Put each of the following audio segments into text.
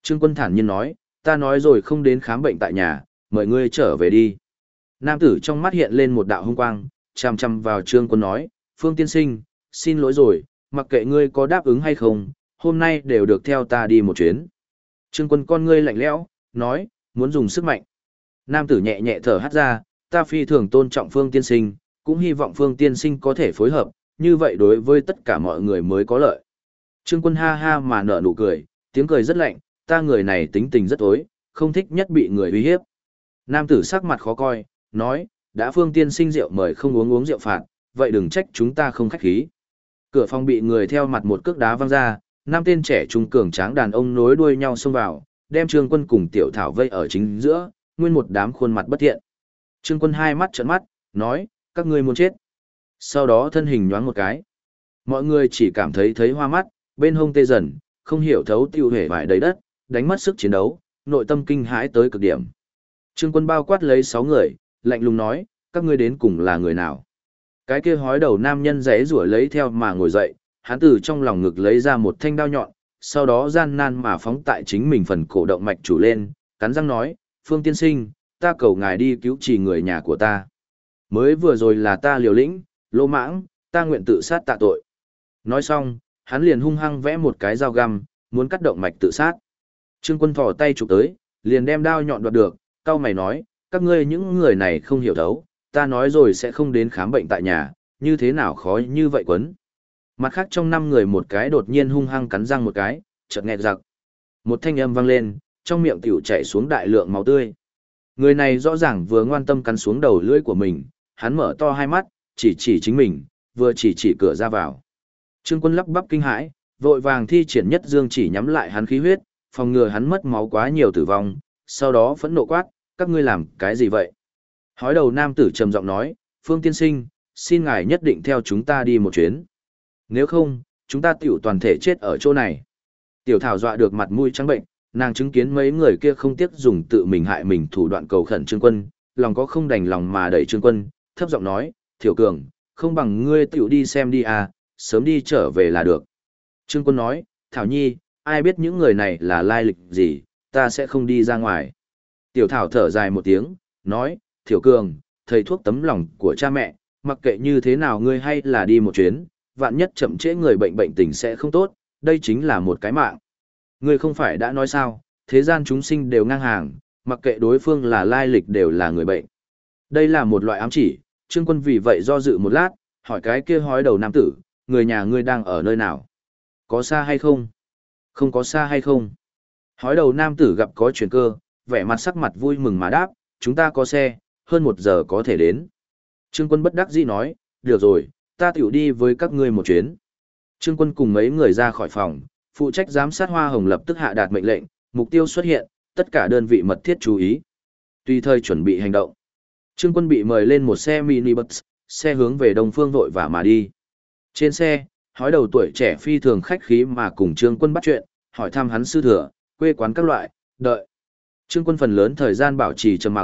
Trương Quân thản nhiên nói, ta nói rồi không đến khám bệnh tại nhà, mời ngươi trở về đi. Nam tử trong mắt hiện lên một đạo hung quang, chằm chằm vào Trương Quân nói, Phương tiên sinh, xin lỗi rồi, mặc kệ ngươi có đáp ứng hay không, hôm nay đều được theo ta đi một chuyến. Trương Quân con ngươi lạnh lẽo, nói, muốn dùng sức mạnh. Nam tử nhẹ nhẹ thở hắt ra, ta phi thường tôn trọng Phương tiên sinh, cũng hy vọng Phương tiên sinh có thể phối hợp, như vậy đối với tất cả mọi người mới có lợi. Trương Quân ha ha mà nở nụ cười, tiếng cười rất lạnh, ta người này tính tình rất tối, không thích nhất bị người uy hiếp. Nam tử sắc mặt khó coi, nói, đã Phương tiên sinh rượu mời không uống rượu phạt, vậy đừng trách chúng ta không khách khí. Cửa phòng bị người theo mặt một cước đá văng ra, năm tên trẻ trung cường tráng đàn ông nối đuôi nhau xông vào, đem Trương Quân cùng Tiểu Thảo vây ở chính giữa, nguyên một đám khuôn mặt bất thiện. Trương Quân hai mắt trợn mắt, nói, các ngươi muốn chết. Sau đó thân hình nhoáng một cái. Mọi người chỉ cảm thấy hoa mắt, bên hông tê dần, không hiểu thấu tiêu hể vải đầy đất, đánh mất sức chiến đấu, nội tâm kinh hãi tới cực điểm. Trương Quân bao quát lấy 6 người, lạnh lùng nói, các ngươi đến cùng là người nào? Cái kia hói đầu nam nhân rẽ rủa lấy theo mà ngồi dậy, hắn từ trong lòng ngực lấy ra một thanh đao nhọn, sau đó gian nan mà phóng tại chính mình phần cổ động mạch chủ lên, cắn răng nói, Phương tiên sinh, ta cầu ngài đi cứu trì người nhà của ta. Mới vừa rồi là ta liều lĩnh, lỗ mãng, ta nguyện tự sát tạ tội. Nói xong, hắn liền hung hăng vẽ một cái dao găm, muốn cắt động mạch tự sát. Trương Quân thò tay chụp tới, liền đem đao nhọn đoạt được, cau mày nói, các ngươi những người này không hiểu thấu, ta nói rồi sẽ không đến khám bệnh tại nhà, như thế nào khó như vậy quấn. Mặt khác trong 5 người một cái đột nhiên hung hăng cắn răng một cái, chợt nghẹt giặc. Một thanh âm vang lên, trong miệng tiểu chảy xuống đại lượng máu tươi. Người này rõ ràng vừa ngoan tâm cắn xuống đầu lưỡi của mình, hắn mở to hai mắt, chỉ chính mình, vừa chỉ cửa ra vào. Trương Quân lắp bắp kinh hãi, vội vàng thi triển nhất dương chỉ nhắm lại hắn khí huyết, phòng ngừa hắn mất máu quá nhiều tử vong, sau đó phẫn nộ quát, các ngươi làm cái gì vậy? Hói đầu nam tử trầm giọng nói, Phương tiên sinh, xin ngài nhất định theo chúng ta đi một chuyến. Nếu không, chúng ta tiểu toàn thể chết ở chỗ này. Tiểu Thảo dọa được mặt mũi trắng bệnh, nàng chứng kiến mấy người kia không tiếc dùng tự mình hại mình thủ đoạn cầu khẩn Trương Quân, lòng có không đành lòng mà đẩy Trương Quân, thấp giọng nói, Thiểu Cường, không bằng ngươi tiểu đi xem đi à, sớm đi trở về là được. Trương Quân nói, Thảo Nhi, ai biết những người này là lai lịch gì, ta sẽ không đi ra ngoài. Tiểu Thảo thở dài một tiếng, nói, Thiểu Cường, thầy thuốc tấm lòng của cha mẹ, mặc kệ như thế nào ngươi hay là đi một chuyến, vạn nhất chậm trễ người bệnh tình sẽ không tốt, đây chính là một cái mạng. Ngươi không phải đã nói sao, thế gian chúng sinh đều ngang hàng, mặc kệ đối phương là lai lịch đều là người bệnh. Đây là một loại ám chỉ, Trương Quân vì vậy do dự một lát, hỏi cái kia hói đầu nam tử, người nhà ngươi đang ở nơi nào? Có xa hay không? Không có xa hay không? Hói đầu nam tử gặp có chuyển cơ, vẻ mặt sắc mặt vui mừng mà đáp, chúng ta có xe, hơn 1 giờ có thể đến. Trương Quân bất đắc dĩ nói, được rồi, ta tiểu đi với các ngươi một chuyến. Trương Quân cùng mấy người ra khỏi phòng, phụ trách giám sát Hoa Hồng lập tức hạ đạt mệnh lệnh, mục tiêu xuất hiện, tất cả đơn vị mật thiết chú ý. Tùy thời chuẩn bị hành động. Trương Quân bị mời lên một xe mini bus, xe hướng về đông phương vội vã mà đi. Trên xe, hói đầu tuổi trẻ phi thường khách khí mà cùng Trương Quân bắt chuyện, hỏi thăm hắn sư thừa, quê quán các loại, đợi. Trương Quân phần lớn thời gian bảo trì trầm mặc,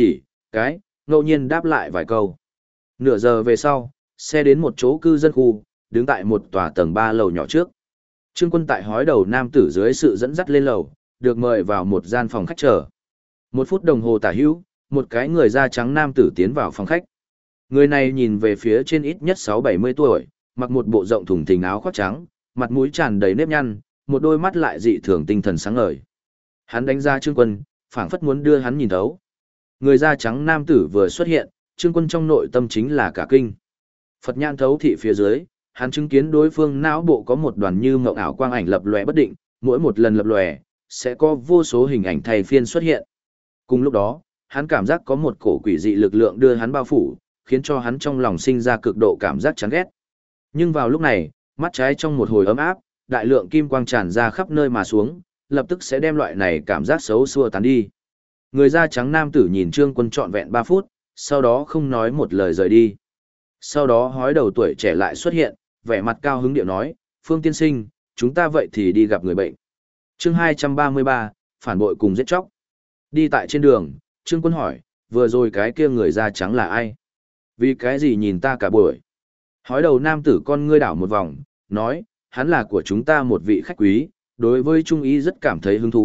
ngẫu nhiên đáp lại vài câu. Nửa giờ về sau, xe đến một chỗ cư dân khu, đứng tại một tòa tầng 3 lầu nhỏ trước. Trương Quân tại hói đầu nam tử dưới sự dẫn dắt lên lầu, được mời vào một gian phòng khách chờ. 1 phút đồng hồ tả hữu, một cái người da trắng nam tử tiến vào phòng khách. Người này nhìn về phía trên ít nhất 6-70 tuổi, mặc một bộ rộng thùng thình áo khoác trắng, mặt mũi tràn đầy nếp nhăn, một đôi mắt lại dị thường tinh thần sáng ngời. Hắn đánh giá Trương Quân, phảng phất muốn đưa hắn nhìn thấu. Người da trắng nam tử vừa xuất hiện, Trương Quân trong nội tâm chính là cả kinh. Phật nhãn thấu thị phía dưới, hắn chứng kiến đối phương não bộ có một đoàn như mộng ảo quang ảnh lập lòe bất định, mỗi một lần lập lòe sẽ có vô số hình ảnh thay phiên xuất hiện. Cùng lúc đó, hắn cảm giác có một cổ quỷ dị lực lượng đưa hắn bao phủ, khiến cho hắn trong lòng sinh ra cực độ cảm giác chán ghét. Nhưng vào lúc này, mắt trái trong một hồi ấm áp, đại lượng kim quang tràn ra khắp nơi mà xuống, lập tức sẽ đem loại này cảm giác xấu xua tán đi. Người da trắng nam tử nhìn Trương Quân trọn vẹn 3 phút, sau đó không nói một lời rời đi. Sau đó hói đầu tuổi trẻ lại xuất hiện, vẻ mặt cao hứng điệu nói, Phương tiên sinh, chúng ta vậy thì đi gặp người bệnh. Chương 233, phản bội cùng giết chóc. Đi tại trên đường, Trương Quân hỏi, vừa rồi cái kia người da trắng là ai? Vì cái gì nhìn ta cả buổi? Hói đầu nam tử con ngươi đảo một vòng, nói, hắn là của chúng ta một vị khách quý, đối với trung ý rất cảm thấy hứng thú,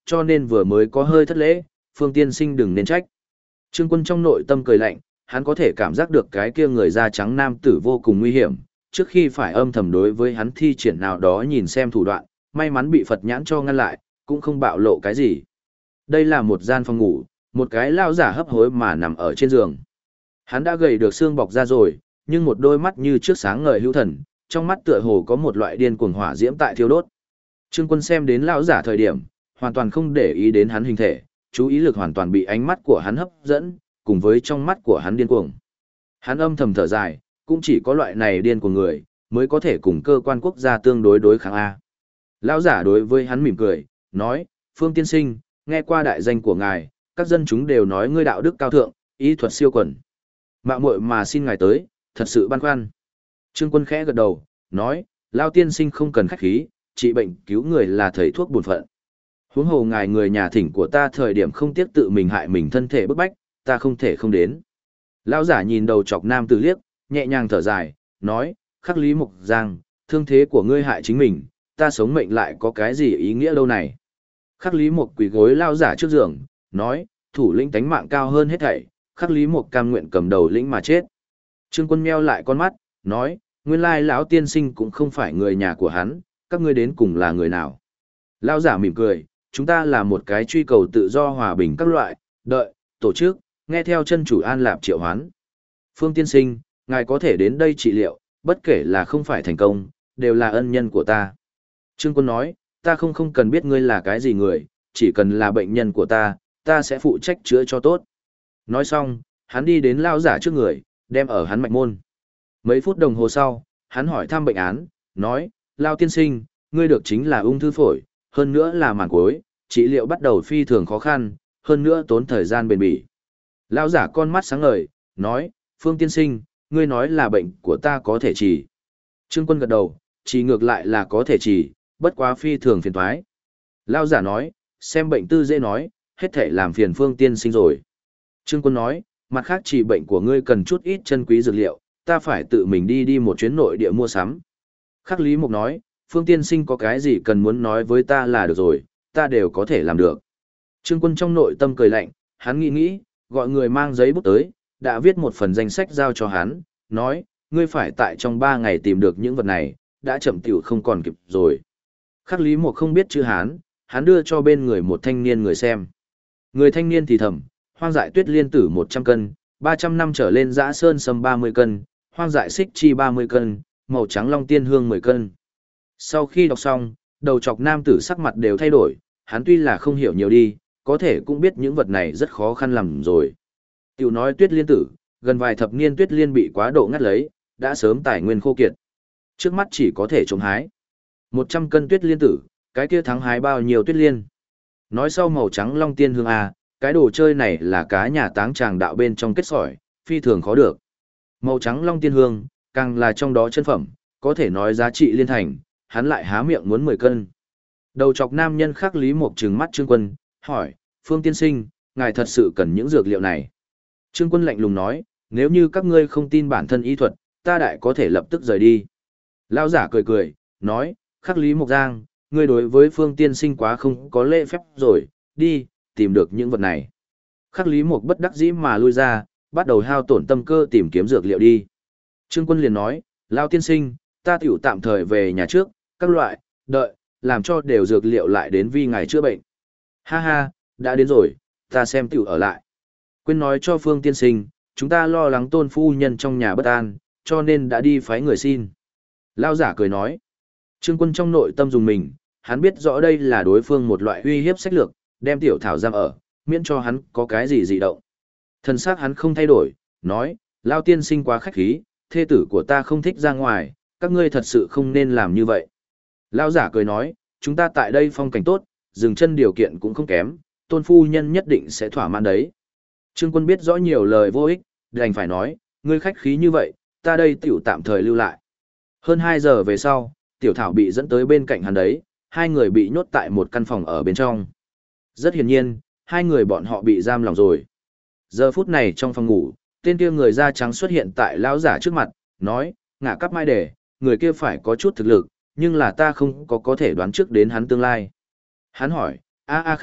cho nên vừa mới có hơi thất lễ, Phương tiên sinh đừng nên trách. Trương Quân trong nội tâm cười lạnh, hắn có thể cảm giác được cái kia người da trắng nam tử vô cùng nguy hiểm, trước khi phải âm thầm đối với hắn thi triển nào đó nhìn xem thủ đoạn, may mắn bị Phật nhãn cho ngăn lại, cũng không bạo lộ cái gì. Đây là một gian phòng ngủ, một cái lao giả hấp hối mà nằm ở trên giường. Hắn đã gầy được xương bọc ra rồi, nhưng một đôi mắt như trước sáng ngời hữu thần, trong mắt tựa hồ có một loại điên cuồng hỏa diễm tại thiêu đốt. Trương Quân xem đến lão giả thời điểm, hoàn toàn không để ý đến hắn hình thể, chú ý lực hoàn toàn bị ánh mắt của hắn hấp dẫn, cùng với trong mắt của hắn điên cuồng. Hắn âm thầm thở dài, cũng chỉ có loại này điên của người, mới có thể cùng cơ quan quốc gia tương đối kháng A. Lão giả đối với hắn mỉm cười, nói, Phương tiên sinh, nghe qua đại danh của ngài, các dân chúng đều nói ngươi đạo đức cao thượng, ý thuật siêu quần. Mạo muội mà xin ngài tới, thật sự băn khoăn. Trương Quân khẽ gật đầu, nói, Lão tiên sinh không cần khách khí, trị bệnh cứu người là thầy thuốc bổn phận. Huống hồ ngài người nhà thỉnh của ta thời điểm không tiếc tự mình hại mình thân thể bức bách, ta không thể không đến. Lão giả nhìn đầu chọc nam tử liếc, nhẹ nhàng thở dài, nói, Khắc Lý Mộc Giang, thương thế của ngươi hại chính mình, ta sống mệnh lại có cái gì ý nghĩa đâu này. Khắc Lý Mộc quỳ gối lão giả trước giường, nói, thủ lĩnh tánh mạng cao hơn hết thảy, Khắc Lý Mộc cam nguyện cầm đầu lĩnh mà chết. Trương Quân meo lại con mắt, nói, nguyên lai lão tiên sinh cũng không phải người nhà của hắn, các ngươi đến cùng là người nào. Lão giả mỉm cười, chúng ta là một cái truy cầu tự do hòa bình các loại, đợi, tổ chức, nghe theo chân chủ An Lạp triệu hoán. Phương tiên sinh, ngài có thể đến đây trị liệu, bất kể là không phải thành công, đều là ân nhân của ta. Trương Quân nói, ta không cần biết ngươi là cái gì người, chỉ cần là bệnh nhân của ta sẽ phụ trách chữa cho tốt. Nói xong, hắn đi đến lao giả trước người, đem ở hắn mạch môn. Mấy phút đồng hồ sau, hắn hỏi thăm bệnh án, nói, Lao tiên sinh, ngươi được chính là ung thư phổi, hơn nữa là màn cuối, trị liệu bắt đầu phi thường khó khăn, hơn nữa tốn thời gian bền bỉ. Lão giả con mắt sáng ngời, nói, Phương tiên sinh, ngươi nói là bệnh của ta có thể trị. Trương Quân gật đầu, chỉ ngược lại là có thể trị, bất quá phi thường phiền toái. Lão giả nói, xem bệnh tư dễ nói, hết thể làm phiền Phương tiên sinh rồi. Trương Quân nói, mặt khác trị bệnh của ngươi cần chút ít chân quý dược liệu, ta phải tự mình đi một chuyến nội địa mua sắm. Khắc Lý Mộc nói, Phương tiên sinh có cái gì cần muốn nói với ta là được rồi, ta đều có thể làm được. Trương Quân trong nội tâm cười lạnh, hắn nghĩ, gọi người mang giấy bút tới, đã viết một phần danh sách giao cho hắn, nói, ngươi phải tại trong 3 ngày tìm được những vật này, đã chậm tiểu không còn kịp rồi. Khắc Lý Mộc không biết chữ Hán, hắn đưa cho bên người một thanh niên người xem. Người thanh niên thì thầm, hoang dại tuyết liên tử 100 cân, 300 năm trở lên dã sơn sâm 30 cân, hoang dại xích chi 30 cân, màu trắng long tiên hương 10 cân. Sau khi đọc xong, đầu chọc nam tử sắc mặt đều thay đổi, hắn tuy là không hiểu nhiều đi, có thể cũng biết những vật này rất khó khăn làm rồi. Tiểu nói tuyết liên tử, gần vài thập niên tuyết liên bị quá độ ngắt lấy, đã sớm tài nguyên khô kiệt. Trước mắt chỉ có thể trồng hái. 100 cân tuyết liên tử, cái kia thắng hái bao nhiêu tuyết liên. Nói sau màu trắng long tiên hương à, cái đồ chơi này là cá nhà táng tràng đạo bên trong kết sỏi, phi thường khó được. Màu trắng long tiên hương, càng là trong đó chân phẩm, có thể nói giá trị liên thành, hắn lại há miệng muốn 10 cân. Đầu chọc nam nhân Khắc Lý Mộc trừng mắt Trương Quân, hỏi, Phương tiên sinh, ngài thật sự cần những dược liệu này. Trương Quân lạnh lùng nói, nếu như các ngươi không tin bản thân y thuật, ta đại có thể lập tức rời đi. Lão giả cười, nói, Khắc Lý Mộc Giang, ngươi đối với Phương tiên sinh quá không có lễ phép rồi, đi, tìm được những vật này. Khắc Lý Mộc bất đắc dĩ mà lui ra, bắt đầu hao tổn tâm cơ tìm kiếm dược liệu đi. Trương Quân liền nói, Lão tiên sinh, ta tiểu tạm thời về nhà trước, các loại, đợi, làm cho đều dược liệu lại đến vì ngài chữa bệnh. Ha ha, đã đến rồi, ta xem tiểu ở lại. Quên nói cho Phương tiên sinh, chúng ta lo lắng tôn phu nhân trong nhà bất an, cho nên đã đi phái người xin. Lão giả cười nói, Trương Quân trong nội tâm dùng mình, hắn biết rõ đây là đối phương một loại uy hiếp sách lược, đem tiểu thảo giam ở, miễn cho hắn có cái gì dị động. Thần sắc hắn không thay đổi, nói, Lão tiên sinh quá khách khí, thê tử của ta không thích ra ngoài, các ngươi thật sự không nên làm như vậy. Lão giả cười nói, chúng ta tại đây phong cảnh tốt, dừng chân điều kiện cũng không kém, tôn phu nhân nhất định sẽ thỏa mãn đấy. Trương Quân biết rõ nhiều lời vô ích, đành phải nói, ngươi khách khí như vậy, ta đây tiểu tạm thời lưu lại. Hơn 2 giờ về sau, tiểu thảo bị dẫn tới bên cạnh hắn đấy, hai người bị nhốt tại một căn phòng ở bên trong. Rất hiển nhiên, hai người bọn họ bị giam lỏng rồi. Giờ phút này trong phòng ngủ, tên kia người da trắng xuất hiện tại lão giả trước mặt, nói, ngả cắp mai đề, người kia phải có chút thực lực, nhưng là ta không có thể đoán trước đến hắn tương lai. Hắn hỏi, a Khắc,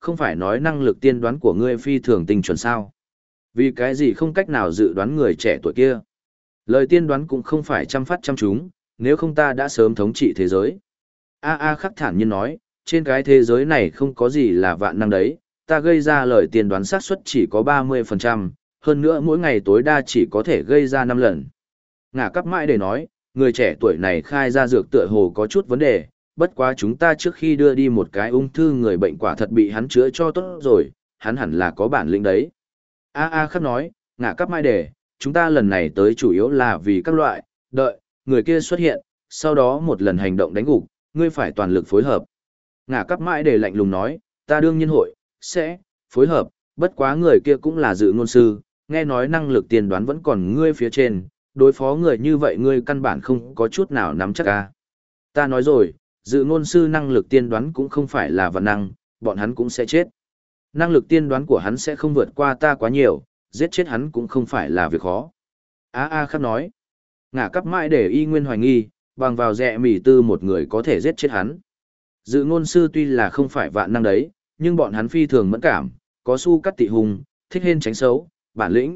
không phải nói năng lực tiên đoán của ngươi phi thường tinh chuẩn sao? Vì cái gì không cách nào dự đoán người trẻ tuổi kia? Lời tiên đoán cũng không phải trăm phát trăm trúng, nếu không ta đã sớm thống trị thế giới. A khắc thản nhiên nói, trên cái thế giới này không có gì là vạn năng đấy, ta gây ra lời tiên đoán xác suất chỉ có 30%, hơn nữa mỗi ngày tối đa chỉ có thể gây ra 5 lần. Ngả cắp mãi để nói, người trẻ tuổi này khai ra dược tựa hồ có chút vấn đề, bất quá chúng ta trước khi đưa đi một cái ung thư người bệnh quả thật bị hắn chữa cho tốt rồi, hắn hẳn là có bản lĩnh đấy. A khắc nói, ngả cắp mãi để, chúng ta lần này tới chủ yếu là vì các loại, đợi, người kia xuất hiện, sau đó một lần hành động đánh gục, ngươi phải toàn lực phối hợp. Ngả cắp mãi để lạnh lùng nói, ta đương nhiên sẽ phối hợp, bất quá người kia cũng là dự ngôn sư, nghe nói năng lực tiên đoán vẫn còn ngươi phía trên, đối phó người như vậy ngươi căn bản không có chút nào nắm chắc ca. Ta nói rồi, dự ngôn sư năng lực tiên đoán cũng không phải là vạn năng, bọn hắn cũng sẽ chết. Năng lực tiên đoán của hắn sẽ không vượt qua ta quá nhiều, giết chết hắn cũng không phải là việc khó. A khắc nói, ngả cắp mãi để y nguyên hoài nghi, bằng vào rẻ mỉ tư một người có thể giết chết hắn. Dự ngôn sư tuy là không phải vạn năng đấy, nhưng bọn hắn phi thường mẫn cảm, có su cắt tị hùng, thích hên tránh xấu, bản lĩnh.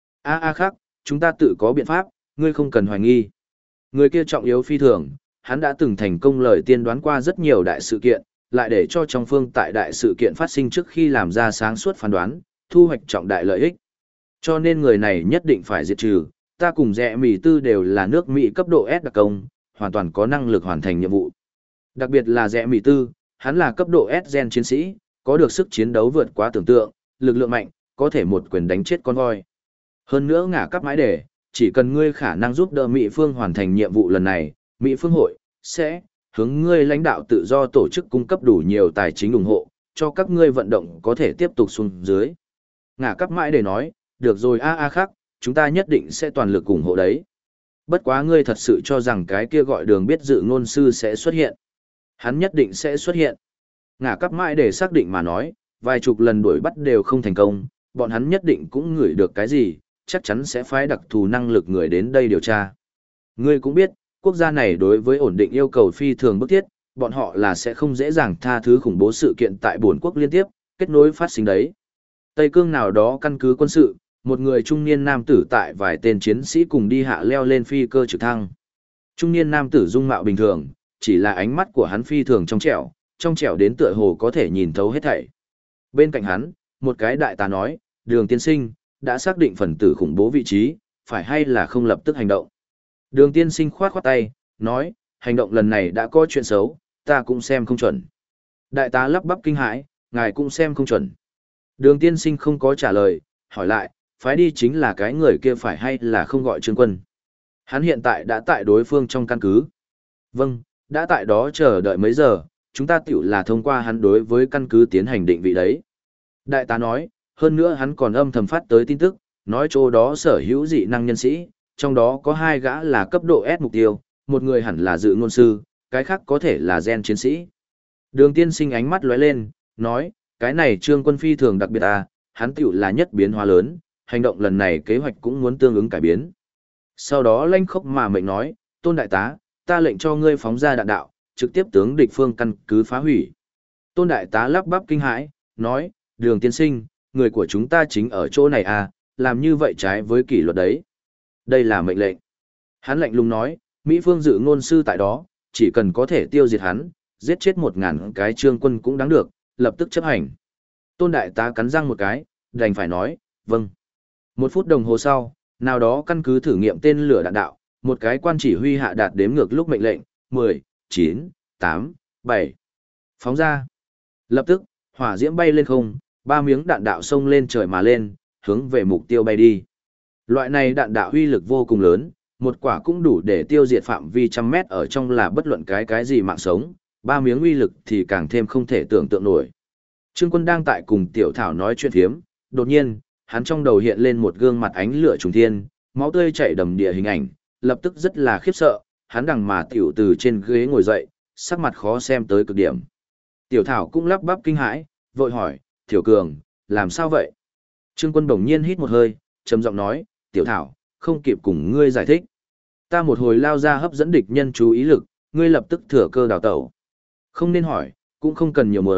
A khắc, chúng ta tự có biện pháp, ngươi không cần hoài nghi. Người kia trọng yếu phi thường, hắn đã từng thành công lời tiên đoán qua rất nhiều đại sự kiện, lại để cho trong phương tại đại sự kiện phát sinh trước khi làm ra sáng suốt phán đoán, thu hoạch trọng đại lợi ích. Cho nên người này nhất định phải diệt trừ, ta cùng rẻ mỉ tư đều là nước Mỹ cấp độ S đặc công, hoàn toàn có năng lực hoàn thành nhiệm vụ. Đặc biệt là rẻ mỉ tư, hắn là cấp độ S gen chiến sĩ, có được sức chiến đấu vượt quá tưởng tượng, lực lượng mạnh, có thể một quyền đánh chết con voi. Hơn nữa ngả cắp mãi để, chỉ cần ngươi khả năng giúp đỡ Mỹ Phương hoàn thành nhiệm vụ lần này, Mỹ Phương hội sẽ hướng ngươi lãnh đạo tự do tổ chức cung cấp đủ nhiều tài chính ủng hộ, cho các ngươi vận động có thể tiếp tục xuống dưới. Ngả cắp mãi để nói, được rồi A khác, chúng ta nhất định sẽ toàn lực ủng hộ đấy. Bất quá ngươi thật sự cho rằng cái kia gọi đường biết dự ngôn sư sẽ xuất hiện. Hắn nhất định sẽ xuất hiện. Ngả cắp mãi để xác định mà nói, vài chục lần đuổi bắt đều không thành công, bọn hắn nhất định cũng ngửi được cái gì, chắc chắn sẽ phái đặc thù năng lực người đến đây điều tra. Ngươi cũng biết, quốc gia này đối với ổn định yêu cầu phi thường bức thiết, bọn họ là sẽ không dễ dàng tha thứ khủng bố sự kiện tại bốn quốc liên tiếp, kết nối phát sinh đấy. Tây Cương nào đó căn cứ quân sự, một người trung niên nam tử tại vài tên chiến sĩ cùng đi hạ leo lên phi cơ trực thăng. Trung niên nam tử dung mạo bình thường, chỉ là ánh mắt của hắn phi thường trong trẻo đến tựa hồ có thể nhìn thấu hết thảy. Bên cạnh hắn, một cái đại tá nói, Đường tiên sinh, đã xác định phần tử khủng bố vị trí, phải hay là không lập tức hành động. Đường tiên sinh khoát khoát tay, nói, hành động lần này đã có chuyện xấu, ta cũng xem không chuẩn. Đại tá lắp bắp kinh hãi, ngài cũng xem không chuẩn. Đường tiên sinh không có trả lời, hỏi lại, phái đi chính là cái người kia phải hay là không gọi Trương Quân. Hắn hiện tại đã tại đối phương trong căn cứ. Vâng, đã tại đó chờ đợi mấy giờ, chúng ta tiểu là thông qua hắn đối với căn cứ tiến hành định vị đấy. Đại tá nói, hơn nữa hắn còn âm thầm phát tới tin tức, nói chỗ đó sở hữu dị năng nhân sĩ, trong đó có 2 gã là cấp độ S mục tiêu, một người hẳn là dự ngôn sư, cái khác có thể là gen chiến sĩ. Đường tiên sinh ánh mắt lóe lên, nói, cái này Trương Quân phi thường đặc biệt à, hắn tiểu là nhất biến hóa lớn, hành động lần này kế hoạch cũng muốn tương ứng cải biến. Sau đó lanh khốc mà mệnh nói, Tôn đại tá, ta lệnh cho ngươi phóng ra đạn đạo, trực tiếp tướng địch phương căn cứ phá hủy. Tôn đại tá lắp bắp kinh hãi, nói, Đường tiên sinh, người của chúng ta chính ở chỗ này à, làm như vậy trái với kỷ luật đấy. Đây là mệnh lệnh. Hắn lạnh lùng nói, Mỹ phương dự ngôn sư tại đó, chỉ cần có thể tiêu diệt hắn, giết chết 1000 cái Trương Quân cũng đáng được, lập tức chấp hành. Tôn đại tá cắn răng một cái, đành phải nói, vâng. 1 phút đồng hồ sau, nào đó căn cứ thử nghiệm tên lửa đạn đạo, một cái quan chỉ huy hạ đạt đếm ngược lúc mệnh lệnh, 10, 9, 8, 7. Phóng ra. Lập tức, hỏa diễm bay lên không, 3 miếng đạn đạo xông lên trời mà lên, hướng về mục tiêu bay đi. Loại này đạn đạo uy lực vô cùng lớn, một quả cũng đủ để tiêu diệt phạm vi trăm mét ở trong là bất luận cái gì mạng sống, 3 miếng uy lực thì càng thêm không thể tưởng tượng nổi. Trương Quân đang tại cùng Tiểu Thảo nói chuyện phiếm, đột nhiên, hắn trong đầu hiện lên một gương mặt ánh lửa trùng thiên, máu tươi chảy đầm địa hình ảnh, lập tức rất là khiếp sợ, hắn đằng mà tiểu từ trên ghế ngồi dậy, sắc mặt khó xem tới cực điểm. Tiểu Thảo cũng lắp bắp kinh hãi, vội hỏi, Tiểu Cường, làm sao vậy? Trương Quân bỗng nhiên hít một hơi, trầm giọng nói, Tiểu Thảo, không kịp cùng ngươi giải thích. Ta một hồi lao ra hấp dẫn địch nhân chú ý lực, ngươi lập tức thừa cơ đào tẩu. Không nên hỏi, cũng không cần nhiều mớn,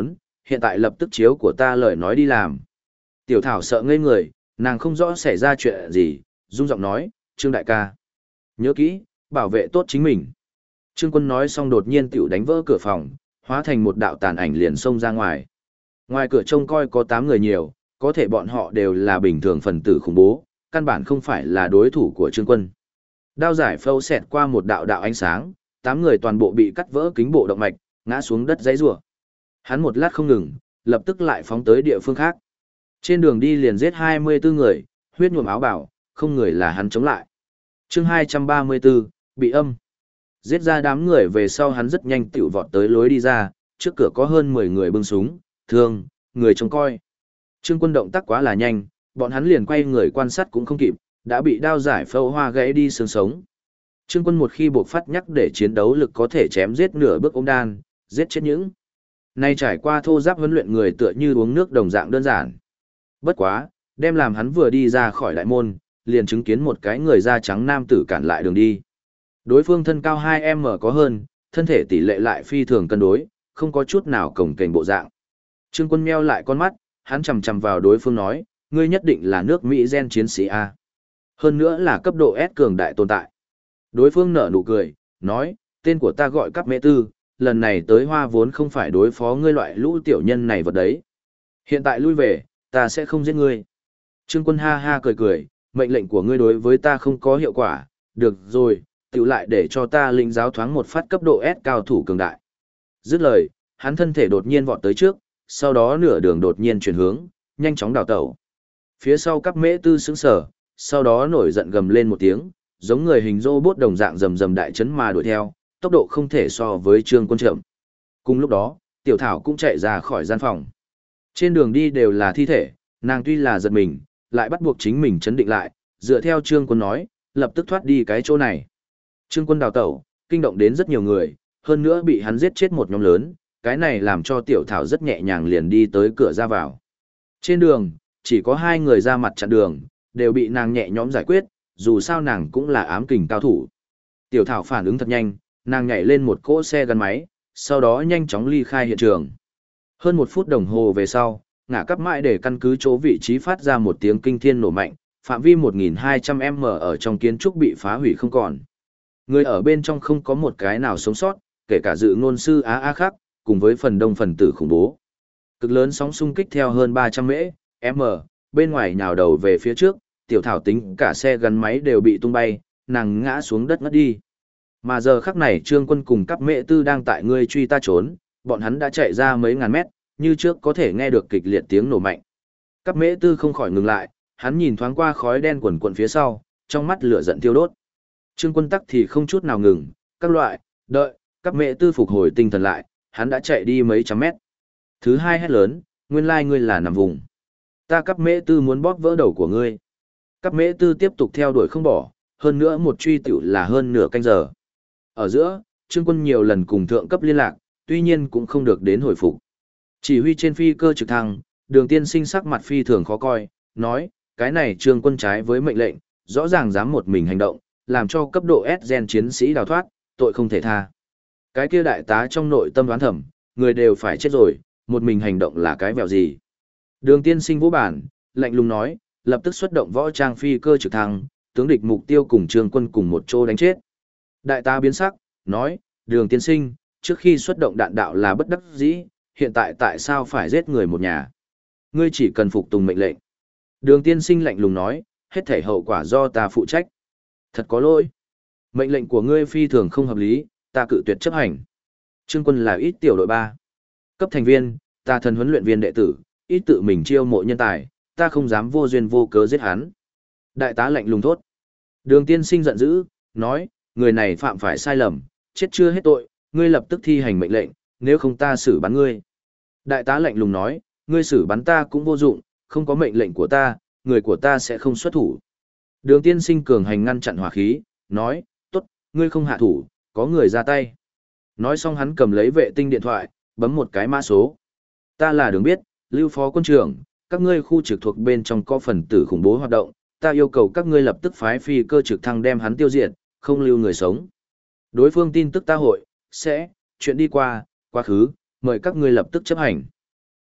hiện tại lập tức chiếu của ta lời nói đi làm. Tiểu Thảo sợ ngây người, nàng không rõ xảy ra chuyện gì, run giọng nói, Trương đại ca. Nhớ kỹ, bảo vệ tốt chính mình. Trương Quân nói xong đột nhiên tiểu đánh vỡ cửa phòng, hóa thành một đạo tàn ảnh liền xông ra ngoài. Ngoài cửa trông coi có 8 người nhiều, có thể bọn họ đều là bình thường phần tử khủng bố, căn bản không phải là đối thủ của Trương Quân. Đao giải phâu xẹt qua một đạo đạo ánh sáng, 8 người toàn bộ bị cắt vỡ kính bộ động mạch, ngã xuống đất giãy giụa. Hắn một lát không ngừng, lập tức lại phóng tới địa phương khác. Trên đường đi liền giết 24 người, huyết nhuộm áo bào, không người là hắn chống lại. Chương 234, bị âm. Giết ra đám người về sau hắn rất nhanh tiểu vọt tới lối đi ra, trước cửa có hơn 10 người bưng súng, thương, người trông coi. Trương Quân động tác quá là nhanh, bọn hắn liền quay người quan sát cũng không kịp, đã bị đao giải phâu hoa gãy đi xương sống. Trương Quân một khi buộc phát nhắc để chiến đấu lực có thể chém giết nửa bước ống đan, giết chết những. Nay trải qua thô giáp huấn luyện người tựa như uống nước đồng dạng đơn giản. Bất quá, đem làm hắn vừa đi ra khỏi đại môn, liền chứng kiến một cái người da trắng nam tử cản lại đường đi. Đối phương thân cao 2m có hơn, thân thể tỷ lệ lại phi thường cân đối, không có chút nào cổng kềnh bộ dạng. Trương Quân meo lại con mắt, hắn chầm chầm vào đối phương nói, ngươi nhất định là nước Mỹ gen chiến sĩ A. Hơn nữa là cấp độ S cường đại tồn tại. Đối phương nở nụ cười, nói, tên của ta gọi Cáp Mễ Tư, lần này tới Hoa vốn không phải đối phó ngươi loại lũ tiểu nhân này vật đấy. Hiện tại lui về, ta sẽ không giết ngươi. Trương Quân ha ha cười cười, mệnh lệnh của ngươi đối với ta không có hiệu quả, được rồi, tiểu lại để cho ta lĩnh giáo thoáng một phát cấp độ S cao thủ cường đại. Dứt lời, hắn thân thể đột nhiên vọt tới trước, sau đó nửa đường đột nhiên chuyển hướng, nhanh chóng đào tẩu. Phía sau Cáp Mễ Tư sững sờ, sau đó nổi giận gầm lên một tiếng, giống người hình robot đồng dạng rầm rầm đại chấn mà đuổi theo, tốc độ không thể so với Trương Quân chậm. Cùng lúc đó, Tiểu Thảo cũng chạy ra khỏi gian phòng. Trên đường đi đều là thi thể, nàng tuy là giật mình, lại bắt buộc chính mình chấn định lại, dựa theo Trương Quân nói, lập tức thoát đi cái chỗ này. Trương Quân đào tẩu, kinh động đến rất nhiều người, hơn nữa bị hắn giết chết một nhóm lớn, cái này làm cho Tiểu Thảo rất nhẹ nhàng liền đi tới cửa ra vào. Trên đường, chỉ có 2 người ra mặt chặn đường, đều bị nàng nhẹ nhõm giải quyết, dù sao nàng cũng là ám kình cao thủ. Tiểu Thảo phản ứng thật nhanh, nàng nhảy lên một cỗ xe gắn máy, sau đó nhanh chóng ly khai hiện trường. Hơn 1 phút đồng hồ về sau, ngã cắp mãi để căn cứ chỗ vị trí phát ra một tiếng kinh thiên nổ mạnh, phạm vi 1.200m ở trong kiến trúc bị phá hủy không còn. Người ở bên trong không có một cái nào sống sót, kể cả dự ngôn sư Á Á khác, cùng với phần đông phần tử khủng bố. Cực lớn sóng xung kích theo hơn 300m, bên ngoài nhào đầu về phía trước, Tiểu Thảo tính cả xe gắn máy đều bị tung bay, nàng ngã xuống đất ngất đi. Mà giờ khắc này Trương Quân cùng Cáp Mễ Tư đang tại ngươi truy ta trốn, bọn hắn đã chạy ra mấy ngàn mét, như trước có thể nghe được kịch liệt tiếng nổ mạnh. Cáp Mễ Tư không khỏi ngừng lại, hắn nhìn thoáng qua khói đen quần quần phía sau, trong mắt lửa giận thiêu đốt. Trương Quân tắc thì không chút nào ngừng, các loại, đợi, Cáp Mễ Tư phục hồi tinh thần lại, hắn đã chạy đi mấy trăm mét. Thứ hai hét lớn, nguyên lai ngươi là nằm vùng. Ta Cáp Mễ Tư muốn bóp vỡ đầu của ngươi. Cáp Mễ Tư tiếp tục theo đuổi không bỏ, hơn nữa một truy tiểu là hơn nửa canh giờ. Ở giữa, Trương Quân nhiều lần cùng thượng cấp liên lạc, tuy nhiên cũng không được đến hồi phục. Chỉ huy trên phi cơ trực thăng, Đường Tiên Sinh sắc mặt phi thường khó coi, nói, cái này Trương Quân trái với mệnh lệnh, rõ ràng dám một mình hành động, làm cho cấp độ S gen chiến sĩ đào thoát, tội không thể tha. Cái kia đại tá trong nội tâm đoán thầm, người đều phải chết rồi, một mình hành động là cái vẹo gì. Đường Tiên Sinh vũ bản, lạnh lùng nói, lập tức xuất động võ trang phi cơ trực thăng, tướng địch mục tiêu cùng Trương Quân cùng một chỗ đánh chết. Đại tá biến sắc, nói, Đường Tiên Sinh, trước khi xuất động đạn đạo là bất đắc dĩ, hiện tại sao phải giết người một nhà? Ngươi chỉ cần phục tùng mệnh lệnh. Đường Tiên Sinh lạnh lùng nói, hết thảy hậu quả do ta phụ trách. Thật có lỗi. Mệnh lệnh của ngươi phi thường không hợp lý, ta cự tuyệt chấp hành. Trương Quân là ít tiểu đội 3. Cấp thành viên, ta thần huấn luyện viên đệ tử, ít tự mình chiêu mộ nhân tài, ta không dám vô duyên vô cớ giết hắn. Đại tá lạnh lùng thốt. Đường Tiên Sinh giận dữ, nói, người này phạm phải sai lầm, chết chưa hết tội, ngươi lập tức thi hành mệnh lệnh, nếu không ta xử bắn ngươi. Đại tá lạnh lùng nói, ngươi xử bắn ta cũng vô dụng, không có mệnh lệnh của ta, người của ta sẽ không xuất thủ. Đường Tiên Sinh cường hành ngăn chặn hỏa khí, nói, tốt, ngươi không hạ thủ, có người ra tay. Nói xong hắn cầm lấy vệ tinh điện thoại, bấm một cái mã số. Ta là Đường biết, Lưu Phó Quân trưởng, các ngươi khu trực thuộc bên trong có phần tử khủng bố hoạt động, ta yêu cầu các ngươi lập tức phái phi cơ trực thăng đem hắn tiêu diệt, không lưu người sống. Đối phương tin tức ta hội, sẽ, chuyện đi qua, quá khứ, mời các ngươi lập tức chấp hành.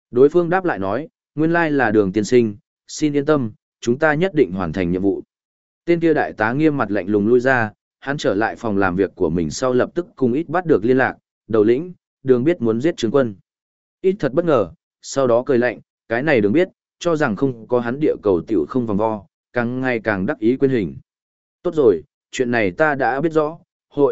Đối phương đáp lại nói, nguyên lai là Đường tiên sinh, xin yên tâm, chúng ta nhất định hoàn thành nhiệm vụ. Tên kia đại tá nghiêm mặt lạnh lùng lui ra, hắn trở lại phòng làm việc của mình sau lập tức cùng ít bắt được liên lạc, đầu lĩnh, Đường biết muốn giết Trương Quân. Ít thật bất ngờ, sau đó cười lạnh, cái này Đường biết, cho rằng không có hắn địa cầu tiểu không vòng vo, càng ngày càng đắc ý quên hình. Tốt rồi, chuyện này ta đã biết rõ,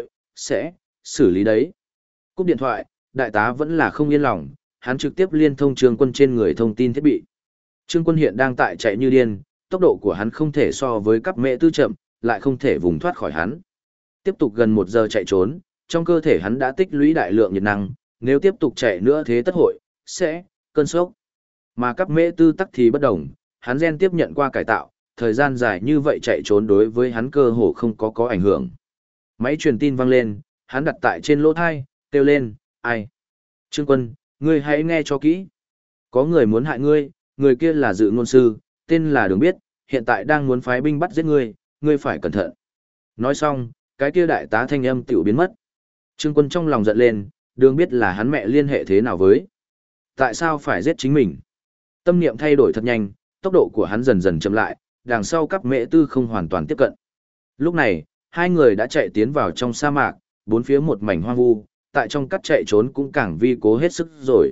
sẽ xử lý đấy. Cúp điện thoại, đại tá vẫn là không yên lòng, hắn trực tiếp liên thông Trương Quân trên người thông tin thiết bị. Trương Quân hiện đang tại chạy như điên, tốc độ của hắn không thể so với cấp mẹ tư chậm, lại không thể vùng thoát khỏi hắn. Tiếp tục gần 1 giờ chạy trốn, trong cơ thể hắn đã tích lũy đại lượng nhiệt năng, nếu tiếp tục chạy nữa thế tất hội, sẽ, cơn sốc. Mà cấp mẹ tư tắc thì bất đồng, hắn gen tiếp nhận qua cải tạo, thời gian dài như vậy chạy trốn đối với hắn cơ hồ không có ảnh hưởng. Máy truyền tin vang lên, hắn đặt tại trên lỗ thai, kêu lên, ai? Trương Quân, ngươi hãy nghe cho kỹ. Có người muốn hại ngươi, người kia là Dự Ngôn Sư, tên là Đường Biết, hiện tại đang muốn phái binh bắt giết ngươi, ngươi phải cẩn thận. Nói xong, cái kia đại tá thanh âm tiểu biến mất. Trương Quân trong lòng giận lên, Đường Biết là hắn mẹ liên hệ thế nào với? Tại sao phải giết chính mình? Tâm niệm thay đổi thật nhanh, tốc độ của hắn dần dần chậm lại, đằng sau các mẹ tư không hoàn toàn tiếp cận. Lúc này, hai người đã chạy tiến vào trong sa mạc, bốn phía một mảnh hoang vu, tại trong cắt chạy trốn cũng càng vi cố hết sức rồi.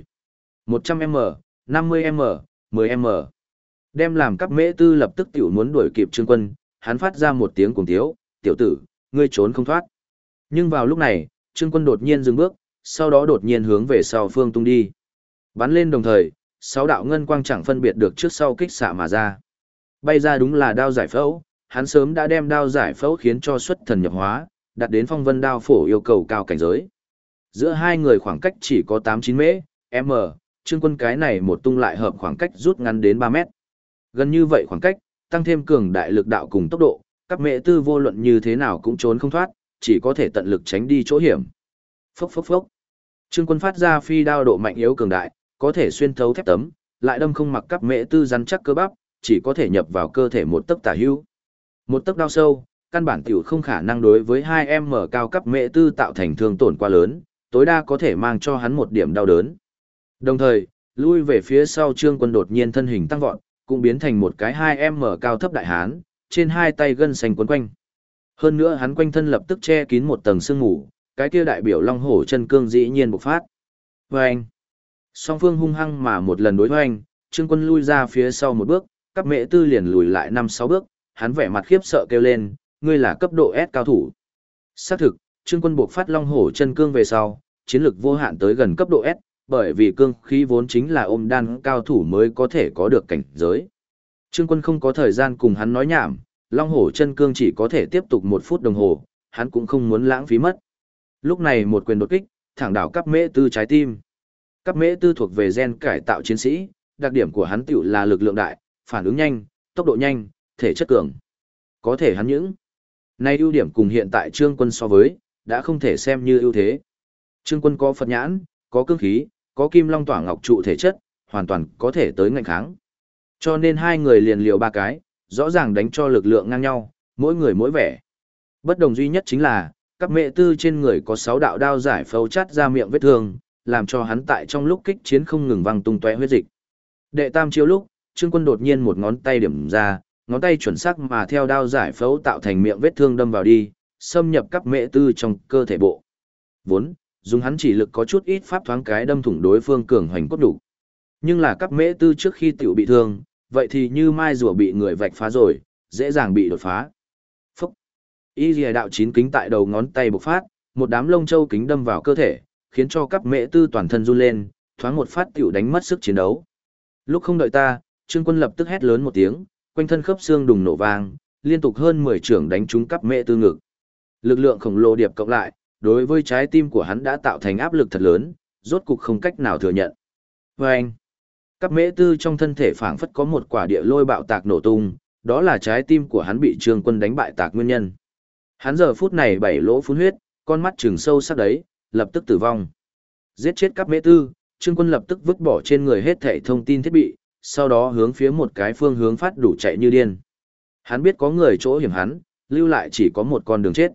100m, 50m, 10m. Đem làm các mễ tư lập tức tiểu muốn đuổi kịp Trương Quân, hắn phát ra một tiếng cuồng tiếu, tiểu tử, ngươi trốn không thoát. Nhưng vào lúc này, Trương Quân đột nhiên dừng bước, sau đó đột nhiên hướng về sau phương tung đi. Bắn lên đồng thời, 6 đạo ngân quang chẳng phân biệt được trước sau kích xạ mà ra. Bay ra đúng là đao giải phẫu, hắn sớm đã đem đao giải phẫu khiến cho xuất thần nhập hóa, đạt đến phong vân đao phổ yêu cầu cao cảnh giới. Giữa hai người khoảng cách chỉ có 8-9 m, Trương Quân cái này một tung lại hợp khoảng cách rút ngắn đến 3 mét. Gần như vậy khoảng cách, tăng thêm cường đại lực đạo cùng tốc độ, các mẹ tư vô luận như thế nào cũng trốn không thoát, chỉ có thể tận lực tránh đi chỗ hiểm. Phốc phốc phốc. Trương Quân phát ra phi đao độ mạnh yếu cường đại, có thể xuyên thấu thép tấm, lại đâm không mặc các mẹ tư rắn chắc cơ bắp, chỉ có thể nhập vào cơ thể một tấc tả hữu. Một tấc đao sâu, căn bản tiểu không khả năng đối với 2m cao cấp mẹ tư tạo thành thương tổn quá lớn, tối đa có thể mang cho hắn một điểm đau đớn. Đồng thời, lui về phía sau Trương Quân đột nhiên thân hình tăng vọt, cũng biến thành một cái 2m cao thấp đại hán, trên hai tay gân xanh quấn quanh. Hơn nữa hắn quanh thân lập tức che kín một tầng sương mù, cái kia đại biểu long hổ chân cương dĩ nhiên bộc phát. Vâng! Song phương hung hăng mà một lần đối hoành, Trương Quân lui ra phía sau một bước, các mẹ tư liền lùi lại 5-6 bước, hắn vẻ mặt khiếp sợ kêu lên, ngươi là cấp độ S cao thủ. Xác thực, Trương Quân buộc phát long hổ chân cương về sau, chiến lực vô hạn tới gần cấp độ S, bởi vì cương khí vốn chính là ôm đan cao thủ mới có thể có được cảnh giới. Trương Quân không có thời gian cùng hắn nói nhảm, long hổ chân cương chỉ có thể tiếp tục 1 phút đồng hồ, hắn cũng không muốn lãng phí mất. Lúc này một quyền đột kích, thẳng đảo cấp mễ tư trái tim. Cấp mễ tư thuộc về gen cải tạo chiến sĩ, đặc điểm của hắn tiểu là lực lượng đại, phản ứng nhanh, tốc độ nhanh, thể chất cường. Có thể hắn những nay ưu điểm cùng hiện tại Trương Quân so với, đã không thể xem như ưu thế. Trương Quân có Phật nhãn, có cương khí, có kim long tỏa ngọc trụ thể chất, hoàn toàn có thể tới ngạnh kháng. Cho nên hai người liền liều 3 cái, rõ ràng đánh cho lực lượng ngang nhau, mỗi người mỗi vẻ. Bất đồng duy nhất chính là, các mẹ tư trên người có 6 đạo đao giải phẫu chát ra miệng vết thương, làm cho hắn tại trong lúc kích chiến không ngừng văng tung tóe huyết dịch. Đệ tam chiêu lúc, Trương Quân đột nhiên một ngón tay điểm ra, ngón tay chuẩn xác mà theo đao giải phẫu tạo thành miệng vết thương đâm vào đi, xâm nhập các mẹ tư trong cơ thể bộ. Vốn, dùng hắn chỉ lực có chút ít pháp thoáng cái đâm thủng đối phương cường hoành cốt đủ. Nhưng là các mễ tư trước khi tiểu bị thương, vậy thì như mai rùa bị người vạch phá rồi, dễ dàng bị đột phá. Phúc! Y lìa đạo 9 kính tại đầu ngón tay bộc phát, một đám lông châu kính đâm vào cơ thể, khiến cho các mễ tư toàn thân run lên, thoáng một phát tiểu đánh mất sức chiến đấu. Lúc không đợi ta, Trương Quân lập tức hét lớn một tiếng, quanh thân khớp xương đùng nổ vang, liên tục hơn 10 chưởng đánh trúng các mễ tư ngực. Lực lượng khổng lồ điệp cộng lại, đối với trái tim của hắn đã tạo thành áp lực thật lớn, rốt cục không cách nào thừa nhận. Và anh, các mễ tư trong thân thể phảng phất có một quả địa lôi bạo tạc nổ tung, đó là trái tim của hắn bị Trương Quân đánh bại tạc nguyên nhân. Hắn giờ phút này 7 lỗ phun huyết, con mắt trừng sâu sắc đấy, lập tức tử vong. Giết chết các mễ tư, Trương Quân lập tức vứt bỏ trên người hết thảy thông tin thiết bị, sau đó hướng phía một cái phương hướng phát đủ chạy như điên. Hắn biết có người chỗ hiểm hắn, lưu lại chỉ có một con đường chết.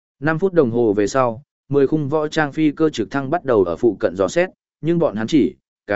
5 phút đồng hồ về sau, 10 khung võ trang phi cơ trực thăng bắt đầu ở phụ cận dò xét, nhưng bọn hắn chỉ,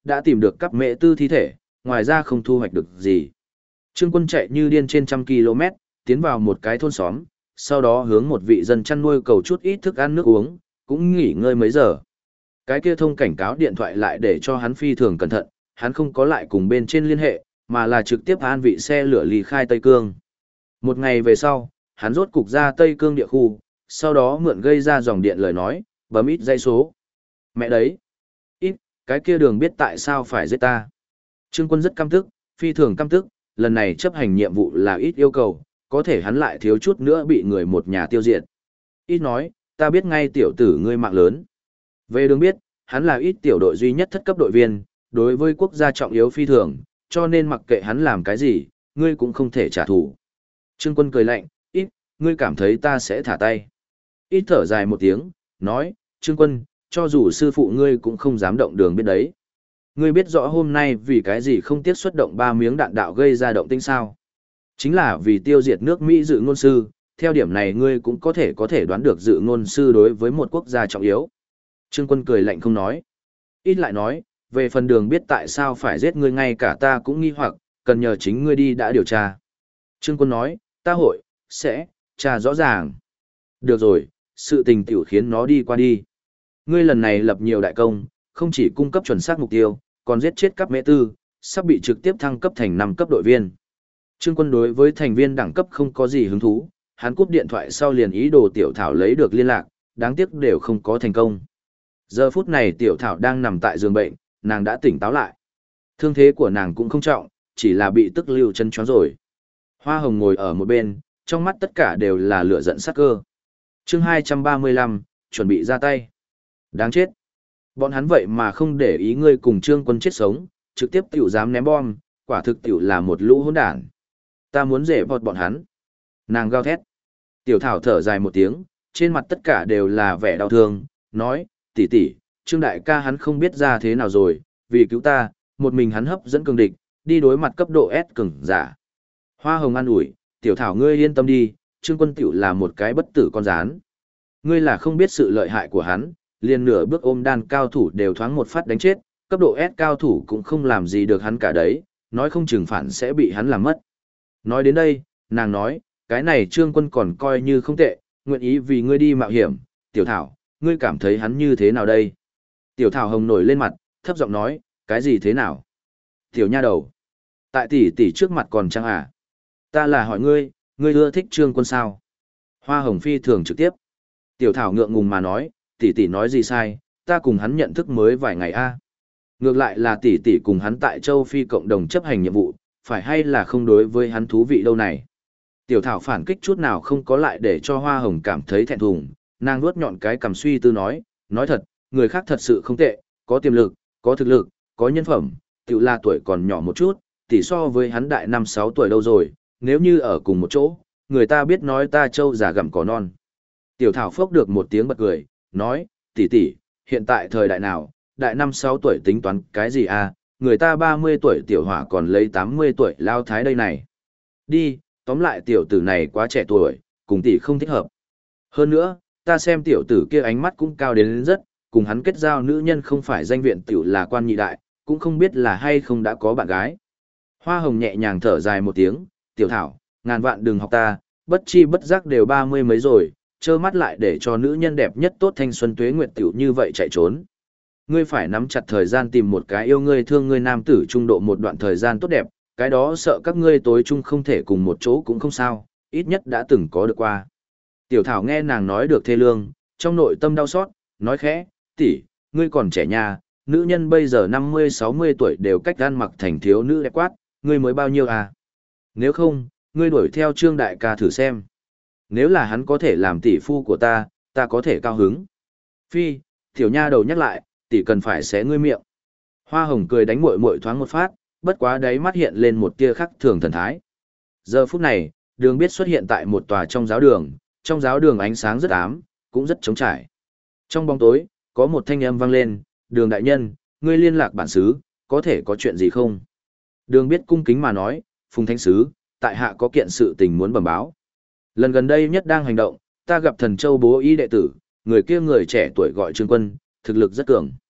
đã tìm được cắp mẹ tư thi thể, ngoài ra không thu hoạch được gì. Trương Quân chạy như điên trên 100 km, tiến vào một cái thôn xóm, sau đó hướng một vị dân chăn nuôi cầu chút ít thức ăn nước uống, cũng nghỉ ngơi mấy giờ. Cái kia thông cảnh cáo điện thoại lại để cho hắn phi thường cẩn thận, hắn không có lại cùng bên trên liên hệ, mà là trực tiếp an vị xe lửa ly khai Tây Cương. Một ngày về sau, hắn rốt cục ra Tây Cương địa khu, sau đó mượn gây ra dòng điện lời nói, bấm ít dây số. Mẹ đấy! Ít, cái kia đường biết tại sao phải giết ta. Trương Quân rất căm tức, phi thường căm tức, lần này chấp hành nhiệm vụ là ít yêu cầu, có thể hắn lại thiếu chút nữa bị người một nhà tiêu diệt. Ít nói, ta biết ngay tiểu tử ngươi mạng lớn. Về đường biết, hắn là ít tiểu đội duy nhất thất cấp đội viên, đối với quốc gia trọng yếu phi thường, cho nên mặc kệ hắn làm cái gì, ngươi cũng không thể trả thù. Trương Quân cười lạnh, ít, ngươi cảm thấy ta sẽ thả tay. Ít thở dài một tiếng, nói, Trương Quân, cho dù sư phụ ngươi cũng không dám động đường biết đấy. Ngươi biết rõ hôm nay vì cái gì không tiếc xuất động 3 miếng đạn đạo gây ra động tĩnh sao? Chính là vì tiêu diệt nước Mỹ dự ngôn sư, theo điểm này ngươi cũng có thể đoán được dự ngôn sư đối với một quốc gia trọng yếu. Trương Quân cười lạnh không nói. Ít lại nói, về phần đường biết tại sao phải giết ngươi ngay cả ta cũng nghi hoặc, cần nhờ chính ngươi đi đã điều tra. Trương Quân nói, ta sẽ, tra rõ ràng. Được rồi, sự tình tiểu khiến nó đi qua đi. Ngươi lần này lập nhiều đại công, không chỉ cung cấp chuẩn xác mục tiêu, còn giết chết các mẹ tư, sắp bị trực tiếp thăng cấp thành 5 cấp đội viên. Trương Quân đối với thành viên đẳng cấp không có gì hứng thú, hắn cúp điện thoại sau liền ý đồ Tiểu Thảo lấy được liên lạc, đáng tiếc đều không có thành công. Giờ phút này Tiểu Thảo đang nằm tại giường bệnh, nàng đã tỉnh táo lại. Thương thế của nàng cũng không trọng, chỉ là bị tức lưu chân choáng rồi. Hoa Hồng ngồi ở một bên, trong mắt tất cả đều là lửa giận sắc cơ. Chương 235, chuẩn bị ra tay. Đáng chết. Bọn hắn vậy mà không để ý ngươi cùng Trương Quân chết sống, trực tiếp tiểu dám ném bom, quả thực tiểu là một lũ hỗn đản. Ta muốn rể vọt bọn hắn. Nàng gào thét. Tiểu Thảo thở dài một tiếng, trên mặt tất cả đều là vẻ đau thương, nói, tỷ tỷ, Trương đại ca hắn không biết ra thế nào rồi, vì cứu ta, một mình hắn hấp dẫn cường địch, đi đối mặt cấp độ S cường giả. Hoa Hồng an ủi, Tiểu Thảo ngươi yên tâm đi, Trương Quân tiểu là một cái bất tử con rán. Ngươi là không biết sự lợi hại của hắn, liền nửa bước ôm đan cao thủ đều thoáng một phát đánh chết, cấp độ S cao thủ cũng không làm gì được hắn cả đấy, nói không chừng phản sẽ bị hắn làm mất. Nói đến đây, nàng nói, cái này Trương Quân còn coi như không tệ, nguyện ý vì ngươi đi mạo hiểm, Tiểu Thảo, ngươi cảm thấy hắn như thế nào đây? Tiểu Thảo hồng nổi lên mặt, thấp giọng nói, cái gì thế nào? Tiểu nha đầu, tại tỷ tỷ trước mặt còn chăng à? Ta là hỏi ngươi, ngươi ưa thích Trương Quân sao? Hoa Hồng phi thường trực tiếp. Tiểu Thảo ngượng ngùng mà nói, tỷ tỷ nói gì sai, ta cùng hắn nhận thức mới vài ngày a. Ngược lại là tỷ tỷ cùng hắn tại châu Phi cộng đồng chấp hành nhiệm vụ, phải hay là không đối với hắn thú vị đâu này. Tiểu Thảo phản kích chút nào không có lại để cho Hoa Hồng cảm thấy thẹn thùng, nàng nuốt nhọn cái cằm suy tư nói thật, người khác thật sự không tệ, có tiềm lực, có thực lực, có nhân phẩm, tiểu là tuổi còn nhỏ một chút, tỷ so với hắn đại 5-6 tuổi đâu rồi, nếu như ở cùng một chỗ, người ta biết nói ta trâu già gặm cỏ non. Tiểu Thảo phốc được một tiếng bật cười, nói, tỷ tỷ, hiện tại thời đại nào, đại 5-6 tuổi tính toán cái gì à, người ta 30 tuổi tiểu hỏa còn lấy 80 tuổi lao thái đây này. Đi, tóm lại tiểu tử này quá trẻ tuổi, cùng tỷ không thích hợp. Hơn nữa, ta xem tiểu tử kia ánh mắt cũng cao đến rất, cùng hắn kết giao nữ nhân không phải danh viện tiểu là quan nhị đại, cũng không biết là hay không đã có bạn gái. Hoa Hồng nhẹ nhàng thở dài một tiếng, Tiểu Thảo, ngàn vạn đừng học ta, bất chi bất giác đều 30 mấy rồi, trơ mắt lại để cho nữ nhân đẹp nhất tốt thanh xuân tuế nguyệt tiểu như vậy chạy trốn. Ngươi phải nắm chặt thời gian tìm một cái yêu ngươi thương ngươi nam tử trung độ một đoạn thời gian tốt đẹp, cái đó sợ các ngươi tối chung không thể cùng một chỗ cũng không sao, ít nhất đã từng có được qua. Tiểu Thảo nghe nàng nói được thê lương, trong nội tâm đau xót, nói khẽ, tỷ, ngươi còn trẻ nha, nữ nhân bây giờ 50-60 tuổi đều cách ăn mặc thành thiếu nữ đẹp quát, ngươi mới bao nhiêu à? Nếu không, ngươi đuổi theo Trương đại ca thử xem. Nếu là hắn có thể làm tỷ phu của ta, ta có thể cao hứng. Phi, tiểu nha đầu nhắc lại, tỷ cần phải xé ngươi miệng. Hoa Hồng cười đánh muội muội thoáng một phát, bất quá đáy mắt hiện lên một tia khắc thường thần thái. Giờ phút này, Đường Biết xuất hiện tại một tòa trong giáo đường ánh sáng rất ám, cũng rất trống trải. Trong bóng tối, có một thanh âm vang lên, Đường đại nhân, ngươi liên lạc bản xứ, có thể có chuyện gì không? Đường Biết cung kính mà nói, Phùng Thánh Sứ, tại hạ có kiện sự tình muốn bẩm báo. Lần gần đây nhất đang hành động, ta gặp Thần Châu bố y đệ tử, người kia người trẻ tuổi gọi Trương Quân, thực lực rất cường.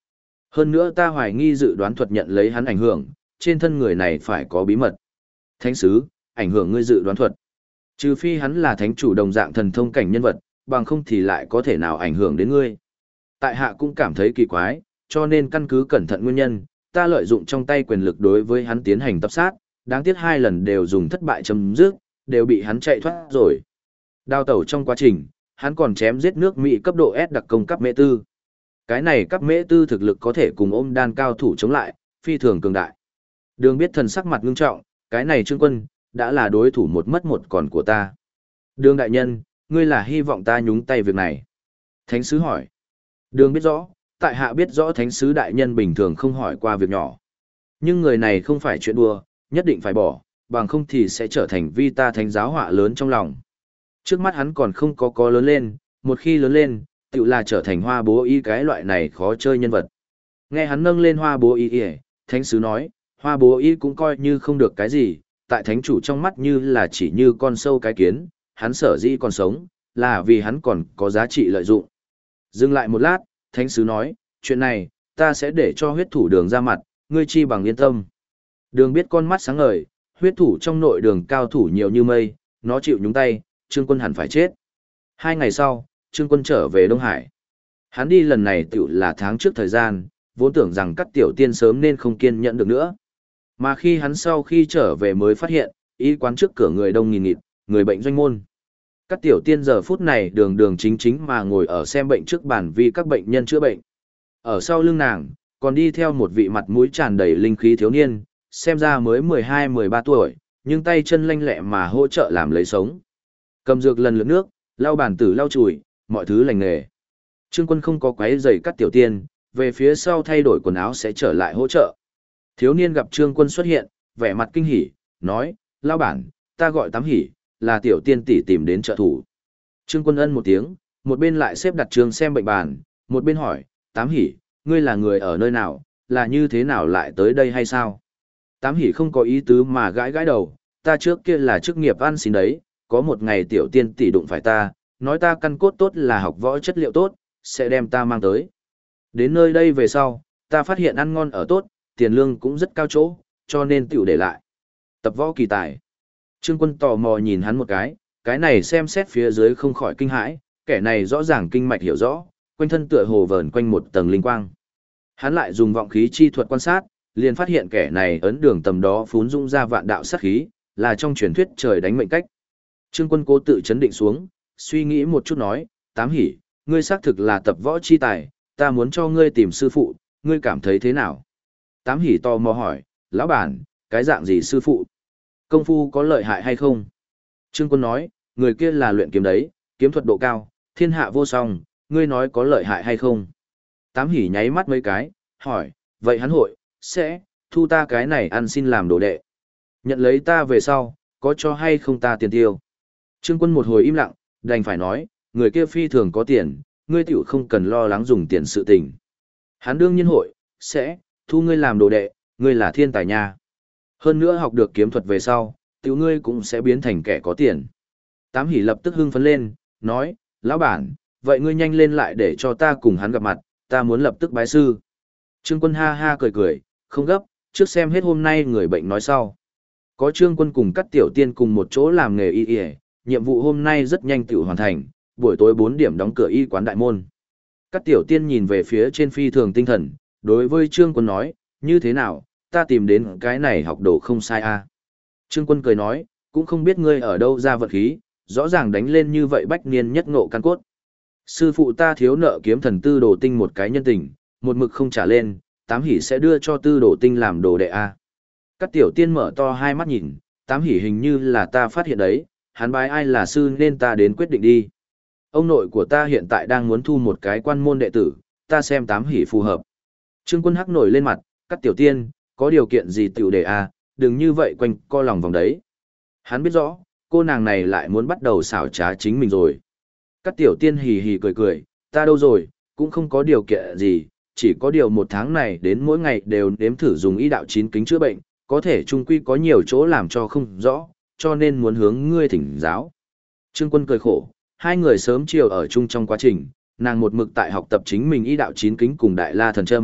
Hơn nữa ta hoài nghi dự đoán thuật nhận lấy hắn ảnh hưởng, trên thân người này phải có bí mật. Thánh sứ, ảnh hưởng ngươi dự đoán thuật. Trừ phi hắn là thánh chủ đồng dạng thần thông cảnh nhân vật, bằng không thì lại có thể nào ảnh hưởng đến ngươi. Tại hạ cũng cảm thấy kỳ quái, cho nên căn cứ cẩn thận nguyên nhân, ta lợi dụng trong tay quyền lực đối với hắn tiến hành tập sát, đáng tiếc 2 lần đều dùng thất bại chấm dứt, đều bị hắn chạy thoát rồi. Đào tẩu trong quá trình, hắn còn chém giết nước Mỹ cấp độ S đặc công cấp mễ tư. Cái này cấp mễ tư thực lực có thể cùng ôm đan cao thủ chống lại, phi thường cường đại. Đường biết thần sắc mặt ngưng trọng, cái này Trương Quân, đã là đối thủ một mất một còn của ta. Đường đại nhân, ngươi là hy vọng ta nhúng tay việc này. Thánh sứ hỏi. Đường biết rõ, tại hạ biết rõ thánh sứ đại nhân bình thường không hỏi qua việc nhỏ. Nhưng người này không phải chuyện đùa, nhất định phải bỏ, bằng không thì sẽ trở thành vi ta thánh giáo họa lớn trong lòng. Trước mắt hắn còn không có lớn lên, một khi lớn lên, tự là trở thành hoa bố y cái loại này khó chơi nhân vật. Nghe hắn nâng lên hoa bố y, thánh sứ nói, hoa bố y cũng coi như không được cái gì, tại thánh chủ trong mắt như là chỉ như con sâu cái kiến, hắn sở dĩ còn sống, là vì hắn còn có giá trị lợi dụng. Dừng lại một lát, thánh sứ nói, chuyện này, ta sẽ để cho huyết thủ đường ra mặt, ngươi chi bằng yên tâm. Đường biết con mắt sáng ngời, huyết thủ trong nội đường cao thủ nhiều như mây, nó chịu nhúng tay, Trương Quân hẳn phải chết. 2 ngày sau, Trương Quân trở về Đông Hải. Hắn đi lần này tiểu là tháng trước thời gian, vốn tưởng rằng các tiểu tiên sớm nên không kiên nhẫn được nữa. Mà khi hắn sau khi trở về mới phát hiện, y quán trước cửa người đông nghìn nghịt, người bệnh doanh môn. Các tiểu tiên giờ phút này đường đường chính chính mà ngồi ở xem bệnh trước bàn vì các bệnh nhân chữa bệnh. Ở sau lưng nàng, còn đi theo một vị mặt mũi tràn đầy linh khí thiếu niên, xem ra mới 12-13 tuổi, nhưng tay chân lanh lẹ mà hỗ trợ làm lấy sống. Cầm dược lần lượt nước, lau bàn tử lau chùi, mọi thứ lành nghề. Trương Quân không có quấy rầy các tiểu tiên, về phía sau thay đổi quần áo sẽ trở lại hỗ trợ. Thiếu niên gặp Trương Quân xuất hiện, vẻ mặt kinh hỉ, nói, lao bản, ta gọi Tám Hỉ, là tiểu tiên tỷ tìm đến trợ thủ. Trương Quân ân một tiếng, một bên lại xếp đặt trường xem bệnh bàn, một bên hỏi, Tám Hỉ, ngươi là người ở nơi nào, là như thế nào lại tới đây hay sao? Tám Hỉ không có ý tứ mà gãi gãi đầu, ta trước kia là chức nghiệp ăn xin đấy, có một ngày tiểu tiên tỷ đụng phải ta, nói ta căn cốt tốt là học võ chất liệu tốt, sẽ đem ta mang tới. Đến nơi đây về sau, ta phát hiện ăn ngon ở tốt, tiền lương cũng rất cao chỗ, cho nên tiểu để lại. Tập võ kỳ tài. Trương Quân tò mò nhìn hắn một cái này xem xét phía dưới không khỏi kinh hãi, kẻ này rõ ràng kinh mạch hiểu rõ, quanh thân tựa hồ vờn quanh một tầng linh quang. Hắn lại dùng vọng khí chi thuật quan sát, liền phát hiện kẻ này ấn đường tầm đó phún dung ra vạn đạo sát khí, là trong truyền thuyết trời đánh mệnh cách. Trương Quân cố tự chấn định xuống, suy nghĩ một chút nói, Tám Hỉ, ngươi xác thực là tập võ chi tài, ta muốn cho ngươi tìm sư phụ, ngươi cảm thấy thế nào? Tám Hỉ tò mò hỏi, lão bản, cái dạng gì sư phụ? Công phu có lợi hại hay không? Trương Quân nói, người kia là luyện kiếm đấy, kiếm thuật độ cao, thiên hạ vô song, ngươi nói có lợi hại hay không? Tám Hỉ nháy mắt mấy cái, hỏi, vậy hắn hội, sẽ, thu ta cái này ăn xin làm đồ đệ. Nhận lấy ta về sau, có cho hay không ta tiền tiêu? Trương Quân một hồi im lặng, đành phải nói, người kia phi thường có tiền, ngươi tiểu không cần lo lắng dùng tiền sự tình. Hắn đương nhiên hội, sẽ, thu ngươi làm đồ đệ, ngươi là thiên tài nha. Hơn nữa học được kiếm thuật về sau, tiểu ngươi cũng sẽ biến thành kẻ có tiền. Tám Hỉ lập tức hưng phấn lên, nói, lão bản, vậy ngươi nhanh lên lại để cho ta cùng hắn gặp mặt, ta muốn lập tức bái sư. Trương Quân ha ha cười cười, không gấp, trước xem hết hôm nay người bệnh nói sau. Có Trương Quân cùng các tiểu tiên cùng một chỗ làm nghề y y, nhiệm vụ hôm nay rất nhanh tiểu hoàn thành, buổi tối 4 điểm đóng cửa y quán đại môn. Các tiểu tiên nhìn về phía trên phi thường tinh thần, đối với Trương Quân nói, như thế nào, ta tìm đến cái này học đồ không sai à. Trương Quân cười nói, cũng không biết ngươi ở đâu ra vật khí, rõ ràng đánh lên như vậy bách niên nhất ngộ căn cốt. Sư phụ ta thiếu nợ kiếm thần Tư Đồ Tinh một cái nhân tình, một mực không trả lên, Tám Hỉ sẽ đưa cho Tư Đồ Tinh làm đồ đệ a. Các tiểu tiên mở to hai mắt nhìn, Tám Hỉ hình như là ta phát hiện đấy, hắn bái ai là sư nên ta đến quyết định đi. Ông nội của ta hiện tại đang muốn thu một cái quan môn đệ tử, ta xem Tám Hỉ phù hợp. Trương Quân hắc nổi lên mặt, các tiểu tiên, có điều kiện gì tiểu đệ a, đừng như vậy quanh co lòng vòng đấy. Hắn biết rõ, cô nàng này lại muốn bắt đầu xảo trá chính mình rồi. Các tiểu tiên hì hì cười cười, ta đâu rồi, cũng không có điều kiện gì, chỉ có điều 1 tháng này đến mỗi ngày đều nếm thử dùng y đạo 9 kính chữa bệnh, có thể trung quy có nhiều chỗ làm cho không rõ, cho nên muốn hướng ngươi thỉnh giáo. Trương Quân cười khổ, hai người sớm chiều ở chung trong quá trình, nàng một mực tại học tập chính mình y đạo 9 kính cùng đại la thần châm,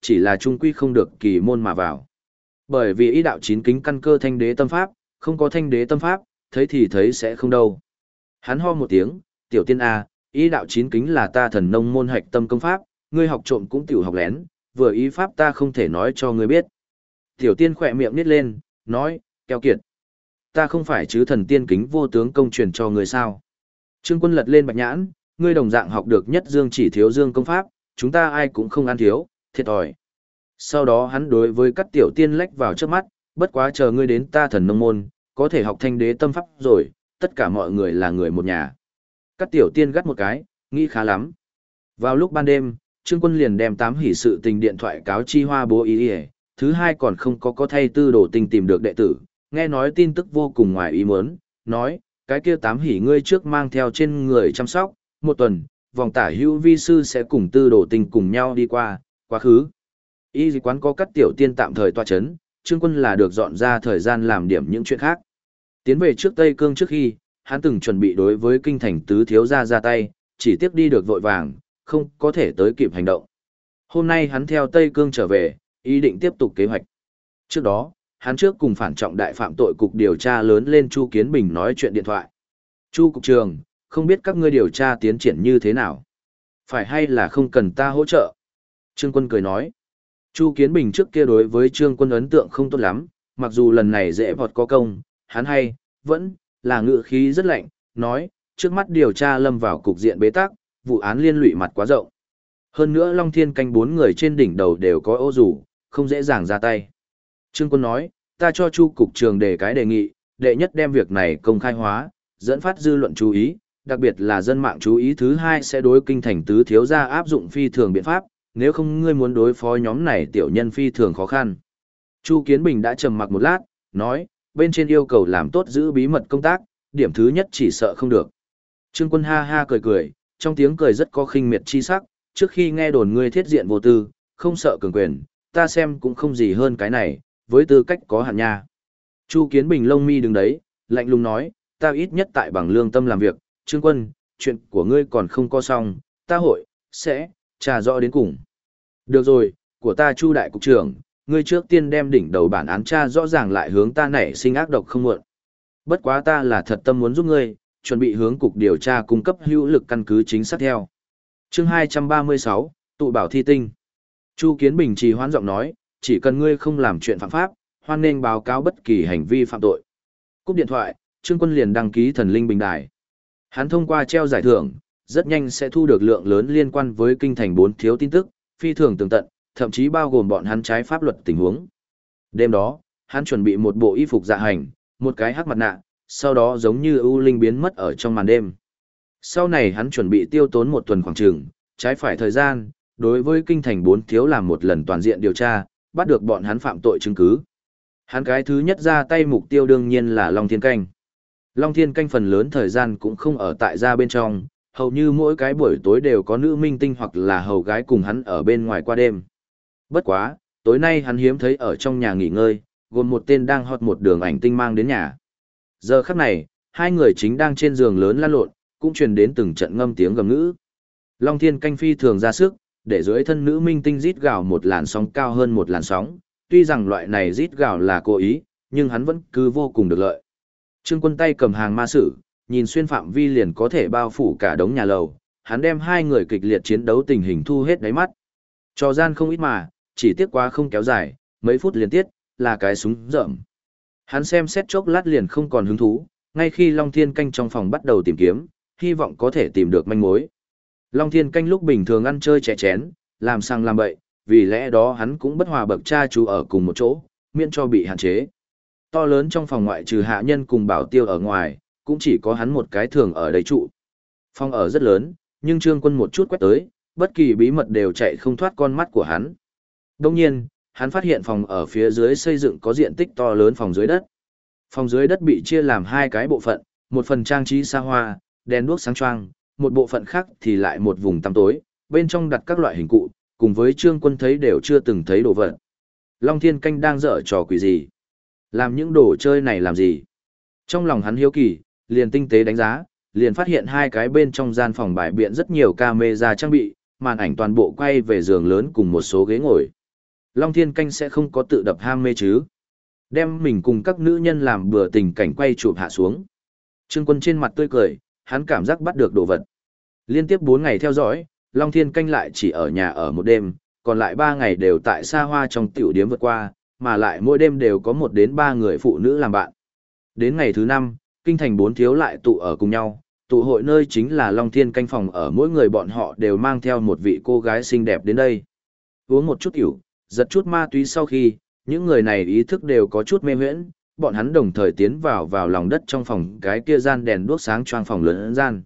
chỉ là trung quy không được kỳ môn mà vào. Bởi vì ý đạo chín kính căn cơ thanh đế tâm pháp, không có thanh đế tâm pháp, thấy thì thấy sẽ không đâu. Hắn ho một tiếng, tiểu tiên A, ý đạo chín kính là ta thần nông môn hạch tâm công pháp, ngươi học trộm cũng tiểu học lén, vừa ý pháp ta không thể nói cho ngươi biết. Tiểu tiên khỏe miệng nít lên, nói, keo kiệt. Ta không phải chứ thần tiên kính vô tướng công truyền cho ngươi sao. Trương Quân lật lên bạch nhãn, ngươi đồng dạng học được nhất dương chỉ thiếu dương công pháp, chúng ta ai cũng không ăn thiếu, thiệt thòi. Sau đó hắn đối với các tiểu tiên lách vào trước mắt, bất quá chờ ngươi đến ta thần nông môn, có thể học thanh đế tâm pháp rồi, tất cả mọi người là người một nhà. Các tiểu tiên gắt một cái, nghĩ khá lắm. Vào lúc ban đêm, Trương Quân liền đem 8 hỷ sự tình điện thoại cáo chi Hoa Bố Ý Ý, thứ hai còn không có thay tư đồ tình tìm được đệ tử, nghe nói tin tức vô cùng ngoài ý muốn, nói, cái kia 8 hỷ ngươi trước mang theo trên người chăm sóc, một tuần, vòng tả hữu vi sư sẽ cùng tư đồ tình cùng nhau đi qua, quá khứ. Y quán có các tiểu tiên tạm thời tọa chấn, Trương Quân là được dọn ra thời gian làm điểm những chuyện khác. Tiến về trước Tây Cương trước khi, hắn từng chuẩn bị đối với kinh thành tứ thiếu gia ra tay, chỉ tiếc đi được vội vàng, không có thể tới kịp hành động. Hôm nay hắn theo Tây Cương trở về, ý định tiếp tục kế hoạch. Trước đó, hắn trước cùng phản trọng đại phạm tội cục điều tra lớn lên Chu Kiến Bình nói chuyện điện thoại. Chu cục trưởng, không biết các ngươi điều tra tiến triển như thế nào? Phải hay là không cần ta hỗ trợ? Trương Quân cười nói. Chu Kiến Bình trước kia đối với Trương Quân ấn tượng không tốt lắm, mặc dù lần này dễ vọt có công, hắn hay, vẫn, là ngự khí rất lạnh, nói, trước mắt điều tra lâm vào cục diện bế tắc, vụ án liên lụy mặt quá rộng. Hơn nữa Long Thiên canh 4 người trên đỉnh đầu đều có ô dù, không dễ dàng ra tay. Trương Quân nói, ta cho Chu cục trường đề cái đề nghị, đệ nhất đem việc này công khai hóa, dẫn phát dư luận chú ý, đặc biệt là dân mạng chú ý, thứ hai sẽ đối kinh thành tứ thiếu gia áp dụng phi thường biện pháp, nếu không ngươi muốn đối phó nhóm này tiểu nhân phi thường khó khăn. Chu Kiến Bình đã trầm mặc một lát, nói, bên trên yêu cầu làm tốt giữ bí mật công tác, điểm thứ nhất chỉ sợ không được. Trương Quân ha ha cười cười, trong tiếng cười rất có khinh miệt chi sắc, trước khi nghe đồn ngươi thiết diện vô tư, không sợ cường quyền, ta xem cũng không gì hơn cái này, với tư cách có hạn nha. Chu Kiến Bình lông mi đứng đấy, lạnh lùng nói, ta ít nhất tại bằng lương tâm làm việc, Trương Quân, chuyện của ngươi còn không có xong, ta sẽ trà rõ đến cùng. Được rồi, của ta Chu đại cục trưởng, ngươi trước tiên đem đỉnh đầu bản án tra rõ ràng lại hướng ta nảy sinh ác độc không muộn. Bất quá ta là thật tâm muốn giúp ngươi, chuẩn bị hướng cục điều tra cung cấp hữu lực căn cứ chính xác theo. Chương 236, tụ bảo thi tinh. Chu Kiến Bình trì hoãn giọng nói, chỉ cần ngươi không làm chuyện phạm pháp, hoan nên báo cáo bất kỳ hành vi phạm tội. Cúp điện thoại, Trương Quân liền đăng ký thần linh bình đài. Hắn thông qua treo giải thưởng, rất nhanh sẽ thu được lượng lớn liên quan với kinh thành 4 thiếu tin tức, phi thường tường tận, thậm chí bao gồm bọn hắn trái pháp luật tình huống. Đêm đó, hắn chuẩn bị một bộ y phục dạ hành, một cái hắc mặt nạ, sau đó giống như ưu linh biến mất ở trong màn đêm. Sau này hắn chuẩn bị tiêu tốn một tuần khoảng chừng, trái phải thời gian, đối với kinh thành 4 thiếu làm một lần toàn diện điều tra, bắt được bọn hắn phạm tội chứng cứ. Hắn cái thứ nhất ra tay mục tiêu đương nhiên là Long Thiên Canh. Long Thiên Canh phần lớn thời gian cũng không ở tại gia bên trong, hầu như mỗi cái buổi tối đều có nữ minh tinh hoặc là hầu gái cùng hắn ở bên ngoài qua đêm. Bất quá, tối nay hắn hiếm thấy ở trong nhà nghỉ ngơi, gồm một tên đang hot một đường ảnh tinh mang đến nhà. Giờ khắc này, hai người chính đang trên giường lớn lăn lộn, cũng truyền đến từng trận ngâm tiếng gầm ngữ. Long Thiên Canh phi thường ra sức, để dưới thân nữ minh tinh rít gào một làn sóng cao hơn một làn sóng, tuy rằng loại này rít gào là cố ý, nhưng hắn vẫn cứ vô cùng được lợi. Trương Quân tay cầm hàng ma sử, nhìn xuyên phạm vi liền có thể bao phủ cả đống nhà lầu, hắn đem hai người kịch liệt chiến đấu tình hình thu hết đáy mắt. Trò gian không ít mà, chỉ tiếc quá không kéo dài, mấy phút liên tiếp, là cái súng rợm. Hắn xem xét chốc lát liền không còn hứng thú, ngay khi Long Thiên Canh trong phòng bắt đầu tìm kiếm, hy vọng có thể tìm được manh mối. Long Thiên Canh lúc bình thường ăn chơi trẻ chén, làm sang làm bậy, vì lẽ đó hắn cũng bất hòa bậc cha chú ở cùng một chỗ, miễn cho bị hạn chế. To lớn trong phòng ngoại trừ hạ nhân cùng bảo tiêu ở ngoài, cũng chỉ có hắn một cái thường ở đây trụ. Phòng ở rất lớn, nhưng Trương Quân một chút quét tới, bất kỳ bí mật đều chạy không thoát con mắt của hắn. Đồng nhiên, hắn phát hiện phòng ở phía dưới xây dựng có diện tích to lớn phòng dưới đất. Phòng dưới đất bị chia làm hai cái bộ phận, một phần trang trí xa hoa, đèn đuốc sáng choang, một bộ phận khác thì lại một vùng tăm tối, bên trong đặt các loại hình cụ, cùng với Trương Quân thấy đều chưa từng thấy đồ vật. Long Thiên Canh đang dở trò quỷ gì? Làm những đồ chơi này làm gì? Trong lòng hắn hiếu kỳ, liền tinh tế đánh giá, liền phát hiện hai cái bên trong gian phòng bài biện rất nhiều camera trang bị, màn ảnh toàn bộ quay về giường lớn cùng một số ghế ngồi. Long Thiên Canh sẽ không có tự đập ham mê chứ. Đem mình cùng các nữ nhân làm bừa tình cảnh quay chụp hạ xuống. Trương Quân trên mặt tươi cười, hắn cảm giác bắt được đồ vật. Liên tiếp 4 ngày theo dõi, Long Thiên Canh lại chỉ ở nhà ở một đêm, còn lại 3 ngày đều tại xa hoa trong tiểu điếm vượt qua, mà lại mỗi đêm đều có 1 đến 3 người phụ nữ làm bạn. Đến ngày thứ 5, kinh thành 4 thiếu lại tụ ở cùng nhau, tụ hội nơi chính là Long Thiên Canh phòng ở, mỗi người bọn họ đều mang theo một vị cô gái xinh đẹp đến đây. Uống một chút tiểu, giật chút ma túy sau khi, những người này ý thức đều có chút mê huyễn, bọn hắn đồng thời tiến vào lòng đất trong phòng cái kia gian đèn đuốc sáng choang phòng lớn gian.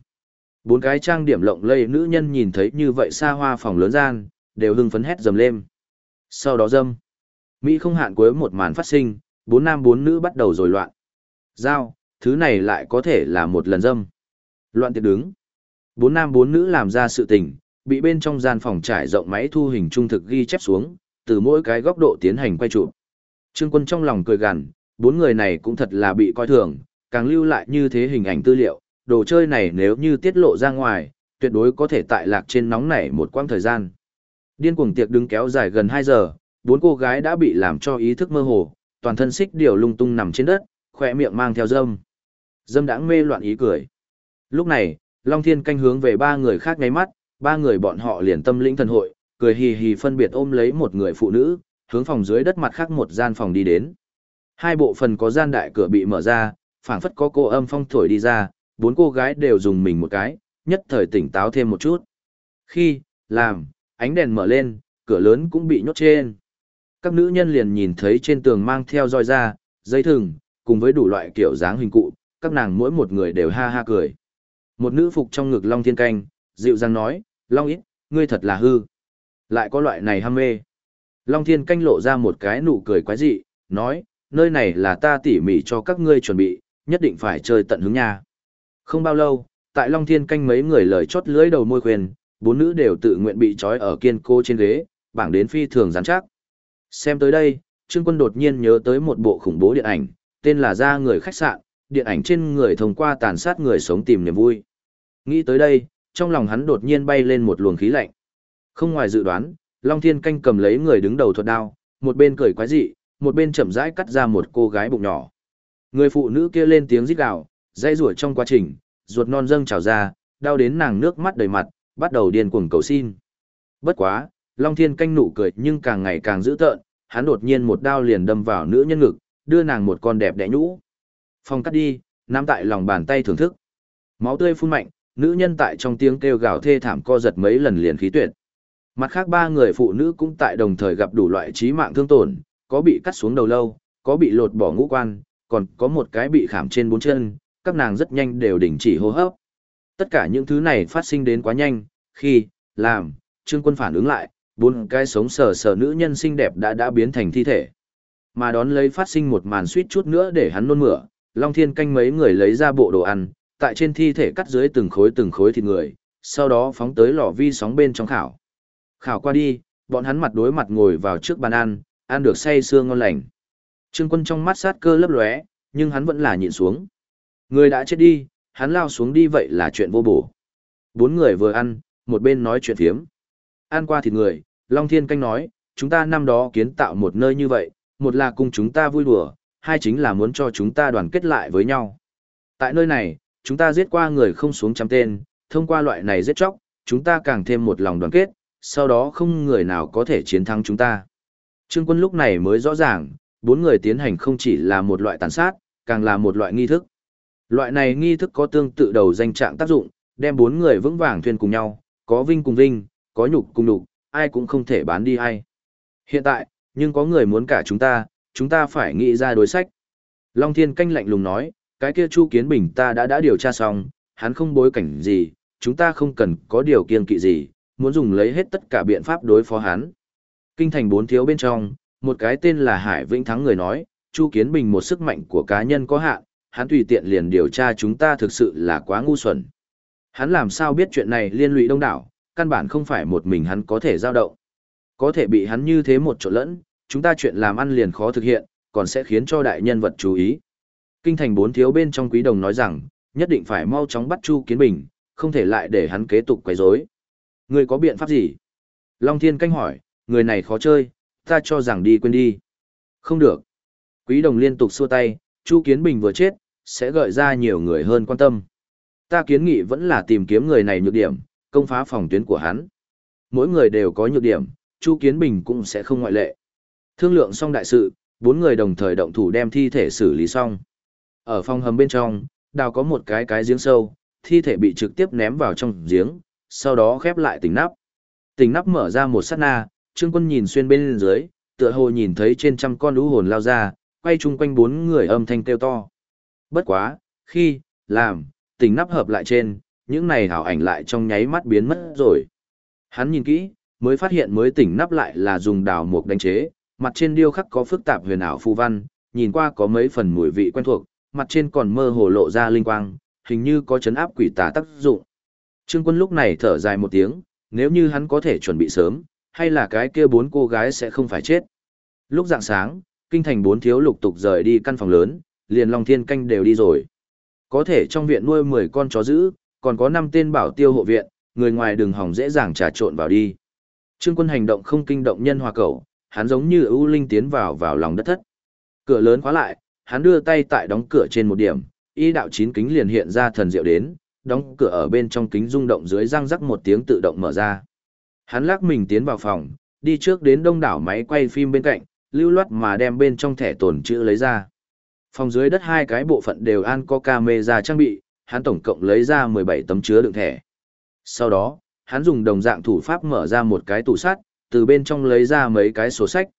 4 cái trang điểm lộng lẫy nữ nhân nhìn thấy như vậy xa hoa phòng lớn gian, đều hưng phấn hét dầm lên. Sau đó dâm. Mỹ không hạn cuối một màn phát sinh, 4 nam 4 nữ bắt đầu rồi loạn. Giao, thứ này lại có thể là một lần dâm. Loạn tiệc đứng. 4 nam 4 nữ làm ra sự tình, bị bên trong gian phòng trải rộng máy thu hình trung thực ghi chép xuống, từ mỗi cái góc độ tiến hành quay chụp. Trương Quân trong lòng cười gằn, 4 người này cũng thật là bị coi thường, càng lưu lại như thế hình ảnh tư liệu, đồ chơi này nếu như tiết lộ ra ngoài, tuyệt đối có thể tại lạc trên nóng nảy một quãng thời gian. Điên cuồng tiệc đứng kéo dài gần 2 giờ, 4 cô gái đã bị làm cho ý thức mơ hồ, toàn thân xích điều lung tung nằm trên đất, khỏe miệng mang theo dâm. Dâm đãng mê loạn ý cười. Lúc này, Long Thiên Canh hướng về 3 người khác ngáy mắt, 3 người bọn họ liền tâm lĩnh thần hội, cười hì hì phân biệt ôm lấy một người phụ nữ, hướng phòng dưới đất mặt khác một gian phòng đi đến. 2 bộ phần có gian đại cửa bị mở ra, phảng phất có cô âm phong thổi đi ra, 4 cô gái đều dùng mình một cái, nhất thời tỉnh táo thêm một chút. Khi, làm, ánh đèn mở lên, cửa lớn cũng bị nhốt trên. Các nữ nhân liền nhìn thấy trên tường mang theo roi da, dây thừng, cùng với đủ loại kiểu dáng hình cụ, các nàng mỗi một người đều ha ha cười. Một nữ phục trong ngực Long Thiên Canh, dịu dàng nói, Long ít, ngươi thật là hư. Lại có loại này ham mê. Long Thiên Canh lộ ra một cái nụ cười quái dị, nói, nơi này là ta tỉ mỉ cho các ngươi chuẩn bị, nhất định phải chơi tận hứng nha. Không bao lâu, tại Long Thiên Canh mấy người lời chót lưỡi đầu môi khuyên, 4 nữ đều tự nguyện bị trói ở kiên cố trên ghế, bảng đến phi thường rắn chắc. Xem tới đây, Trương Quân đột nhiên nhớ tới một bộ khủng bố điện ảnh, tên là Ra Người Khách Sạn, điện ảnh trên người thông qua tàn sát người sống tìm niềm vui. Nghĩ tới đây, trong lòng hắn đột nhiên bay lên một luồng khí lạnh. Không ngoài dự đoán, Long Thiên Canh cầm lấy người đứng đầu thuật đao, một bên cười quái dị, một bên chậm rãi cắt ra một cô gái bụng nhỏ. Người phụ nữ kia lên tiếng rít gào, dây rủa trong quá trình, ruột non dâng trào ra, đau đến nàng nước mắt đầy mặt, bắt đầu điên cuồng cầu xin. Bất quá, Long Thiên Canh nụ cười nhưng càng ngày càng dữ tợn, hắn đột nhiên một đao liền đâm vào nữ nhân ngực, đưa nàng một con đẹp đẽ nhũ. Phong cắt đi, nắm tại lòng bàn tay thưởng thức. Máu tươi phun mạnh, nữ nhân tại trong tiếng kêu gào thê thảm co giật mấy lần liền khí tuyệt. Mặt khác 3 người phụ nữ cũng tại đồng thời gặp đủ loại chí mạng thương tổn, có bị cắt xuống đầu lâu, có bị lột bỏ ngũ quan, còn có một cái bị khảm trên 4 chân, các nàng rất nhanh đều đình chỉ hô hấp. Tất cả những thứ này phát sinh đến quá nhanh, khi, làm, Trương Quân phản ứng lại, 4 cái sống sờ sờ nữ nhân xinh đẹp đã biến thành thi thể. Mà đón lấy phát sinh một màn suýt chút nữa để hắn nôn mửa, Long Thiên Canh mấy người lấy ra bộ đồ ăn, tại trên thi thể cắt dưới từng khối thịt người, sau đó phóng tới lò vi sóng bên trong khảo. Khảo qua đi, bọn hắn mặt đối mặt ngồi vào trước bàn ăn được say sưa ngon lành. Trương Quân trong mắt sát cơ lấp lóe, nhưng hắn vẫn là nhịn xuống. Người đã chết đi, hắn lao xuống đi vậy là chuyện vô bổ. 4 người vừa ăn, một bên nói chuyện phiếm. Ăn qua thịt người, Long Thiên Canh nói, chúng ta năm đó kiến tạo một nơi như vậy, một là cùng chúng ta vui đùa, hai chính là muốn cho chúng ta đoàn kết lại với nhau. Tại nơi này, chúng ta giết qua người không xuống trăm tên, thông qua loại này giết chóc, chúng ta càng thêm một lòng đoàn kết, sau đó không người nào có thể chiến thắng chúng ta. Trương Quân lúc này mới rõ ràng, 4 người tiến hành không chỉ là một loại tàn sát, càng là một loại nghi thức. Loại này nghi thức có tương tự đầu danh trạng tác dụng, đem 4 người vững vàng thuyền cùng nhau, có vinh cùng vinh, có nhục cùng nhục, ai cũng không thể bán đi ai. Hiện tại, nhưng có người muốn cả chúng ta phải nghĩ ra đối sách. Long Thiên Canh lạnh lùng nói, cái kia Chu Kiến Bình ta đã điều tra xong, hắn không bối cảnh gì, chúng ta không cần có điều kiêng kỵ gì, muốn dùng lấy hết tất cả biện pháp đối phó hắn. Kinh thành 4 thiếu bên trong, một cái tên là Hải Vĩnh Thắng người nói, Chu Kiến Bình một sức mạnh của cá nhân có hạn, hắn tùy tiện liền điều tra chúng ta thực sự là quá ngu xuẩn. Hắn làm sao biết chuyện này liên lụy đông đảo, căn bản không phải một mình hắn có thể giao động. Có thể bị hắn như thế một chỗ lẫn, chúng ta chuyện làm ăn liền khó thực hiện, còn sẽ khiến cho đại nhân vật chú ý. Kinh thành 4 thiếu bên trong quý đồng nói rằng, nhất định phải mau chóng bắt Chu Kiến Bình, không thể lại để hắn kế tục quấy rối. Người có biện pháp gì? Long Thiên Canh hỏi, người này khó chơi, Ta cho rằng đi quên đi. Không được. Quý đồng liên tục xua tay, Chu Kiến Bình vừa chết, sẽ gợi ra nhiều người hơn quan tâm. Ta kiến nghị vẫn là tìm kiếm người này nhược điểm, công phá phòng tuyến của hắn. Mỗi người đều có nhược điểm, Chu Kiến Bình cũng sẽ không ngoại lệ. Thương lượng xong đại sự, 4 người đồng thời động thủ đem thi thể xử lý xong. Ở phòng hầm bên trong, đào có một cái giếng sâu, thi thể bị trực tiếp ném vào trong giếng, sau đó khép lại tỉnh nắp. Tỉnh nắp mở ra một sát na, Trương Quân nhìn xuyên bên dưới, tựa hồ nhìn thấy trên trăm con lũ hồn lao ra, quay chung quanh 4 người âm thanh kêu to. Bất quá, khi làm tỉnh nắp hợp lại trên, những này hảo ảnh lại trong nháy mắt biến mất rồi. Hắn nhìn kỹ, mới phát hiện mới tỉnh nắp lại là dùng đào mục đánh chế, mặt trên điêu khắc có phức tạp huyền ảo phù văn, nhìn qua có mấy phần mùi vị quen thuộc, mặt trên còn mơ hồ lộ ra linh quang, hình như có chấn áp quỷ tà tác dụng. Trương Quân lúc này thở dài một tiếng, nếu như hắn có thể chuẩn bị sớm, hay là cái kia 4 cô gái sẽ không phải chết. Lúc rạng sáng, kinh thành 4 thiếu lục tục rời đi căn phòng lớn, liền Long Thiên Canh đều đi rồi. Có thể trong viện nuôi 10 con chó dữ, còn có 5 tên bảo tiêu hộ viện, người ngoài đừng hỏng dễ dàng trà trộn vào đi. Trương Quân hành động không kinh động nhân hòa cẩu, hắn giống như ưu linh tiến vào lòng đất thất. Cửa lớn khóa lại, hắn đưa tay tại đóng cửa trên một điểm, y đạo 9 kính liền hiện ra thần diệu đến, đóng cửa ở bên trong kính rung động dưới răng rắc một tiếng tự động mở ra. Hắn lắc mình tiến vào phòng, đi trước đến đông đảo máy quay phim bên cạnh, lưu loát mà đem bên trong thẻ tồn chữ lấy ra. Phòng dưới đất 2 cái bộ phận đều an có camera trang bị, hắn tổng cộng lấy ra 17 tấm chứa đựng thẻ. Sau đó, hắn dùng đồng dạng thủ pháp mở ra một cái tủ sắt, từ bên trong lấy ra mấy cái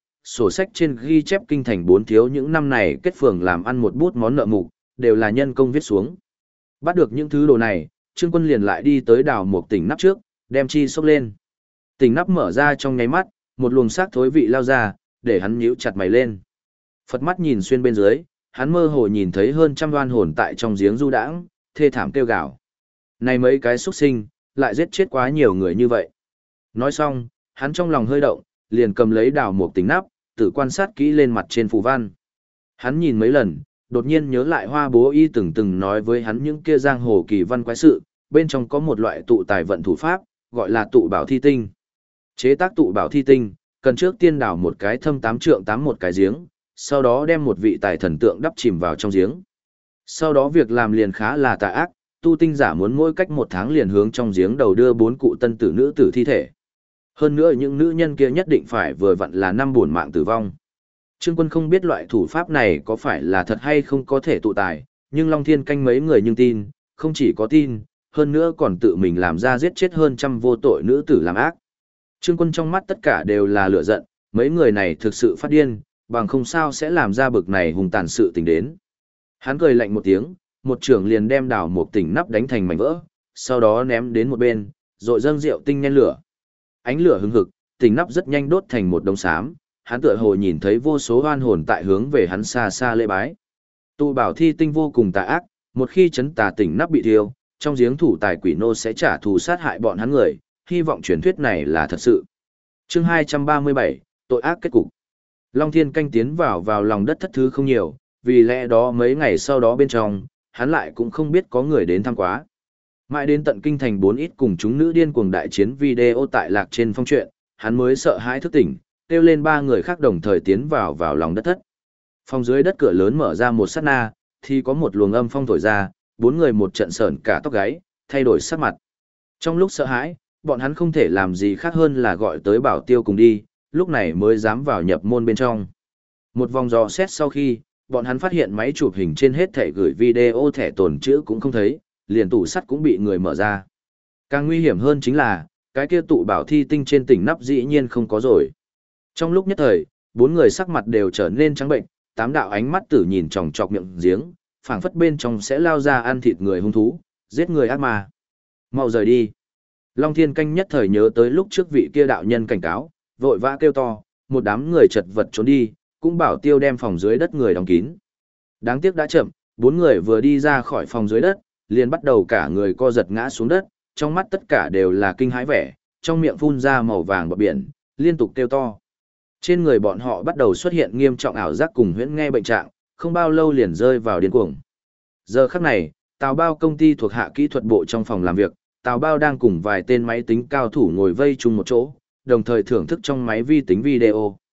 sổ sách trên ghi chép kinh thành 4 thiếu những năm này kết phường làm ăn một bút món nợ mục, đều là nhân công viết xuống. Bắt được những thứ đồ này, Trương Quân liền lại đi tới đào một tỉnh nắp trước, đem chi xốc lên. Tỉnh nắp mở ra trong nháy mắt, một luồng xác thối vị lao ra, để hắn nhíu chặt mày lên. Phật mắt nhìn xuyên bên dưới, hắn mơ hồ nhìn thấy hơn trăm oan hồn tại trong giếng du đãng, thê thảm kêu gào. Này mấy cái xuất sinh, lại giết chết quá nhiều người như vậy. Nói xong, hắn trong lòng hơi động, liền cầm lấy đào một tỉnh nắp, tự quan sát kỹ lên mặt trên phù văn. Hắn nhìn mấy lần, đột nhiên nhớ lại Hoa Bố Y từng nói với hắn những kia giang hồ kỳ văn quái sự, bên trong có một loại tụ tài vận thủ pháp, gọi là tụ bảo thi tinh. Chế tác tụ bảo thi tinh, cần trước tiên đào một cái thâm 8 trượng 8 một cái giếng, sau đó đem một vị tài thần tượng đắp chìm vào trong giếng. Sau đó việc làm liền khá là tà ác, tu tinh giả muốn mỗi cách 1 tháng liền hướng trong giếng đầu đưa 4 cụ tân tử nữ tử thi thể. Hơn nữa những nữ nhân kia nhất định phải vừa vặn là 5 bổn mạng tử vong. Trương Quân không biết loại thủ pháp này có phải là thật hay không có thể tụ tài, nhưng Long Thiên Canh mấy người nhưng tin, không chỉ có tin, hơn nữa còn tự mình làm ra giết chết hơn trăm vô tội nữ tử làm ác. Trương Quân trong mắt tất cả đều là lửa giận, mấy người này thực sự phát điên, bằng không sao sẽ làm ra bực này hùng tàn sự tình đến. Hắn cười lạnh một tiếng, một trưởng liền đem đào một tỉnh nắp đánh thành mảnh vỡ, sau đó ném đến một bên, rồi dâng rượu tinh nhen lửa. Ánh lửa hừng hực, tỉnh nắp rất nhanh đốt thành một đống xám, hắn tựa hồ nhìn thấy vô số oan hồn tại hướng về hắn xa xa lễ bái. Tụ bảo thi tinh vô cùng tà ác, một khi chấn tà tỉnh nắp bị thiêu, trong giếng thủ tài quỷ nô sẽ trả thù sát hại bọn hắn người, hy vọng truyền thuyết này là thật sự. Chương 237, tội ác kết cục. Long Thiên Canh tiến vào lòng đất thất thứ không nhiều, vì lẽ đó mấy ngày sau đó bên trong, hắn lại cũng không biết có người đến thăm quá. Mãi đến tận kinh thành 4 ít cùng chúng nữ điên cuồng đại chiến video tại lạc trên phong truyện, hắn mới sợ hãi thức tỉnh, kêu lên 3 người khác đồng thời tiến vào lòng đất thất. Phòng dưới đất cửa lớn mở ra một sát na, thì có một luồng âm phong thổi ra, 4 người một trận sởn cả tóc gáy, thay đổi sắc mặt. Trong lúc sợ hãi, bọn hắn không thể làm gì khác hơn là gọi tới bảo tiêu cùng đi, lúc này mới dám vào nhập môn bên trong. Một vòng dò xét sau khi, bọn hắn phát hiện máy chụp hình trên hết thẻ gửi video thẻ tồn chữ cũng không thấy, liền tủ sắt cũng bị người mở ra. Càng nguy hiểm hơn chính là, cái kia tụ bảo thi tinh trên tỉnh nắp dĩ nhiên không có rồi. Trong lúc nhất thời, 4 người sắc mặt đều trở nên trắng bệnh, 8 đạo ánh mắt tử nhìn chòng chọc miệng giếng, phảng phất bên trong sẽ lao ra ăn thịt người hung thú, giết người ác ma. Mau rời đi. Long Thiên Canh nhất thời nhớ tới lúc trước vị kia đạo nhân cảnh cáo, vội vã kêu to, một đám người chật vật trốn đi, cũng bảo tiêu đem phòng dưới đất người đóng kín. Đáng tiếc đã chậm, 4 người vừa đi ra khỏi phòng dưới đất, liền bắt đầu cả người co giật ngã xuống đất, trong mắt tất cả đều là kinh hãi vẻ, trong miệng phun ra màu vàng bọt biển, liên tục kêu to. Trên người bọn họ bắt đầu xuất hiện nghiêm trọng ảo giác cùng huyễn nghe bệnh trạng, không bao lâu liền rơi vào điên cuồng. Giờ khắc này, Tào Bao công ty thuộc hạ kỹ thuật bộ trong phòng làm việc, Tào Bao đang cùng vài tên máy tính cao thủ ngồi vây chung một chỗ, đồng thời thưởng thức trong máy vi tính video.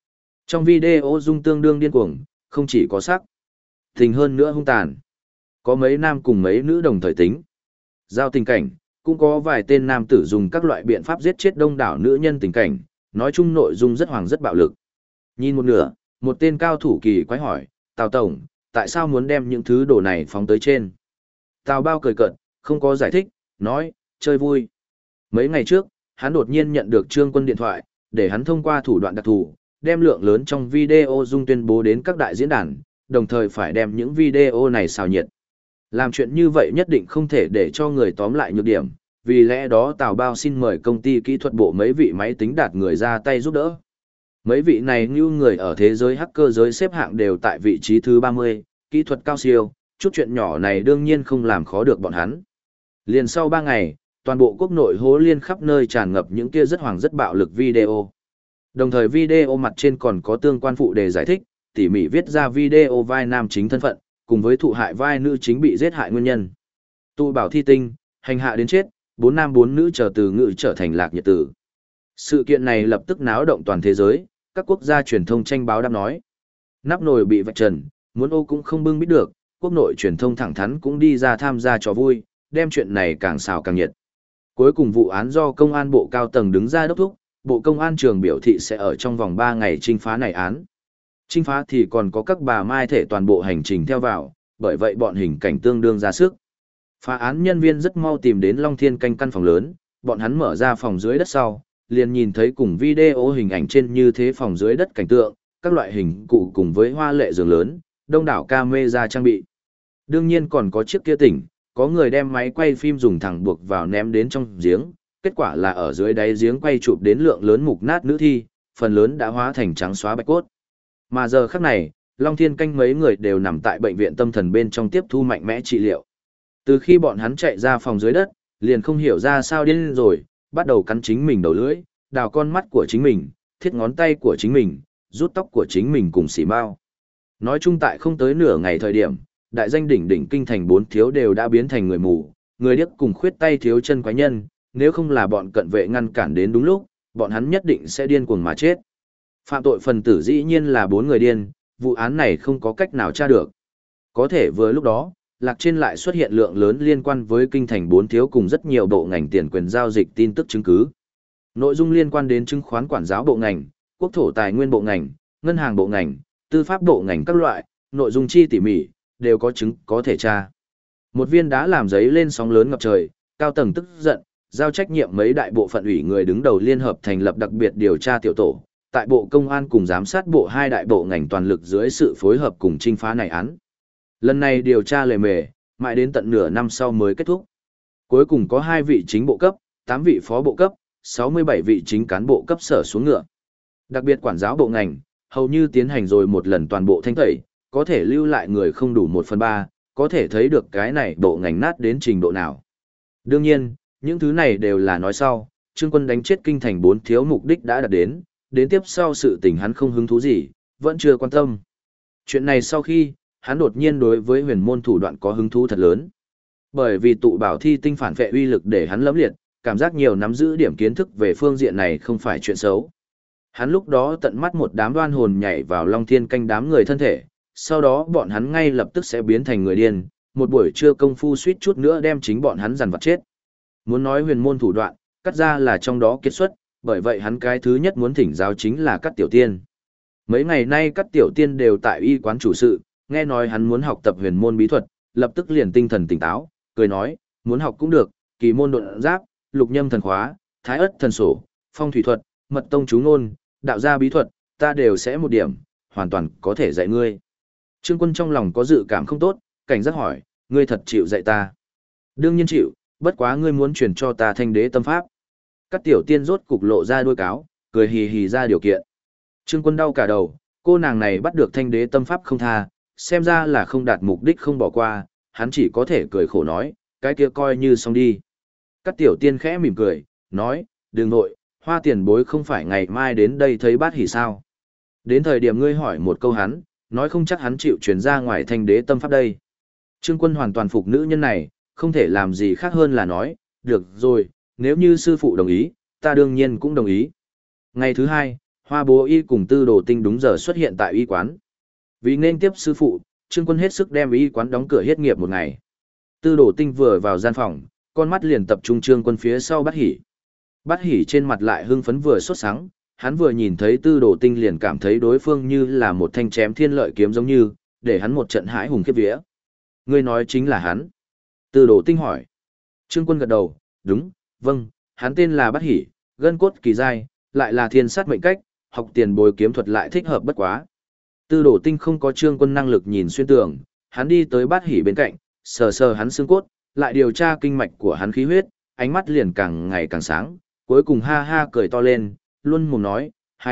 Trong video Dung tương đương điên cuồng, không chỉ có sắc, tình hơn nữa hung tàn. Có mấy nam cùng mấy nữ đồng thời tính. Giao tình cảnh, cũng có vài tên nam tử dùng các loại biện pháp giết chết đông đảo nữ nhân tình cảnh, nói chung nội dung rất hoàng rất bạo lực. Nhìn một nửa, một tên cao thủ kỳ quái hỏi, Tào Tổng, tại sao muốn đem những thứ đồ này phóng tới trên? Tào Bao cười cợt, không có giải thích, nói, chơi vui. Mấy ngày trước, hắn đột nhiên nhận được Trương Quân điện thoại, để hắn thông qua thủ đoạn đặc thù, đem lượng lớn trong video Dung tuyên bố đến các đại diễn đàn, đồng thời phải đem những video này xào nhiệt. Làm chuyện như vậy nhất định không thể để cho người tóm lại nhược điểm, vì lẽ đó Tào Bao xin mời công ty kỹ thuật bộ mấy vị máy tính đạt người ra tay giúp đỡ. Mấy vị này như người ở thế giới hacker giới xếp hạng đều tại vị trí thứ 30, kỹ thuật cao siêu, chút chuyện nhỏ này đương nhiên không làm khó được bọn hắn. Liền sau 3 ngày, toàn bộ quốc nội hố liên khắp nơi tràn ngập những kia rất hoàng rất bạo lực video. Đồng thời video mặt trên còn có tương quan phụ đề giải thích, tỉ mỉ viết ra video vai nam chính thân phận, cùng với thụ hại vai nữ chính bị giết hại nguyên nhân. Tụ bảo thi tinh, hành hạ đến chết, 4 nam 4 nữ trở từ ngữ trở thành lạc nhiệt tử. Sự kiện này lập tức náo động toàn thế giới, các quốc gia truyền thông tranh báo đáp nói. Nắp nồi bị vạch trần, muốn ô cũng không bưng bít được, quốc nội truyền thông thẳng thắn cũng đi ra tham gia trò vui, đem chuyện này càng xào càng nhiệt. Cuối cùng vụ án do công an bộ cao tầng đứng ra đốc thúc, bộ công an trường biểu thị sẽ ở trong vòng 3 ngày trinh phá này án. Trinh phá thì còn có các bà mai thể toàn bộ hành trình theo vào, bởi vậy bọn hình cảnh tương đương ra sức. Phá án nhân viên rất mau tìm đến Long Thiên Canh căn phòng lớn, bọn hắn mở ra phòng dưới đất sau, liền nhìn thấy cùng video hình ảnh trên như thế phòng dưới đất cảnh tượng, các loại hình cụ cùng với hoa lệ giường lớn, đông đảo camera trang bị. Đương nhiên còn có chiếc kia tỉnh, có người đem máy quay phim dùng thẳng buộc vào ném đến trong giếng, kết quả là ở dưới đáy giếng quay chụp đến lượng lớn mục nát nữ thi, phần lớn đã hóa thành trắng xóa bạch cốt. Mà giờ khắc này, Long Thiên Canh mấy người đều nằm tại bệnh viện tâm thần bên trong tiếp thu mạnh mẽ trị liệu. Từ khi bọn hắn chạy ra phòng dưới đất, liền không hiểu ra sao điên rồi, bắt đầu cắn chính mình đầu lưỡi, đào con mắt của chính mình, thiết ngón tay của chính mình, rút tóc của chính mình cùng xỉ mao. Nói chung tại không tới nửa ngày thời điểm, đại danh đỉnh đỉnh kinh thành 4 thiếu đều đã biến thành người mù, người điếc cùng khuyết tay thiếu chân quái nhân, nếu không là bọn cận vệ ngăn cản đến đúng lúc, bọn hắn nhất định sẽ điên cuồng mà chết. Phạm tội phần tử dĩ nhiên là 4 người điên, vụ án này không có cách nào tra được. Có thể vừa lúc đó, lạc trên lại xuất hiện lượng lớn liên quan với kinh thành 4 thiếu cùng rất nhiều bộ ngành tiền quyền giao dịch tin tức chứng cứ. Nội dung liên quan đến chứng khoán quản giáo bộ ngành, quốc thổ tài nguyên bộ ngành, ngân hàng bộ ngành, tư pháp bộ ngành các loại, nội dung chi tỉ mỉ, đều có chứng có thể tra. Một viên đá làm giấy lên sóng lớn ngập trời, cao tầng tức giận, giao trách nhiệm mấy đại bộ phận ủy người đứng đầu liên hợp thành lập đặc biệt điều tra tiểu tổ, tại bộ công an cùng giám sát bộ hai đại bộ ngành toàn lực dưới sự phối hợp cùng trinh phá này án. Lần này điều tra lề mề, mãi đến tận nửa năm sau mới kết thúc. Cuối cùng có 2 vị chính bộ cấp, 8 vị phó bộ cấp, 67 vị chính cán bộ cấp sở xuống ngựa. Đặc biệt quản giáo bộ ngành, hầu như tiến hành rồi một lần toàn bộ thanh tẩy, có thể lưu lại người không đủ 1/3, có thể thấy được cái này bộ ngành nát đến trình độ nào. Đương nhiên, những thứ này đều là nói sau, Trương Quân đánh chết kinh thành 4 thiếu mục đích đã đạt đến tiếp sau sự tình hắn không hứng thú gì, vẫn chưa quan tâm. Chuyện này sau khi, hắn đột nhiên đối với huyền môn thủ đoạn có hứng thú thật lớn. Bởi vì tụ bảo thi tinh phản vệ uy lực để hắn lẫm liệt, cảm giác nhiều nắm giữ điểm kiến thức về phương diện này không phải chuyện xấu. Hắn lúc đó tận mắt một đám đoan hồn nhảy vào Long Thiên Canh đám người thân thể, sau đó bọn hắn ngay lập tức sẽ biến thành người điên, một buổi trưa công phu suýt chút nữa đem chính bọn hắn dằn vặt chết. Muốn nói huyền môn thủ đoạn, cắt ra là trong đó kết xuất, bởi vậy hắn cái thứ nhất muốn thỉnh giáo chính là Cắt Tiểu Tiên. Mấy ngày nay Cắt Tiểu Tiên đều tại y quán chủ sự, nghe nói hắn muốn học tập huyền môn bí thuật, lập tức liền tinh thần tỉnh táo, cười nói, muốn học cũng được, kỳ môn độn giáp, lục nhâm thần khóa, thái ất thần sổ, phong thủy thuật, mật tông chú ngôn, đạo gia bí thuật, ta đều sẽ một điểm, hoàn toàn có thể dạy ngươi. Trương Quân trong lòng có dự cảm không tốt, cảnh giác hỏi, ngươi thật chịu dạy ta? Đương nhiên chịu, bất quá ngươi muốn truyền cho ta thanh đế tâm pháp. Các tiểu tiên rốt cục lộ ra đuôi cáo, cười hì hì ra điều kiện. Trương Quân đau cả đầu, cô nàng này bắt được thanh đế tâm pháp không tha, xem ra là không đạt mục đích không bỏ qua, hắn chỉ có thể cười khổ nói, cái kia coi như xong đi. Các tiểu tiên khẽ mỉm cười, nói, đừng nội, Hoa tiền bối không phải ngày mai đến đây thấy bát hỉ sao. Đến thời điểm ngươi hỏi một câu hắn, nói không chắc hắn chịu truyền ra ngoài thanh đế tâm pháp đây. Trương Quân hoàn toàn phục nữ nhân này, không thể làm gì khác hơn là nói, được rồi, nếu như sư phụ đồng ý, ta đương nhiên cũng đồng ý. Ngày thứ 2, Hoa Bố Y cùng Tư Đồ Tinh đúng giờ xuất hiện tại y quán. Vì nên tiếp sư phụ, Trương Quân hết sức đem y quán đóng cửa hết nghiệp một ngày. Tư Đồ Tinh vừa vào gian phòng, con mắt liền tập trung Trương Quân phía sau Bát Hỉ. Bát Hỉ trên mặt lại hưng phấn vừa sốt sắng, hắn vừa nhìn thấy Tư Đồ Tinh liền cảm thấy đối phương như là một thanh chém thiên lợi kiếm giống như, để hắn một trận hãi hùng khiếp vía. Ngươi nói chính là hắn. Tư Đồ Tinh hỏi. Trương Quân gật đầu, đúng, vâng, hắn tên là Bát Hỉ, gân cốt kỳ dai, lại là thiên sát mệnh cách, học tiền bối kiếm thuật lại thích hợp bất quá. Tư Đồ Tinh không có Trương Quân năng lực nhìn xuyên tường, hắn đi tới Bát Hỉ bên cạnh, sờ sờ hắn xương cốt, lại điều tra kinh mạch của hắn khí huyết, ánh mắt liền càng ngày càng sáng, cuối cùng ha ha cười to lên, luôn mồm nói,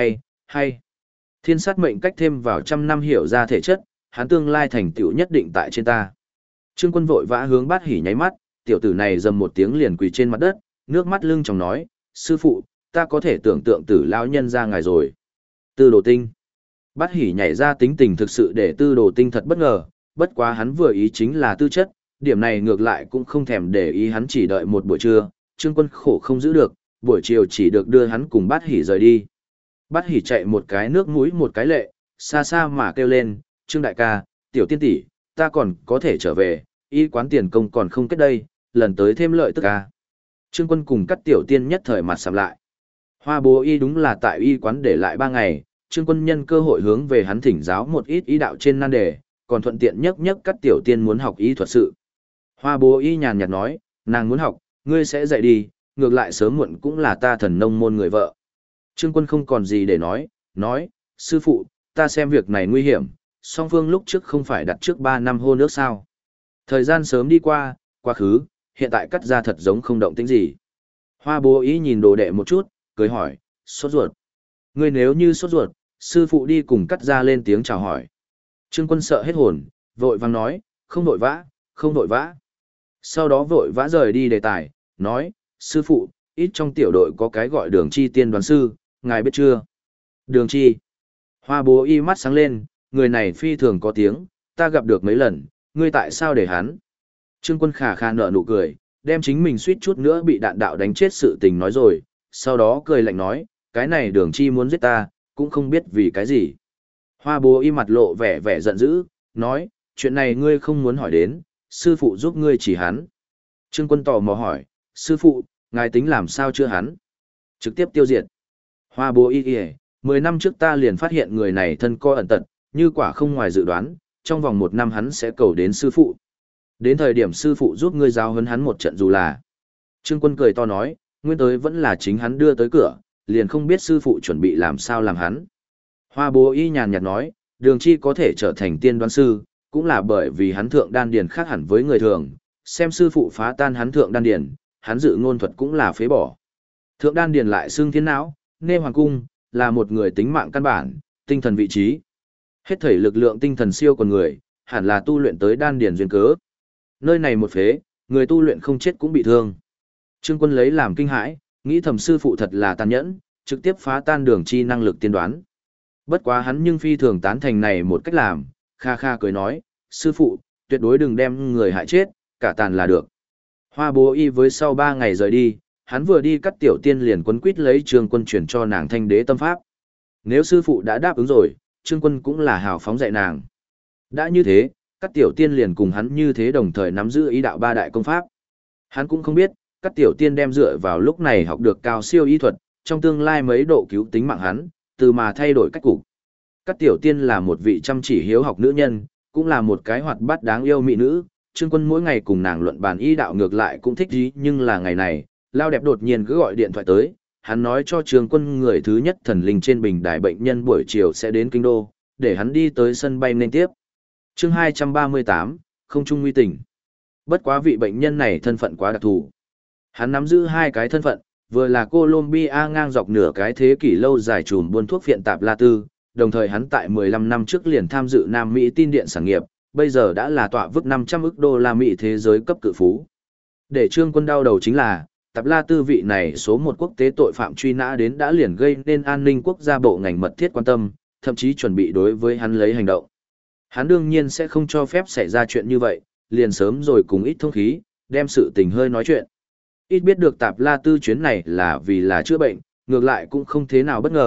hay. Thiên sát mệnh cách thêm vào 100 năm hiểu ra thể chất, hắn tương lai thành tựu nhất định tại trên ta. Trương Quân vội vã hướng Bát Hỉ nháy mắt, tiểu tử này dầm một tiếng liền quỳ trên mặt đất, nước mắt lưng tròng nói, sư phụ, ta có thể tưởng tượng tử lão nhân ra ngài rồi. Tư Đồ Tinh. Bát Hỉ nhảy ra tính tình thực sự để Tư Đồ Tinh thật bất ngờ, bất quá hắn vừa ý chính là tư chất, điểm này ngược lại cũng không thèm để ý, hắn chỉ đợi một buổi trưa, Trương Quân khổ không giữ được, buổi chiều chỉ được đưa hắn cùng Bát Hỉ rời đi. Bát Hỉ chạy một cái nước mũi một cái lệ, xa xa mà kêu lên, Trương đại ca, tiểu tiên tỷ, ta còn có thể trở về, y quán tiền công còn không kết đây, lần tới thêm lợi tức ca. Trương Quân cùng các tiểu tiên nhất thời mặt sầm lại. Hoa Bố Y đúng là tại y quán để lại 3 ngày, Trương Quân nhân cơ hội hướng về hắn thỉnh giáo một ít ý đạo trên nan đề, còn thuận tiện nhất các tiểu tiên muốn học y thuật sự. Hoa Bố Y nhàn nhạt nói, nàng muốn học, ngươi sẽ dạy đi, ngược lại sớm muộn cũng là ta thần nông môn người vợ. Trương Quân không còn gì để nói, sư phụ, ta xem việc này nguy hiểm, song phương lúc trước không phải đặt trước 3 năm hôn ước sao. Thời gian sớm đi qua, quá khứ, hiện tại cắt ra thật giống không động tĩnh gì. Hoa Bố Y nhìn đồ đệ một chút, cười hỏi, sốt ruột. Ngươi nếu như sốt ruột, sư phụ đi cùng cắt ra lên tiếng chào hỏi. Trương Quân sợ hết hồn, vội vàng nói, không vội vã. Sau đó vội vã rời đi đề tài, nói, sư phụ, ít trong tiểu đội có cái gọi Đường Chi tiên đoán sư, ngài biết chưa? Đường Chi. Hoa Bố Y mắt sáng lên, người này phi thường có tiếng, ta gặp được mấy lần, ngươi tại sao để hắn? Trương Quân khà khà nở nụ cười, đem chính mình suýt chút nữa bị đạn đạo đánh chết sự tình nói rồi, sau đó cười lạnh nói, cái này Đường Chi muốn giết ta, cũng không biết vì cái gì. Hoa Bố Y mặt lộ vẻ giận dữ, nói, chuyện này ngươi không muốn hỏi đến, sư phụ giúp ngươi chỉ hắn. Trương Quân tò mò hỏi, sư phụ, ngài tính làm sao chưa hắn? Trực tiếp tiêu diệt. Hoa Bố Y kìa, 10 năm trước ta liền phát hiện người này thân co ẩn tật, như quả không ngoài dự đoán, trong vòng 1 năm hắn sẽ cầu đến sư phụ. Đến thời điểm sư phụ giúp ngươi giáo huấn hắn một trận dù là. Trương Quân cười to nói, nguyên tới vẫn là chính hắn đưa tới cửa, liền không biết sư phụ chuẩn bị làm sao làm hắn. Hoa Bố Y nhàn nhạt nói, Đường Chi có thể trở thành tiên đoán sư, cũng là bởi vì hắn thượng đan điền khác hẳn với người thường, xem sư phụ phá tan hắn thượng đan điền, hắn dự ngôn thuật cũng là phế bỏ. Thượng đan điền lại xương thiên não, nê hoàng cung, là một người tính mạng căn bản, tinh thần vị trí. Hết thảy lực lượng tinh thần siêu con người, hẳn là tu luyện tới đan điền duyên cớ. Nơi này một phế, người tu luyện không chết cũng bị thương. Trương Quân lấy làm kinh hãi, nghĩ thầm sư phụ thật là tàn nhẫn, trực tiếp phá tan Đường Chi năng lực tiên đoán. Bất quá hắn nhưng phi thường tán thành này một cách làm, kha kha cười nói, sư phụ, tuyệt đối đừng đem người hại chết, cả tàn là được. Hoa Bố Y với sau 3 ngày rời đi, hắn vừa đi cắt tiểu tiên liền quấn quýt lấy Trương Quân chuyển cho nàng Thanh Đế tâm pháp. Nếu sư phụ đã đáp ứng rồi, Trương Quân cũng là hào phóng dạy nàng. Đã như thế, cắt tiểu tiên liền cùng hắn như thế đồng thời nắm giữ ý đạo 3 đại công pháp. Hắn cũng không biết, cắt tiểu tiên đem dựa vào lúc này học được cao siêu y thuật, trong tương lai mấy độ cứu tính mạng hắn, từ mà thay đổi cách cục. Cắt tiểu tiên là một vị chăm chỉ hiếu học nữ nhân, cũng là một cái hoạt bát đáng yêu mỹ nữ. Trương Quân mỗi ngày cùng nàng luận bàn y đạo ngược lại cũng thích gì, nhưng là ngày này, Lao Đẹp đột nhiên cứ gọi điện thoại tới, hắn nói cho Trương Quân người thứ nhất thần linh trên bình đài bệnh nhân buổi chiều sẽ đến kinh đô, để hắn đi tới sân bay nên tiếp. Chương 238, không trung nguy tình. Bất quá vị bệnh nhân này thân phận quá đặc thù. Hắn nắm giữ 2 cái thân phận, vừa là Colombia ngang dọc nửa cái thế kỷ lâu dài trùm buôn thuốc phiện tạp La Tư, đồng thời hắn tại 15 năm trước liền tham dự Nam Mỹ tin điện sản nghiệp, bây giờ đã là tọa vức 500 ức đô la Mỹ thế giới cấp cự phú. Để Trương Quân đau đầu chính là, Tạp La Tư vị này số 1 quốc tế tội phạm truy nã đến đã liền gây nên an ninh quốc gia bộ ngành mật thiết quan tâm, thậm chí chuẩn bị đối với hắn lấy hành động. Hắn đương nhiên sẽ không cho phép xảy ra chuyện như vậy, liền sớm rồi cùng ít thông khí, đem sự tình hơi nói chuyện. Ít biết được Tạp La Tư chuyến này là vì là chữa bệnh, ngược lại cũng không thế nào bất ngờ,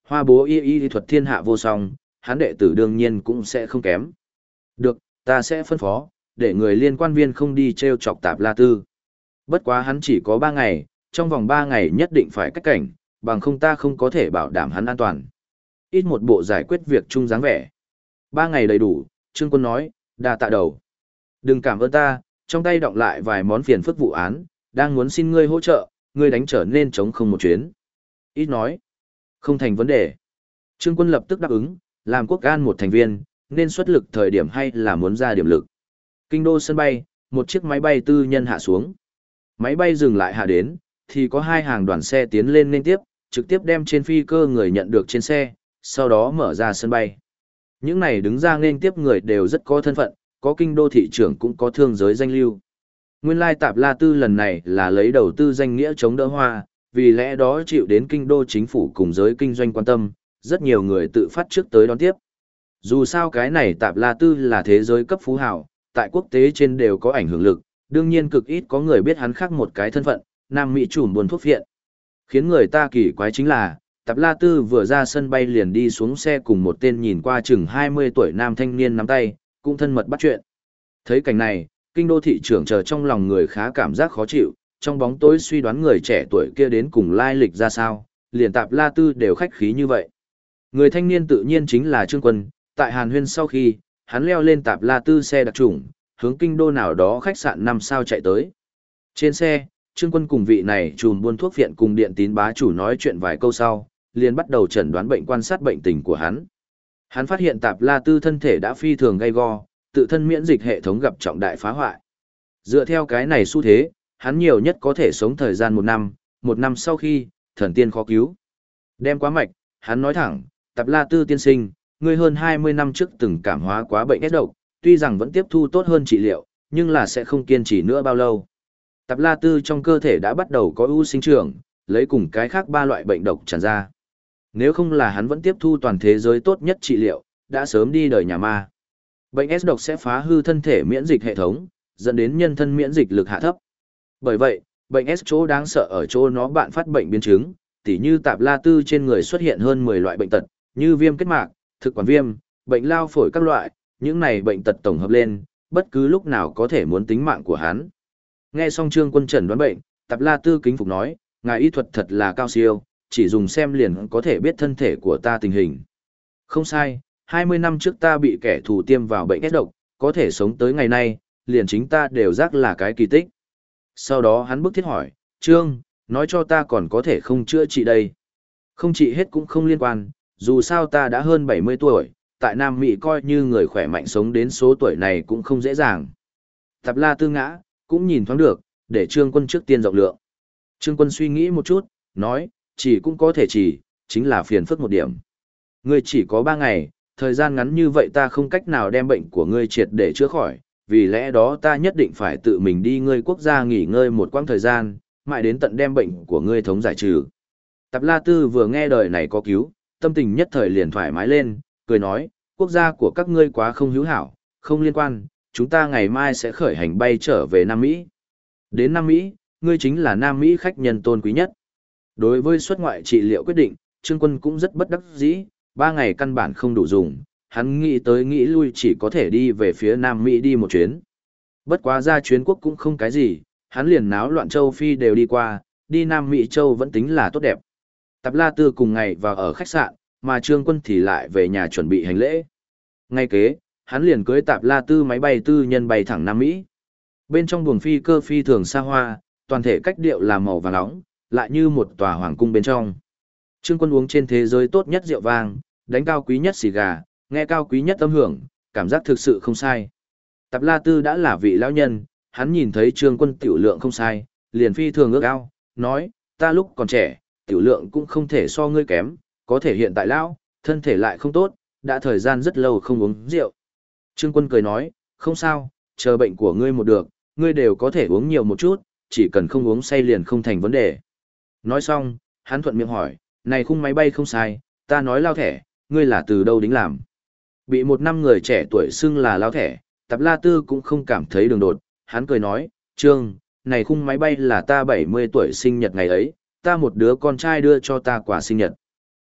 Hoa bố y thuật thiên hạ vô song, hắn đệ tử đương nhiên cũng sẽ không kém. Được, ta sẽ phân phó, để người liên quan viên không đi treo chọc Tạp La Tư. Bất quá hắn chỉ có 3 ngày, trong vòng 3 ngày nhất định phải cách cảnh, bằng không ta không có thể bảo đảm hắn an toàn. Ít một bộ giải quyết việc chung dáng vẻ. 3 ngày đầy đủ, Trương Quân nói, đa tạ đầu. Đừng cảm ơn ta, trong tay đọng lại vài món phiền phức vụ án, đang muốn xin ngươi hỗ trợ, ngươi đánh trở nên chống không một chuyến. Ít nói, không thành vấn đề. Trương Quân lập tức đáp ứng, làm quốc an một thành viên, nên xuất lực thời điểm hay là muốn ra điểm lực. Kinh đô sân bay, một chiếc máy bay tư nhân hạ xuống. Máy bay dừng lại hạ đến, thì có 2 hàng đoàn xe tiến lên nên tiếp, trực tiếp đem trên phi cơ người nhận được trên xe, sau đó mở ra sân bay. Những này đứng ra nên tiếp người đều rất có thân phận, có kinh đô thị trưởng cũng có thương giới danh lưu. Nguyên lai Tạp La Tư lần này là lấy đầu tư danh nghĩa chống đỡ Hoa, vì lẽ đó chịu đến kinh đô chính phủ cùng giới kinh doanh quan tâm, rất nhiều người tự phát trước tới đón tiếp. Dù sao cái này Tạp La Tư là thế giới cấp phú hào, tại quốc tế trên đều có ảnh hưởng lực, đương nhiên cực ít có người biết hắn khác một cái thân phận, Nam Mỹ trùm buôn thuốc viện. Khiến người ta kỳ quái chính là, Tạp La Tư vừa ra sân bay liền đi xuống xe cùng một tên nhìn qua chừng 20 tuổi nam thanh niên nắm tay, cũng thân mật bắt chuyện. Thấy cảnh này, kinh đô thị trưởng chờ trong lòng người khá cảm giác khó chịu, trong bóng tối suy đoán người trẻ tuổi kia đến cùng lai lịch ra sao, liền Tạp La Tư đều khách khí như vậy. Người thanh niên tự nhiên chính là Trương Quân, tại Hàn Huyên sau khi, hắn leo lên Tạp La Tư xe đặc trùng, hướng kinh đô nào đó khách sạn 5 sao chạy tới. Trên xe, Trương Quân cùng vị này trùm buôn thuốc viện cùng điện tín bá chủ nói chuyện vài câu sau, liền bắt đầu chẩn đoán bệnh quan sát bệnh tình của hắn. Hắn phát hiện Tạp La Tư thân thể đã phi thường gay go, tự thân miễn dịch hệ thống gặp trọng đại phá hoại. Dựa theo cái này xu thế, hắn nhiều nhất có thể sống thời gian 1 năm sau khi, thần tiên khó cứu. Đem quá mạch, hắn nói thẳng, Tạp La Tư tiên sinh, ngươi hơn 20 năm trước từng cảm hóa quá bệnh ép độc, tuy rằng vẫn tiếp thu tốt hơn trị liệu, nhưng là sẽ không kiên trì nữa bao lâu. Tạp La Tư trong cơ thể đã bắt đầu có ưu sinh trưởng, lấy cùng cái khác 3 loại bệnh độc tràn ra. Nếu không là hắn vẫn tiếp thu toàn thế giới tốt nhất trị liệu, đã sớm đi đời nhà ma. Bệnh S độc sẽ phá hư thân thể miễn dịch hệ thống, dẫn đến nhân thân miễn dịch lực hạ thấp. Bởi vậy, bệnh S chỗ đáng sợ ở chỗ nó bạn phát bệnh biến chứng, tỉ như Tạp La Tư trên người xuất hiện hơn 10 loại bệnh tật, như viêm kết mạc, thực quản viêm, bệnh lao phổi các loại, những này bệnh tật tổng hợp lên, bất cứ lúc nào có thể muốn tính mạng của hắn. Nghe xong Trương Quân chẩn đoán bệnh, Tạp La Tư kính phục nói, ngài y thuật thật là cao siêu, chỉ dùng xem liền có thể biết thân thể của ta tình hình. Không sai, 20 năm trước ta bị kẻ thù tiêm vào bệnh ghét độc, có thể sống tới ngày nay, liền chính ta đều giác là cái kỳ tích. Sau đó hắn bức thiết hỏi, Trương, nói cho ta còn có thể không chữa trị đây. Không trị hết cũng không liên quan, dù sao ta đã hơn 70 tuổi, tại Nam Mỹ coi như người khỏe mạnh sống đến số tuổi này cũng không dễ dàng. Tạp La Tư ngã, cũng nhìn thoáng được, để Trương Quân trước tiên rộng lượng. Trương Quân suy nghĩ một chút, nói, chỉ cũng có thể chỉ, chính là phiền phức một điểm. Ngươi chỉ có 3 ngày, thời gian ngắn như vậy ta không cách nào đem bệnh của ngươi triệt để chữa khỏi, vì lẽ đó ta nhất định phải tự mình đi ngươi quốc gia nghỉ ngơi một quãng thời gian, mãi đến tận đem bệnh của ngươi thống giải trừ. Tạp La Tư vừa nghe đời này có cứu, tâm tình nhất thời liền thoải mái lên, cười nói, quốc gia của các ngươi quá không hữu hảo, không liên quan, chúng ta ngày mai sẽ khởi hành bay trở về Nam Mỹ. Đến Nam Mỹ, ngươi chính là Nam Mỹ khách nhân tôn quý nhất. Đối với xuất ngoại trị liệu quyết định, Trương Quân cũng rất bất đắc dĩ, 3 ngày căn bản không đủ dùng, hắn nghĩ tới nghĩ lui chỉ có thể đi về phía Nam Mỹ đi một chuyến. Bất quá ra chuyến quốc cũng không cái gì, hắn liền náo loạn châu Phi đều đi qua, đi Nam Mỹ châu vẫn tính là tốt đẹp. Tạp La Tư cùng ngày vào ở khách sạn, mà Trương Quân thì lại về nhà chuẩn bị hành lễ. Ngay kế, hắn liền cưới Tạp La Tư máy bay tư nhân bay thẳng Nam Mỹ. Bên trong buồng phi cơ phi thường xa hoa, toàn thể cách điệu là màu vàng nóng, lại như một tòa hoàng cung bên trong. Trương Quân uống trên thế giới tốt nhất rượu vang, đánh cao quý nhất xì gà, nghe cao quý nhất âm hưởng, cảm giác thực sự không sai. Tạp La Tư đã là vị lão nhân, hắn nhìn thấy Trương Quân tiểu lượng không sai, liền phi thường ước ao, nói, ta lúc còn trẻ, tiểu lượng cũng không thể so ngươi kém, có thể hiện tại lão, thân thể lại không tốt, đã thời gian rất lâu không uống rượu. Trương Quân cười nói, không sao, chờ bệnh của ngươi một được, ngươi đều có thể uống nhiều một chút, chỉ cần không uống say liền không thành vấn đề. Nói xong, hắn thuận miệng hỏi, này khung máy bay không sai, ta nói lao thẻ, ngươi là từ đâu đính làm. Bị một năm người trẻ tuổi xưng là lao thẻ, Tạp La Tư cũng không cảm thấy đường đột, hắn cười nói, Trương, này khung máy bay là ta 70 tuổi sinh nhật ngày ấy, ta một đứa con trai đưa cho ta quà sinh nhật.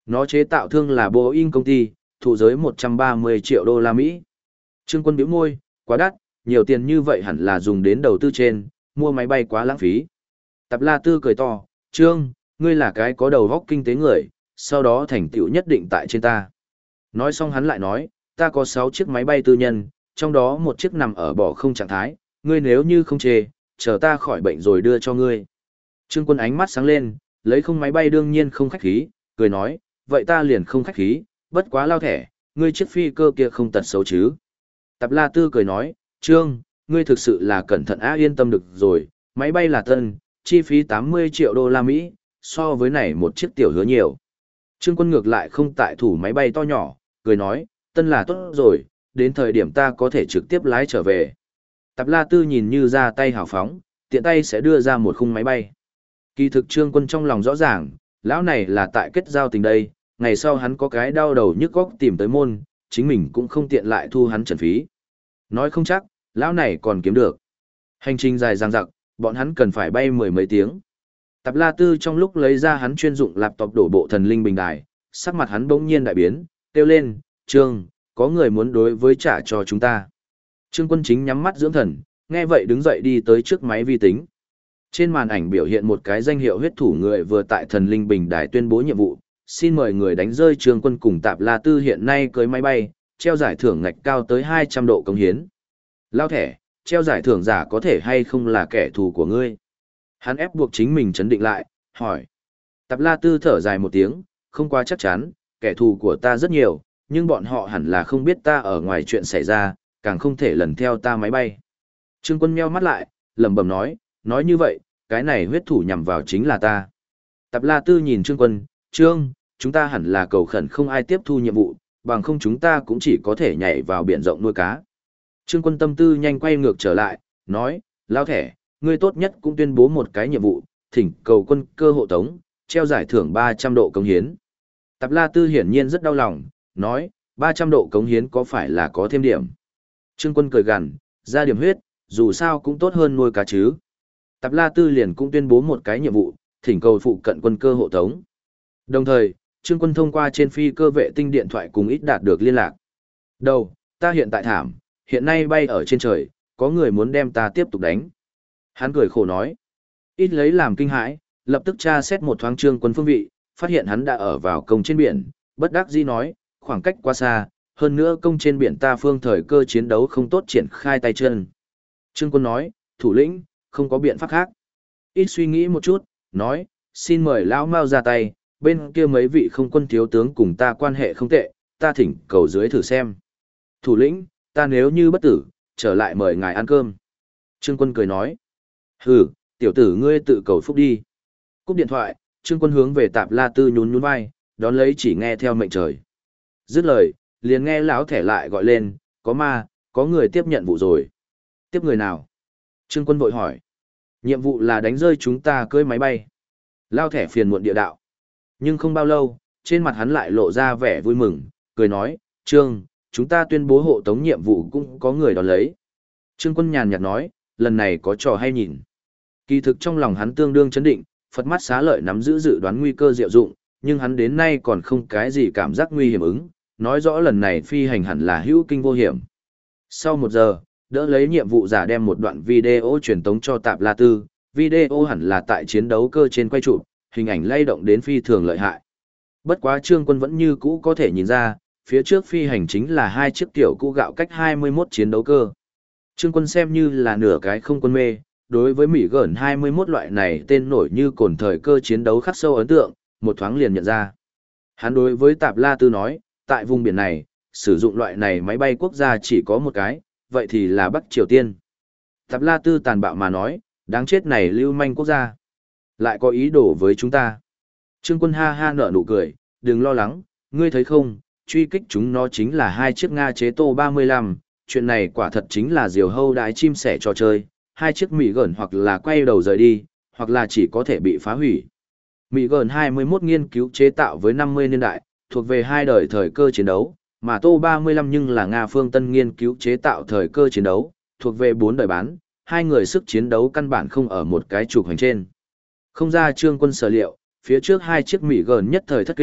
Nó chế tạo thương là Boeing công ty, thụ giới 130 triệu đô la Mỹ. Trương Quân bĩu môi, quá đắt, nhiều tiền như vậy hẳn là dùng đến đầu tư trên, mua máy bay quá lãng phí. Tạp La Tư cười to, Trương, ngươi là cái có đầu óc kinh tế người, sau đó thành tựu nhất định tại trên ta. Nói xong hắn lại nói, ta có 6 chiếc máy bay tư nhân, trong đó một chiếc nằm ở bỏ không trạng thái, ngươi nếu như không chê, chờ ta khỏi bệnh rồi đưa cho ngươi. Trương Quân ánh mắt sáng lên, lấy không máy bay đương nhiên không khách khí, cười nói, vậy ta liền không khách khí, bất quá lao thẻ, ngươi chiếc phi cơ kia không tật xấu chứ. Tạp La Tư cười nói, Trương, ngươi thực sự là cẩn thận yên tâm được rồi, máy bay là tân, chi phí 80 triệu đô la Mỹ, so với này một chiếc tiểu hứa nhiều. Trương Quân ngược lại không tại thủ máy bay to nhỏ, cười nói, tân là tốt rồi, đến thời điểm ta có thể trực tiếp lái trở về. Tạp La Tư nhìn như ra tay hào phóng, tiện tay sẽ đưa ra một khung máy bay. Kỳ thực Trương Quân trong lòng rõ ràng, lão này là tại kết giao tình đây, ngày sau hắn có cái đau đầu nhức góc tìm tới môn, chính mình cũng không tiện lại thu hắn trần phí. Nói không chắc, lão này còn kiếm được. Hành trình dài dằng dặc, bọn hắn cần phải bay mười mấy tiếng. Tạp La Tư trong lúc lấy ra hắn chuyên dụng laptop đổ bộ thần linh bình đài, sắc mặt hắn bỗng nhiên đại biến, kêu lên, Trương, có người muốn đối với trả cho chúng ta. Trương Quân chính nhắm mắt dưỡng thần, nghe vậy đứng dậy đi tới trước máy vi tính. Trên màn ảnh biểu hiện một cái danh hiệu huyết thủ người vừa tại thần linh bình đài tuyên bố nhiệm vụ, xin mời người đánh rơi Trương Quân cùng Tạp La Tư hiện nay cưới máy bay, treo giải thưởng ngạch cao tới 200 độ công hiến. Lao thẻ, treo giải thưởng giả có thể hay không là kẻ thù của ngươi? Hắn ép buộc chính mình chấn định lại, hỏi. Tạp La Tư thở dài một tiếng, không quá chắc chắn, kẻ thù của ta rất nhiều, nhưng bọn họ hẳn là không biết ta ở ngoài chuyện xảy ra, càng không thể lần theo ta máy bay. Trương Quân meo mắt lại, lẩm bẩm nói như vậy, cái này huyết thủ nhằm vào chính là ta. Tạp La Tư nhìn Trương Quân, Trương, chúng ta hẳn là cầu khẩn không ai tiếp thu nhiệm vụ, bằng không chúng ta cũng chỉ có thể nhảy vào biển rộng nuôi cá. Trương Quân tâm tư nhanh quay ngược trở lại, nói, lao thẻ, ngươi tốt nhất cũng tuyên bố một cái nhiệm vụ, thỉnh cầu quân cơ hộ tống, treo giải thưởng 300 độ cống hiến. Tạp La Tư hiển nhiên rất đau lòng, nói, 300 độ cống hiến có phải là có thêm điểm. Trương Quân cười gằn, ra điểm huyết, dù sao cũng tốt hơn nuôi cá chứ. Tạp La Tư liền cũng tuyên bố một cái nhiệm vụ, thỉnh cầu phụ cận quân cơ hộ tống. Đồng thời, Trương Quân thông qua trên phi cơ vệ tinh điện thoại cùng ít đạt được liên lạc. Đầu, ta hiện tại thảm, hiện nay bay ở trên trời, có người muốn đem ta tiếp tục đánh. Hắn cười khổ nói. Ít lấy làm kinh hãi, lập tức tra xét một thoáng Trương Quân phương vị, phát hiện hắn đã ở vào công trên biển, bất đắc dĩ nói, khoảng cách quá xa, hơn nữa công trên biển ta phương thời cơ chiến đấu không tốt triển khai tay chân. Trương Quân nói, thủ lĩnh, không có biện pháp khác. Ít suy nghĩ một chút, nói, xin mời lão Mao ra tay, bên kia mấy vị không quân thiếu tướng cùng ta quan hệ không tệ, ta thỉnh cầu dưới thử xem. Thủ lĩnh, ta nếu như bất tử, trở lại mời ngài ăn cơm. Trương Quân cười nói, hừ, tiểu tử ngươi tự cầu phúc đi. Cúp điện thoại, Trương Quân hướng về Tạp La Tư nhún nhún vai, đón lấy chỉ nghe theo mệnh trời. Dứt lời, liền nghe lão thẻ lại gọi lên, có ma, có người tiếp nhận vụ rồi. Tiếp người nào? Trương Quân vội hỏi. Nhiệm vụ là đánh rơi chúng ta cưỡi máy bay. Lao thẻ phiền muộn địa đạo. Nhưng không bao lâu, trên mặt hắn lại lộ ra vẻ vui mừng, cười nói, Trương, chúng ta tuyên bố hộ tống nhiệm vụ cũng có người đón lấy. Trương Quân nhàn nhạt nói, lần này có trò hay nhìn. Kỳ thực trong lòng hắn tương đương chấn định, Phật mắt xá lợi nắm giữ dự đoán nguy cơ diệu dụng, nhưng hắn đến nay còn không cái gì cảm giác nguy hiểm ứng, nói rõ lần này phi hành hẳn là hữu kinh vô hiểm. Sau 1 giờ, đỡ lấy nhiệm vụ giả đem một đoạn video truyền tống cho Tạp La Tư, video hẳn là tại chiến đấu cơ trên quay chụp, hình ảnh lay động đến phi thường lợi hại. Bất quá Trương Quân vẫn như cũ có thể nhìn ra, phía trước phi hành chính là 2 chiếc tiểu cũ gạo cách 21 chiến đấu cơ. Trương Quân xem như là nửa cái không quân mê, đối với Mỹ gần 21 loại này tên nổi như cồn thời cơ chiến đấu khắc sâu ấn tượng, một thoáng liền nhận ra. Hắn đối với Tạp La Tư nói, tại vùng biển này, sử dụng loại này máy bay quốc gia chỉ có một cái, vậy thì là Bắc Triều Tiên. Tạp La Tư tàn bạo mà nói, đáng chết này lưu manh quốc gia. Lại có ý đồ với chúng ta. Trương Quân ha ha nở nụ cười, đừng lo lắng, ngươi thấy không, truy kích chúng nó chính là 2 chiếc Nga chế Tô 35, chuyện này quả thật chính là diều hâu đái chim sẻ trò chơi, 2 chiếc Mỹ gần hoặc là quay đầu rời đi, hoặc là chỉ có thể bị phá hủy. Mỹ gần 21 nghiên cứu chế tạo với 50 niên đại, thuộc về 2 đời thời cơ chiến đấu, mà Tô 35 nhưng là Nga phương Tân nghiên cứu chế tạo thời cơ chiến đấu, thuộc về 4 đời bán, 2 người sức chiến đấu căn bản không ở một cái trục hành trên. Không ra Trương Quân sở liệu, phía trước 2 chiếc Mỹ gần nhất thời thất kinh,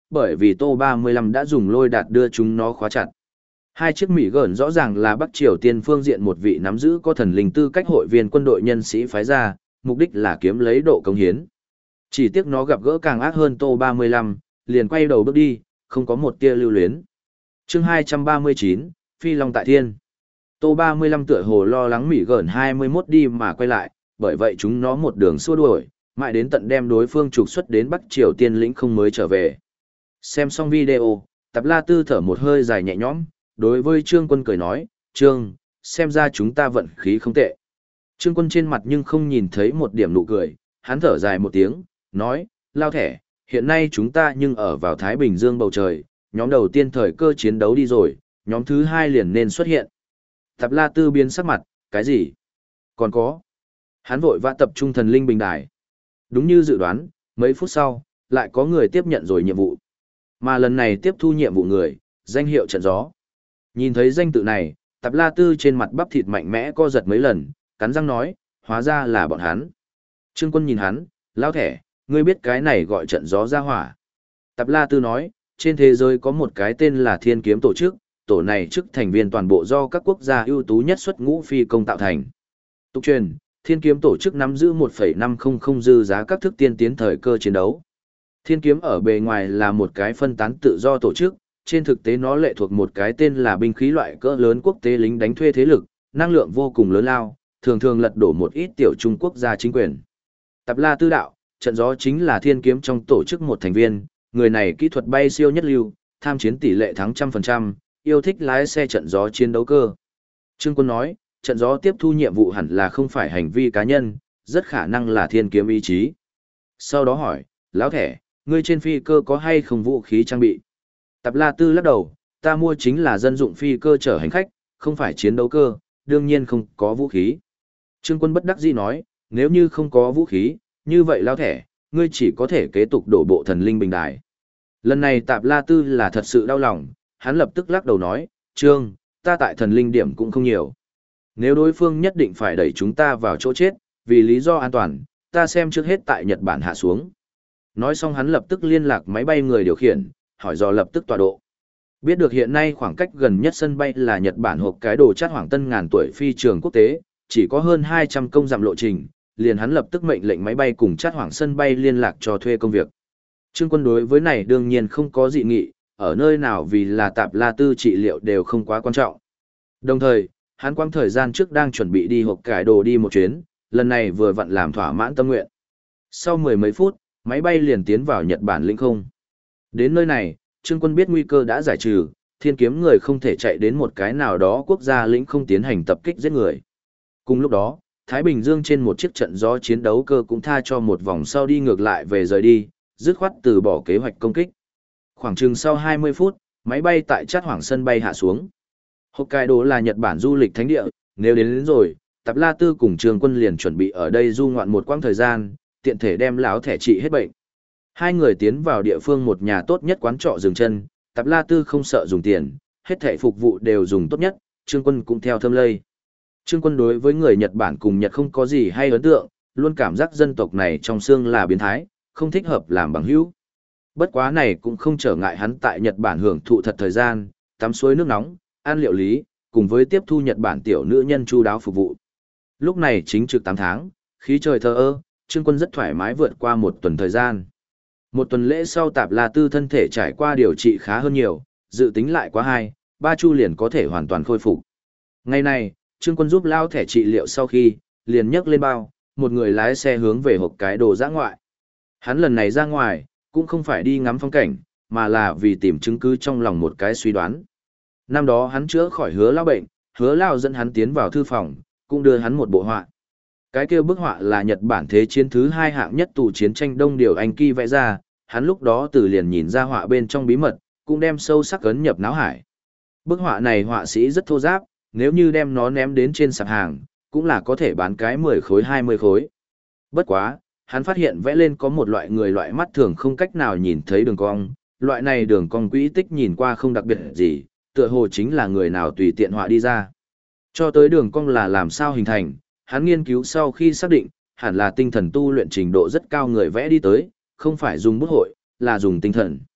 bởi vì Tô 35 đã dùng lôi đạt đưa chúng nó khóa chặt. Hai chiếc Mỹ gởn rõ ràng là Bắc Triều Tiên phương diện một vị nắm giữ có thần linh tư cách hội viên quân đội nhân sĩ phái ra, mục đích là kiếm lấy độ công hiến. Chỉ tiếc nó gặp gỡ càng ác hơn Tô 35, liền quay đầu bước đi, không có một tia lưu luyến. Chương 239, Phi Long tại Thiên. Tô 35 tựa hồ lo lắng Mỹ gởn 21 đi mà quay lại, bởi vậy chúng nó một đường xua đuổi, mãi đến tận đem đối phương trục xuất đến Bắc Triều Tiên lĩnh không mới trở về. Xem xong video, Tạp La Tư thở một hơi dài nhẹ nhõm, đối với Trương Quân cười nói, Trương, xem ra chúng ta vận khí không tệ. Trương Quân trên mặt nhưng không nhìn thấy một điểm nụ cười, hắn thở dài một tiếng, nói, lao thẻ, hiện nay chúng ta nhưng ở vào Thái Bình Dương bầu trời, nhóm đầu tiên thời cơ chiến đấu đi rồi, nhóm thứ hai liền nên xuất hiện. Tạp La Tư biến sắc mặt, cái gì? Còn có. Hắn vội vã tập trung thần linh bình đài. Đúng như dự đoán, mấy phút sau, lại có người tiếp nhận rồi nhiệm vụ. Mà lần này tiếp thu nhiệm vụ người, danh hiệu trận gió. Nhìn thấy danh tự này, Tạp La Tư trên mặt bắp thịt mạnh mẽ co giật mấy lần, cắn răng nói, hóa ra là bọn hắn. Trương Quân nhìn hắn, lao thẻ, ngươi biết cái này gọi trận gió ra hỏa. Tạp La Tư nói, trên thế giới có một cái tên là Thiên Kiếm tổ chức, tổ này chức thành viên toàn bộ do các quốc gia ưu tú nhất xuất ngũ phi công tạo thành. Tục truyền, Thiên Kiếm tổ chức nắm giữ 1,500 dư giá các thức tiên tiến thời cơ chiến đấu. Thiên Kiếm ở bề ngoài là một cái phân tán tự do tổ chức, trên thực tế nó lệ thuộc một cái tên là binh khí loại cỡ lớn quốc tế lính đánh thuê thế lực, năng lượng vô cùng lớn lao, thường thường lật đổ một ít tiểu Trung Quốc gia chính quyền. Tạp La Tư đạo, trận gió chính là Thiên Kiếm trong tổ chức một thành viên, người này kỹ thuật bay siêu nhất lưu, tham chiến tỷ lệ thắng 100%, yêu thích lái xe trận gió chiến đấu cơ. Trương Quân nói, trận gió tiếp thu nhiệm vụ hẳn là không phải hành vi cá nhân, rất khả năng là Thiên Kiếm ý chí. Sau đó hỏi, lão thẻ, ngươi trên phi cơ có hay không vũ khí trang bị? Tạp La Tư lắc đầu, ta mua chính là dân dụng phi cơ chở hành khách, không phải chiến đấu cơ, đương nhiên không có vũ khí. Trương Quân bất đắc dĩ nói, nếu như không có vũ khí, như vậy lão thẻ, ngươi chỉ có thể kế tục đổ bộ thần linh bình đài. Lần này Tạp La Tư là thật sự đau lòng, hắn lập tức lắc đầu nói, Trương, ta tại thần linh điểm cũng không nhiều. Nếu đối phương nhất định phải đẩy chúng ta vào chỗ chết, vì lý do an toàn, ta xem trước hết tại Nhật Bản hạ xuống. Nói xong hắn lập tức liên lạc máy bay người điều khiển, hỏi dò lập tức tọa độ. Biết được hiện nay khoảng cách gần nhất sân bay là Nhật Bản hộp cái đồ chát Hoàng Tân ngàn tuổi phi trường quốc tế, chỉ có hơn 200 công dặm lộ trình, liền hắn lập tức mệnh lệnh máy bay cùng chát Hoàng sân bay liên lạc cho thuê công việc. Trương Quân đối với này đương nhiên không có dị nghị, ở nơi nào vì là Tạp La Tư trị liệu đều không quá quan trọng. Đồng thời, hắn quang thời gian trước đang chuẩn bị đi hộp cải đồ đi một chuyến, lần này vừa vặn làm thỏa mãn tâm nguyện. Sau mười mấy phút, máy bay liền tiến vào Nhật Bản lĩnh không. Đến nơi này, Trương Quân biết nguy cơ đã giải trừ, Thiên Kiếm người không thể chạy đến một cái nào đó quốc gia lĩnh không tiến hành tập kích giết người. Cùng lúc đó, Thái Bình Dương trên một chiếc trận gió chiến đấu cơ cũng tha cho một vòng sau đi ngược lại về rời đi, dứt khoát từ bỏ kế hoạch công kích. Khoảng chừng sau 20 phút, máy bay tại Chát Hoàng sân bay hạ xuống. Hokkaido là Nhật Bản du lịch thánh địa, nếu đến rồi, Tạp La Tư cùng Trương Quân liền chuẩn bị ở đây du ngoạn một quãng thời gian, tiện thể đem lão thẻ trị hết bệnh. Hai người tiến vào địa phương một nhà tốt nhất quán trọ dừng chân, Tạp La Tư không sợ dùng tiền, hết thẻ phục vụ đều dùng tốt nhất, Trương Quân cũng theo thâm lây. Trương Quân đối với người Nhật Bản cùng Nhật không có gì hay ấn tượng, luôn cảm giác dân tộc này trong xương là biến thái, không thích hợp làm bằng hữu. Bất quá này cũng không trở ngại hắn tại Nhật Bản hưởng thụ thật thời gian, tắm suối nước nóng, ăn liệu lý, cùng với tiếp thu Nhật Bản tiểu nữ nhân chu đáo phục vụ. Lúc này chính trực 8 tháng, khí trời thơ ơ, Trương Quân rất thoải mái vượt qua một tuần thời gian. Một tuần lễ sau Tạp La Tư thân thể trải qua điều trị khá hơn nhiều, dự tính lại quá 2-3 chu liền có thể hoàn toàn khôi phục. Ngày này, Trương Quân giúp lao thẻ trị liệu sau khi, liền nhấc lên bao, một người lái xe hướng về hộp cái đồ dã ngoại. Hắn lần này ra ngoài, cũng không phải đi ngắm phong cảnh, mà là vì tìm chứng cứ trong lòng một cái suy đoán. Năm đó hắn chữa khỏi Hứa lao bệnh, Hứa lao dẫn hắn tiến vào thư phòng, cũng đưa hắn một bộ họa. Cái kia bức họa là Nhật Bản thế chiến thứ 2 hạng nhất tù chiến tranh Đông Điều Anh Kỳ vẽ ra, hắn lúc đó từ liền nhìn ra họa bên trong bí mật, cũng đem sâu sắc ấn nhập náo hải. Bức họa này họa sĩ rất thô giáp, nếu như đem nó ném đến trên sạp hàng, cũng là có thể bán cái 10 khối 20 khối. Bất quá, hắn phát hiện vẽ lên có một loại người loại mắt thường không cách nào nhìn thấy đường cong, loại này đường cong quỹ tích nhìn qua không đặc biệt gì, tựa hồ chính là người nào tùy tiện họa đi ra. Cho tới đường cong là làm sao hình thành, hắn nghiên cứu sau khi xác định, hẳn là tinh thần tu luyện trình độ rất cao người vẽ đi tới, không phải dùng bút hội, là dùng tinh thần.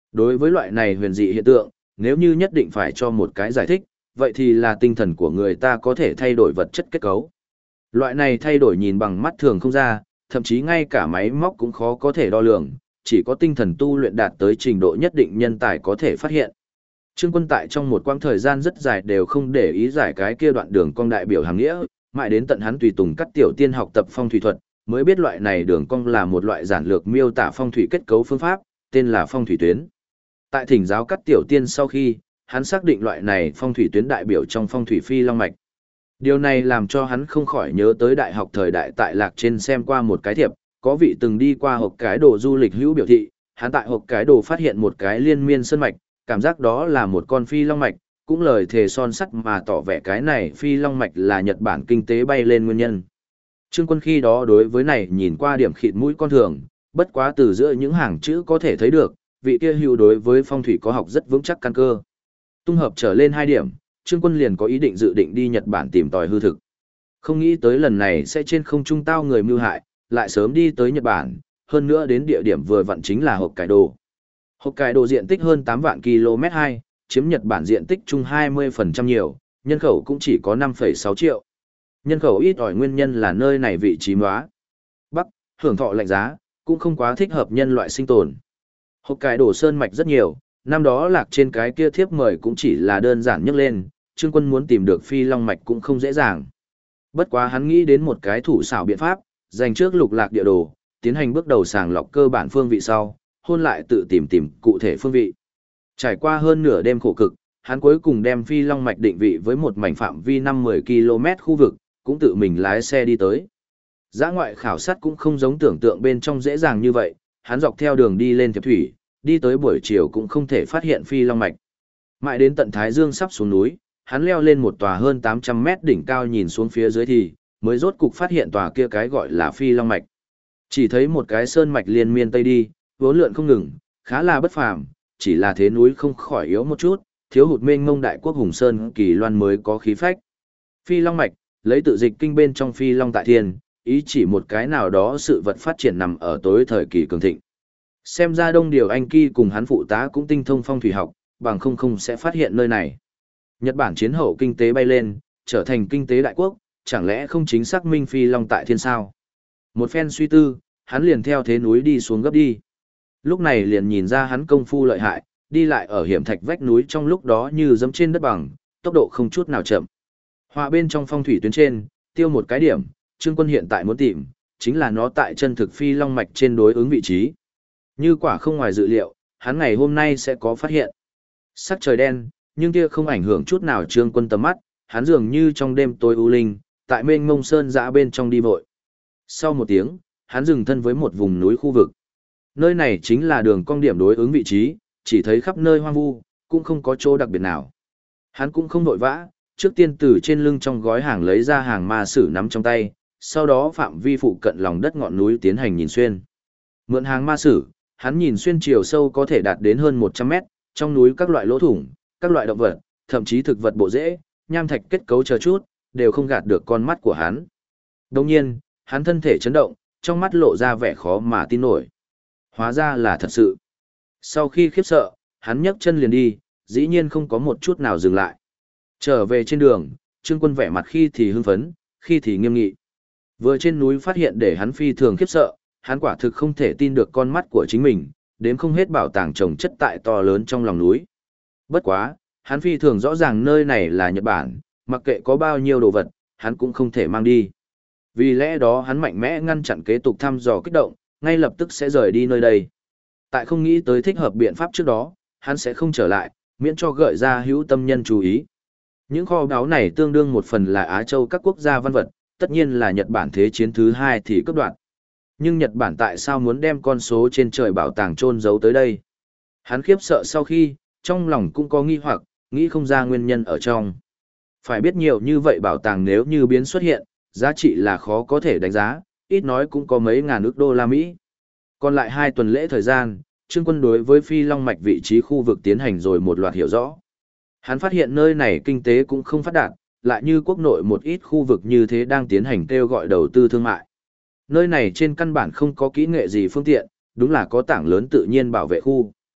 Đối với loại này huyền dị hiện tượng, nếu như nhất định phải cho một cái giải thích, vậy thì là tinh thần của người ta có thể thay đổi vật chất kết cấu. Loại này thay đổi nhìn bằng mắt thường không ra, thậm chí ngay cả máy móc cũng khó có thể đo lường, chỉ có tinh thần tu luyện đạt tới trình độ nhất định nhân tài có thể phát hiện. Trương Quân tại trong một quãng thời gian rất dài đều không để ý giải cái kia đoạn đường cong đại biểu hàng nghĩa, mãi đến tận hắn tùy tùng Cắt Tiểu Tiên học tập phong thủy thuật, mới biết loại này đường cong là một loại giản lược miêu tả phong thủy kết cấu phương pháp, tên là phong thủy tuyến. Tại thỉnh giáo Cắt Tiểu Tiên sau khi, hắn xác định loại này phong thủy tuyến đại biểu trong phong thủy phi long mạch. Điều này làm cho hắn không khỏi nhớ tới đại học thời đại tại Lạc trên xem qua một cái thiệp, có vị từng đi qua hộp cái đồ du lịch hữu biểu thị, hắn tại hộp cái đồ phát hiện một cái liên miên sơn mạch, cảm giác đó là một con phi long mạch, cũng lời thề son sắt mà tỏ vẻ cái này phi long mạch là Nhật Bản kinh tế bay lên nguyên nhân. Trương Quân khi đó đối với này nhìn qua điểm khịt mũi con thường, bất quá từ giữa những hàng chữ có thể thấy được, vị kia hữu đối với phong thủy có học rất vững chắc căn cơ. Tung hợp trở lên 2 điểm, Trương Quân liền có ý định dự định đi Nhật Bản tìm tòi hư thực. Không nghĩ tới lần này sẽ trên không trung tao người mưu hại, lại sớm đi tới Nhật Bản, hơn nữa đến địa điểm vừa vặn chính là Hokkaido. Hokkaido diện tích hơn 8 vạn km2, chiếm Nhật Bản diện tích chung 20% nhiều, nhân khẩu cũng chỉ có 5,6 triệu. Nhân khẩu ít ỏi nguyên nhân là nơi này vị trí móa Bắc, hưởng thọ lạnh giá, cũng không quá thích hợp nhân loại sinh tồn. Hokkaido sơn mạch rất nhiều, năm đó Lạc trên cái kia thiếp mời cũng chỉ là đơn giản nhắc lên, Trương Quân muốn tìm được phi long mạch cũng không dễ dàng. Bất quá hắn nghĩ đến một cái thủ xảo biện pháp, dành trước lục lạc địa đồ, tiến hành bước đầu sàng lọc cơ bản phương vị sau, hôn lại tự tìm cụ thể phương vị. Trải qua hơn nửa đêm khổ cực, hắn cuối cùng đem phi long mạch định vị với một mảnh phạm vi 5-10 km khu vực, cũng tự mình lái xe đi tới. Dã ngoại khảo sát cũng không giống tưởng tượng bên trong dễ dàng như vậy, hắn dọc theo đường đi lên thiệp thủy, đi tới buổi chiều cũng không thể phát hiện phi long mạch. Mãi đến tận Thái Dương sắp xuống núi, hắn leo lên một tòa hơn 800 mét đỉnh cao nhìn xuống phía dưới thì, mới rốt cục phát hiện tòa kia cái gọi là phi long mạch. Chỉ thấy một cái sơn mạch liên miên tây đi, vốn lượn không ngừng, khá là bất phàm, chỉ là thế núi không khỏi yếu một chút, thiếu hụt mênh mông đại quốc hùng sơn kỳ loan mới có khí phách. Phi long mạch, lấy tự dịch kinh bên trong phi long tại thiên, ý chỉ một cái nào đó sự vật phát triển nằm ở tối thời kỳ cường thịnh. Xem ra Đông Điều Anh Kỳ cùng hắn phụ tá cũng tinh thông phong thủy học, bằng không sẽ phát hiện nơi này. Nhật Bản chiến hậu kinh tế bay lên, trở thành kinh tế đại quốc, chẳng lẽ không chính xác minh phi long tại thiên sao? Một phen suy tư, hắn liền theo thế núi đi xuống gấp đi. Lúc này liền nhìn ra hắn công phu lợi hại, đi lại ở hiểm thạch vách núi trong lúc đó như dẫm trên đất bằng, tốc độ không chút nào chậm. Họa bên trong phong thủy tuyến trên, tiêu một cái điểm, Trương Quân hiện tại muốn tìm, chính là nó tại chân thực phi long mạch trên đối ứng vị trí. Như quả không ngoài dự liệu, hắn ngày hôm nay sẽ có phát hiện. Sắc trời đen, nhưng kia không ảnh hưởng chút nào Trương Quân tầm mắt, hắn dường như trong đêm tối u linh, tại mênh mông sơn dã bên trong đi vội. Sau một tiếng, hắn dừng thân với một vùng núi khu vực. Nơi này chính là đường cong điểm đối ứng vị trí, chỉ thấy khắp nơi hoang vu, cũng không có chỗ đặc biệt nào. Hắn cũng không vội vã, trước tiên từ trên lưng trong gói hàng lấy ra hàng ma sử nắm trong tay, sau đó phạm vi phụ cận lòng đất ngọn núi tiến hành nhìn xuyên. Mượn hàng ma sử, hắn nhìn xuyên chiều sâu có thể đạt đến hơn 100 mét, trong núi các loại lỗ thủng, các loại động vật, thậm chí thực vật bộ rễ, nham thạch kết cấu chờ chút, đều không gạt được con mắt của hắn. Đồng nhiên, hắn thân thể chấn động, trong mắt lộ ra vẻ khó mà tin nổi. Hóa ra là thật sự. Sau khi khiếp sợ, hắn nhấc chân liền đi, dĩ nhiên không có một chút nào dừng lại. Trở về trên đường, Trương Quân vẻ mặt khi thì hưng phấn, khi thì nghiêm nghị. Vừa trên núi phát hiện để hắn phi thường khiếp sợ, hắn quả thực không thể tin được con mắt của chính mình, đến không hết bảo tàng trồng chất tại to lớn trong lòng núi. Bất quá, hắn phi thường rõ ràng nơi này là Nhật Bản, mặc kệ có bao nhiêu đồ vật, hắn cũng không thể mang đi. Vì lẽ đó hắn mạnh mẽ ngăn chặn kế tục thăm dò kích động, ngay lập tức sẽ rời đi nơi đây. Tại không nghĩ tới thích hợp biện pháp trước đó, hắn sẽ không trở lại, miễn cho gợi ra hữu tâm nhân chú ý. Những kho báu này tương đương một phần là Á Châu các quốc gia văn vật, tất nhiên là Nhật Bản thế chiến thứ 2 thì cấp đoạn. Nhưng Nhật Bản tại sao muốn đem con số trên trời bảo tàng chôn giấu tới đây? Hắn khiếp sợ sau khi, trong lòng cũng có nghi hoặc, nghĩ không ra nguyên nhân ở trong. Phải biết nhiều như vậy bảo tàng nếu như biến xuất hiện, giá trị là khó có thể đánh giá, ít nói cũng có mấy ngàn ức đô la Mỹ. Còn lại 2 tuần lễ thời gian, Trương Quân đối với Phi Long Mạch vị trí khu vực tiến hành rồi một loạt hiểu rõ. Hắn phát hiện nơi này kinh tế cũng không phát đạt, lại như quốc nội một ít khu vực như thế đang tiến hành kêu gọi đầu tư thương mại. Nơi này trên căn bản không có kỹ nghệ gì phương tiện, đúng là có tảng lớn tự nhiên bảo vệ khu.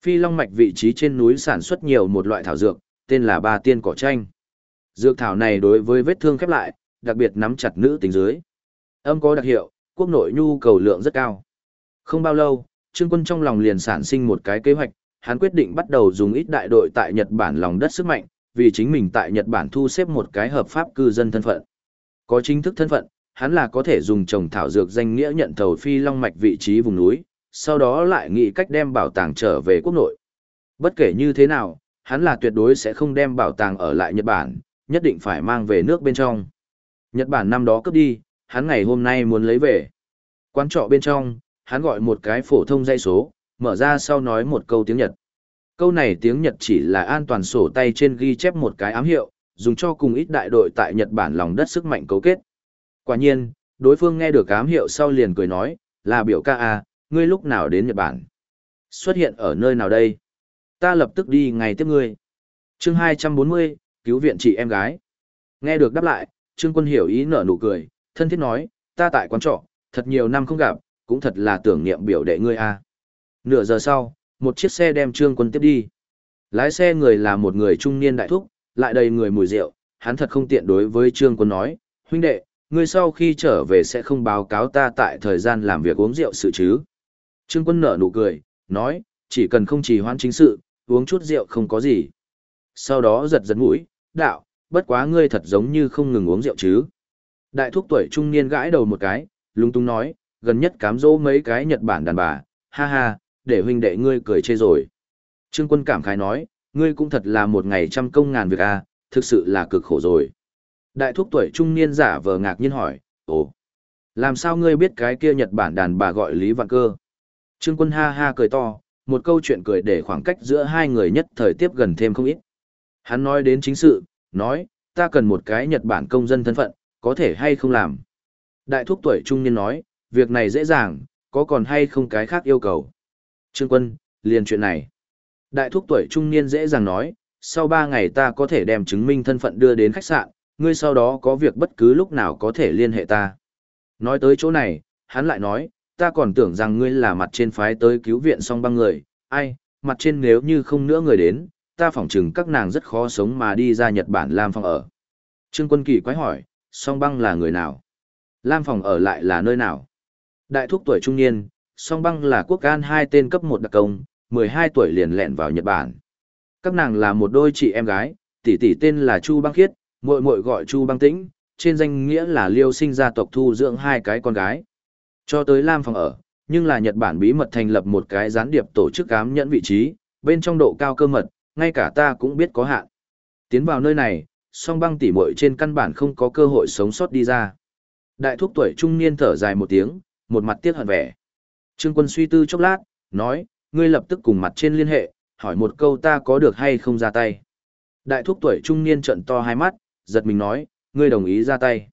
Phi Long Mạch vị trí trên núi sản xuất nhiều một loại thảo dược, tên là Ba Tiên Cỏ Chanh. Dược thảo này đối với vết thương khép lại, đặc biệt nắm chặt nữ tính dưới. Âm có đặc hiệu, quốc nội nhu cầu lượng rất cao. Không bao lâu, Trương Quân trong lòng liền sản sinh một cái kế hoạch, hắn quyết định bắt đầu dùng ít đại đội tại Nhật Bản lòng đất sức mạnh, vì chính mình tại Nhật Bản thu xếp một cái hợp pháp cư dân thân phận. Có chính thức thân phận, hắn là có thể dùng trồng thảo dược danh nghĩa nhận thầu Phi Long Mạch vị trí vùng núi, sau đó lại nghĩ cách đem bảo tàng trở về quốc nội. Bất kể như thế nào, hắn là tuyệt đối sẽ không đem bảo tàng ở lại Nhật Bản, nhất định phải mang về nước bên trong. Nhật Bản năm đó cướp đi, hắn ngày hôm nay muốn lấy về. Quán trọ bên trong, hắn gọi một cái phổ thông dãy số, mở ra sau nói một câu tiếng Nhật. Câu này tiếng Nhật chỉ là an toàn sổ tay trên ghi chép một cái ám hiệu, dùng cho cùng ít đại đội tại Nhật Bản lòng đất sức mạnh cấu kết. Quả nhiên, đối phương nghe được ám hiệu sau liền cười nói, là biểu ca à, ngươi lúc nào đến Nhật Bản? Xuất hiện ở nơi nào đây? Ta lập tức đi ngay tiếp ngươi. Chương 240, cứu viện chị em gái. Nghe được đáp lại, Trương Quân hiểu ý nở nụ cười, thân thiết nói, ta tại quán trọ, thật nhiều năm không gặp, cũng thật là tưởng niệm biểu đệ ngươi à. Nửa giờ sau, một chiếc xe đem Trương Quân tiếp đi. Lái xe người là một người trung niên đại thúc, lại đầy người mùi rượu, hắn thật không tiện đối với Trương Quân nói, huynh đệ, ngươi sau khi trở về sẽ không báo cáo ta tại thời gian làm việc uống rượu sự chứ. Trương Quân nở nụ cười, nói, chỉ cần không trì hoãn chính sự, uống chút rượu không có gì. Sau đó giật giật mũi, đạo, bất quá ngươi thật giống như không ngừng uống rượu chứ. Đại thúc tuổi trung niên gãi đầu một cái, lung tung nói, gần nhất cám dỗ mấy cái Nhật Bản đàn bà, ha ha, để huynh đệ ngươi cười chê rồi. Trương Quân cảm khái nói, ngươi cũng thật là một ngày trăm công ngàn việc à, thực sự là cực khổ rồi. Đại thúc tuổi trung niên giả vờ ngạc nhiên hỏi, ồ, làm sao ngươi biết cái kia Nhật Bản đàn bà gọi Lý Vạn Cơ? Trương Quân ha ha cười to, một câu chuyện cười để khoảng cách giữa hai người nhất thời tiếp gần thêm không ít. Hắn nói đến chính sự, nói, ta cần một cái Nhật Bản công dân thân phận, có thể hay không làm? Đại thúc tuổi trung niên nói, việc này dễ dàng, có còn hay không cái khác yêu cầu? Trương Quân, liền chuyện này. Đại thúc tuổi trung niên dễ dàng nói, sau 3 ngày ta có thể đem chứng minh thân phận đưa đến khách sạn, ngươi sau đó có việc bất cứ lúc nào có thể liên hệ ta. Nói tới chỗ này, hắn lại nói, ta còn tưởng rằng ngươi là mặt trên phái tới cứu viện song băng người, ai, mặt trên nếu như không nữa người đến, ta phỏng chừng các nàng rất khó sống mà đi ra Nhật Bản Lam Phòng ở. Trương Quân kỳ quái hỏi, song băng là người nào? Lam Phòng ở lại là nơi nào? Đại thúc tuổi trung niên, song băng là quốc an 2 tên cấp 1 đặc công, 12 tuổi liền lẹn vào Nhật Bản. Các nàng là một đôi chị em gái, tỷ tỷ tên là Chu Băng Khiết, muội muội gọi Chu Băng Tĩnh, trên danh nghĩa là Liêu Sinh gia tộc thu dưỡng 2 cái con gái. Cho tới Lam Phòng ở, nhưng là Nhật Bản bí mật thành lập một cái gián điệp tổ chức ám nhẫn vị trí, bên trong độ cao cơ mật, ngay cả ta cũng biết có hạn. Tiến vào nơi này, song băng tỷ muội trên căn bản không có cơ hội sống sót đi ra. Đại thúc tuổi trung niên thở dài một tiếng, một mặt tiếc hận vẻ. Trương Quân suy tư chốc lát, nói, ngươi lập tức cùng mặt trên liên hệ, hỏi một câu ta có được hay không ra tay. Đại thúc tuổi trung niên trợn to hai mắt, giật mình nói, ngươi đồng ý ra tay.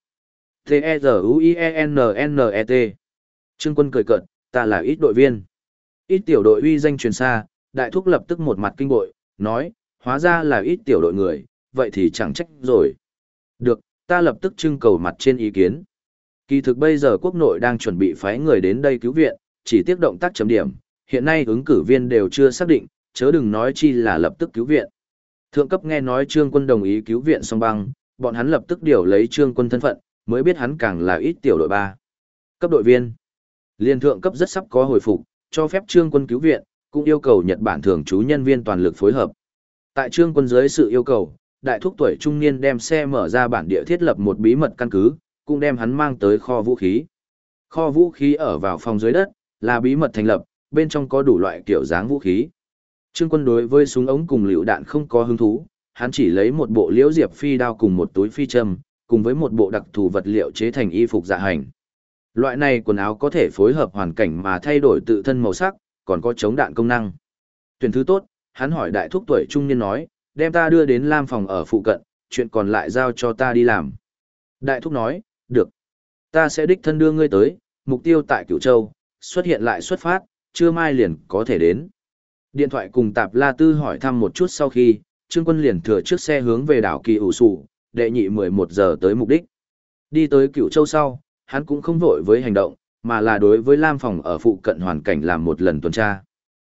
T-E-Z-U-I-E-N-N-E-T. Trương Quân cười cợt, ta là ít đội viên. Ít tiểu đội uy danh truyền xa, đại thúc lập tức một mặt kinh bội, nói, hóa ra là ít tiểu đội người, vậy thì chẳng trách rồi. Được, ta lập tức trưng cầu mặt trên ý kiến. Kỳ thực bây giờ quốc nội đang chuẩn bị phái người đến đây cứu viện, chỉ tiếc động tác chấm điểm, hiện nay ứng cử viên đều chưa xác định, chớ đừng nói chi là lập tức cứu viện. Thượng cấp nghe nói Trương Quân đồng ý cứu viện song băng, bọn hắn lập tức điều lấy Trương Quân thân phận, mới biết hắn càng là ít tiểu đội 3. Cấp đội viên. Liên thượng cấp rất sắp có hồi phục, cho phép Trương Quân cứu viện, cũng yêu cầu Nhật Bản thường trú nhân viên toàn lực phối hợp. Tại Trương Quân dưới sự yêu cầu, đại thúc tuổi trung niên đem xe mở ra bản địa thiết lập một bí mật căn cứ, cũng đem hắn mang tới kho vũ khí. Kho vũ khí ở vào phòng dưới đất, là bí mật thành lập, bên trong có đủ loại kiểu dáng vũ khí. Trương Quân đối với súng ống cùng lựu đạn không có hứng thú, hắn chỉ lấy một bộ liễu diệp phi đao cùng một túi phi châm, cùng với một bộ đặc thù vật liệu chế thành y phục dạ hành. Loại này quần áo có thể phối hợp hoàn cảnh mà thay đổi tự thân màu sắc, còn có chống đạn công năng. Tuyển thứ tốt, hắn hỏi đại thúc tuổi trung niên nói, đem ta đưa đến Lam Phòng ở phụ cận, chuyện còn lại giao cho ta đi làm. Đại thúc nói, được. Ta sẽ đích thân đưa ngươi tới, mục tiêu tại Cửu Châu, xuất hiện lại xuất phát, trưa mai liền có thể đến. Điện thoại cùng Tạp La Tư hỏi thăm một chút sau khi, Trương Quân liền thừa trước xe hướng về đảo Kỳ ủ sủ, đệ nhị 11 giờ tới mục đích. Đi tới Cửu Châu sau, hắn cũng không vội với hành động, mà là đối với Lam Phòng ở phụ cận hoàn cảnh làm một lần tuần tra.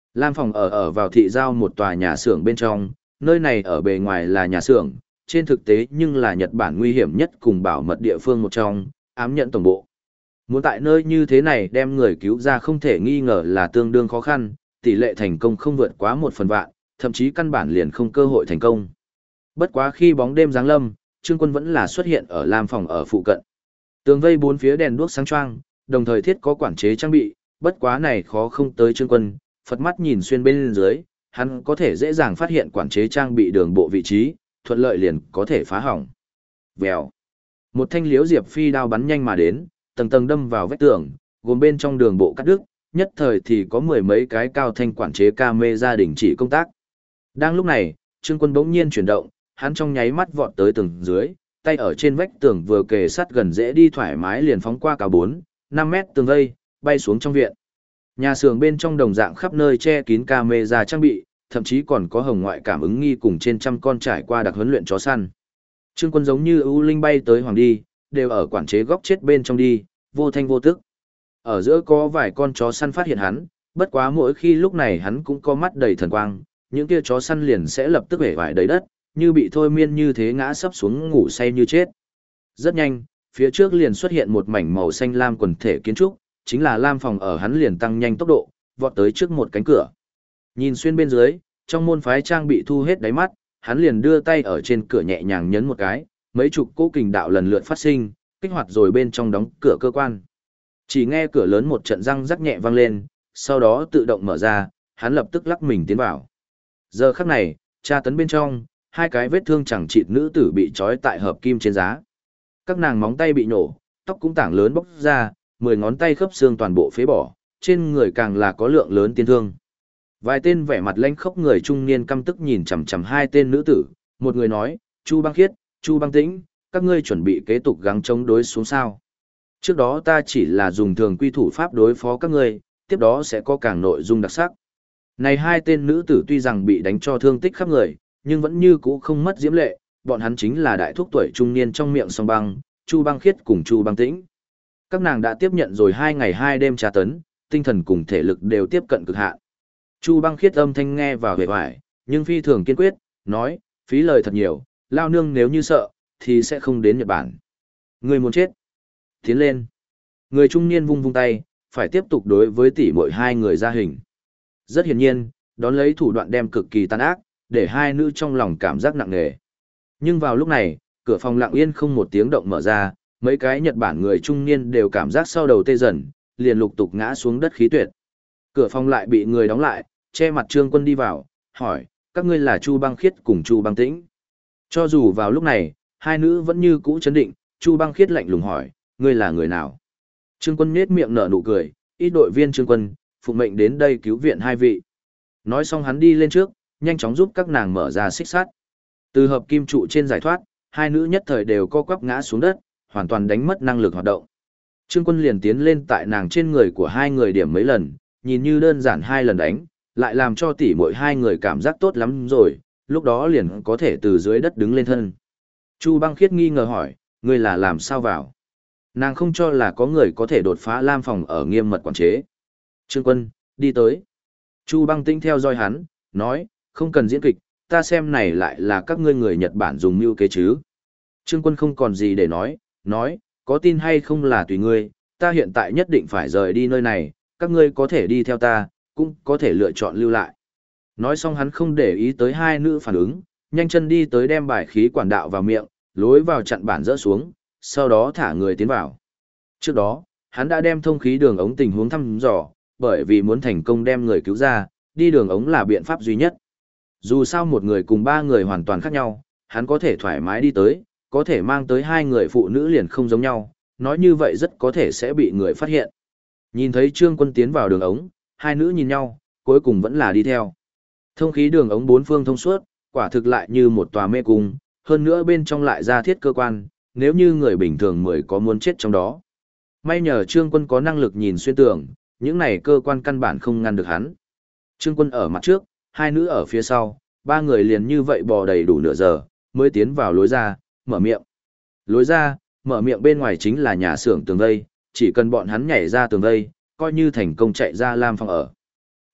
Lam phòng ở vào thị giao một tòa nhà xưởng bên trong, nơi này ở bề ngoài là nhà xưởng, trên thực tế nhưng là Nhật Bản nguy hiểm nhất cùng bảo mật địa phương một trong, ám nhận tổng bộ. Muốn tại nơi như thế này đem người cứu ra không thể nghi ngờ là tương đương khó khăn, tỷ lệ thành công không vượt quá 1/1000, thậm chí căn bản liền không cơ hội thành công. Bất quá khi bóng đêm giáng lâm, Trương Quân vẫn là xuất hiện ở Lam phòng ở phụ cận. Tường vây bốn phía đèn đuốc sáng choang, đồng thời thiết có quản chế trang bị, bất quá này khó không tới Trương Quân, Phật mắt nhìn xuyên bên dưới, hắn có thể dễ dàng phát hiện quản chế trang bị đường bộ vị trí, thuận lợi liền có thể phá hỏng. Vèo. Một thanh liễu diệp phi đao bắn nhanh mà đến, tầng tầng đâm vào vách tường, gồm bên trong đường bộ cắt đứt, nhất thời thì có mười mấy cái cao thanh quản chế camera đình chỉ công tác. Đang lúc này, Trương Quân bỗng nhiên chuyển động, hắn trong nháy mắt vọt tới tầng dưới, tay ở trên vách tường vừa kề sát gần dễ đi thoải mái liền phóng qua cả 4-5 mét tường vây, bay xuống trong viện. Nhà xưởng bên trong đồng dạng khắp nơi che kín camera trang bị, thậm chí còn có hồng ngoại cảm ứng nghi cùng trên trăm con trải qua đặc huấn luyện chó săn. Trương Quân giống như ưu linh bay tới hoàng đi, đều ở quản chế góc chết bên trong đi, vô thanh vô tức. Ở giữa có vài con chó săn phát hiện hắn, bất quá mỗi khi lúc này hắn cũng có mắt đầy thần quang, những kia chó săn liền sẽ lập tức bể vải đầy đất, như bị thôi miên như thế ngã sấp xuống ngủ say như chết. Rất nhanh, phía trước liền xuất hiện một mảnh màu xanh lam quần thể kiến trúc, chính là Lam phòng ở hắn liền tăng nhanh tốc độ, vọt tới trước một cánh cửa. Nhìn xuyên bên dưới, trong môn phái trang bị thu hết đáy mắt, hắn liền đưa tay ở trên cửa nhẹ nhàng nhấn một cái, mấy chục cỗ kình đạo lần lượt phát sinh, kích hoạt rồi bên trong đóng cửa cơ quan. Chỉ nghe cửa lớn một trận răng rắc nhẹ vang lên, sau đó tự động mở ra, hắn lập tức lắc mình tiến vào. Giờ khắc này, tra tấn bên trong, hai cái vết thương chẳng chịt nữ tử bị trói tại hợp kim trên giá. Các nàng móng tay bị nổ, tóc cũng tảng lớn bốc ra, 10 ngón tay khớp xương toàn bộ phế bỏ, trên người càng là có lượng lớn tiên thương. Vài tên vẻ mặt lanh khốc người trung niên căm tức nhìn chằm chằm hai tên nữ tử, một người nói, Chu Băng Khiết, Chu Băng Tĩnh, các ngươi chuẩn bị kế tục gắng chống đối xuống sao. Trước đó ta chỉ là dùng thường quy thủ pháp đối phó các ngươi, tiếp đó sẽ có càng nội dung đặc sắc. Này hai tên nữ tử tuy rằng bị đánh cho thương tích khắp người, nhưng vẫn như cũ không mất diễm lệ, bọn hắn chính là đại thúc tuổi trung niên trong miệng song băng, Chu Băng Khiết cùng Chu Băng Tĩnh. Các nàng đã tiếp nhận rồi 2 ngày 2 đêm tra tấn, tinh thần cùng thể lực đều tiếp cận cực hạn. Chu Băng Khiết âm thanh nghe vào vẻ vải, nhưng phi thường kiên quyết, nói, phí lời thật nhiều, lao nương nếu như sợ, thì sẽ không đến Nhật Bản. Người muốn chết. Tiến lên. Người trung niên vung vung tay, phải tiếp tục đối với tỷ muội hai người ra hình. Rất hiển nhiên, đón lấy thủ đoạn đem cực kỳ tàn ác, để hai nữ trong lòng cảm giác nặng nề. Nhưng vào lúc này, cửa phòng lặng yên không một tiếng động mở ra, mấy cái Nhật Bản người trung niên đều cảm giác sau đầu tê dần, liền lục tục ngã xuống đất khí tuyệt. Cửa phòng lại bị người đóng lại, che mặt Trương Quân đi vào, hỏi, các ngươi là Chu Băng Khiết cùng Chu Băng Tĩnh. Cho dù vào lúc này, hai nữ vẫn như cũ chấn định, Chu Băng Khiết lạnh lùng hỏi, ngươi là người nào? Trương Quân nhếch miệng nở nụ cười, ít đội viên Trương Quân, phụng mệnh đến đây cứu viện hai vị. Nói xong hắn đi lên trước, nhanh chóng giúp các nàng mở ra xích sắt. Từ hợp kim trụ trên giải thoát, hai nữ nhất thời đều co quắp ngã xuống đất, hoàn toàn đánh mất năng lực hoạt động. Trương Quân liền tiến lên tại nàng trên người của hai người điểm mấy lần, nhìn như đơn giản 2 lần đánh, lại làm cho tỷ muội hai người cảm giác tốt lắm rồi, lúc đó liền có thể từ dưới đất đứng lên thân. Chu Băng Khiết nghi ngờ hỏi, ngươi là làm sao vào? Nàng không cho là có người có thể đột phá Lam phòng ở nghiêm mật quản chế. Trương Quân, đi tới. Chu Băng Tĩnh theo dõi hắn, nói, không cần diễn kịch, ta xem này lại là các ngươi người Nhật Bản dùng mưu kế chứ. Trương Quân không còn gì để nói, có tin hay không là tùy ngươi, ta hiện tại nhất định phải rời đi nơi này, các ngươi có thể đi theo ta, cũng có thể lựa chọn lưu lại. Nói xong hắn không để ý tới hai nữ phản ứng, nhanh chân đi tới đem bài khí quản đạo vào miệng, lối vào chặn bản rỡ xuống, sau đó thả người tiến vào. Trước đó, hắn đã đem thông khí đường ống tình huống thăm dò, bởi vì muốn thành công đem người cứu ra, đi đường ống là biện pháp duy nhất. Dù sao một người cùng 3 người hoàn toàn khác nhau, hắn có thể thoải mái đi tới, có thể mang tới 2 người phụ nữ liền không giống nhau, nói như vậy rất có thể sẽ bị người phát hiện. Nhìn thấy Trương Quân tiến vào đường ống, hai nữ nhìn nhau, cuối cùng vẫn là đi theo. Thông khí đường ống 4 phương thông suốt, quả thực lại như một tòa mê cung, hơn nữa bên trong lại ra thiết cơ quan, nếu như người bình thường mới có muốn chết trong đó. May nhờ Trương Quân có năng lực nhìn xuyên tường, những này cơ quan căn bản không ngăn được hắn. Trương Quân ở mặt trước, hai nữ ở phía sau, 3 người liền như vậy bò đầy đủ nửa giờ, mới tiến vào lối ra, mở miệng. Lối ra, mở miệng bên ngoài chính là nhà xưởng tường vây, chỉ cần bọn hắn nhảy ra tường vây, coi như thành công chạy ra Lam phòng ở.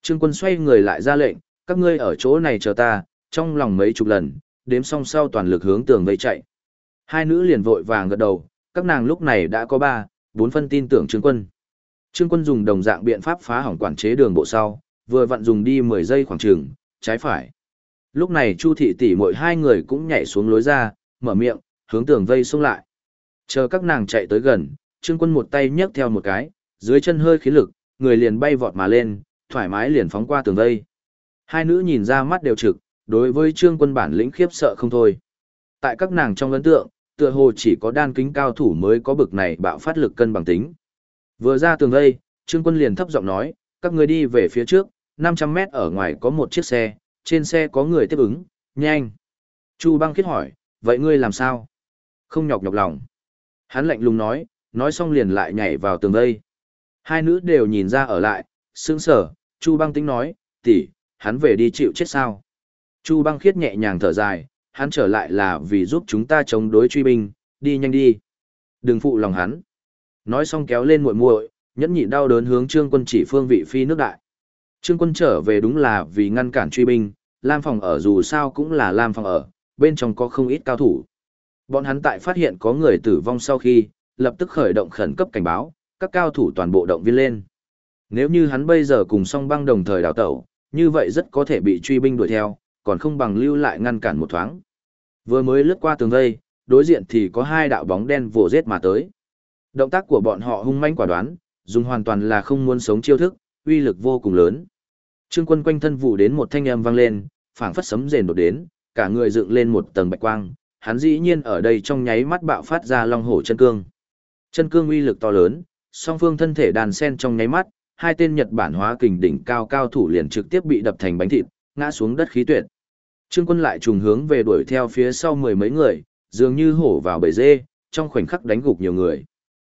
Trương Quân xoay người lại ra lệnh, các ngươi ở chỗ này chờ ta, trong lòng mấy chục lần, đếm xong sau toàn lực hướng tường vây chạy. Hai nữ liền vội vàng gật đầu, các nàng lúc này đã có 4 phân tin tưởng Trương Quân. Trương Quân dùng đồng dạng biện pháp phá hỏng quản chế đường bộ sau, vừa vặn dùng đi 10 giây khoảng chừng, trái phải. Lúc này Chu thị tỷ muội hai người cũng nhảy xuống lối ra, mở miệng, hướng tường vây xông lại. Chờ các nàng chạy tới gần, Trương Quân một tay nhấc theo một cái, dưới chân hơi khí lực, người liền bay vọt mà lên, thoải mái liền phóng qua tường vây. Hai nữ nhìn ra mắt đều trực, đối với Trương Quân bản lĩnh khiếp sợ không thôi. Tại các nàng trong ấn tượng, tựa hồ chỉ có đan kính cao thủ mới có bực này bạo phát lực cân bằng tính. Vừa ra tường vây, Trương Quân liền thấp giọng nói, các ngươi đi về phía trước, 500 mét ở ngoài có một chiếc xe, trên xe có người tiếp ứng, nhanh. Chu Băng Khiết hỏi, vậy ngươi làm sao? Không nhọc lòng. Hắn lạnh lùng nói xong liền lại nhảy vào tường vây. Hai nữ đều nhìn ra ở lại, sững sờ. Chu Băng Tĩnh nói, tỷ, hắn về đi chịu chết sao? Chu Băng Khiết nhẹ nhàng thở dài, hắn trở lại là vì giúp chúng ta chống đối truy binh, đi nhanh đi. Đừng phụ lòng hắn. Nói xong kéo lên muội muội, nhẫn nhịn đau đớn hướng Trương Quân chỉ phương vị phi nước đại. Trương Quân trở về đúng là vì ngăn cản truy binh, Lam phòng ở dù sao cũng là Lam phòng ở, bên trong có không ít cao thủ. Bọn hắn tại phát hiện có người tử vong sau khi, lập tức khởi động khẩn cấp cảnh báo, các cao thủ toàn bộ động viên lên. Nếu như hắn bây giờ cùng song băng đồng thời đào tẩu, như vậy rất có thể bị truy binh đuổi theo, còn không bằng lưu lại ngăn cản một thoáng. Vừa mới lướt qua tường vây, đối diện thì có hai đạo bóng đen vồ giết mà tới. Động tác của bọn họ hung manh quả đoán, dùng hoàn toàn là không muốn sống chiêu thức, uy lực vô cùng lớn. Trương Quân quanh thân vụ đến một thanh âm vang lên, phảng phất sấm rền đột đến, cả người dựng lên một tầng bạch quang, hắn dĩ nhiên ở đây trong nháy mắt bạo phát ra long hổ chân cương. Chân cương uy lực to lớn, song phương thân thể đàn sen trong nháy mắt, hai tên Nhật Bản hóa kình đỉnh cao cao thủ liền trực tiếp bị đập thành bánh thịt, ngã xuống đất khí tuyệt. Trương Quân lại trùng hướng về đuổi theo phía sau mười mấy người, dường như hổ vào bầy dê, trong khoảnh khắc đánh gục nhiều người.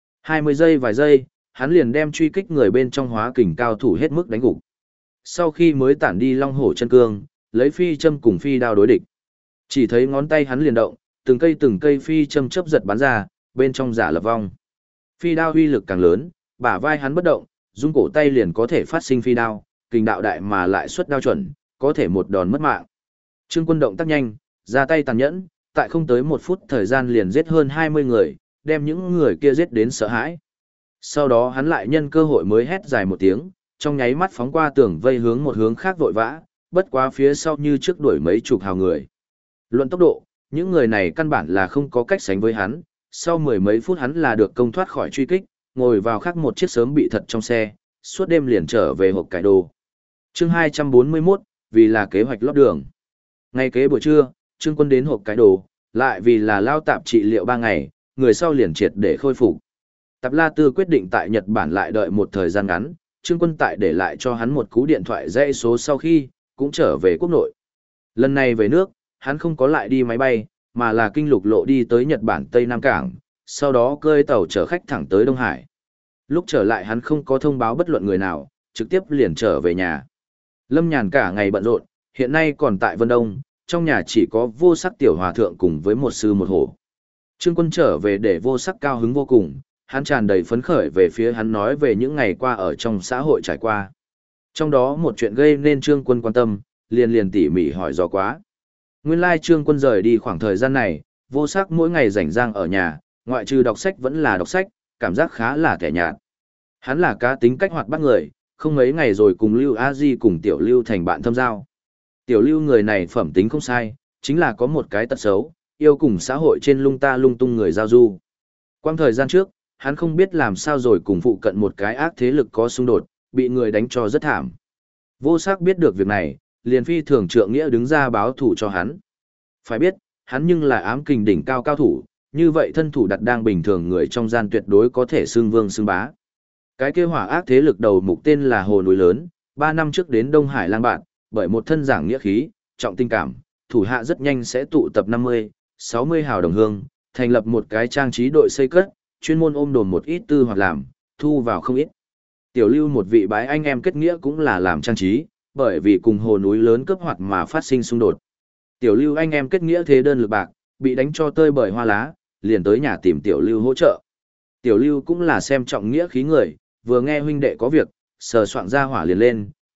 20 giây vài giây, hắn liền đem truy kích người bên trong hóa kình cao thủ hết mức đánh gục. Sau khi mới tản đi long hổ chân cương, lấy phi châm cùng phi đao đối địch. Chỉ thấy ngón tay hắn liền động, từng cây phi châm chớp giật bắn ra, bên trong giả lập vong. Phi đao uy lực càng lớn, bả vai hắn bất động, rung cổ tay liền có thể phát sinh phi đao, kình đạo đại mà lại xuất đao chuẩn, có thể một đòn mất mạng. Trương Quân động tác nhanh, ra tay tàn nhẫn, tại không tới 1 phút thời gian liền giết hơn 20 người, đem những người kia giết đến sợ hãi. Sau đó hắn lại nhân cơ hội mới hét dài một tiếng, trong nháy mắt phóng qua tường vây hướng một hướng khác vội vã, bất quá phía sau như trước đuổi mấy chục hào người. Luận tốc độ, những người này căn bản là không có cách sánh với hắn, sau mười mấy phút hắn là được công thoát khỏi truy kích, ngồi vào khác một chiếc sớm bị thật trong xe, suốt đêm liền trở về hộp cải đồ. Chương 241, vì là kế hoạch lót đường. Ngay kế buổi trưa, Trương Quân đến hộp cái đồ, lại vì là lao tạp trị liệu 3 ngày, người sau liền triệt để khôi phục. Tạp La Tư quyết định tại Nhật Bản lại đợi một thời gian ngắn, Trương Quân tại để lại cho hắn một cú điện thoại dãy số sau khi, cũng trở về quốc nội. Lần này về nước, hắn không có lại đi máy bay, mà là kinh lục lộ đi tới Nhật Bản Tây Nam Cảng, sau đó cơi tàu chở khách thẳng tới Đông Hải. Lúc trở lại hắn không có thông báo bất luận người nào, trực tiếp liền trở về nhà. Lâm Nhàn cả ngày bận rộn, hiện nay còn tại Vân Đông, trong nhà chỉ có Vô Sắc tiểu hòa thượng cùng với một sư một hổ. Trương Quân trở về để Vô Sắc cao hứng vô cùng, hắn tràn đầy phấn khởi về phía hắn nói về những ngày qua ở trong xã hội trải qua. Trong đó một chuyện gây nên Trương Quân quan tâm, liền tỉ mỉ hỏi dò quá. Nguyên lai Trương Quân rời đi khoảng thời gian này, Vô Sắc mỗi ngày rảnh rang ở nhà, ngoại trừ đọc sách vẫn là đọc sách, cảm giác khá là tẻ nhạt. Hắn là cá tính cách hoạt bát người, không mấy ngày rồi cùng Lưu A Di cùng Tiểu Lưu thành bạn thâm giao. Tiểu Lưu người này phẩm tính không sai, chính là có một cái tật xấu, yêu cùng xã hội trên lung ta lung tung người giao du. Quang thời gian trước, hắn không biết làm sao rồi cùng phụ cận một cái ác thế lực có xung đột, bị người đánh cho rất thảm. Vô Sắc biết được việc này, liền phi thường trượng nghĩa đứng ra báo thủ cho hắn. Phải biết, hắn nhưng là ám kình đỉnh cao cao thủ, như vậy thân thủ đặt đang bình thường người trong gian tuyệt đối có thể xưng vương xưng bá. Cái kia hỏa ác thế lực đầu mục tên là Hồ Núi Lớn, 3 năm trước đến Đông Hải lang bạn, bởi một thân giảng nghĩa khí, trọng tình cảm, thủ hạ rất nhanh sẽ tụ tập 50, 60 hào đồng hương, thành lập một cái trang trí đội xây cất, chuyên môn ôm đồn một ít tư hoặc làm, thu vào không ít. Tiểu Lưu một vị bái anh em kết nghĩa cũng là làm trang trí, bởi vì cùng Hồ Núi Lớn cướp hoạt mà phát sinh xung đột. Tiểu Lưu anh em kết nghĩa thế đơn lực bạc, bị đánh cho tơi bời hoa lá, liền tới nhà tìm Tiểu Lưu hỗ trợ. Tiểu Lưu cũng là xem trọng nghĩa khí người, vừa nghe huynh đệ có việc, sờ soạng ra hỏa liền lên,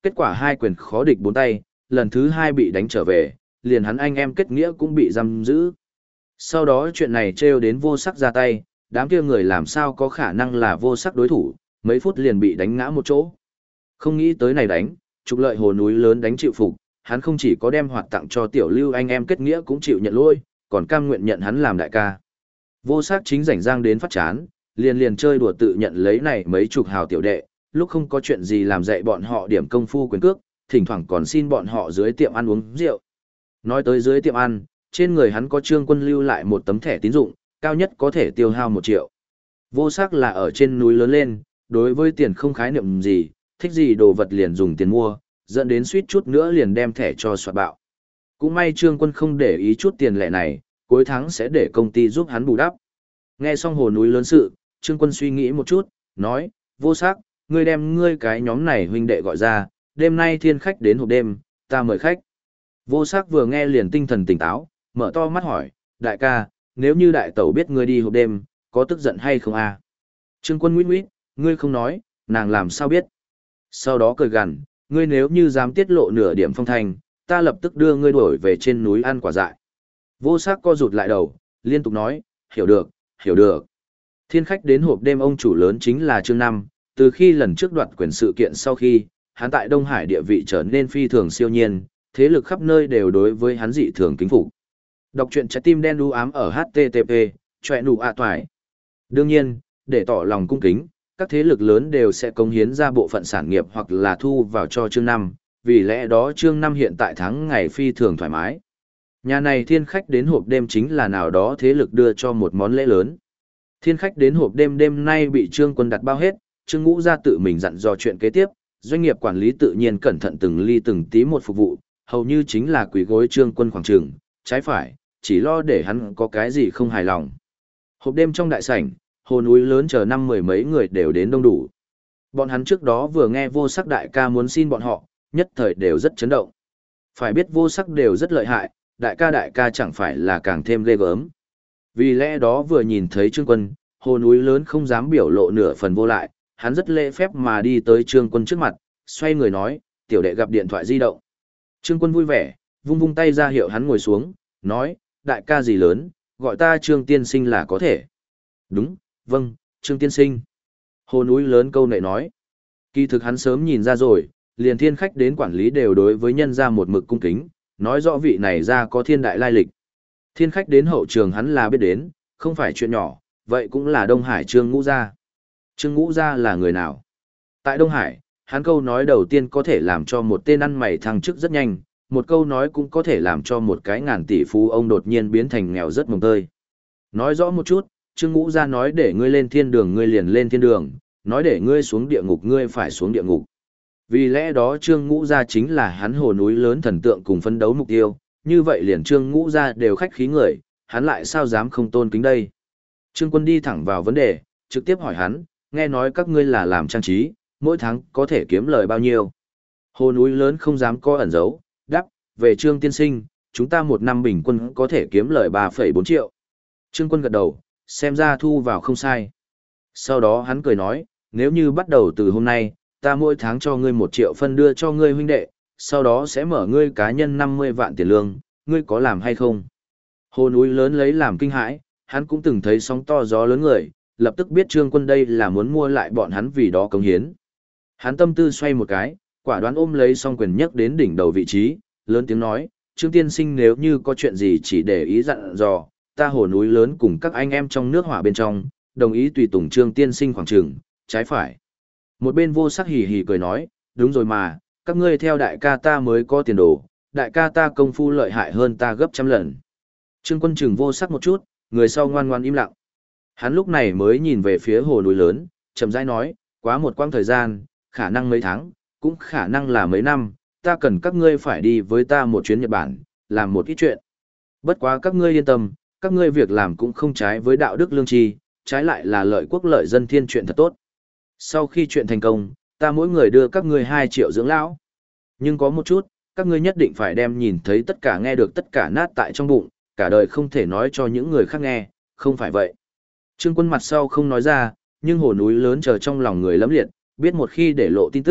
Kết quả hai quyền khó địch bốn tay, lần thứ hai bị đánh trở về, liền hắn anh em kết nghĩa cũng bị giam giữ. Sau đó chuyện này trêu đến vô sắc ra tay, đám kia người làm sao có khả năng là vô sắc đối thủ, mấy phút liền bị đánh ngã một chỗ. Không nghĩ tới này đánh, trục lợi hồ núi lớn đánh chịu phục, hắn không chỉ có đem hoạt tặng cho tiểu lưu anh em kết nghĩa cũng chịu nhận lỗi, còn cam nguyện nhận hắn làm đại ca. Vô sắc chính rảnh rang đến phát chán, liền chơi đùa tự nhận lấy này mấy chục hào tiểu đệ, lúc không có chuyện gì làm dạy bọn họ điểm công phu quyền cước, thỉnh thoảng còn xin bọn họ dưới tiệm ăn uống rượu. Nói tới dưới tiệm ăn, trên người hắn có Trương Quân lưu lại một tấm thẻ tín dụng, cao nhất có thể tiêu hao 1 triệu. Vô sắc là ở trên núi lớn lên, đối với tiền không khái niệm gì, thích gì đồ vật liền dùng tiền mua, dẫn đến suýt chút nữa liền đem thẻ cho soạt bạo. Cũng may Trương Quân không để ý chút tiền lẻ này, cuối tháng sẽ để công ty giúp hắn bù đắp. Nghe xong hồ núi lớn sự, Trương Quân suy nghĩ một chút, nói, vô sắc, ngươi đem ngươi cái nhóm này huynh đệ gọi ra, đêm nay thiên khách đến hộp đêm, ta mời khách. Vô sắc vừa nghe liền tinh thần tỉnh táo, mở to mắt hỏi, đại ca, nếu như đại tẩu biết ngươi đi hộp đêm, có tức giận hay không à? Trương Quân nguyết nguyết, ngươi không nói, nàng làm sao biết? Sau đó cười gằn, ngươi nếu như dám tiết lộ nửa điểm phong thanh, ta lập tức đưa ngươi đuổi về trên núi ăn quả dại. Vô sắc co rụt lại đầu, liên tục nói, hiểu được, hiểu được. Thiên khách đến hộp đêm ông chủ lớn chính là Trương Năm, từ khi lần trước đoạt quyền sự kiện sau khi, hắn tại Đông Hải địa vị trở nên phi thường siêu nhiên, thế lực khắp nơi đều đối với hắn dị thường kính phục. Đọc truyện trái tim đen đu ám ở http, chọe nụ ạ toài. Đương nhiên, để tỏ lòng cung kính, các thế lực lớn đều sẽ cống hiến ra bộ phận sản nghiệp hoặc là thu vào cho Trương Năm, vì lẽ đó Trương Năm hiện tại tháng ngày phi thường thoải mái. Nhà này thiên khách đến hộp đêm chính là nào đó thế lực đưa cho một món lễ lớn. Thiên khách đến hộp đêm đêm nay bị Trương Quân đặt bao hết, Trương Ngũ ra tự mình dặn dò chuyện kế tiếp, doanh nghiệp quản lý tự nhiên cẩn thận từng ly từng tí một phục vụ, hầu như chính là quỷ gối Trương Quân khoảng trường, trái phải, chỉ lo để hắn có cái gì không hài lòng. Hộp đêm trong đại sảnh, hồ núi lớn chờ 50 mấy người đều đến đông đủ. Bọn hắn trước đó vừa nghe vô sắc đại ca muốn xin bọn họ, nhất thời đều rất chấn động. Phải biết vô sắc đều rất lợi hại, đại ca chẳng phải là càng thêm ghê gớm. Vì lẽ đó vừa nhìn thấy Trương Quân, hồ núi lớn không dám biểu lộ nửa phần vô lại, hắn rất lễ phép mà đi tới Trương Quân trước mặt, xoay người nói, tiểu đệ gặp điện thoại di động. Trương Quân vui vẻ, vung vung tay ra hiệu hắn ngồi xuống, nói, đại ca gì lớn, gọi ta Trương tiên sinh là có thể. Đúng, vâng, Trương tiên sinh. Hồ núi lớn câu nệ nói. Kỳ thực hắn sớm nhìn ra rồi, liền thiên khách đến quản lý đều đối với nhân ra một mực cung kính, nói rõ vị này ra có thiên đại lai lịch. Thiên khách đến hậu trường hắn là biết đến, không phải chuyện nhỏ, vậy cũng là Đông Hải Trương Ngũ Gia. Trương Ngũ Gia là người nào? Tại Đông Hải, hắn câu nói đầu tiên có thể làm cho một tên ăn mày thăng chức rất nhanh, một câu nói cũng có thể làm cho một cái ngàn tỷ phú ông đột nhiên biến thành nghèo rất mồng tơi. Nói rõ một chút, Trương Ngũ Gia nói để ngươi lên thiên đường ngươi liền lên thiên đường, nói để ngươi xuống địa ngục ngươi phải xuống địa ngục. Vì lẽ đó Trương Ngũ Gia chính là hắn hồ núi lớn thần tượng cùng phấn đấu mục tiêu, như vậy liền Trương Ngũ Gia đều khách khí người, hắn lại sao dám không tôn kính đây. Trương Quân đi thẳng vào vấn đề, trực tiếp hỏi hắn, nghe nói các ngươi là làm trang trí, mỗi tháng có thể kiếm lời bao nhiêu. Hồ núi lớn không dám có ẩn giấu, đáp, về Trương tiên sinh, chúng ta một năm bình quân có thể kiếm lời 3,4 triệu. Trương Quân gật đầu, xem ra thu vào không sai. Sau đó hắn cười nói, nếu như bắt đầu từ hôm nay, ta mỗi tháng cho ngươi 1 triệu phân đưa cho ngươi huynh đệ, sau đó sẽ mở ngươi cá nhân 50 vạn tiền lương, ngươi có làm hay không? Hồ núi lớn lấy làm kinh hãi, hắn cũng từng thấy sóng to gió lớn người, lập tức biết Trương Quân đây là muốn mua lại bọn hắn vì đó cống hiến. Hắn tâm tư xoay một cái, quả đoán ôm lấy song quyền nhấc đến đỉnh đầu vị trí, lớn tiếng nói, Trương tiên sinh nếu như có chuyện gì chỉ để ý dặn dò, ta hồ núi lớn cùng các anh em trong nước hỏa bên trong, đồng ý tùy tùng Trương tiên sinh khoảng trường, trái phải. Một bên vô sắc hỉ hỉ cười nói, đúng rồi mà, các ngươi theo đại ca ta mới có tiền đồ, đại ca ta công phu lợi hại hơn ta gấp trăm lần. Trương Quân chừng vô sắc một chút, người sau ngoan ngoan im lặng. Hắn lúc này mới nhìn về phía hồ núi lớn, chậm rãi nói, quá một quãng thời gian, khả năng mấy tháng, cũng khả năng là mấy năm, ta cần các ngươi phải đi với ta một chuyến Nhật Bản, làm một ít chuyện. Bất quá các ngươi yên tâm, các ngươi việc làm cũng không trái với đạo đức lương tri, trái lại là lợi quốc lợi dân thiên chuyện thật tốt. Sau khi chuyện thành công, ta mỗi người đưa các ngươi 2 triệu dưỡng lão. Nhưng có một chút, các ngươi nhất định phải đem nhìn thấy tất cả nghe được tất cả nát tại trong bụng, cả đời không thể nói cho những người khác nghe, không phải vậy. Trương Quân mặt sau không nói ra, nhưng hồ núi lớn chờ trong lòng người lẫm liệt, biết một khi để lộ tin tức,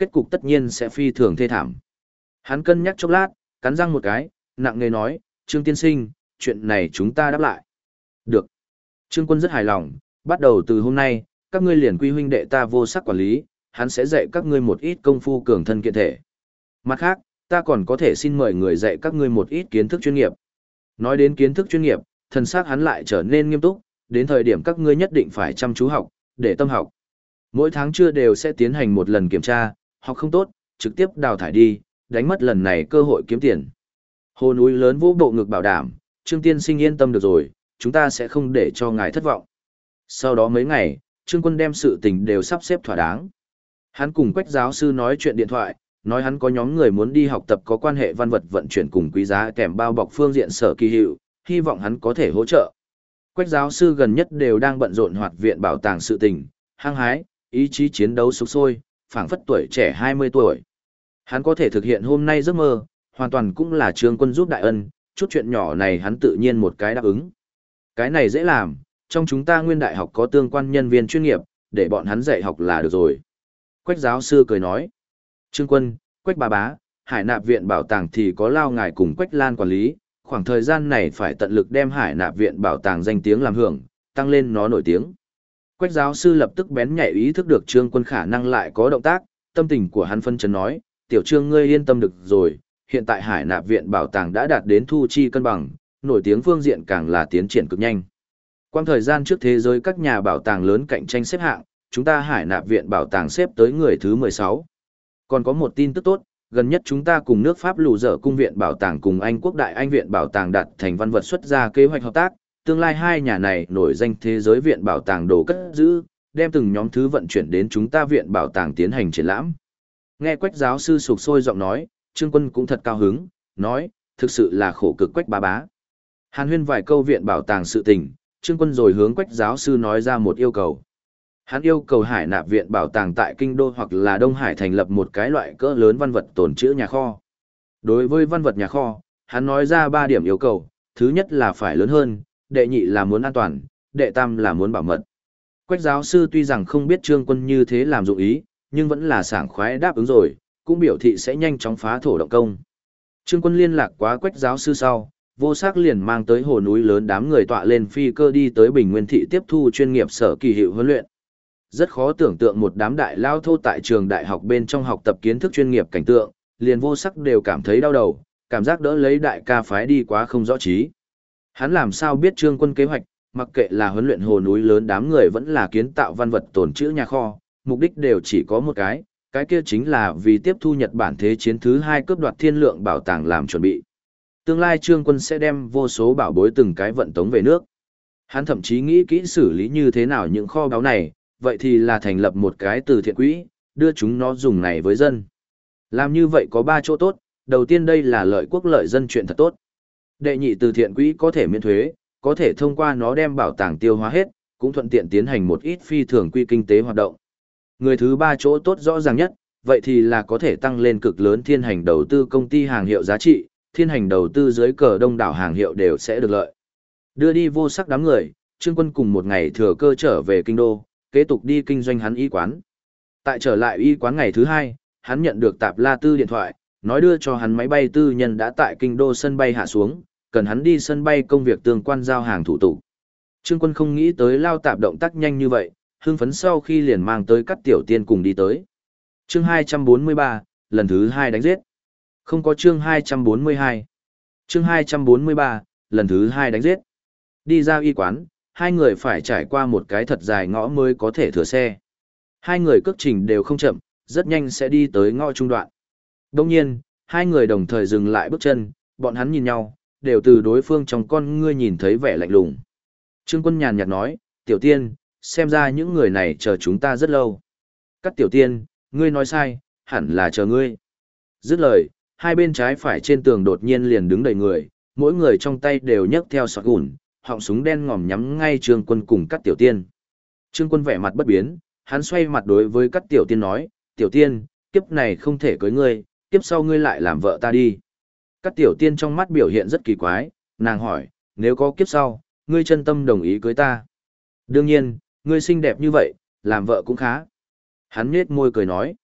kết cục tất nhiên sẽ phi thường thê thảm. Hắn cân nhắc chốc lát, cắn răng một cái, nặng nề nói, Trương tiên sinh, chuyện này chúng ta đáp lại. Được. Trương Quân rất hài lòng, bắt đầu từ hôm nay, các ngươi liền quy huynh đệ ta Vô Sắc quản lý, hắn sẽ dạy các ngươi một ít công phu cường thân kiện thể. Mặt khác, ta còn có thể xin mời người dạy các ngươi một ít kiến thức chuyên nghiệp. Nói đến kiến thức chuyên nghiệp, thần sắc hắn lại trở nên nghiêm túc, đến thời điểm các ngươi nhất định phải chăm chú học, để tâm học. Mỗi tháng trưa đều sẽ tiến hành một lần kiểm tra, học không tốt, trực tiếp đào thải đi, đánh mất lần này cơ hội kiếm tiền. Hồ núi lớn vỗ bộ ngực bảo đảm, Trương tiên sinh yên tâm được rồi, chúng ta sẽ không để cho ngài thất vọng. Sau đó mấy ngày, Trương Quân đem sự tình đều sắp xếp thỏa đáng. Hắn cùng Quách giáo sư nói chuyện điện thoại, nói hắn có nhóm người muốn đi học tập có quan hệ văn vật vận chuyển cùng quý giá kèm bao bọc phương diện sở kỳ hiệu, hy vọng hắn có thể hỗ trợ. Quách giáo sư gần nhất đều đang bận rộn hoạt viện bảo tàng sự tình, hăng hái, ý chí chiến đấu sục sôi, phảng phất tuổi trẻ 20 tuổi. Hắn có thể thực hiện hôm nay giấc mơ, hoàn toàn cũng là Trương Quân giúp đại ân, chút chuyện nhỏ này hắn tự nhiên một cái đáp ứng. Cái này dễ làm, trong chúng ta nguyên đại học có tương quan nhân viên chuyên nghiệp, để bọn hắn dạy học là được rồi. Quách giáo sư cười nói. Trương Quân, Quách bà bá, Hải Nạp viện bảo tàng thì có Lao ngài cùng Quách Lan quản lý, khoảng thời gian này phải tận lực đem Hải Nạp viện bảo tàng danh tiếng làm hưởng, tăng lên nó nổi tiếng. Quách giáo sư lập tức bén nhạy ý thức được Trương Quân khả năng lại có động tác, tâm tình của hắn phân chấn nói, tiểu Trương ngươi yên tâm được rồi, hiện tại Hải Nạp viện bảo tàng đã đạt đến thu chi cân bằng, nổi tiếng phương diện càng là tiến triển cực nhanh. Quang thời gian trước thế giới các nhà bảo tàng lớn cạnh tranh xếp hạng, chúng ta Hải Nạp viện bảo tàng xếp tới người thứ 16. Còn có một tin tức tốt, gần nhất chúng ta cùng nước Pháp lù dở cung viện bảo tàng cùng Anh quốc đại Anh viện bảo tàng đặt thành văn vật xuất ra kế hoạch hợp tác, tương lai hai nhà này nổi danh thế giới viện bảo tàng đồ cất giữ, đem từng nhóm thứ vận chuyển đến chúng ta viện bảo tàng tiến hành triển lãm. Nghe Quách giáo sư sục sôi giọng nói, Trương Quân cũng thật cao hứng, nói, thực sự là khổ cực Quách bá bá. Hàn huyên vài câu viện bảo tàng sự tình, Trương Quân rồi hướng Quách giáo sư nói ra một yêu cầu. Hắn yêu cầu Hải Nạp viện bảo tàng tại Kinh Đô hoặc là Đông Hải thành lập một cái loại cỡ lớn văn vật tồn trữ nhà kho. Đối với văn vật nhà kho, hắn nói ra 3 điểm yêu cầu, thứ nhất là phải lớn hơn, đệ nhị là muốn an toàn, đệ tam là muốn bảo mật. Quách giáo sư tuy rằng không biết Trương Quân như thế làm dụng ý, nhưng vẫn là sảng khoái đáp ứng rồi, cũng biểu thị sẽ nhanh chóng phá thổ động công. Trương Quân liên lạc quá Quách giáo sư sau, Vô Sắc liền mang tới hồ núi lớn đám người tọa lên phi cơ đi tới Bình Nguyên thị tiếp thu chuyên nghiệp sở kỳ hiệu huấn luyện. Rất khó tưởng tượng một đám đại lao thô tại trường đại học bên trong học tập kiến thức chuyên nghiệp cảnh tượng, liền Vô Sắc đều cảm thấy đau đầu, cảm giác đỡ lấy đại ca phái đi quá không rõ trí. Hắn làm sao biết Trương Quân kế hoạch, mặc kệ là huấn luyện hồ núi lớn đám người vẫn là kiến tạo văn vật tồn trữ nhà kho, mục đích đều chỉ có một cái kia chính là vì tiếp thu Nhật Bản Thế chiến thứ 2 cướp đoạt thiên lượng bảo tàng làm chuẩn bị. Tương lai Trương Quân sẽ đem vô số bảo bối từng cái vận tống về nước. Hắn thậm chí nghĩ kỹ xử lý như thế nào những kho báu này, vậy thì là thành lập một cái từ thiện quỹ, đưa chúng nó dùng này với dân. Làm như vậy có 3 chỗ tốt, đầu tiên đây là lợi quốc lợi dân chuyện thật tốt. Đệ nhị từ thiện quỹ có thể miễn thuế, có thể thông qua nó đem bảo tàng tiêu hóa hết, cũng thuận tiện tiến hành một ít phi thường quy kinh tế hoạt động. Người thứ 3 chỗ tốt rõ ràng nhất, vậy thì là có thể tăng lên cực lớn thiên hành đầu tư công ty hàng hiệu giá trị, thiên hành đầu tư dưới cờ đông đảo hàng hiệu đều sẽ được lợi. Đưa đi Vô Sắc đám người, Trương Quân cùng một ngày thừa cơ trở về kinh đô, kế tục đi kinh doanh hắn y quán. Tại trở lại y quán ngày thứ 2, hắn nhận được Tạp La Tư điện thoại, nói đưa cho hắn máy bay tư nhân đã tại kinh đô sân bay hạ xuống, cần hắn đi sân bay công việc tương quan giao hàng thủ tục. Trương Quân không nghĩ tới Lao Tạp động tác nhanh như vậy, hưng phấn sau khi liền mang tới các tiểu tiên cùng đi tới. Chương 243, lần thứ 2 đánh giết. Không có chương 242. Chương 243, lần thứ 2 đánh giết. Đi ra y quán, hai người phải trải qua một cái thật dài ngõ mới có thể thừa xe. Hai người cước trình đều không chậm, rất nhanh sẽ đi tới ngõ trung đoạn. Đồng nhiên, hai người đồng thời dừng lại bước chân, bọn hắn nhìn nhau, đều từ đối phương trong con ngươi nhìn thấy vẻ lạnh lùng. Trương Quân nhàn nhạt nói, tiểu tiên, xem ra những người này chờ chúng ta rất lâu. Các tiểu tiên, ngươi nói sai, hẳn là chờ ngươi. Dứt lời, hai bên trái phải trên tường đột nhiên liền đứng đầy người, mỗi người trong tay đều nhấc theo sọt gùn, họng súng đen ngòm nhắm ngay Trương Quân cùng các tiểu tiên. Trương Quân vẻ mặt bất biến, hắn xoay mặt đối với các tiểu tiên nói, tiểu tiên, kiếp này không thể cưới ngươi, kiếp sau ngươi lại làm vợ ta đi. Các tiểu tiên trong mắt biểu hiện rất kỳ quái, nàng hỏi, nếu có kiếp sau, ngươi chân tâm đồng ý cưới ta. Đương nhiên, ngươi xinh đẹp như vậy, làm vợ cũng khá. Hắn nhếch môi cười nói.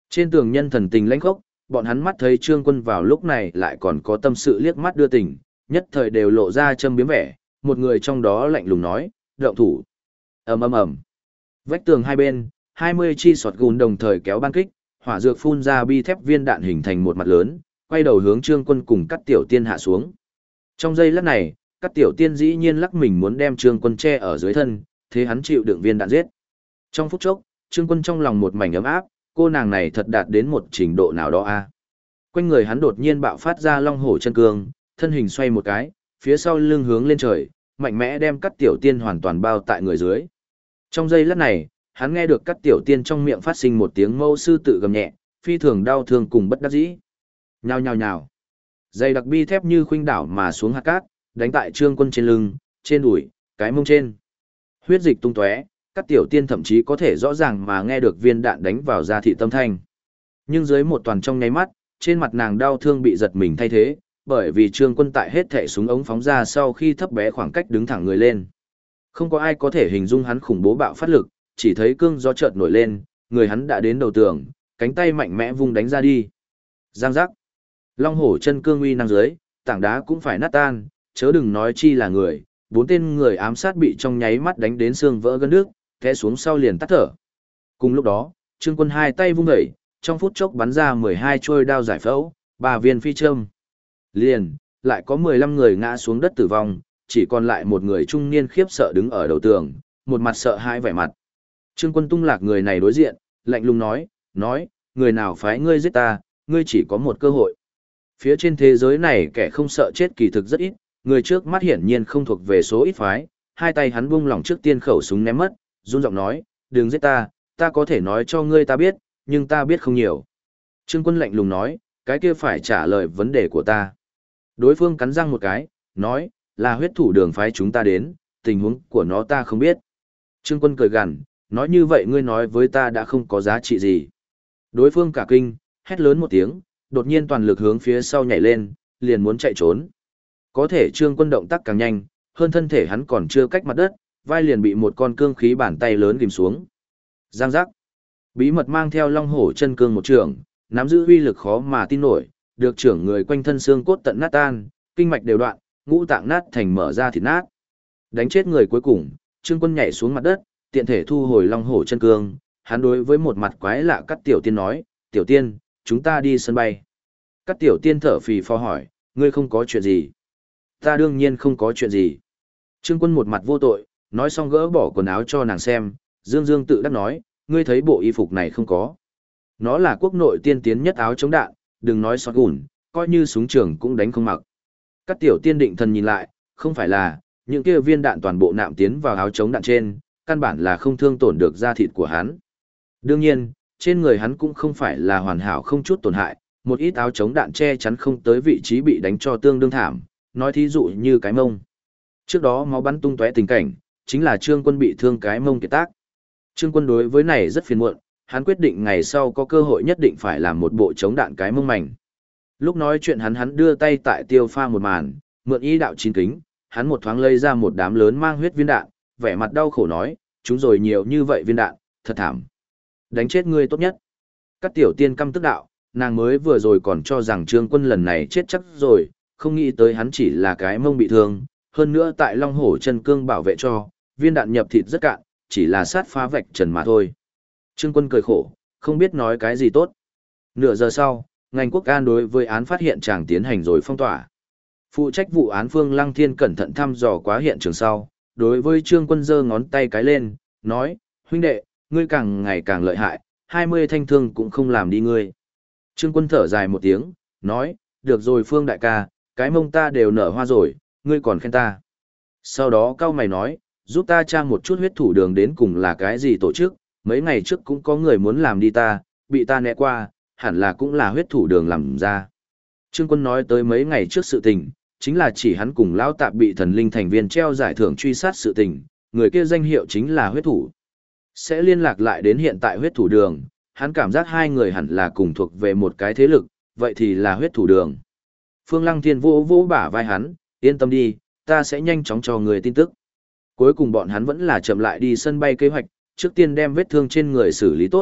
Trên tường nhân thần tình lãnh khốc, bọn hắn mắt thấy Trương Quân vào lúc này lại còn có tâm sự liếc mắt đưa tình, nhất thời đều lộ ra châm biếm vẻ, một người trong đó lạnh lùng nói, động thủ. Ầm ầm ầm. Vách tường hai bên, 20 chi sọt gùn đồng thời kéo ban kích, hỏa dược phun ra bi thép viên đạn hình thành một mặt lớn, quay đầu hướng Trương Quân cùng Cát Tiểu Tiên hạ xuống. Trong giây lát này, Cát Tiểu Tiên dĩ nhiên lắc mình muốn đem Trương Quân che ở dưới thân, thế hắn chịu đựng viên đạn giết. Trong phút chốc, Trương Quân trong lòng một mảnh ấm áp, cô nàng này thật đạt đến một trình độ nào đó a. Quanh người hắn đột nhiên bạo phát ra long hổ chân cương, thân hình xoay một cái, phía sau lưng hướng lên trời, mạnh mẽ đem Cát Tiểu Tiên hoàn toàn bao tại người dưới. Trong giây lát này, hắn nghe được Cát Tiểu Tiên trong miệng phát sinh một tiếng mâu sư tự gầm nhẹ, phi thường đau thương cùng bất đắc dĩ. Nhào nhào nhào. Dây đặc bi thép như khuynh đảo mà xuống hạt cát, đánh tại Trương Quân trên lưng, trên đùi, cái mông trên. Huyết dịch tung tóe, Cát Tiểu Tiên thậm chí có thể rõ ràng mà nghe được viên đạn đánh vào da thị tâm thanh. Nhưng dưới một toàn trong nháy mắt, trên mặt nàng đau thương bị giật mình thay thế, bởi vì Trương Quân tại hết thảy súng ống phóng ra sau khi thấp bé khoảng cách đứng thẳng người lên. Không có ai có thể hình dung hắn khủng bố bạo phát lực, chỉ thấy cương gió chợt nổi lên, người hắn đã đến đầu tường, cánh tay mạnh mẽ vung đánh ra đi. Giang giác. Long hổ chân cương uy năng dưới, tảng đá cũng phải nát tan, chớ đừng nói chi là người, 4 tên người ám sát bị trong nháy mắt đánh đến xương vỡ gân nước, té xuống sau liền tắt thở. Cùng lúc đó, Trương Quân hai tay vung dậy, trong phút chốc bắn ra 12 trôi đao giải phẫu, 3 viên phi châm. Liền, lại có 15 người ngã xuống đất tử vong, chỉ còn lại một người trung niên khiếp sợ đứng ở đầu tường, một mặt sợ hãi vẻ mặt. Trương Quân tung lạc người này đối diện, lạnh lùng nói, người nào phái ngươi giết ta, ngươi chỉ có một cơ hội. Phía trên thế giới này kẻ không sợ chết kỳ thực rất ít, người trước mắt hiển nhiên không thuộc về số ít phái, hai tay hắn buông lỏng trước tiên khẩu súng ném mất, run giọng nói, đừng giết ta, ta có thể nói cho ngươi ta biết, nhưng ta biết không nhiều. Trương Quân lạnh lùng nói, cái kia phải trả lời vấn đề của ta. Đối phương cắn răng một cái, nói, là huyết thủ đường phái chúng ta đến, tình huống của nó ta không biết. Trương Quân cười gằn, nói như vậy ngươi nói với ta đã không có giá trị gì. Đối phương cả kinh, hét lớn một tiếng, đột nhiên toàn lực hướng phía sau nhảy lên, liền muốn chạy trốn. Có thể Trương Quân động tác càng nhanh, hơn thân thể hắn còn chưa cách mặt đất, vai liền bị một con cương khí bàn tay lớn ghim xuống. Giang giác. Bí mật mang theo long hổ chân cương một trường, nắm giữ uy lực khó mà tin nổi, được trưởng người quanh thân xương cốt tận nát tan, kinh mạch đều đoạn, ngũ tạng nát thành mở ra thịt nát. Đánh chết người cuối cùng, Trương Quân nhảy xuống mặt đất, tiện thể thu hồi long hổ chân cương, hắn đối với một mặt quái lạ Cát Tiểu Tiên nói, Tiểu Tiên, chúng ta đi sân bay. Cát Tiểu Tiên thở phì phò hỏi, ngươi không có chuyện gì. Ta đương nhiên không có chuyện gì. Trương Quân một mặt vô tội, nói xong gỡ bỏ quần áo cho nàng xem, dương dương tự đắc nói, ngươi thấy bộ y phục này không có. Nó là quốc nội tiên tiến nhất áo chống đạn, đừng nói sọt gùn, coi như súng trường cũng đánh không mặc. Cát Tiểu Tiên định thần nhìn lại, không phải là, những kia viên đạn toàn bộ nạm tiến vào áo chống đạn trên, căn bản là không thương tổn được da thịt của hắn. Đương nhiên, trên người hắn cũng không phải là hoàn hảo không chút tổn hại, một ít áo chống đạn che chắn không tới vị trí bị đánh cho tương đương thảm, nói thí dụ như cái mông. Trước đó máu bắn tung tóe tình cảnh, chính là Trương Quân bị thương cái mông kiệt tác. Trương Quân đối với này rất phiền muộn, hắn quyết định ngày sau có cơ hội nhất định phải làm một bộ chống đạn cái mông mảnh. Lúc nói chuyện hắn đưa tay tại tiêu pha một màn, mượn ý đạo chín kính, hắn một thoáng lấy ra một đám lớn mang huyết viên đạn, vẻ mặt đau khổ nói, chúng rồi nhiều như vậy viên đạn, thật thảm. Đánh chết ngươi tốt nhất. Cát Tiểu Tiên căm tức đạo, nàng mới vừa rồi còn cho rằng Trương Quân lần này chết chắc rồi, không nghĩ tới hắn chỉ là cái mông bị thương, hơn nữa tại Long Hổ chân cương bảo vệ cho, viên đạn nhập thịt rất cạn, chỉ là sát phá vạch trần mà thôi. Trương Quân cười khổ, không biết nói cái gì tốt. Nửa giờ sau, ngành quốc an đối với án phát hiện chàng tiến hành rồi phong tỏa. Phụ trách vụ án Phương Lăng Thiên cẩn thận thăm dò quá hiện trường sau, đối với Trương Quân giơ ngón tay cái lên, nói, huynh đệ, ngươi càng ngày càng lợi hại, 20 thanh thương cũng không làm đi ngươi. Trương Quân thở dài một tiếng, nói, được rồi Phương đại ca, cái mông ta đều nở hoa rồi, ngươi còn khen ta. Sau đó cao mày nói, giúp ta tra một chút huyết thủ đường đến cùng là cái gì tổ chức, mấy ngày trước cũng có người muốn làm đi ta, bị ta né qua, hẳn là cũng là huyết thủ đường làm ra. Trương Quân nói tới mấy ngày trước sự tình, chính là chỉ hắn cùng Lão Tạp bị thần linh thành viên treo giải thưởng truy sát sự tình, người kia danh hiệu chính là huyết thủ. Sẽ liên lạc lại đến hiện tại huyết thủ đường, hắn cảm giác hai người hẳn là cùng thuộc về một cái thế lực, vậy thì là huyết thủ đường. Phương Lăng Thiên vỗ vỗ bả vai hắn, yên tâm đi, ta sẽ nhanh chóng cho người tin tức. Cuối cùng bọn hắn vẫn là chậm lại đi sân bay kế hoạch, trước tiên đem vết thương trên người xử lý tốt,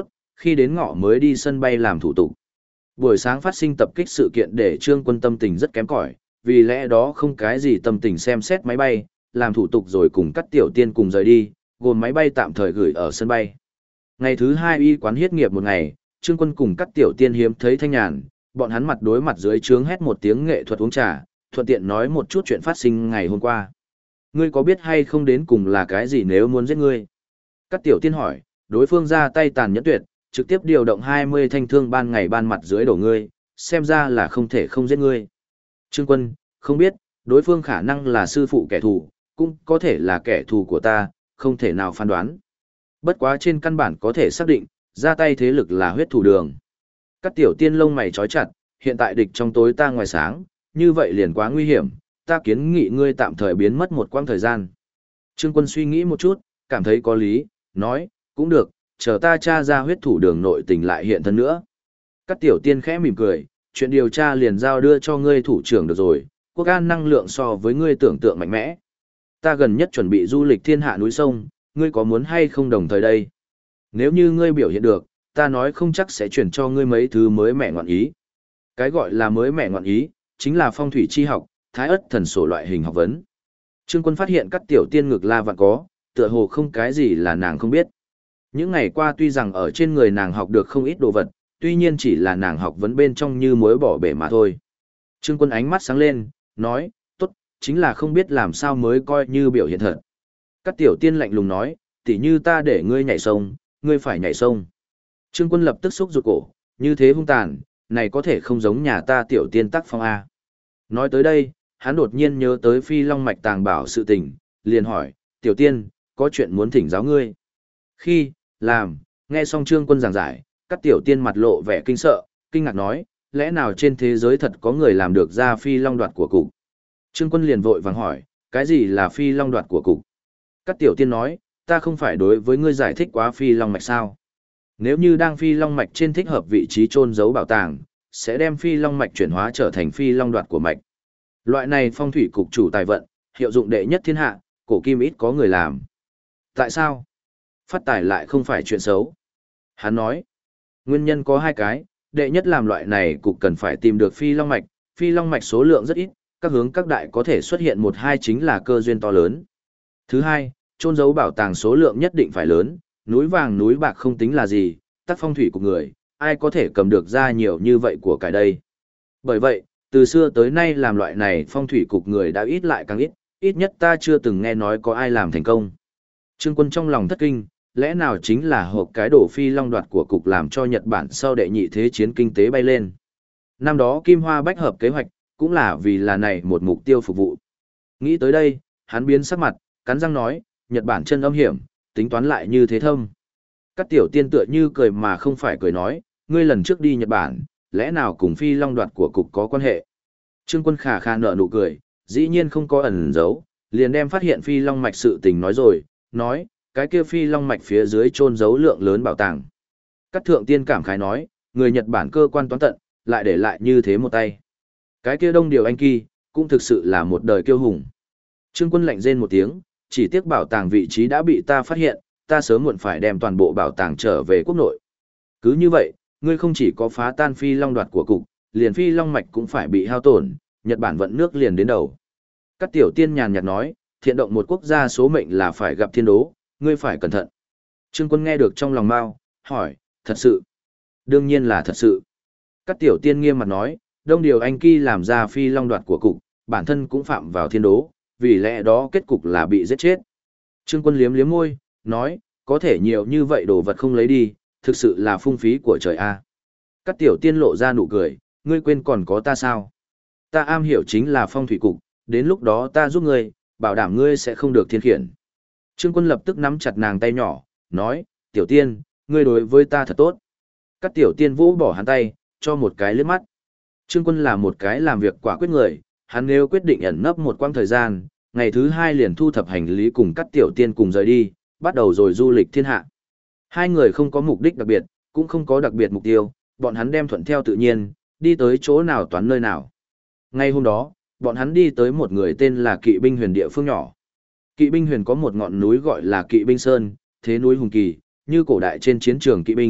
khi đến ngọ mới đi sân bay làm thủ tục. Buổi sáng phát sinh tập kích sự kiện để Trương Quân tâm tình rất kém cỏi, vì lẽ đó không cái gì tâm tình xem xét máy bay, làm thủ tục rồi cùng Cát Tiểu Tiên cùng rời đi, gồm máy bay tạm thời gửi ở sân bay. Ngày thứ hai y quán hiết nghiệp một ngày, Trương Quân cùng Cát Tiểu Tiên hiếm thấy thanh nhàn, bọn hắn mặt đối mặt dưới trướng hét một tiếng nghệ thuật uống trà, thuận tiện nói một chút chuyện phát sinh ngày hôm qua. Ngươi có biết hay không đến cùng là cái gì nếu muốn giết ngươi? Cát Tiểu Tiên hỏi, đối phương ra tay tàn nhẫn tuyệt, trực tiếp điều động 20 thanh thương ban ngày ban mặt dưới đổ ngươi, xem ra là không thể không giết ngươi. Trương Quân, không biết, đối phương khả năng là sư phụ kẻ thù, cũng có thể là kẻ thù của ta, không thể nào phán đoán. Bất quá trên căn bản có thể xác định, ra tay thế lực là huyết thủ đường. Cát Tiểu Tiên lông mày trói chặt, hiện tại địch trong tối ta ngoài sáng, như vậy liền quá nguy hiểm, ta kiến nghị ngươi tạm thời biến mất một quãng thời gian. Trương Quân suy nghĩ một chút, cảm thấy có lý, nói, cũng được, chờ ta tra ra huyết thủ đường nội tình lại hiện thân nữa. Cát Tiểu Tiên khẽ mỉm cười, chuyện điều tra liền giao đưa cho ngươi thủ trưởng được rồi, quốc an năng lượng so với ngươi tưởng tượng mạnh mẽ. Ta gần nhất chuẩn bị du lịch thiên hạ núi sông, ngươi có muốn hay không đồng thời đây? Nếu như ngươi biểu hiện được, ta nói không chắc sẽ chuyển cho ngươi mấy thứ mới mẻ ngoạn ý. Cái gọi là mới mẻ ngoạn ý, chính là phong thủy chi học, thái ất thần sổ loại hình học vấn. Trương Quân phát hiện Cát Tiểu Tiên ngực la vạn có, tựa hồ không cái gì là nàng không biết. Những ngày qua tuy rằng ở trên người nàng học được không ít đồ vật, tuy nhiên chỉ là nàng học vấn bên trong như muối bỏ bể mà thôi. Trương Quân ánh mắt sáng lên, nói, tốt, chính là không biết làm sao mới coi như biểu hiện thật. Cát Tiểu Tiên lạnh lùng nói, tỉ như ta để ngươi nhảy sông, ngươi phải nhảy sông. Trương Quân lập tức xúc rụt cổ, như thế hung tàn, này có thể không giống nhà ta Tiểu Tiên tác phong A. Nói tới đây, hắn đột nhiên nhớ tới Phi Long Mạch tàng bảo sự tình, liền hỏi, Tiểu Tiên, có chuyện muốn thỉnh giáo ngươi. Khi, làm, nghe xong Trương Quân giảng giải, Cát Tiểu Tiên mặt lộ vẻ kinh sợ, kinh ngạc nói, lẽ nào trên thế giới thật có người làm được ra Phi Long đoạt của cục. Trương Quân liền vội vàng hỏi, cái gì là Phi Long đoạt của cục? Cát Tiểu Tiên nói, ta không phải đối với ngươi giải thích quá Phi Long Mạch sao? Nếu như đang Phi Long Mạch trên thích hợp vị trí chôn giấu bảo tàng, sẽ đem Phi Long Mạch chuyển hóa trở thành Phi Long đoạt của mạch. Loại này phong thủy cục chủ tài vận, hiệu dụng đệ nhất thiên hạ, cổ kim ít có người làm. Tại sao? Phát tài lại không phải chuyện xấu. Hắn nói, nguyên nhân có hai cái, đệ nhất làm loại này cục cần phải tìm được Phi Long Mạch số lượng rất ít, các hướng các đại có thể xuất hiện một hai chính là cơ duyên to lớn. Thứ hai, chôn giấu bảo tàng số lượng nhất định phải lớn, núi vàng núi bạc không tính là gì, tác phong thủy của người, ai có thể cầm được ra nhiều như vậy của cái đây. Bởi vậy, từ xưa tới nay làm loại này phong thủy cục người đã ít lại càng ít, ít nhất ta chưa từng nghe nói có ai làm thành công. Trương Quân trong lòng thất kinh, lẽ nào chính là hộp cái đổ Phi Long đoạt của cục làm cho Nhật Bản sau đệ nhị thế chiến kinh tế bay lên. Năm đó Kim Hoa Bách hợp kế hoạch, cũng là vì là này một mục tiêu phục vụ. Nghĩ tới đây, hắn biến sắc mặt, cắn răng nói, Nhật Bản chân âm hiểm, tính toán lại như thế thâm. Cát Tiểu Tiên tựa như cười mà không phải cười nói, ngươi lần trước đi Nhật Bản, lẽ nào cùng Phi Long đoạt của cục có quan hệ? Trương Quân khà khà nở nụ cười, dĩ nhiên không có ẩn giấu, liền đem phát hiện Phi Long Mạch sự tình nói rồi, nói, cái kia Phi Long Mạch phía dưới chôn giấu lượng lớn bảo tàng. Cát Thượng Tiên cảm khái nói, người Nhật Bản cơ quan toán tận, lại để lại như thế một tay. Cái kia Đông Điều Anh Kỳ, cũng thực sự là một đời kiêu hùng. Trương Quân lạnh rên một tiếng, chỉ tiếc bảo tàng vị trí đã bị ta phát hiện, ta sớm muộn phải đem toàn bộ bảo tàng trở về quốc nội. Cứ như vậy, ngươi không chỉ có phá tan Phi Long đoạt của cục, liền Phi Long Mạch cũng phải bị hao tổn, Nhật Bản vận nước liền đến đầu. Cát Tiểu Tiên nhàn nhạt nói, thiện động một quốc gia số mệnh là phải gặp thiên đố, ngươi phải cẩn thận. Trương Quân nghe được trong lòng mau, hỏi, thật sự? Đương nhiên là thật sự. Cát Tiểu Tiên nghiêm mặt nói, Đông Điều Anh Kỳ làm ra Phi Long đoạt của cục, bản thân cũng phạm vào thiên đố, vì lẽ đó kết cục là bị giết chết. Trương Quân liếm liếm môi, nói, có thể nhiều như vậy đồ vật không lấy đi, thực sự là phung phí của trời a. Cát Tiểu Tiên lộ ra nụ cười, ngươi quên còn có ta sao? Ta am hiểu chính là phong thủy cục, đến lúc đó ta giúp ngươi, bảo đảm ngươi sẽ không được thiên khiển. Trương Quân lập tức nắm chặt nàng tay nhỏ, nói, Tiểu Tiên, ngươi đối với ta thật tốt. Cát Tiểu Tiên vỗ bỏ hắn tay, cho một cái liếc mắt. Trương Quân là một cái làm việc quả quyết người, hắn nếu quyết định ẩn nấp một quãng thời gian, ngày thứ hai liền thu thập hành lý cùng Cát Tiểu Tiên cùng rời đi, bắt đầu rồi du lịch thiên hạ. Hai người không có mục đích đặc biệt, cũng không có đặc biệt mục tiêu, bọn hắn đem thuận theo tự nhiên, đi tới chỗ nào toán nơi nào. Ngay hôm đó, bọn hắn đi tới một người tên là Kỵ Binh Huyền địa phương nhỏ. Kỵ Binh Huyền có một ngọn núi gọi là Kỵ Binh Sơn, thế núi hùng kỳ, như cổ đại trên chiến trường kỵ binh,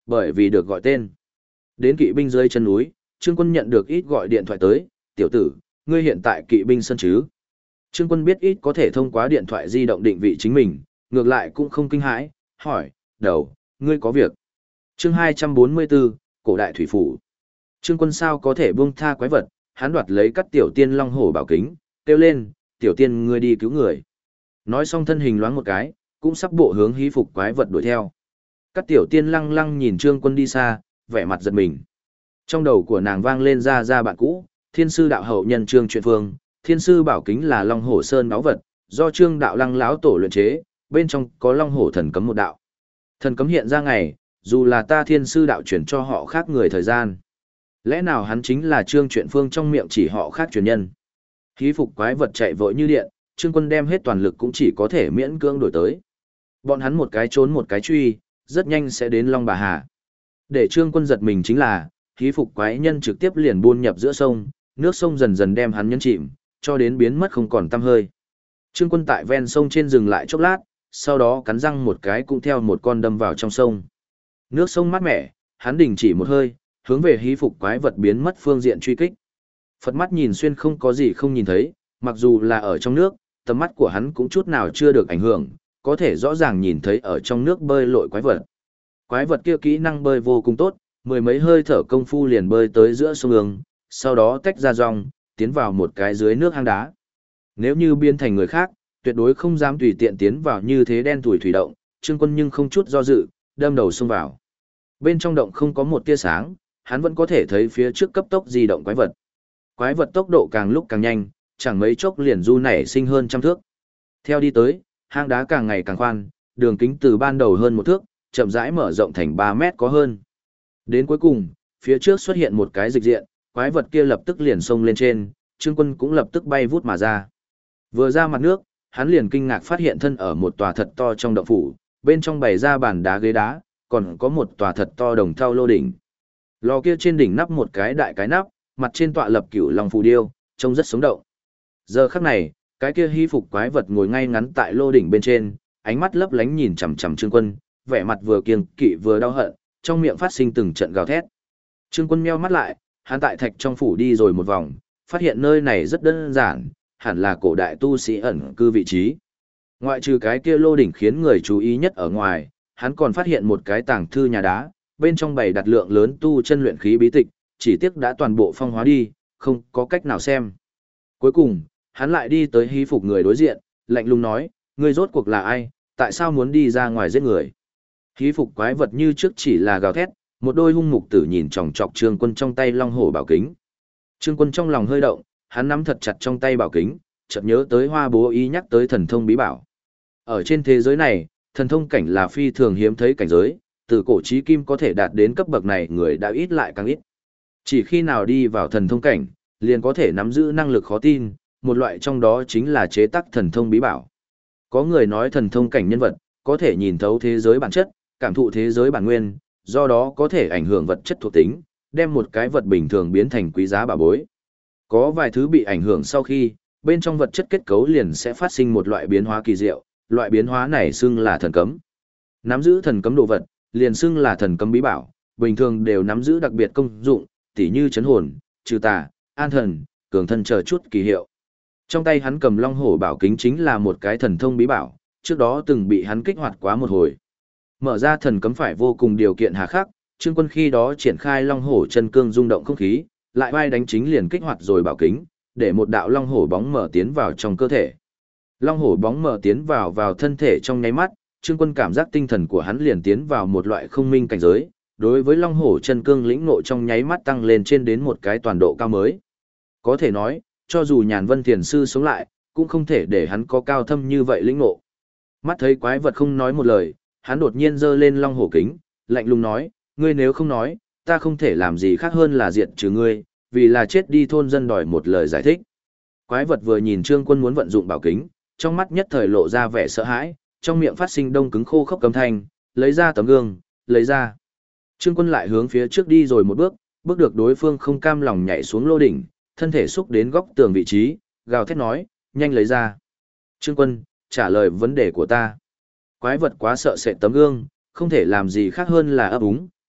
bởi vì được gọi tên. Đến kỵ binh dưới chân núi, Trương Quân nhận được ít gọi điện thoại tới, tiểu tử, ngươi hiện tại kỵ binh sân chứ. Trương Quân biết ít có thể thông qua điện thoại di động định vị chính mình, ngược lại cũng không kinh hãi, hỏi, đầu, ngươi có việc. Chương 244, Cổ đại thủy phủ. Trương Quân sao có thể buông tha quái vật, hắn đoạt lấy các tiểu tiên long hổ bảo kính, kêu lên, tiểu tiên ngươi đi cứu người. Nói xong thân hình loáng một cái, cũng sắp bộ hướng hí phục quái vật đuổi theo. Các tiểu tiên lăng lăng nhìn Trương Quân đi xa, vẻ mặt giật mình. Trong đầu của nàng vang lên ra bạn cũ, thiên sư đạo hậu nhân Trương Truyện Phương, thiên sư bảo kính là long hổ sơn báu vật, do Trương đạo lăng lão tổ luyện chế, bên trong có long hổ thần cấm một đạo. Thần cấm hiện ra ngày, dù là ta thiên sư đạo chuyển cho họ khác người thời gian. Lẽ nào hắn chính là Trương Truyện Phương trong miệng chỉ họ khác truyền nhân? Hí phục quái vật chạy vội như điện, Trương Quân đem hết toàn lực cũng chỉ có thể miễn cưỡng đổi tới. Bọn hắn một cái trốn một cái truy, rất nhanh sẽ đến Long Bà Hà. Để Trương Quân giật mình chính là, hí phục quái nhân trực tiếp liền buôn nhập giữa sông, nước sông dần dần đem hắn nhấn chìm, cho đến biến mất không còn tăm hơi. Trương Quân tại ven sông trên dừng lại chốc lát, sau đó cắn răng một cái cũng theo một con đâm vào trong sông. Nước sông mát mẻ, hắn đình chỉ một hơi, hướng về hí phục quái vật biến mất phương diện truy kích. Phật mắt nhìn xuyên không có gì không nhìn thấy, mặc dù là ở trong nước, tầm mắt của hắn cũng chút nào chưa được ảnh hưởng, có thể rõ ràng nhìn thấy ở trong nước bơi lội quái vật. Quái vật kia kỹ năng bơi vô cùng tốt, mười mấy hơi thở công phu liền bơi tới giữa sông ương, sau đó tách ra dòng, tiến vào một cái dưới nước hang đá. Nếu như biến thành người khác, tuyệt đối không dám tùy tiện tiến vào như thế đen tủi thủy động, Trương Quân nhưng không chút do dự, đâm đầu xông vào. Bên trong động không có một tia sáng, hắn vẫn có thể thấy phía trước cấp tốc di động quái vật. Quái vật tốc độ càng lúc càng nhanh, chẳng mấy chốc liền du nảy sinh hơn trăm thước. Theo đi tới, hang đá càng ngày càng khoan, đường kính từ ban đầu hơn một thước, chậm rãi mở rộng thành 3 mét có hơn. Đến cuối cùng, phía trước xuất hiện một cái dịch diện, quái vật kia lập tức liền xông lên trên, Trương Quân cũng lập tức bay vút mà ra. Vừa ra mặt nước, hắn liền kinh ngạc phát hiện thân ở một tòa thật to trong động phủ, bên trong bày ra bàn đá ghế đá, còn có một tòa thật to đồng thau lô đỉnh. Lò kia trên đỉnh nắp một cái đại cái nắp, mặt trên tọa lập cửu long phù điêu, trông rất sống động. Giờ khắc này, cái kia hy phục quái vật ngồi ngay ngắn tại lô đỉnh bên trên, ánh mắt lấp lánh nhìn chằm chằm Trương Quân, vẻ mặt vừa kiêng kỵ vừa đau hận, trong miệng phát sinh từng trận gào thét. Trương Quân meo mắt lại, hắn tại thạch trong phủ đi rồi một vòng, phát hiện nơi này rất đơn giản, hẳn là cổ đại tu sĩ ẩn cư vị trí. Ngoại trừ cái kia lô đỉnh khiến người chú ý nhất ở ngoài, hắn còn phát hiện một cái tàng thư nhà đá, bên trong bày đặt lượng lớn tu chân luyện khí bí tịch, chỉ tiếc đã toàn bộ phong hóa đi, không có cách nào xem. Cuối cùng, hắn lại đi tới hí phục người đối diện, lạnh lùng nói, ngươi rốt cuộc là ai, tại sao muốn đi ra ngoài giết người? Hí phục quái vật như trước chỉ là gào thét, một đôi hung mục tử nhìn chòng chọc Trương Quân trong tay long hổ bảo kính. Trương Quân trong lòng hơi động, hắn nắm thật chặt trong tay bảo kính, chợt nhớ tới Hoa Bố Ý nhắc tới thần thông bí bảo. Ở trên thế giới này, thần thông cảnh là phi thường hiếm thấy cảnh giới, từ cổ chí kim có thể đạt đến cấp bậc này người đã ít lại càng ít. Chỉ khi nào đi vào thần thông cảnh, liền có thể nắm giữ năng lực khó tin, một loại trong đó chính là chế tác thần thông bí bảo. Có người nói thần thông cảnh nhân vật, có thể nhìn thấu thế giới bản chất, cảm thụ thế giới bản nguyên, do đó có thể ảnh hưởng vật chất thuộc tính, đem một cái vật bình thường biến thành quý giá bảo bối. Có vài thứ bị ảnh hưởng sau khi, bên trong vật chất kết cấu liền sẽ phát sinh một loại biến hóa kỳ diệu, loại biến hóa này xưng là thần cấm. Nắm giữ thần cấm đồ vật, liền xưng là thần cấm bí bảo, bình thường đều nắm giữ đặc biệt công dụng, tỉ như chấn hồn, trừ tà, an thần, cường thân chờ chút kỳ hiệu. Trong tay hắn cầm long hổ bảo kính chính là một cái thần thông bí bảo, trước đó từng bị hắn kích hoạt quá một hồi. Mở ra thần cấm phải vô cùng điều kiện hà khắc, Trương Quân khi đó triển khai long hổ chân cương rung động không khí, lại vai đánh chính liền kích hoạt rồi bảo kính, để một đạo long hổ bóng mở tiến vào trong cơ thể. Long hổ bóng mở tiến vào thân thể trong nháy mắt, Trương Quân cảm giác tinh thần của hắn liền tiến vào một loại không minh cảnh giới, đối với long hổ chân cương lĩnh ngộ trong nháy mắt tăng lên trên đến một cái toàn độ cao mới. Có thể nói, cho dù Nhàn Vân Thiền sư sống lại, cũng không thể để hắn có cao thâm như vậy lĩnh ngộ. Mắt thấy quái vật không nói một lời, hắn đột nhiên giơ lên long hổ kính, lạnh lùng nói, ngươi nếu không nói, ta không thể làm gì khác hơn là diệt trừ ngươi, vì là chết đi thôn dân đòi một lời giải thích. Quái vật vừa nhìn Trương Quân muốn vận dụng bảo kính, trong mắt nhất thời lộ ra vẻ sợ hãi, trong miệng phát sinh đông cứng khô khốc cấm thanh, lấy ra tấm gương, lấy ra. Trương Quân lại hướng phía trước đi rồi một bước, bước được đối phương không cam lòng nhảy xuống lô đỉnh, thân thể xúc đến góc tường vị trí, gào thét nói, nhanh lấy ra. Trương Quân, trả lời vấn đề của ta. Quái vật quá sợ sệt tấm gương, không thể làm gì khác hơn là ấp úng,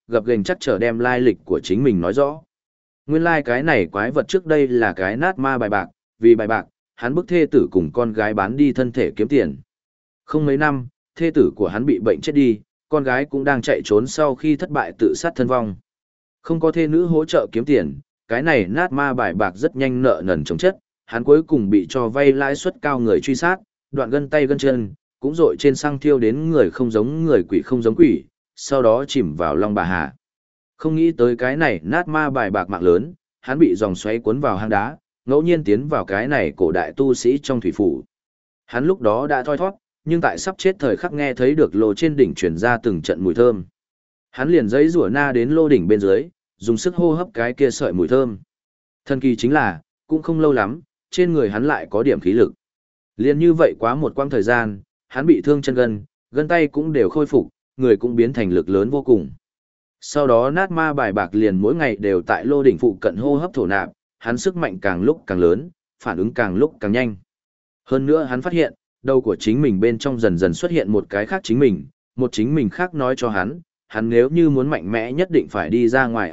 gập ghềnh chắc trở đem lai lịch của chính mình nói rõ. Nguyên lai cái này quái vật trước đây là cái nát ma bài bạc, vì bài bạc, hắn bức thê tử cùng con gái bán đi thân thể kiếm tiền. Không mấy năm, thê tử của hắn bị bệnh chết đi, con gái cũng đang chạy trốn sau khi thất bại tự sát thân vong. Không có thê nữ hỗ trợ kiếm tiền, cái này nát ma bài bạc rất nhanh nợ nần chồng chất, hắn cuối cùng bị cho vay lãi suất cao người truy sát, đoạn gân tay gân chân, cũng dội trên xăng thiêu đến người không giống người quỷ không giống quỷ, sau đó chìm vào Long Bà Hà. Không nghĩ tới cái này nát ma bài bạc mạng lớn, hắn bị dòng xoáy cuốn vào hang đá, ngẫu nhiên tiến vào cái này cổ đại tu sĩ trong thủy phủ. Hắn lúc đó đã thoi thoát, nhưng tại sắp chết thời khắc nghe thấy được lô trên đỉnh truyền ra từng trận mùi thơm. Hắn liền giấy rủa na đến lô đỉnh bên dưới, dùng sức hô hấp cái kia sợi mùi thơm. Thần kỳ chính là, cũng không lâu lắm, trên người hắn lại có điểm khí lực. Liền như vậy quá một quãng thời gian, hắn bị thương chân gân tay cũng đều khôi phục, người cũng biến thành lực lớn vô cùng. Sau đó nát ma bài bạc liền mỗi ngày đều tại lô đỉnh phụ cận hô hấp thổ nạp, hắn sức mạnh càng lúc càng lớn, phản ứng càng lúc càng nhanh. Hơn nữa hắn phát hiện, đầu của chính mình bên trong dần dần xuất hiện một cái khác chính mình, một chính mình khác nói cho hắn nếu như muốn mạnh mẽ nhất định phải đi ra ngoài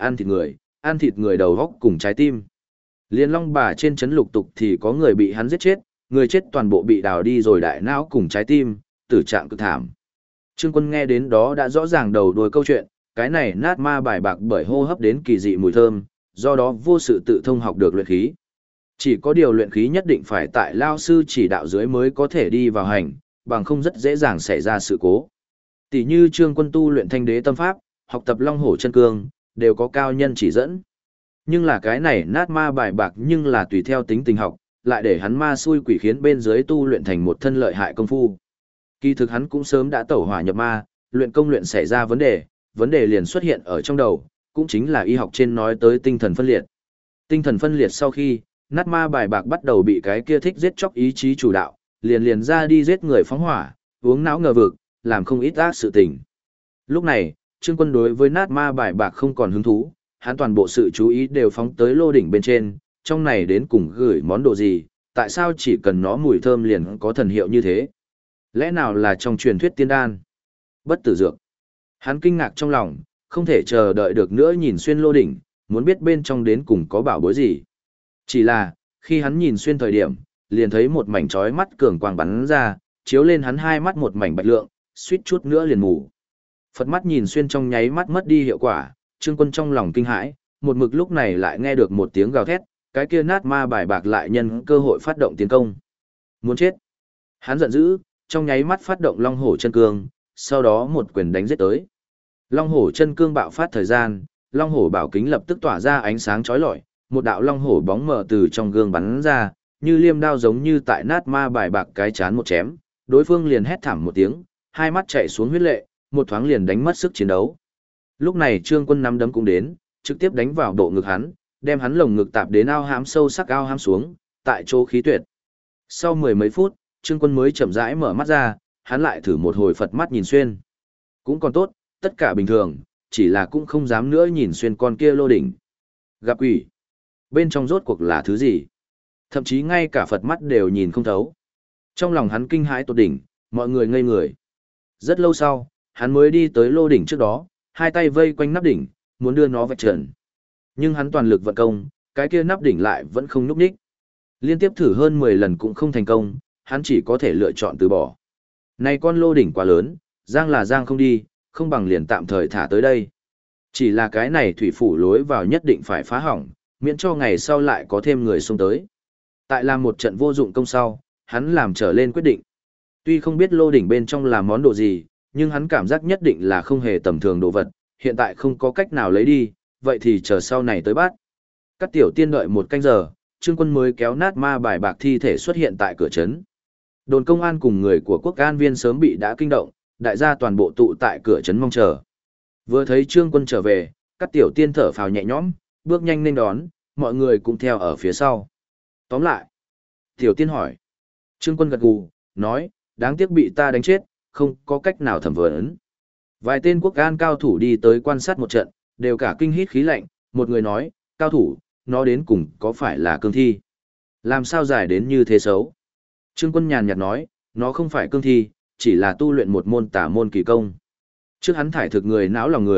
ăn thịt người đầu góc cùng trái tim. Liên Long Bà trên trấn lục tục thì có người bị hắn giết chết, người chết toàn bộ bị đào đi rồi đại não cùng trái tim, tử trạng cực thảm. Trương Quân nghe đến đó đã rõ ràng đầu đuôi câu chuyện, cái này nát ma bài bạc bởi hô hấp đến kỳ dị mùi thơm, do đó vô sự tự thông học được luyện khí. Chỉ có điều luyện khí nhất định phải tại lao sư chỉ đạo dưới mới có thể đi vào hành, bằng không rất dễ dàng xảy ra sự cố. Tỷ như Trương Quân tu luyện Thanh Đế tâm pháp, học tập Long Hổ chân cương, đều có cao nhân chỉ dẫn. Nhưng là cái này nát ma bài bạc nhưng là tùy theo tính tình học, lại để hắn ma xui quỷ khiến bên dưới tu luyện thành một thân lợi hại công phu. Kỳ thực hắn cũng sớm đã tẩu hỏa nhập ma, luyện công luyện xảy ra vấn đề liền xuất hiện ở trong đầu, cũng chính là y học trên nói tới tinh thần phân liệt. Tinh thần phân liệt sau khi, nát ma bài bạc bắt đầu bị cái kia thích giết chóc ý chí chủ đạo, liền ra đi giết người phóng hỏa, uống não ngờ vực, làm không ít ác sự tình. Lúc này, Trương Quân đối với nát ma bài bạc không còn hứng thú, hắn toàn bộ sự chú ý đều phóng tới lô đỉnh bên trên, trong này đến cùng gửi món đồ gì, tại sao chỉ cần nó mùi thơm liền có thần hiệu như thế? Lẽ nào là trong truyền thuyết tiên đan? Bất tử dược. Hắn kinh ngạc trong lòng, không thể chờ đợi được nữa nhìn xuyên lô đỉnh, muốn biết bên trong đến cùng có bảo bối gì. Chỉ là, khi hắn nhìn xuyên thời điểm, liền thấy một mảnh chói mắt cường quang bắn ra, chiếu lên hắn hai mắt một mảnh bạch lượng, suýt chút nữa liền mù. Phật mắt nhìn xuyên trong nháy mắt mất đi hiệu quả, Trương Quân trong lòng kinh hãi, một mực lúc này lại nghe được một tiếng gào thét, cái kia nát ma bài bạc lại nhân cơ hội phát động tiến công. Muốn chết. Hắn giận dữ, trong nháy mắt phát động Long Hổ chân cương, sau đó một quyền đánh giết tới. Long Hổ chân cương bạo phát thời gian, Long Hổ bảo kính lập tức tỏa ra ánh sáng chói lọi, một đạo Long Hổ bóng mờ từ trong gương bắn ra, như liêm đao giống như tại nát ma bài bạc cái chán một chém, đối phương liền hét thảm một tiếng, hai mắt chảy xuống huyết lệ, một thoáng liền đánh mất sức chiến đấu. Lúc này Trương Quân nắm đấm cũng đến, trực tiếp đánh vào bộ ngực hắn, đem hắn lồng ngực tạp đến ao hám sâu sắc ao hám xuống, tại chỗ khí tuyệt. Sau mười mấy phút, Trương Quân mới chậm rãi mở mắt ra, hắn lại thử một hồi Phật mắt nhìn xuyên. Cũng còn tốt, tất cả bình thường, chỉ là cũng không dám nữa nhìn xuyên con kia lô đỉnh. Gặp quỷ. Bên trong rốt cuộc là thứ gì? Thậm chí ngay cả Phật mắt đều nhìn không thấu. Trong lòng hắn kinh hãi tột đỉnh, mọi người ngây người. Rất lâu sau, hắn mới đi tới lô đỉnh trước đó, hai tay vây quanh nắp đỉnh, muốn đưa nó vạch trần. Nhưng hắn toàn lực vận công, cái kia nắp đỉnh lại vẫn không nhúc nhích. Liên tiếp thử hơn 10 lần cũng không thành công, hắn chỉ có thể lựa chọn từ bỏ. Này con lô đỉnh quá lớn, giang là giang không đi, không bằng liền tạm thời thả tới đây. Chỉ là cái này thủy phủ lối vào nhất định phải phá hỏng, miễn cho ngày sau lại có thêm người xông tới. Tại làm một trận vô dụng công sau, hắn làm trở lên quyết định. Tuy không biết lô đỉnh bên trong là món đồ gì, nhưng hắn cảm giác nhất định là không hề tầm thường đồ vật, hiện tại không có cách nào lấy đi, vậy thì chờ sau này tới bắt. Các tiểu tiên đợi một canh giờ, Trương Quân mới kéo nát ma bài bạc thi thể xuất hiện tại cửa trấn. Đồn công an cùng người của quốc an viên sớm bị đã kinh động, đại gia toàn bộ tụ tại cửa trấn mong chờ. Vừa thấy Trương Quân trở về, các tiểu tiên thở phào nhẹ nhõm, bước nhanh nên đón, mọi người cũng theo ở phía sau. Tóm lại, tiểu tiên hỏi. Trương Quân gật gù, nói, đáng tiếc bị ta đánh chết, không có cách nào thẩm vấn. Vài tên quốc an cao thủ đi tới quan sát một trận, đều cả kinh hít khí lạnh, một người nói, cao thủ, nó đến cùng có phải là cương thi? Làm sao giải đến như thế xấu? Trương Quân nhàn nhạt nói, nó không phải cương thi, chỉ là tu luyện một môn tà môn kỳ công. Trước hắn thải thực người não lòng người,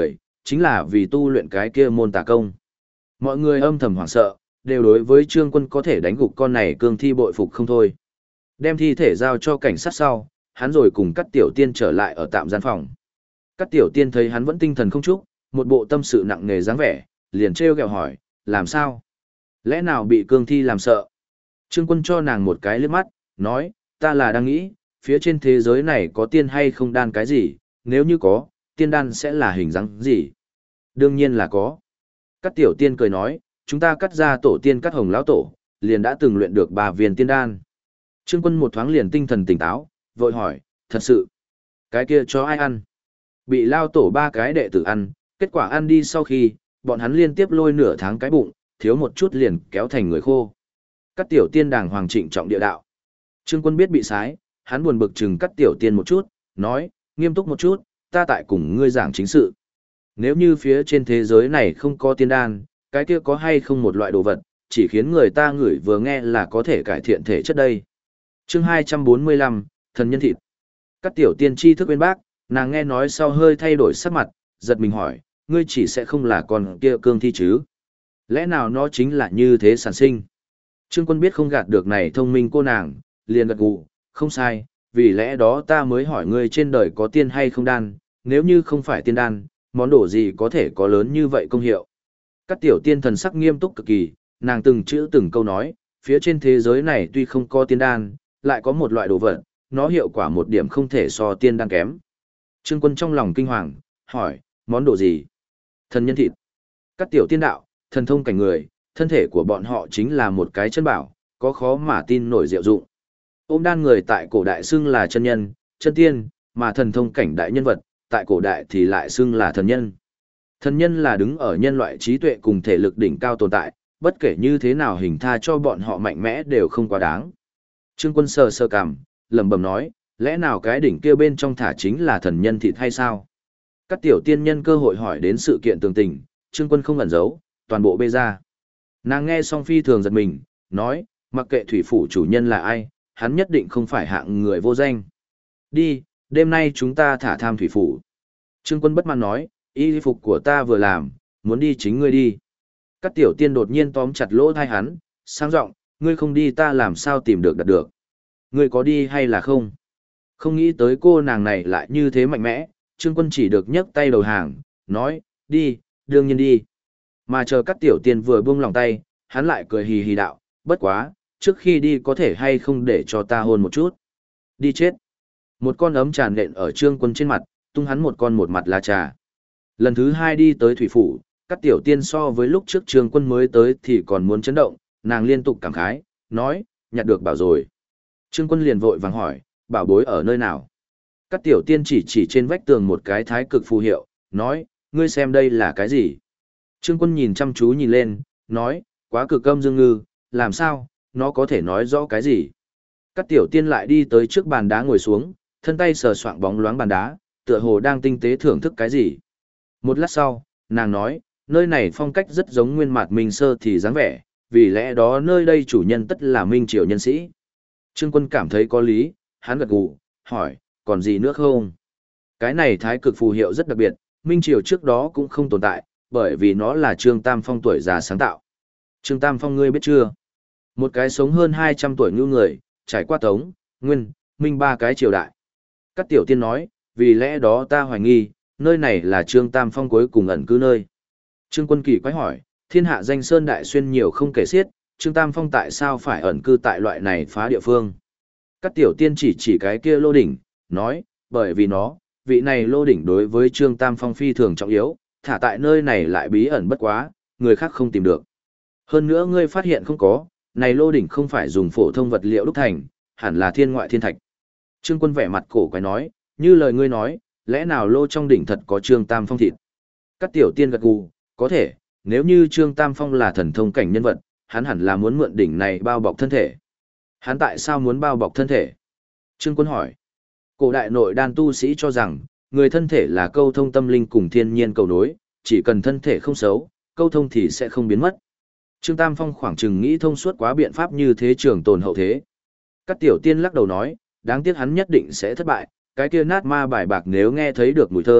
chính là vì tu luyện cái kia môn tà công. Mọi người âm thầm hoảng sợ, đều đối với Trương Quân có thể đánh gục con này cương thi bội phục không thôi. Đem thi thể giao cho cảnh sát sau, hắn rồi cùng Cát Tiểu Tiên trở lại ở tạm gian phòng. Cát Tiểu Tiên thấy hắn vẫn tinh thần không chúc, một bộ tâm sự nặng nề dáng vẻ, liền trêu ghẹo hỏi, làm sao? Lẽ nào bị cương thi làm sợ? Trương Quân cho nàng một cái liếc mắt, nói, ta là đang nghĩ, phía trên thế giới này có tiên hay không đan cái gì, nếu như có, tiên đan sẽ là hình dáng gì? Đương nhiên là có. Cát Tiểu Tiên cười nói, chúng ta cắt ra tổ tiên Cát Hồng lão tổ, liền đã từng luyện được 3 viên tiên đan. Trương Quân một thoáng liền tinh thần tỉnh táo, vội hỏi, thật sự, cái kia cho ai ăn? Bị lao tổ 3 cái đệ tử ăn, kết quả ăn đi sau khi, bọn hắn liên tiếp lôi nửa tháng cái bụng, thiếu một chút liền kéo thành người khô. Cát Tiểu Tiên đàng hoàng trịnh trọng địa đạo. Trương Quân biết bị sái, hắn buồn bực chừng Cát Tiểu Tiên một chút, nói, nghiêm túc một chút, ta tại cùng ngươi giảng chính sự. Nếu như phía trên thế giới này không có tiên đan, cái kia có hay không một loại đồ vật, chỉ khiến người ta ngửi vừa nghe là có thể cải thiện thể chất đây. Chương 245, thần nhân thịt. Cát Tiểu Tiên tri thức bên bác, nàng nghe nói sau hơi thay đổi sắc mặt, giật mình hỏi, ngươi chỉ sẽ không là con kia cương thi chứ? Lẽ nào nó chính là như thế sản sinh? Trương Quân biết không gạt được này thông minh cô nàng, liền gật gù, không sai, vì lẽ đó ta mới hỏi ngươi trên đời có tiên hay không đan, nếu như không phải tiên đan, món đồ gì có thể có lớn như vậy công hiệu? Cát Tiểu Tiên thần sắc nghiêm túc cực kỳ, nàng từng chữ từng câu nói, phía trên thế giới này tuy không có tiên đan, lại có một loại đồ vật, nó hiệu quả một điểm không thể so tiên đan kém. Trương Quân trong lòng kinh hoàng, hỏi, món đồ gì? Thần nhân thịt. Cát Tiểu Tiên đạo, thần thông cảnh người, thân thể của bọn họ chính là một cái chân bảo, có khó mà tin nổi diệu dụng. Ôm đan người tại cổ đại xưng là chân nhân, chân tiên, mà thần thông cảnh đại nhân vật, tại cổ đại thì lại xưng là thần nhân. Thần nhân là đứng ở nhân loại trí tuệ cùng thể lực đỉnh cao tồn tại, bất kể như thế nào hình tha cho bọn họ mạnh mẽ đều không quá đáng. Trương Quân sờ sờ cằm, lẩm bẩm nói, lẽ nào cái đỉnh kia bên trong thả chính là thần nhân thịt hay sao? Các tiểu tiên nhân cơ hội hỏi đến sự kiện tường tình, Trương Quân không ẩn giấu, toàn bộ bê ra. Nàng nghe xong phi thường giật mình, nói, mặc kệ thủy phủ chủ nhân là ai, hắn nhất định không phải hạng người vô danh. Đi, đêm nay chúng ta thả tham thủy phủ. Trương Quân bất mãn nói, y phục của ta vừa làm, muốn đi chính ngươi đi. Các tiểu tiên đột nhiên tóm chặt lỗ thai hắn, sang giọng, ngươi không đi ta làm sao tìm được đặt được. Ngươi có đi hay là không? Không nghĩ tới cô nàng này lại như thế mạnh mẽ, Trương Quân chỉ được nhấc tay đầu hàng, nói, đi, đương nhiên đi. Mà chờ các tiểu tiên vừa buông lòng tay, hắn lại cười hì hì đạo, bất quá, trước khi đi có thể hay không để cho ta hôn một chút. Đi chết. Một con ấm trà nện ở Trương Quân trên mặt, tung hắn một con một mặt lá trà. Lần thứ 2 đi tới thủy phủ, các tiểu tiên so với lúc trước Trương Quân mới tới thì còn muốn chấn động, nàng liên tục cảm khái, nói, nhặt được bảo rồi. Trương Quân liền vội vàng hỏi, bảo bối ở nơi nào? Các tiểu tiên chỉ trên vách tường một cái thái cực phù hiệu, nói, ngươi xem đây là cái gì? Trương Quân nhìn chăm chú nhìn lên, nói, quá cực âm dương ngư, làm sao, nó có thể nói rõ cái gì? Các tiểu tiên lại đi tới trước bàn đá ngồi xuống, thân tay sờ soạng bóng loáng bàn đá, tựa hồ đang tinh tế thưởng thức cái gì. Một lát sau, nàng nói, nơi này phong cách rất giống nguyên mạt Minh Sơ thì dáng vẻ, vì lẽ đó nơi đây chủ nhân tất là Minh Triều nhân sĩ. Trương Quân cảm thấy có lý, hắn gật gù, hỏi, còn gì nữa không? Cái này thái cực phù hiệu rất đặc biệt, Minh Triều trước đó cũng không tồn tại, bởi vì nó là Trương Tam Phong tuổi già sáng tạo. Trương Tam Phong ngươi biết chưa? Một cái sống hơn 200 tuổi như người, trải qua Tống, Nguyên, Minh 3 cái triều đại. Các tiểu tiên nói, vì lẽ đó ta hoài nghi, nơi này là Trương Tam Phong cuối cùng ẩn cư nơi. Trương Quân kỳ quái hỏi, thiên hạ danh sơn đại xuyên nhiều không kể xiết, Trương Tam Phong tại sao phải ẩn cư tại loại này phá địa phương? Các tiểu tiên chỉ cái kia lô đỉnh, nói, bởi vì nó, vị này lô đỉnh đối với Trương Tam Phong phi thường trọng yếu, thả tại nơi này lại bí ẩn bất quá, người khác không tìm được. Hơn nữa ngươi phát hiện không có, này lô đỉnh không phải dùng phổ thông vật liệu đúc thành, hẳn là thiên ngoại thiên thạch. Trương Quân vẻ mặt cổ quái nói, như lời ngươi nói, lẽ nào lô trong đỉnh thật có Trương Tam Phong thịt? Các tiểu tiên gật gù, có thể, nếu như Trương Tam Phong là thần thông cảnh nhân vật, hắn hẳn là muốn mượn đỉnh này bao bọc thân thể. Hắn tại sao muốn bao bọc thân thể? Trương Quân hỏi. Cổ đại nội đan tu sĩ cho rằng, người thân thể là câu thông tâm linh cùng thiên nhiên cầu nối, chỉ cần thân thể không xấu, câu thông thì sẽ không biến mất. Trương Tam Phong khoảng chừng nghĩ thông suốt quá biện pháp như thế trường tồn hậu thế. Các tiểu tiên lắc đầu nói, đáng tiếc hắn nhất định sẽ thất bại, cái kia nát ma bài bạc nếu nghe thấy được mùi thơm,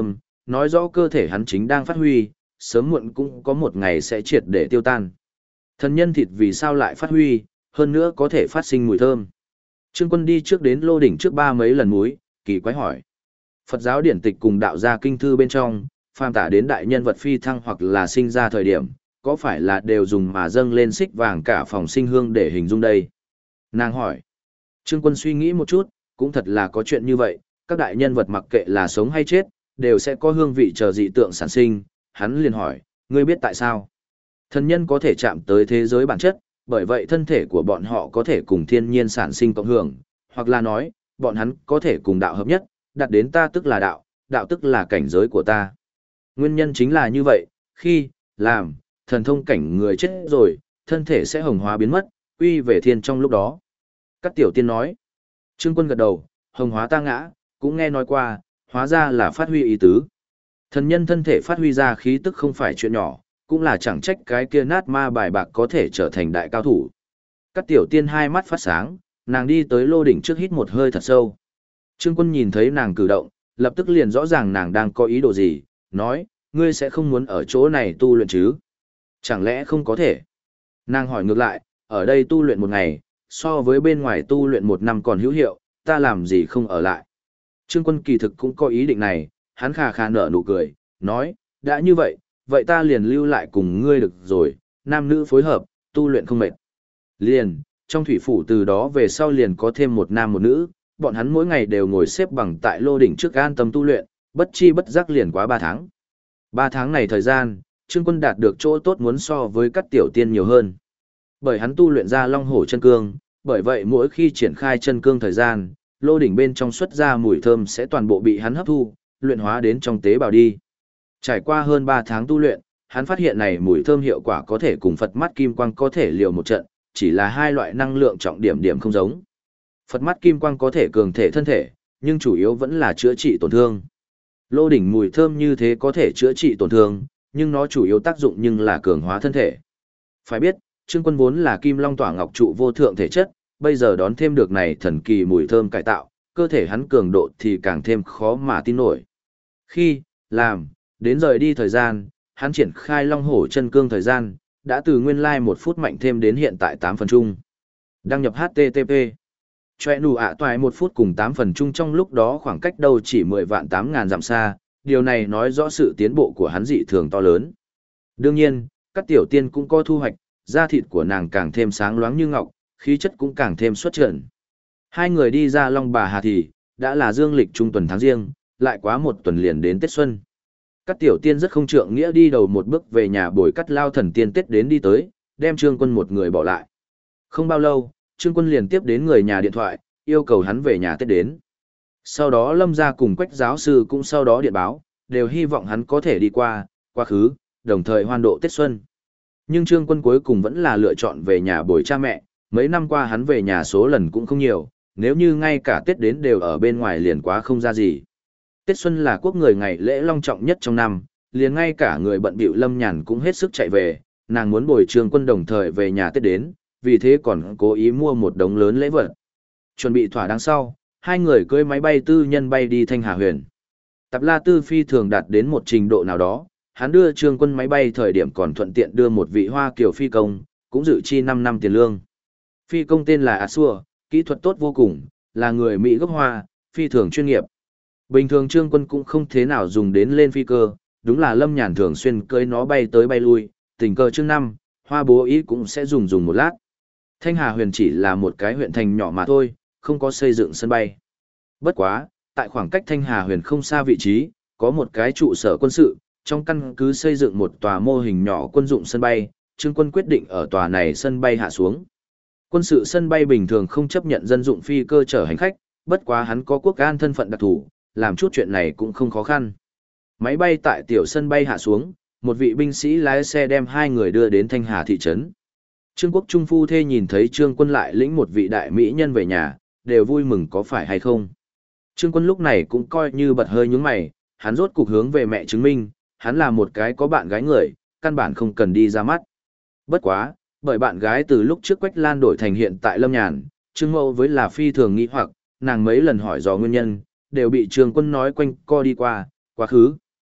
nói rõ cơ thể hắn chính đang phát huy, sớm muộn cũng có một ngày sẽ triệt để tiêu tan. Thần nhân thịt vì sao lại phát huy, hơn nữa có thể phát sinh mùi thơm. Trương Quân đi trước đến lô đỉnh trước ba mấy lần múi, kỳ quái hỏi. Phật giáo điển tịch cùng đạo gia kinh thư bên trong, phàm tả đến đại nhân vật phi thăng hoặc là sinh ra thời điểm, có phải là đều dùng mà dâng lên xích vàng cả phòng sinh hương để hình dung đây? Nàng hỏi. Trương Quân suy nghĩ một chút, cũng thật là có chuyện như vậy, các đại nhân vật mặc kệ là sống hay chết, đều sẽ có hương vị chờ dị tượng sản sinh. Hắn liền hỏi, ngươi biết tại sao? Thần nhân có thể chạm tới thế giới bản chất, bởi vậy thân thể của bọn họ có thể cùng thiên nhiên sản sinh cộng hưởng, hoặc là nói, bọn hắn có thể cùng đạo hợp nhất, đặt đến ta tức là đạo, đạo tức là cảnh giới của ta. Nguyên nhân chính là như vậy, khi, làm, thần thông cảnh người chết rồi, thân thể sẽ hồng hóa biến mất, quy về thiên trong lúc đó. Các tiểu tiên nói, Trương Quân gật đầu, hồng hóa ta ngã, cũng nghe nói qua, hóa ra là phát huy ý tứ. Thần nhân thân thể phát huy ra khí tức không phải chuyện nhỏ, cũng là chẳng trách cái kia nát ma bài bạc có thể trở thành đại cao thủ. Các tiểu tiên hai mắt phát sáng, nàng đi tới lô đỉnh trước hít một hơi thật sâu. Trương Quân nhìn thấy nàng cử động, lập tức liền rõ ràng nàng đang có ý đồ gì, nói, ngươi sẽ không muốn ở chỗ này tu luyện chứ? Chẳng lẽ không có thể? Nàng hỏi ngược lại, ở đây tu luyện một ngày, so với bên ngoài tu luyện một năm còn hữu hiệu, ta làm gì không ở lại? Trương Quân kỳ thực cũng có ý định này, hắn khà khà nở nụ cười, nói, đã như vậy, vậy ta liền lưu lại cùng ngươi được rồi, nam nữ phối hợp, tu luyện không mệt. Liền, trong thủy phủ từ đó về sau liền có thêm một nam một nữ, bọn hắn mỗi ngày đều ngồi xếp bằng tại lô đỉnh trước an tâm tu luyện, bất chi bất giác liền quá 3 tháng. 3 tháng này thời gian, Trương Quân đạt được chỗ tốt muốn so với các tiểu tiên nhiều hơn. Bởi hắn tu luyện ra long hổ chân cương, bởi vậy mỗi khi triển khai chân cương thời gian, lô đỉnh bên trong xuất ra mùi thơm sẽ toàn bộ bị hắn hấp thu, luyện hóa đến trong tế bào đi. Trải qua hơn 3 tháng tu luyện, hắn phát hiện này mùi thơm hiệu quả có thể cùng Phật mắt kim quang có thể liều một trận, chỉ là hai loại năng lượng trọng điểm điểm không giống. Phật mắt kim quang có thể cường thể thân thể, nhưng chủ yếu vẫn là chữa trị tổn thương. Lô đỉnh mùi thơm như thế có thể chữa trị tổn thương, nhưng nó chủ yếu tác dụng nhưng là cường hóa thân thể. Phải biết, Trương Quân vốn là kim long tỏa ngọc trụ vô thượng thể chất, bây giờ đón thêm được này thần kỳ mùi thơm cải tạo, cơ thể hắn cường độ thì càng thêm khó mà tin nổi. Khi, làm, đến rời đi thời gian, hắn triển khai long hổ chân cương thời gian, đã từ nguyên lai 1 phút mạnh thêm đến hiện tại 8 phần chung. Đăng nhập HTTP. Choe nụ ạ toài 1 phút cùng 8 phần chung trong lúc đó khoảng cách đâu chỉ 10 vạn 8 ngàn dặm xa, điều này nói rõ sự tiến bộ của hắn dị thường to lớn. Đương nhiên, các tiểu tiên cũng có thu hoạch, da thịt của nàng càng thêm sáng loáng như ngọc, khí chất cũng càng thêm xuất trần. Hai người đi ra Long Bà Hà thì, đã là dương lịch trung tuần tháng riêng, lại quá 1 tuần liền đến Tết Xuân. Các tiểu tiên rất không trượng nghĩa đi đầu một bước về nhà bồi cắt lao thần tiên Tết đến đi tới, đem Trương Quân một người bỏ lại. Không bao lâu, Trương Quân liền tiếp đến người nhà điện thoại, yêu cầu hắn về nhà Tết đến. Sau đó Lâm gia cùng Quách giáo sư cũng sau đó điện báo, đều hy vọng hắn có thể đi qua, quá khứ, đồng thời hoan độ Tết Xuân. Nhưng Trương Quân cuối cùng vẫn là lựa chọn về nhà bồi cha mẹ, mấy năm qua hắn về nhà số lần cũng không nhiều, nếu như ngay cả Tết đến đều ở bên ngoài liền quá không ra gì. Tết Xuân là quốc người ngày lễ long trọng nhất trong năm, liền ngay cả người bận bịu Lâm Nhàn cũng hết sức chạy về, nàng muốn bồi Trương Quân đồng thời về nhà Tết đến, vì thế còn cố ý mua một đống lớn lễ vật. Chuẩn bị thỏa đáng sau, hai người cưỡi máy bay tư nhân bay đi Thanh Hà Huyền. Tạp La Tư Phi thường đạt đến một trình độ nào đó, hắn đưa Trương Quân máy bay thời điểm còn thuận tiện đưa một vị Hoa Kiều phi công, cũng dự chi 5 năm tiền lương. Phi công tên là Asua, kỹ thuật tốt vô cùng, là người Mỹ gốc Hoa, phi thường chuyên nghiệp. Bình thường Trương Quân cũng không thế nào dùng đến lên phi cơ, đúng là Lâm Nhàn thường xuyên cưỡi nó bay tới bay lui, tình cờ chương năm, Hoa bố ý cũng sẽ dùng một lát. Thanh Hà Huyền chỉ là một cái huyện thành nhỏ mà thôi, không có xây dựng sân bay. Bất quá, tại khoảng cách Thanh Hà Huyền không xa vị trí, có một cái trụ sở quân sự, trong căn cứ xây dựng một tòa mô hình nhỏ quân dụng sân bay, Trương Quân quyết định ở tòa này sân bay hạ xuống. Quân sự sân bay bình thường không chấp nhận dân dụng phi cơ chở hành khách, bất quá hắn có quốc an thân phận đặc thù, làm chút chuyện này cũng không khó khăn. Máy bay tại tiểu sân bay hạ xuống, một vị binh sĩ lái xe đem hai người đưa đến Thanh Hà thị trấn. Trương Quốc Trung phu thê nhìn thấy Trương Quân lại lĩnh một vị đại mỹ nhân về nhà, đều vui mừng có phải hay không. Trương Quân lúc này cũng coi như bật hơi nhướng mày, hắn rốt cục hướng về mẹ chứng minh, hắn là một cái có bạn gái người, căn bản không cần đi ra mắt. Bất quá, bởi bạn gái từ lúc trước Quách Lan đổi thành hiện tại Lâm Nhàn, Trương Mẫu với là phi thường nghĩ hoặc, nàng mấy lần hỏi dò nguyên nhân, đều bị Trương Quân nói quanh co đi qua, quá khứ.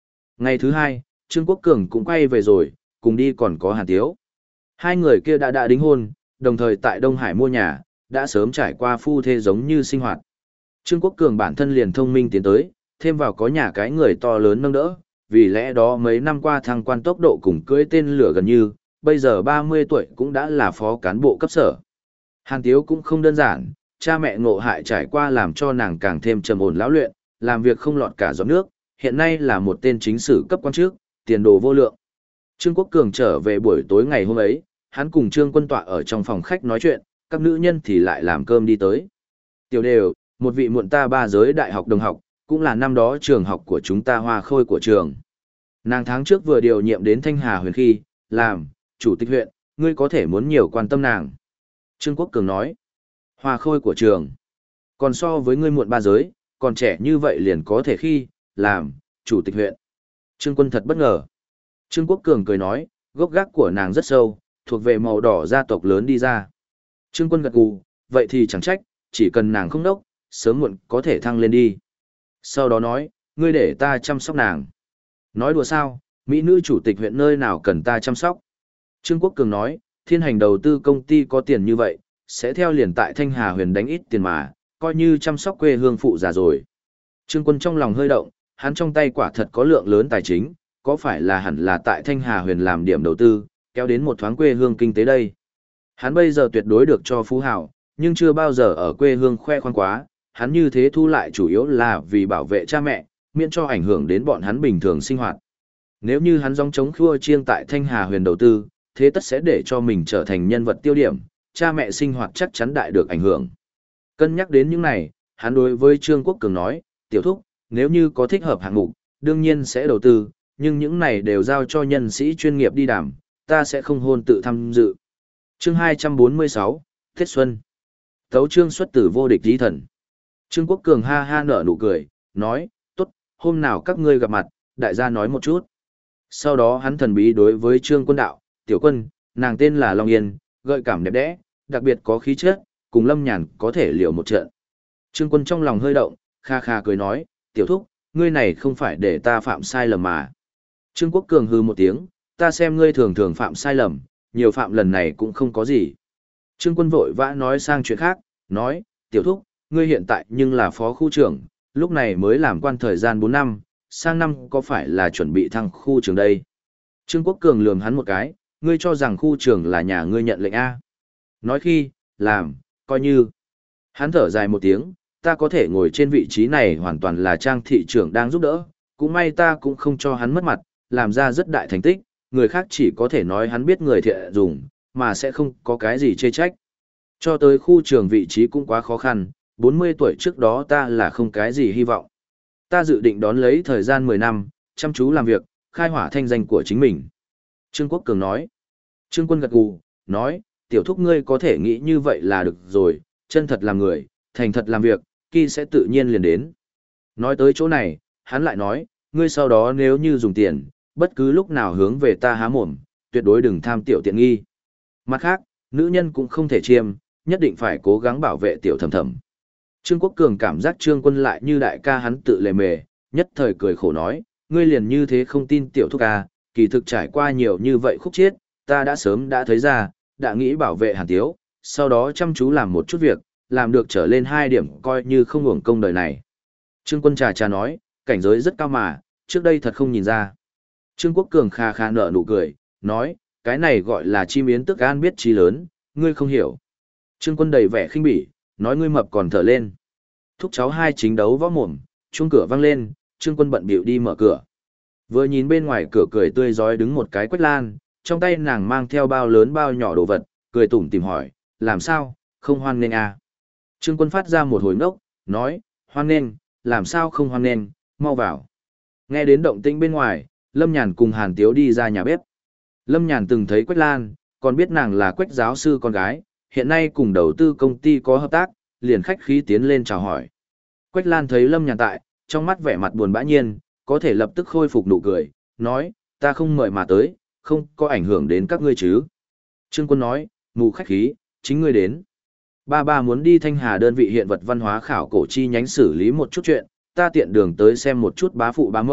Ngày thứ hai, Trương Quốc Cường cũng quay về rồi, cùng đi còn có Hàn Tiếu. Hai người kia đã đính hôn, đồng thời tại Đông Hải mua nhà, đã sớm trải qua phu thê giống như sinh hoạt. Trương Quốc Cường bản thân liền thông minh tiến tới, thêm vào có nhà cái người to lớn nâng đỡ, vì lẽ đó mấy năm qua thăng quan tốc độ cùng cưỡi tên lửa gần như, bây giờ 30 tuổi cũng đã là phó cán bộ cấp sở. Hàn Tiếu cũng không đơn giản, cha mẹ ngộ hại trải qua làm cho nàng càng thêm trầm ổn lão luyện, làm việc không lọt cả giọt nước, hiện nay là một tên chính sử cấp quan chức, tiền đồ vô lượng. Trương Quốc Cường trở về buổi tối ngày hôm ấy, hắn cùng Trương Quân tọa ở trong phòng khách nói chuyện, các nữ nhân thì lại làm cơm đi tới. Tiểu Đều, một vị muộn ta ba giới đại học đồng học, cũng là năm đó trường học của chúng ta hoa khôi của trường. Nàng tháng trước vừa điều nhiệm đến Thanh Hà huyện khi, làm, chủ tịch huyện, ngươi có thể muốn nhiều quan tâm nàng. Trương Quốc Cường nói, hoa khôi của trường. Còn so với ngươi muộn ba giới, còn trẻ như vậy liền có thể khi, làm, chủ tịch huyện. Trương Quân thật bất ngờ. Trương Quốc Cường cười nói, gốc gác của nàng rất sâu, thuộc về màu đỏ gia tộc lớn đi ra. Trương Quân gật gù, vậy thì chẳng trách, chỉ cần nàng không đốc, sớm muộn có thể thăng lên đi. Sau đó nói, ngươi để ta chăm sóc nàng. Nói đùa sao, mỹ nữ chủ tịch huyện nơi nào cần ta chăm sóc. Trương Quốc Cường nói, thiên hành đầu tư công ty có tiền như vậy, sẽ theo liền tại Thanh Hà huyện đánh ít tiền mà, coi như chăm sóc quê hương phụ già rồi. Trương Quân trong lòng hơi động, hắn trong tay quả thật có lượng lớn tài chính, có phải là hẳn là tại Thanh Hà huyện làm điểm đầu tư, kéo đến một thoáng quê hương kinh tế đây. Hắn bây giờ tuyệt đối được cho phú hào, nhưng chưa bao giờ ở quê hương khoe khoang quá, hắn như thế thu lại chủ yếu là vì bảo vệ cha mẹ, miễn cho ảnh hưởng đến bọn hắn bình thường sinh hoạt. Nếu như hắn gióng chống khua chiêng tại Thanh Hà huyện đầu tư, thế tất sẽ để cho mình trở thành nhân vật tiêu điểm, cha mẹ sinh hoạt chắc chắn đại được ảnh hưởng. Cân nhắc đến những này, hắn đối với Trương Quốc Cường nói, tiểu thúc, nếu như có thích hợp hạng mục, đương nhiên sẽ đầu tư, nhưng những này đều giao cho nhân sĩ chuyên nghiệp đi đảm, ta sẽ không hôn tự tham dự. Chương 246, Tết Xuân. Tấu chương xuất tử vô địch dí thần. Trương Quốc Cường ha ha nở nụ cười, nói, tốt, hôm nào các ngươi gặp mặt, đại gia nói một chút. Sau đó hắn thần bí đối với Trương Quân đạo, tiểu quân, nàng tên là Long Yên, gợi cảm đẹp đẽ, đặc biệt có khí chất, cùng Lâm Nhàn có thể liều một trận. Trương Quân trong lòng hơi động, kha kha cười nói, tiểu thúc, ngươi này không phải để ta phạm sai lầm mà. Trương Quốc Cường hừ một tiếng, ta xem ngươi thường thường phạm sai lầm, nhiều phạm lần này cũng không có gì. Trương Quân vội vã nói sang chuyện khác, nói, tiểu thúc, ngươi hiện tại nhưng là phó khu trưởng, lúc này mới làm quan thời gian 4 năm, sang năm có phải là chuẩn bị thăng khu trưởng đây? Trương Quốc Cường lườm hắn một cái, ngươi cho rằng khu trưởng là nhà ngươi nhận lệnh A. Nói khi, làm, coi như. Hắn thở dài một tiếng, ta có thể ngồi trên vị trí này hoàn toàn là Trang thị trưởng đang giúp đỡ, cũng may ta cũng không cho hắn mất mặt, làm ra rất đại thành tích, người khác chỉ có thể nói hắn biết người thiện dùng, mà sẽ không có cái gì chê trách. Cho tới khu trưởng vị trí cũng quá khó khăn, 40 tuổi trước đó ta là không cái gì hy vọng. Ta dự định đón lấy thời gian 10 năm, chăm chú làm việc, khai hỏa thanh danh của chính mình. Trương Quốc Cường nói. Trương Quân gật gù, nói, tiểu thúc ngươi có thể nghĩ như vậy là được rồi, chân thật làm người, thành thật làm việc, kỳ sẽ tự nhiên liền đến. Nói tới chỗ này, hắn lại nói, ngươi sau đó nếu như dùng tiền, bất cứ lúc nào hướng về ta há mồm, tuyệt đối đừng tham tiểu tiện nghi. Mặt khác, nữ nhân cũng không thể chiêm, nhất định phải cố gắng bảo vệ tiểu thầm thầm. Trương Quốc Cường cảm giác Trương Quân lại như đại ca hắn tự lề mề, nhất thời cười khổ nói, ngươi liền như thế không tin tiểu thúc ca, kỳ thực trải qua nhiều như vậy khúc chiết, ta đã sớm đã thấy ra, đã nghĩ bảo vệ Hàn Tiếu, sau đó chăm chú làm một chút việc, làm được trở lên 2 điểm coi như không hưởng công đời này. Trương Quân trà nói, cảnh giới rất cao mà, trước đây thật không nhìn ra. Trương Quốc Cường kha kha nở nụ cười, nói, cái này gọi là chim yến tức an biết trí lớn, ngươi không hiểu. Trương Quân đầy vẻ khinh bỉ, nói ngươi mập còn thở lên. Thúc cháu hai chính đấu võ mồm, chuông cửa vang lên, Trương Quân bận bịu đi mở cửa. Vừa nhìn bên ngoài cửa cười tươi rói đứng một cái Quách Lan, trong tay nàng mang theo bao lớn bao nhỏ đồ vật, cười tủm tỉm hỏi, làm sao, không hoan nghênh à? Trương Quân phát ra một hồi ngốc, nói, hoan nghênh, làm sao không hoan nghênh, mau vào. Nghe đến động tĩnh bên ngoài, Lâm Nhàn cùng Hàn Tiếu đi ra nhà bếp. Lâm Nhàn từng thấy Quách Lan, còn biết nàng là Quách giáo sư con gái, hiện nay cùng đầu tư công ty có hợp tác, liền khách khí tiến lên chào hỏi. Quách Lan thấy Lâm Nhàn tại, trong mắt vẻ mặt buồn bã nhiên, có thể lập tức khôi phục nụ cười, nói, ta không mời mà tới, không có ảnh hưởng đến các ngươi chứ. Trương Quân nói, mù khách khí, chính ngươi đến. Ba muốn đi Thanh Hà đơn vị hiện vật văn hóa khảo cổ chi nhánh xử lý một chút chuyện, ta tiện đường tới xem một chút bá phụ bá mẫu,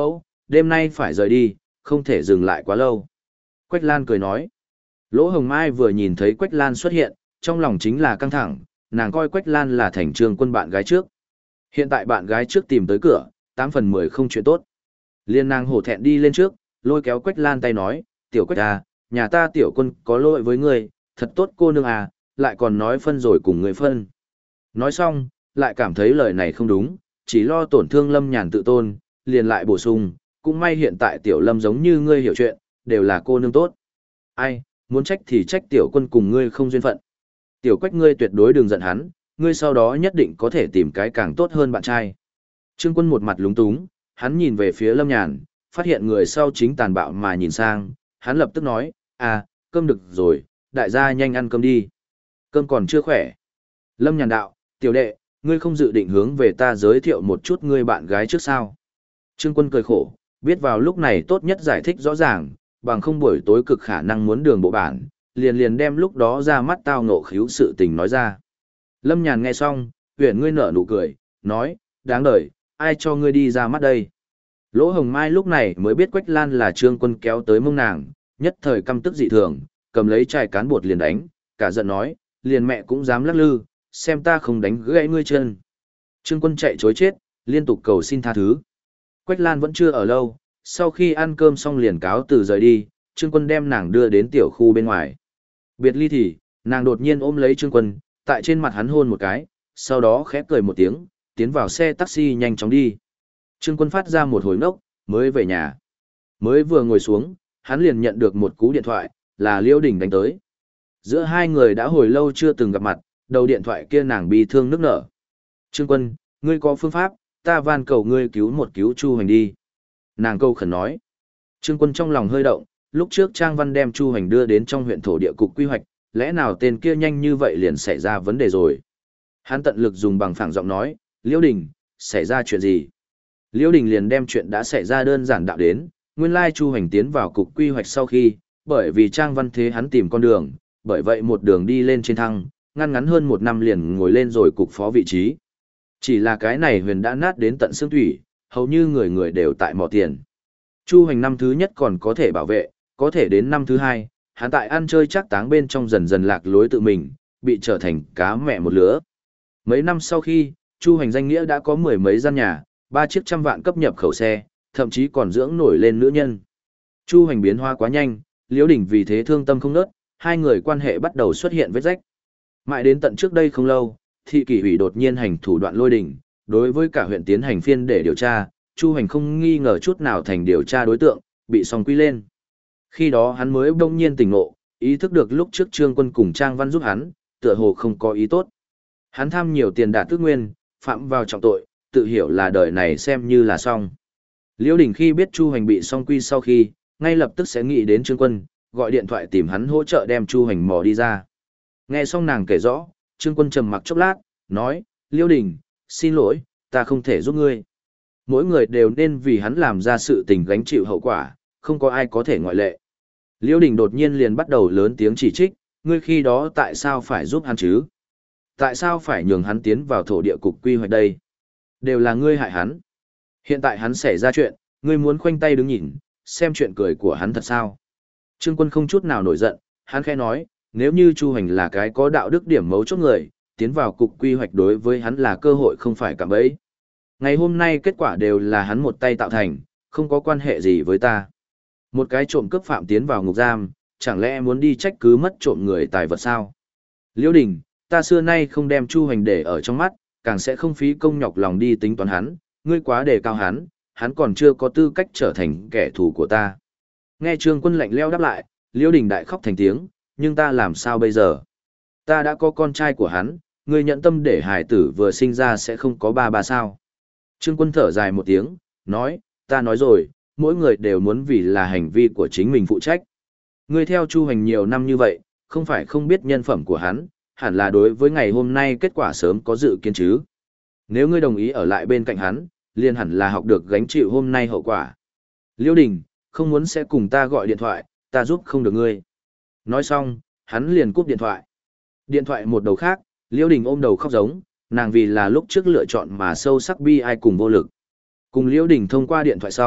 đêm nay phải rời đi, không thể dừng lại quá lâu. Quách Lan cười nói. Lỗ Hồng Mai vừa nhìn thấy Quách Lan xuất hiện, trong lòng chính là căng thẳng, nàng coi Quách Lan là thành Trương Quân bạn gái trước. Hiện tại bạn gái trước tìm tới cửa, 8 phần 10 không chuyện tốt. Liên nàng hổ thẹn đi lên trước, lôi kéo Quách Lan tay nói, tiểu Quách à, nhà ta tiểu Quân có lỗi với ngươi, thật tốt cô nương à, lại còn nói phân rồi cùng người phân. Nói xong, lại cảm thấy lời này không đúng, chỉ lo tổn thương Lâm Nhàn tự tôn, liền lại bổ sung, cũng may hiện tại tiểu Lâm giống như ngươi hiểu chuyện, đều là cô nương tốt. Ai, muốn trách thì trách tiểu Quân cùng ngươi không duyên phận. Tiểu Quách ngươi tuyệt đối đừng giận hắn, ngươi sau đó nhất định có thể tìm cái càng tốt hơn bạn trai. Trương Quân một mặt lúng túng, hắn nhìn về phía Lâm Nhàn, phát hiện người sau chính tàn bạo mà nhìn sang, hắn lập tức nói, à, cơm được rồi, đại gia nhanh ăn cơm đi. Cơm còn chưa khỏe. Lâm Nhàn đạo, tiểu đệ, ngươi không dự định hướng về ta giới thiệu một chút ngươi bạn gái trước sao? Trương Quân cười khổ, biết vào lúc này tốt nhất giải thích rõ ràng, bằng không buổi tối cực khả năng muốn đường bộ bản, liền đem lúc đó ra mắt tao ngộ khíu sự tình nói ra. Lâm Nhàn nghe xong, huyền ngươi nở nụ cười, nói, đáng đời, ai cho ngươi đi ra mắt đây? Lỗ Hồng Mai lúc này mới biết Quách Lan là Trương Quân kéo tới mông nàng, nhất thời căm tức dị thường, cầm lấy chai cán bột liền đánh, cả giận nói, liền mẹ cũng dám lắc lư, xem ta không đánh gãy ngươi chân. Trương Quân chạy chối chết, liên tục cầu xin tha thứ. Quách Lan vẫn chưa ở lâu, sau khi ăn cơm xong liền cáo từ rời đi, Trương Quân đem nàng đưa đến tiểu khu bên ngoài. Biệt ly thì, nàng đột nhiên ôm lấy Trương Quân, tại trên mặt hắn hôn một cái, sau đó khẽ cười một tiếng, tiến vào xe taxi nhanh chóng đi. Trương Quân phát ra một hồi ngốc, mới về nhà. Mới vừa ngồi xuống, hắn liền nhận được một cú điện thoại, là Liễu Đình đánh tới. Giữa hai người đã hồi lâu chưa từng gặp mặt, đầu điện thoại kia nàng bi thương nức nở. Trương Quân, ngươi có phương pháp, ta van cầu ngươi cứu Chu Hoành đi. Nàng câu khẩn nói. Trương Quân trong lòng hơi động, lúc trước Trang Văn đem Chu Hoành đưa đến trong huyện thổ địa cục quy hoạch, lẽ nào tên kia nhanh như vậy liền xảy ra vấn đề rồi. Hắn tận lực dùng bằng phẳng giọng nói, Liễu Đình, xảy ra chuyện gì? Liễu Đình liền đem chuyện đã xảy ra đơn giản đạo đến, nguyên lai Chu Hoành tiến vào cục quy hoạch sau khi, bởi vì Trang Văn thế hắn tìm con đường, bởi vậy một đường đi lên trên thăng, ngăn ngắn hơn 1 năm liền ngồi lên rồi cục phó vị trí. Chỉ là cái này huyền đã nát đến tận xương thủy, hầu như người người đều tại mỏ tiền. Chu Hoành năm thứ nhất còn có thể bảo vệ, có thể đến năm thứ hai, hắn tại ăn chơi chắc táng bên trong dần dần lạc lối tự mình, bị trở thành cá mẹ một lứa. Mấy năm sau khi, Chu Hoành danh nghĩa đã có 10 mấy gian nhà, 3 chiếc trăm vạn cấp nhập khẩu xe, thậm chí còn dưỡng nổi lên nữ nhân. Chu Hoành biến hóa quá nhanh, Liễu Đình vì thế thương tâm không nớt, hai người quan hệ bắt đầu xuất hiện vết rách. Mãi đến tận trước đây không lâu, thị kỷ ủy đột nhiên hành thủ đoạn lôi đình, đối với cả huyện tiến hành phiên để điều tra, Chu Hoành không nghi ngờ chút nào thành điều tra đối tượng, bị song quy lên. Khi đó hắn mới bỗng nhiên tỉnh ngộ, ý thức được lúc trước Trương Quân cùng Trang Văn giúp hắn, tựa hồ không có ý tốt. Hắn tham nhiều tiền đạt tước nguyên, phạm vào trọng tội, tự hiểu là đời này xem như là xong. Liễu Đình khi biết Chu Hoành bị song quy sau khi, ngay lập tức sẽ nghĩ đến Trương Quân, gọi điện thoại tìm hắn hỗ trợ đem Chu Hoành mò đi ra. Nghe xong nàng kể rõ, Trương Quân trầm mặc chốc lát, nói, Liễu Đình, xin lỗi, ta không thể giúp ngươi. Mỗi người đều nên vì hắn làm ra sự tình gánh chịu hậu quả, không có ai có thể ngoại lệ. Liễu Đình đột nhiên liền bắt đầu lớn tiếng chỉ trích, ngươi khi đó tại sao phải giúp hắn chứ? Tại sao phải nhường hắn tiến vào thổ địa cục quy hoạch đây? Đều là ngươi hại hắn. Hiện tại hắn xảy ra chuyện, ngươi muốn khoanh tay đứng nhìn, xem chuyện cười của hắn thật sao? Trương Quân không chút nào nổi giận, hắn khẽ nói, nếu như Chu Hoành là cái có đạo đức điểm mấu chốt người, tiến vào cục quy hoạch đối với hắn là cơ hội không phải cạm bẫy. Ngày hôm nay kết quả đều là hắn một tay tạo thành, không có quan hệ gì với ta. Một cái trộm cướp phạm tiến vào ngục giam, chẳng lẽ muốn đi trách cứ mất trộm người tài vật sao? Liễu Đình, ta xưa nay không đem Chu Hoành để ở trong mắt, càng sẽ không phí công nhọc lòng đi tính toán hắn, ngươi quá đề cao hắn còn chưa có tư cách trở thành kẻ thù của ta. Nghe Trương Quân lạnh lẽo đáp lại, Liễu Đình đại khóc thành tiếng, nhưng ta làm sao bây giờ? Ta đã có con trai của hắn, ngươi nhận tâm để hải tử vừa sinh ra sẽ không có ba sao? Trương Quân thở dài một tiếng, nói, ta nói rồi, mỗi người đều muốn vì là hành vi của chính mình phụ trách. Ngươi theo Chu Hoành nhiều năm như vậy, không phải không biết nhân phẩm của hắn, hẳn là đối với ngày hôm nay kết quả sớm có dự kiến chứ. Nếu ngươi đồng ý ở lại bên cạnh hắn, liền hẳn là học được gánh chịu hôm nay hậu quả. Liễu Đình, không muốn sẽ cùng ta gọi điện thoại, ta giúp không được ngươi. Nói xong, hắn liền cúp điện thoại. Điện thoại một đầu khác, Liễu Đình ôm đầu khóc giống, nàng vì là lúc trước lựa chọn mà sâu sắc bi ai cùng vô lực. Cùng Liễu Đình thông qua điện thoại sau,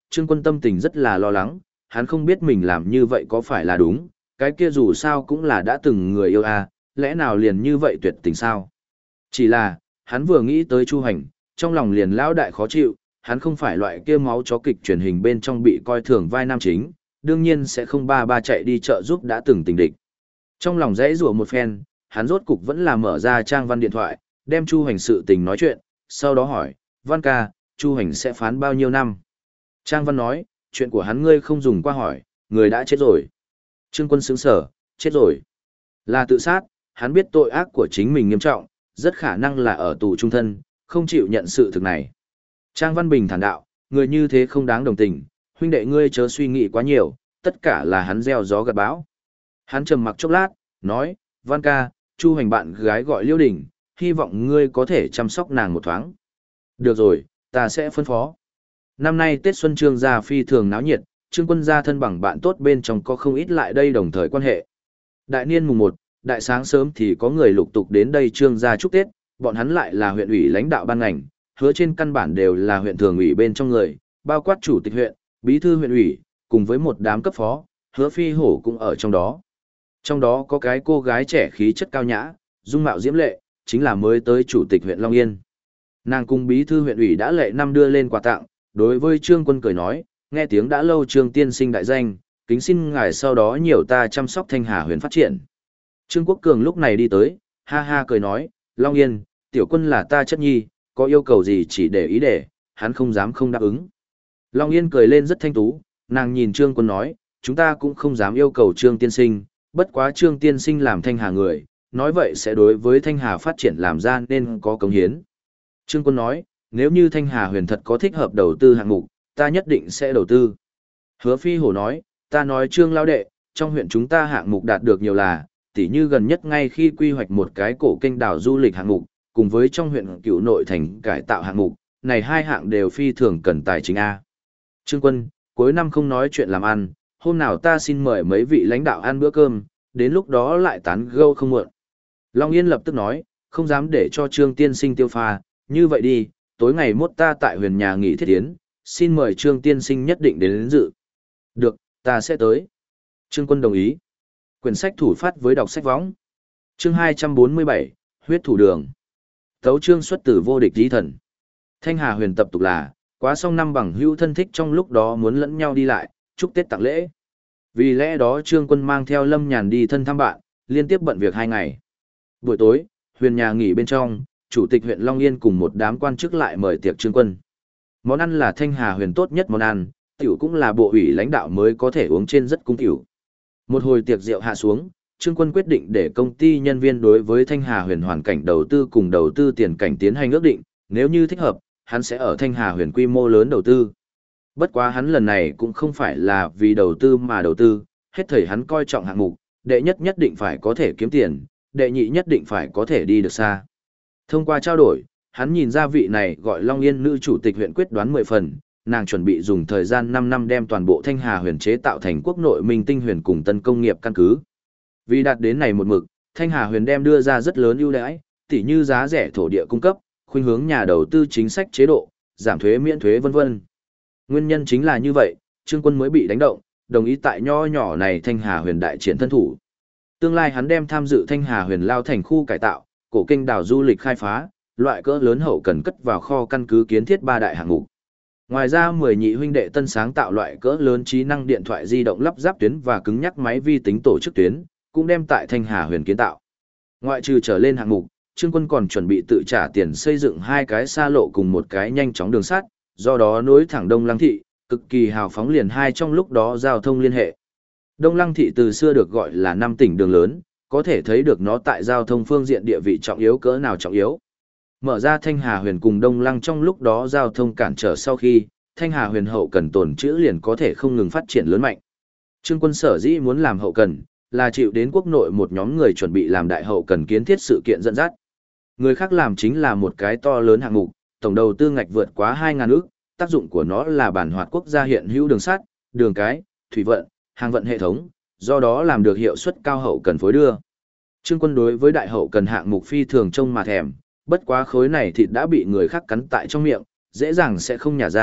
Trương Quân tâm tình rất là lo lắng, hắn không biết mình làm như vậy có phải là đúng, cái kia dù sao cũng là đã từng người yêu lẽ nào liền như vậy tuyệt tình sao? Chỉ là, hắn vừa nghĩ tới Chu Hành, trong lòng liền lão đại khó chịu, hắn không phải loại kia máu chó kịch truyền hình bên trong bị coi thường vai nam chính, đương nhiên sẽ không ba ba chạy đi chợ giúp đã từng tình địch. Trong lòng dãy rủa một phen, hắn rốt cục vẫn là mở ra Trang Văn điện thoại, đem Chu Hành sự tình nói chuyện, sau đó hỏi, Văn ca, Chu Hành sẽ phán bao nhiêu năm? Trang Văn nói, chuyện của hắn ngươi không dùng qua hỏi, người đã chết rồi. Trương Quân sững sờ, chết rồi. Là tự sát, hắn biết tội ác của chính mình nghiêm trọng, rất khả năng là ở tù trung thân, không chịu nhận sự thực này. Trang Văn Bình thản đạo, người như thế không đáng đồng tình, huynh đệ ngươi chớ suy nghĩ quá nhiều, tất cả là hắn gieo gió gặt bão. Hắn trầm mặc chốc lát, nói, Văn ca, Chu Hành bạn gái gọi Liêu Đình, hy vọng ngươi có thể chăm sóc nàng một thoáng. Được rồi, ta sẽ phân phó. Năm nay Tết Xuân Trương gia phi thường náo nhiệt, Trương Quân gia thân bằng bạn tốt bên trong có không ít lại đây đồng thời quan hệ. Đại niên mùng 1, đại sáng sớm thì có người lục tục đến đây Trương gia chúc Tết, bọn hắn lại là huyện ủy lãnh đạo ban ngành, hứa trên căn bản đều là huyện thường ủy bên trong người, bao quát chủ tịch huyện, bí thư huyện ủy, cùng với một đám cấp phó, hứa phi hổ cũng ở trong đó. Trong đó có cái cô gái trẻ khí chất cao nhã, dung mạo diễm lệ, chính là mới tới chủ tịch huyện Long Yên. Nàng cùng bí thư huyện ủy đã lệ năm đưa lên quà tặng, đối với Trương Quân cười nói, nghe tiếng đã lâu Trương tiên sinh đại danh, kính xin ngài sau đó nhiều ta chăm sóc Thanh Hà huyện phát triển. Trương Quốc Cường lúc này đi tới, ha ha cười nói, Long Yên, tiểu quân là ta chất nhi, có yêu cầu gì chỉ để ý để, hắn không dám không đáp ứng. Long Yên cười lên rất thanh tú, nàng nhìn Trương Quân nói, chúng ta cũng không dám yêu cầu Trương tiên sinh, bất quá Trương tiên sinh làm Thanh Hà người, nói vậy sẽ đối với Thanh Hà phát triển làm ra nên có cống hiến. Trương Quân nói, nếu như Thanh Hà huyền thật có thích hợp đầu tư hạng mục, ta nhất định sẽ đầu tư. Hứa Phi Hổ nói, ta nói Trương lao đệ, trong huyện chúng ta hạng mục đạt được nhiều là, tỉ như gần nhất ngay khi quy hoạch một cái cổ kênh đảo du lịch hạng mục, cùng với trong huyện Cửu Nội thành cải tạo hạng mục, này hai hạng đều phi thường cần tài chính A. Trương Quân, cuối năm không nói chuyện làm ăn, hôm nào ta xin mời mấy vị lãnh đạo ăn bữa cơm, đến lúc đó lại tán gẫu không muộn. Long Yên lập tức nói, không dám để cho Trương tiên sinh tiêu pha, như vậy đi, tối ngày mốt ta tại huyền nhà nghỉ thiết tiến, xin mời Trương tiên sinh nhất định đến dự. Được, ta sẽ tới. Trương Quân đồng ý. Quyển sách thủ phát với đọc sách võng. Chương 247, huyết thủ đường. Tấu chương xuất từ vô địch di thần. Thanh Hà huyền tập tục là, quá xong năm bằng hữu thân thích trong lúc đó muốn lẫn nhau đi lại, chúc Tết tặng lễ. Vì lẽ đó Trương Quân mang theo Lâm Nhàn đi thân thăm bạn, liên tiếp bận việc 2 ngày. Buổi tối, huyền nhà nghỉ bên trong, chủ tịch huyện Long Yên cùng một đám quan chức lại mời tiệc Trương Quân. Món ăn là Thanh Hà huyền tốt nhất món ăn, tiểu cũng là bộ ủy lãnh đạo mới có thể uống trên rất cung tiểu. Một hồi tiệc rượu hạ xuống, Trương Quân quyết định để công ty nhân viên đối với Thanh Hà huyền hoàn cảnh đầu tư cùng đầu tư tiền cảnh tiến hành ước định, nếu như thích hợp, hắn sẽ ở Thanh Hà huyền quy mô lớn đầu tư. Bất quá hắn lần này cũng không phải là vì đầu tư mà đầu tư, hết thảy hắn coi trọng hạng mục, đệ nhất nhất định phải có thể kiếm tiền, đệ nhị nhất định phải có thể đi được xa. Thông qua trao đổi, hắn nhìn ra vị này gọi Long Yên nữ chủ tịch huyện quyết đoán 10 phần, nàng chuẩn bị dùng thời gian 5 năm đem toàn bộ Thanh Hà huyền chế tạo thành quốc nội minh tinh huyền cùng tân công nghiệp căn cứ. Vì đạt đến này một mực, Thanh Hà huyền đem đưa ra rất lớn ưu đãi, tỉ như giá rẻ thổ địa cung cấp, khuynh hướng nhà đầu tư chính sách chế độ, giảm thuế miễn thuế vân vân. Nguyên nhân chính là như vậy, Trương Quân mới bị đánh động, đồng ý tại nho nhỏ này Thanh Hà huyền đại triển thân thủ. Tương lai hắn đem tham dự Thanh Hà huyền lao thành khu cải tạo, cổ kênh đảo du lịch khai phá, loại cỡ lớn hậu cần cất vào kho căn cứ kiến thiết 3 đại hạng mục. Ngoài ra 10 nhị huynh đệ tân sáng tạo loại cỡ lớn trí năng điện thoại di động lắp ráp tuyến và cứng nhắc máy vi tính tổ chức tuyến, cũng đem tại Thanh Hà huyền kiến tạo. Ngoại trừ trở lên hạng mục, Trương Quân còn chuẩn bị tự trả tiền xây dựng 2 cái xa lộ cùng một cái nhanh chóng đường sắt, do đó nối thẳng Đông Lăng thị, cực kỳ hào phóng liền hai trong lúc đó giao thông liên hệ. Đông Lăng thị từ xưa được gọi là 5 tỉnh đường lớn, có thể thấy được nó tại giao thông phương diện địa vị trọng yếu cỡ nào trọng yếu. Mở ra Thanh Hà huyền cùng Đông Lăng trong lúc đó giao thông cản trở sau khi, Thanh Hà huyền hậu cần tồn trữ liền có thể không ngừng phát triển lớn mạnh. Trương Quân sở dĩ muốn làm hậu cần, là chịu đến quốc nội một nhóm người chuẩn bị làm đại hậu cần kiến thiết sự kiện dẫn dắt. Người khác làm chính là một cái to lớn hạng mục, tổng đầu tư ngạch vượt quá 2.000 ức, tác dụng của nó là bản hoạt quốc gia hiện hữu đường sắt, đường cái, thủy vận, hàng vận hệ thống, do đó làm được hiệu suất cao hậu cần phối đưa. Trương Quân đối với đại hậu cần hạng mục phi thường trông mà thèm, bất quá khối này thịt đã bị người khác cắn tại trong miệng, dễ dàng sẽ không nhả ra,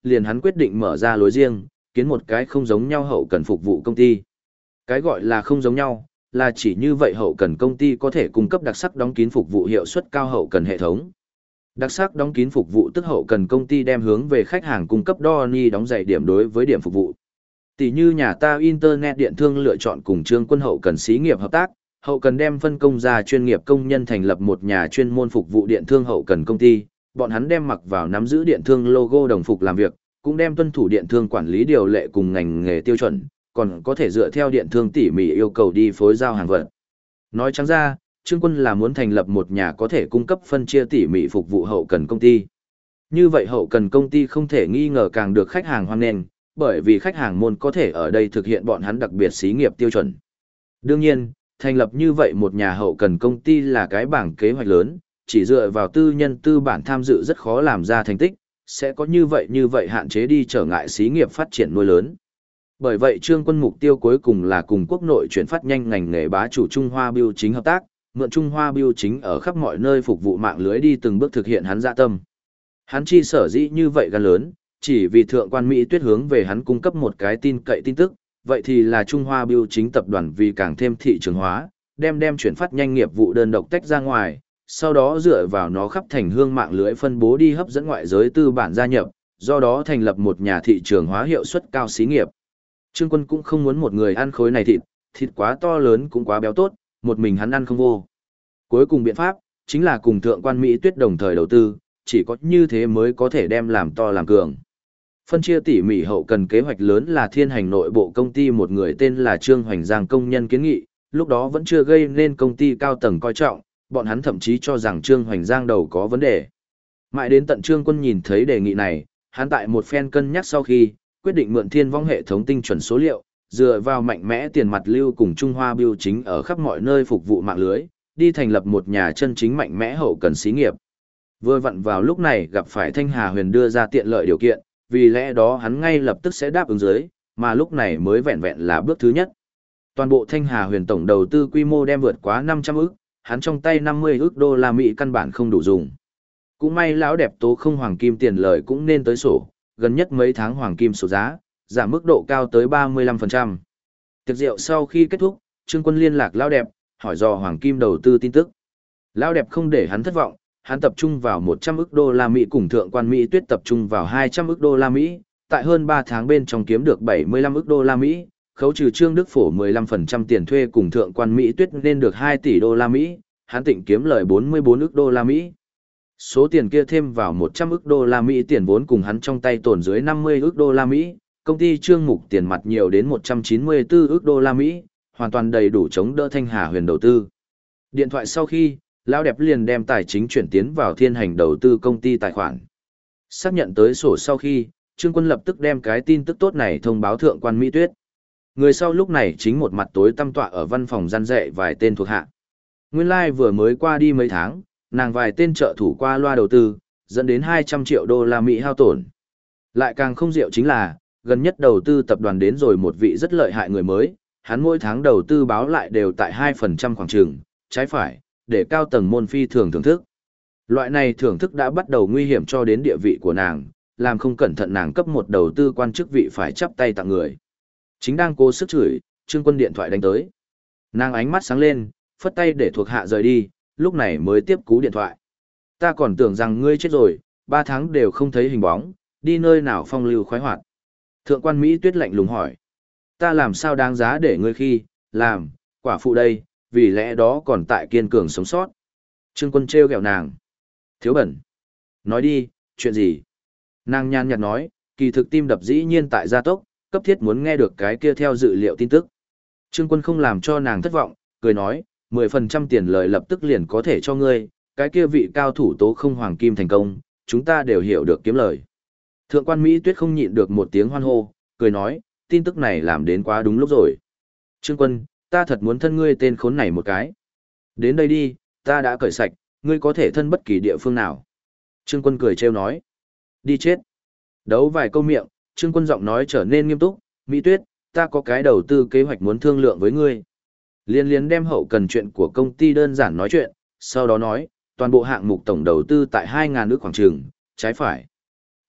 liền hắn quyết định mở ra lối riêng, kiến một cái không giống nhau hậu cần phục vụ công ty. Cái gọi là không giống nhau, là chỉ như vậy hậu cần công ty có thể cung cấp đặc sắc đóng kín phục vụ hiệu suất cao hậu cần hệ thống. Đặc sắc đóng kín phục vụ tức hậu cần công ty đem hướng về khách hàng cung cấp đo ni đóng dày điểm đối với điểm phục vụ. Tỷ như nhà ta Internet điện thương lựa chọn cùng Trương Quân hậu cần xí nghiệp hợp tác, hậu cần đem phân công ra chuyên nghiệp công nhân thành lập một nhà chuyên môn phục vụ điện thương hậu cần công ty, bọn hắn đem mặc vào nắm giữ điện thương logo đồng phục làm việc, cũng đem tuân thủ điện thương quản lý điều lệ cùng ngành nghề tiêu chuẩn, còn có thể dựa theo điện thương tỉ mỉ yêu cầu đi phối giao hàng vật. Nói trắng ra, Trương Quân là muốn thành lập một nhà có thể cung cấp phân chia tỉ mỉ phục vụ hậu cần công ty. Như vậy hậu cần công ty không thể nghi ngờ càng được khách hàng hoan nghênh, bởi vì khách hàng môn có thể ở đây thực hiện bọn hắn đặc biệt xí nghiệp tiêu chuẩn. Đương nhiên, thành lập như vậy một nhà hậu cần công ty là cái bảng kế hoạch lớn, chỉ dựa vào tư nhân tư bản tham dự rất khó làm ra thành tích, sẽ có như vậy hạn chế đi trở ngại xí nghiệp phát triển nuôi lớn. Bởi vậy Trương Quân mục tiêu cuối cùng là cùng quốc nội chuyển phát nhanh ngành nghề bá chủ Trung Hoa Bưu Chính hợp tác, mượn Trung Hoa Bưu Chính ở khắp mọi nơi phục vụ mạng lưới đi từng bước thực hiện hắn dạ tâm. Hắn chi sở dĩ như vậy gan lớn, chỉ vì thượng quan Mỹ Tuyết hướng về hắn cung cấp một cái tin cậy tin tức, vậy thì là Trung Hoa Bưu Chính tập đoàn vì càng thêm thị trường hóa, đem chuyển phát nhanh nghiệp vụ đơn độc tách ra ngoài, sau đó dựa vào nó khắp thành hương mạng lưới phân bố đi hấp dẫn ngoại giới tư bản gia nhập, do đó thành lập một nhà thị trường hóa hiệu suất cao xí nghiệp. Trương Quân cũng không muốn một người ăn khối này thịt quá to lớn cũng quá béo tốt, một mình hắn ăn không vô. Cuối cùng biện pháp, chính là cùng thượng quan Mỹ Tuyết đồng thời đầu tư, chỉ có như thế mới có thể đem làm to làm cường. Phân chia tỉ mỉ hậu cần kế hoạch lớn là thiên hành nội bộ công ty một người tên là Trương Hoành Giang công nhân kiến nghị, lúc đó vẫn chưa gây nên công ty cao tầng coi trọng, bọn hắn thậm chí cho rằng Trương Hoành Giang đầu có vấn đề. Mãi đến tận Trương Quân nhìn thấy đề nghị này, hắn tại một phen cân nhắc sau khi, quyết định mượn Thiên Vong hệ thống tinh chuẩn số liệu, dựa vào mạnh mẽ tiền mặt lưu cùng Trung Hoa Bưu Chính ở khắp mọi nơi phục vụ mạng lưới, đi thành lập một nhà chân chính mạnh mẽ hậu cần xí nghiệp. Vừa vặn vào lúc này gặp phải Thanh Hà Huyền đưa ra tiện lợi điều kiện, vì lẽ đó hắn ngay lập tức sẽ đáp ứng dưới, mà lúc này mới vẹn vẹn là bước thứ nhất. Toàn bộ Thanh Hà Huyền tổng đầu tư quy mô đem vượt quá 500 ức, hắn trong tay 50 ức đô la Mỹ căn bản không đủ dùng. Cũng may lão đẹp tố không hoàng kim tiền lời cũng nên tới sổ, gần nhất mấy tháng hoàng kim sổ giá, giảm mức độ cao tới 35%. Tiệc rượu sau khi kết thúc, Trương Quân liên lạc lão đẹp, hỏi dò hoàng kim đầu tư tin tức. Lão đẹp không để hắn thất vọng, hắn tập trung vào 100 ức đô la Mỹ cùng thượng quan Mỹ Tuyết tập trung vào 200 ức đô la Mỹ, tại hơn 3 tháng bên trong kiếm được 75 ức đô la Mỹ, khấu trừ Trương Đức Phổ 15% tiền thuê cùng thượng quan Mỹ Tuyết nên được 2 tỷ đô la Mỹ, hắn tịnh kiếm lời 44 ức đô la Mỹ. Số tiền kia thêm vào 100 ức đô la Mỹ tiền vốn cùng hắn trong tay tồn dưới 50 ức đô la Mỹ, công ty Trương Mục tiền mặt nhiều đến 194 ức đô la Mỹ, hoàn toàn đầy đủ chống đỡ Thanh Hà Huyền đầu tư. Điện thoại sau khi, lão đẹp liền đem tài chính chuyển tiến vào Thiên Hành đầu tư công ty tài khoản. Xác nhận tới sổ sau khi, Trương Quân lập tức đem cái tin tức tốt này thông báo thượng quan Mỹ Tuyết. Người sau lúc này chính một mặt tối tăm tọa ở văn phòng gian dạy vài tên thuộc hạ. Nguyên lai vừa mới qua đi mấy tháng, nàng vài tên trợ thủ qua loa đầu tư, dẫn đến 200 triệu đô la Mỹ hao tổn. Lại càng không diệu chính là, gần nhất đầu tư tập đoàn đến rồi một vị rất lợi hại người mới, hắn mỗi tháng đầu tư báo lại đều tại 2% khoảng trường, trái phải, để cao tầng môn phi thường thưởng thức. Loại này thưởng thức đã bắt đầu nguy hiểm cho đến địa vị của nàng, làm không cẩn thận nàng cấp một đầu tư quan chức vị phải chắp tay tặng người. Chính đang cố sức chửi, Trương Quân điện thoại đánh tới. Nàng ánh mắt sáng lên, phất tay để thuộc hạ rời đi, lúc này mới tiếp cú điện thoại. Ta còn tưởng rằng ngươi chết rồi, 3 tháng đều không thấy hình bóng, đi nơi nào phong lưu khoái hoạt. Thượng quan Mỹ Tuyết lạnh lùng hỏi. Ta làm sao đáng giá để ngươi khi, làm, quả phụ đây, vì lẽ đó còn tại kiên cường sống sót. Trương Quân trêu ghẹo nàng. Thiếu bẩn. Nói đi, chuyện gì? Nàng nhàn nhạt nói, kỳ thực tim đập dĩ nhiên tại gia tốc, cấp thiết muốn nghe được cái kia theo dự liệu tin tức. Trương Quân không làm cho nàng thất vọng, cười nói, 10% tiền lời lập tức liền có thể cho ngươi, cái kia vị cao thủ tố không hoàng kim thành công, chúng ta đều hiểu được kiếm lời. Thượng quan Mỹ Tuyết không nhịn được một tiếng hoan hô, cười nói, tin tức này làm đến quá đúng lúc rồi. Trương Quân, ta thật muốn thân ngươi tên khốn này một cái. Đến đây đi, ta đã cởi sạch, ngươi có thể thân bất kỳ địa phương nào. Trương Quân cười trêu nói, đi chết. Đấu vài câu miệng, Trương Quân giọng nói trở nên nghiêm túc, Mỹ Tuyết, ta có cái đầu tư kế hoạch muốn thương lượng với ngươi. Liên liên đem hậu cần chuyện của công ty đơn giản nói chuyện, sau đó nói, toàn bộ hạng mục tổng đầu tư tại 2.000 ức khoảng trường, trái phải.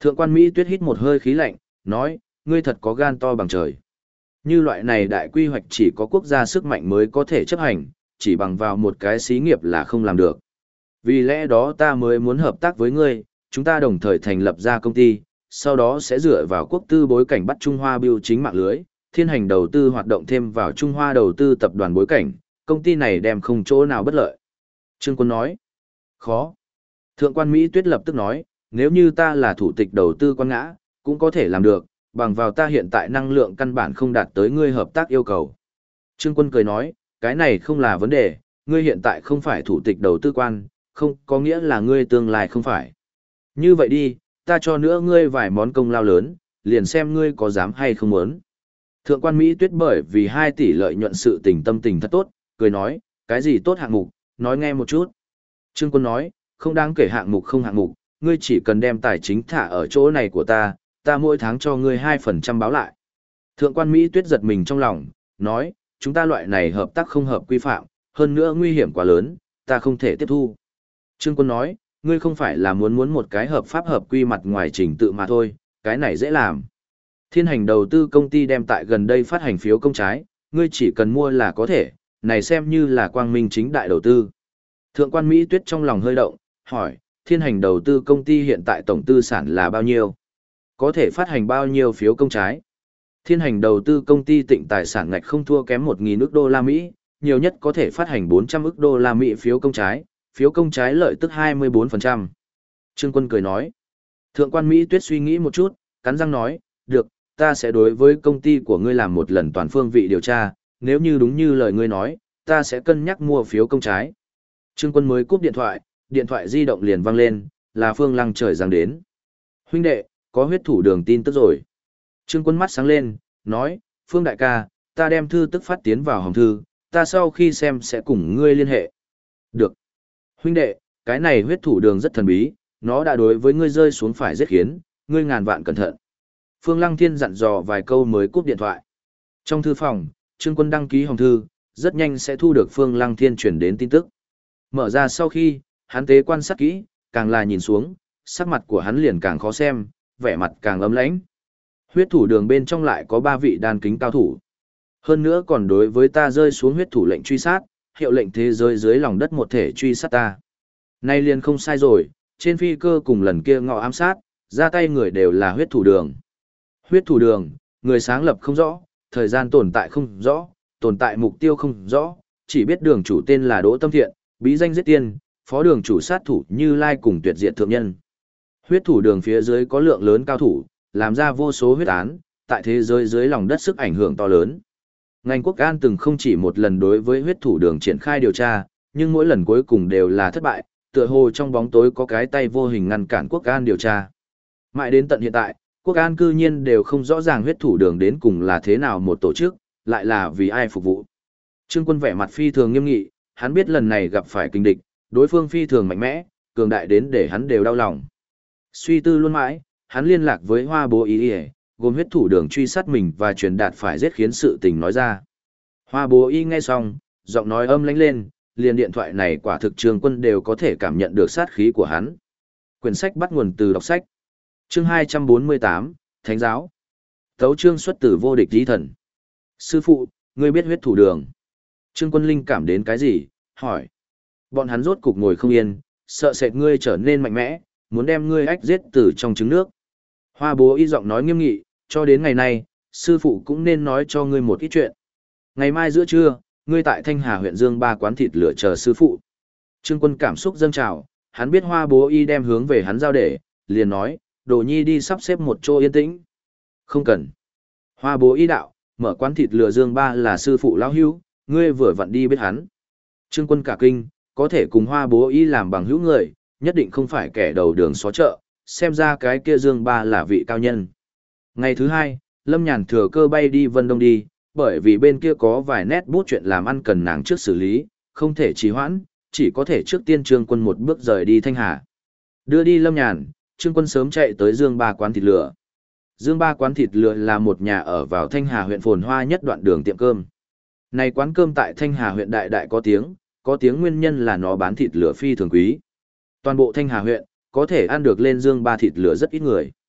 Thượng quan Mỹ Tuyết hít một hơi khí lạnh, nói, ngươi thật có gan to bằng trời. Như loại này đại quy hoạch chỉ có quốc gia sức mạnh mới có thể chấp hành, chỉ bằng vào một cái xí nghiệp là không làm được. Vì lẽ đó ta mới muốn hợp tác với ngươi, chúng ta đồng thời thành lập ra công ty, sau đó sẽ dựa vào quốc tư bối cảnh bắt Trung Hoa bưu chính mạng lưới, thiên hành đầu tư hoạt động thêm vào Trung Hoa đầu tư tập đoàn bối cảnh, công ty này đem không chỗ nào bất lợi. Trương Quân nói, khó. Thượng quan Mỹ Tuyết lập tức nói, nếu như ta là thủ tịch đầu tư quan ngã, cũng có thể làm được, bằng vào ta hiện tại năng lượng căn bản không đạt tới ngươi hợp tác yêu cầu. Trương Quân cười nói, cái này không là vấn đề, ngươi hiện tại không phải thủ tịch đầu tư quan, không có nghĩa là ngươi tương lai không phải. Như vậy đi, ta cho nữa ngươi vài món công lao lớn, liền xem ngươi có dám hay không muốn. Thượng quan Mỹ Tuyết bởi vì 2 tỷ lợi nhuận sự tình tâm tình thật tốt, cười nói, cái gì tốt hạng mục, nói nghe một chút. Trương Quân nói, không đáng kể hạng mục không hạng mục, ngươi chỉ cần đem tài chính thả ở chỗ này của ta mỗi tháng cho ngươi 2% báo lại. Thượng quan Mỹ Tuyết giật mình trong lòng, nói, chúng ta loại này hợp tác không hợp quy phạm, hơn nữa nguy hiểm quá lớn, ta không thể tiếp thu. Trương Quân nói, ngươi không phải là muốn một cái hợp pháp hợp quy mặt ngoài trình tự mà thôi, cái này dễ làm. Thiên hành đầu tư công ty đem tại gần đây phát hành phiếu công trái, ngươi chỉ cần mua là có thể, này xem như là quang minh chính đại đầu tư. Thượng quan Mỹ Tuyết trong lòng hơi động, hỏi, thiên hành đầu tư công ty hiện tại tổng tư sản là bao nhiêu? Có thể phát hành bao nhiêu phiếu công trái? Thiên hành đầu tư công ty tịnh tài sản ngạch không thua kém 1.000 ức đô la Mỹ, nhiều nhất có thể phát hành 400 ức đô la Mỹ phiếu công trái lợi tức 24%. Trương Quân cười nói. Thượng quan Mỹ Tuyết suy nghĩ một chút, cắn răng nói, được, ta sẽ đối với công ty của ngươi làm một lần toàn phương vị điều tra, nếu như đúng như lời ngươi nói, ta sẽ cân nhắc mua phiếu công trái. Trương Quân mới cúp điện thoại di động liền vang lên, là Phương Lăng trời giáng đến. Huynh đệ, có huyết thủ đường tin tức rồi. Trương Quân mắt sáng lên, nói, Phương đại ca, ta đem thư tức phát tiến vào hòm thư, ta sau khi xem sẽ cùng ngươi liên hệ. Được. Huynh đệ, cái này huyết thủ đường rất thần bí, nó đã đối với ngươi rơi xuống phải giết khiến, ngươi ngàn vạn cẩn thận. Phương Lăng Thiên dặn dò vài câu mới cúp điện thoại. Trong thư phòng, Trương Quân đăng ký hòm thư, rất nhanh sẽ thu được Phương Lăng Thiên chuyển đến tin tức. Mở ra sau khi, hắn tế quan sát kỹ, càng là nhìn xuống, sắc mặt của hắn liền càng khó xem, vẻ mặt càng ấm lãnh. Huyết thủ đường bên trong lại có 3 vị đan kính cao thủ. Hơn nữa còn đối với ta rơi xuống huyết thủ lệnh truy sát, hiệu lệnh thế giới dưới lòng đất một thể truy sát ta. Nay liền không sai rồi, trên phi cơ cùng lần kia ngọ ám sát, ra tay người đều là huyết thủ đường. Huyết thủ đường, người sáng lập không rõ, thời gian tồn tại không rõ, tồn tại mục tiêu không rõ, chỉ biết đường chủ tên là Đỗ Tâm Thiện, bí danh giết tiên, phó đường chủ sát thủ Như Lai cùng tuyệt diệt thượng nhân. Huyết thủ đường phía dưới có lượng lớn cao thủ, làm ra vô số huyết án, tại thế giới dưới lòng đất sức ảnh hưởng to lớn. Ngành quốc an từng không chỉ một lần đối với huyết thủ đường triển khai điều tra, nhưng mỗi lần cuối cùng đều là thất bại, tựa hồ trong bóng tối có cái tay vô hình ngăn cản quốc an điều tra. Mãi đến tận hiện tại, quốc an cư nhiên đều không rõ ràng huyết thủ đường đến cùng là thế nào một tổ chức, lại là vì ai phục vụ. Trương Quân vẻ mặt phi thường nghiêm nghị, hắn biết lần này gặp phải kình địch, đối phương phi thường mạnh mẽ, cường đại đến để hắn đều đau lòng. Suy tư luôn mãi, hắn liên lạc với Hoa Bố Y, gồm huyết thủ đường truy sát mình và truyền đạt phải giết khiến sự tình nói ra. Hoa Bố Y nghe xong, giọng nói âm lãnh lên, liền điện thoại này quả thực Trương Quân đều có thể cảm nhận được sát khí của hắn. Quyển sách bắt nguồn từ đọc sách. Chương 248, Thánh giáo. Tấu chương xuất từ vô địch chí thần. Sư phụ, ngươi biết huyết thủ đường. Trương Quân linh cảm đến cái gì? Hỏi. Bọn hắn rốt cục ngồi không yên, sợ sệt ngươi trở nên mạnh mẽ, muốn đem ngươi ách giết từ trong trứng nước. Hoa Bố Y giọng nói nghiêm nghị, cho đến ngày nay, sư phụ cũng nên nói cho ngươi một ít chuyện. Ngày mai giữa trưa, ngươi tại Thanh Hà huyện Dương Ba quán thịt lửa chờ sư phụ. Trương Quân cảm xúc dâng trào, hắn biết Hoa Bố Y đem hướng về hắn giao để, liền nói, Đồ Nhi đi sắp xếp một chỗ yên tĩnh. Không cần. Hoa Bố Y đạo, mở quán thịt lửa Dương Ba là sư phụ lão hữu, ngươi vừa vặn đi biết hắn. Trương Quân cả kinh, có thể cùng Hoa Bố Y làm bằng hữu người, nhất định không phải kẻ đầu đường xó chợ, xem ra cái kia Dương Ba là vị cao nhân. Ngày thứ 2, Lâm Nhàn thừa cơ bay đi Vân Đông đi, bởi vì bên kia có vài nét bút chuyện làm ăn cần nàng trước xử lý, không thể trì hoãn, chỉ có thể trước tiên Trương Quân một bước rời đi Thanh Hà. Đưa đi Lâm Nhàn, Trương Quân sớm chạy tới Dương Ba quán thịt lửa. Dương Ba quán thịt lửa là một nhà ở vào Thanh Hà huyện phồn hoa nhất đoạn đường tiệm cơm. Này quán cơm tại Thanh Hà huyện đại đại có tiếng nguyên nhân là nó bán thịt lửa phi thường quý. Toàn bộ Thanh Hà huyện, có thể ăn được lên Dương Ba thịt lửa rất ít người.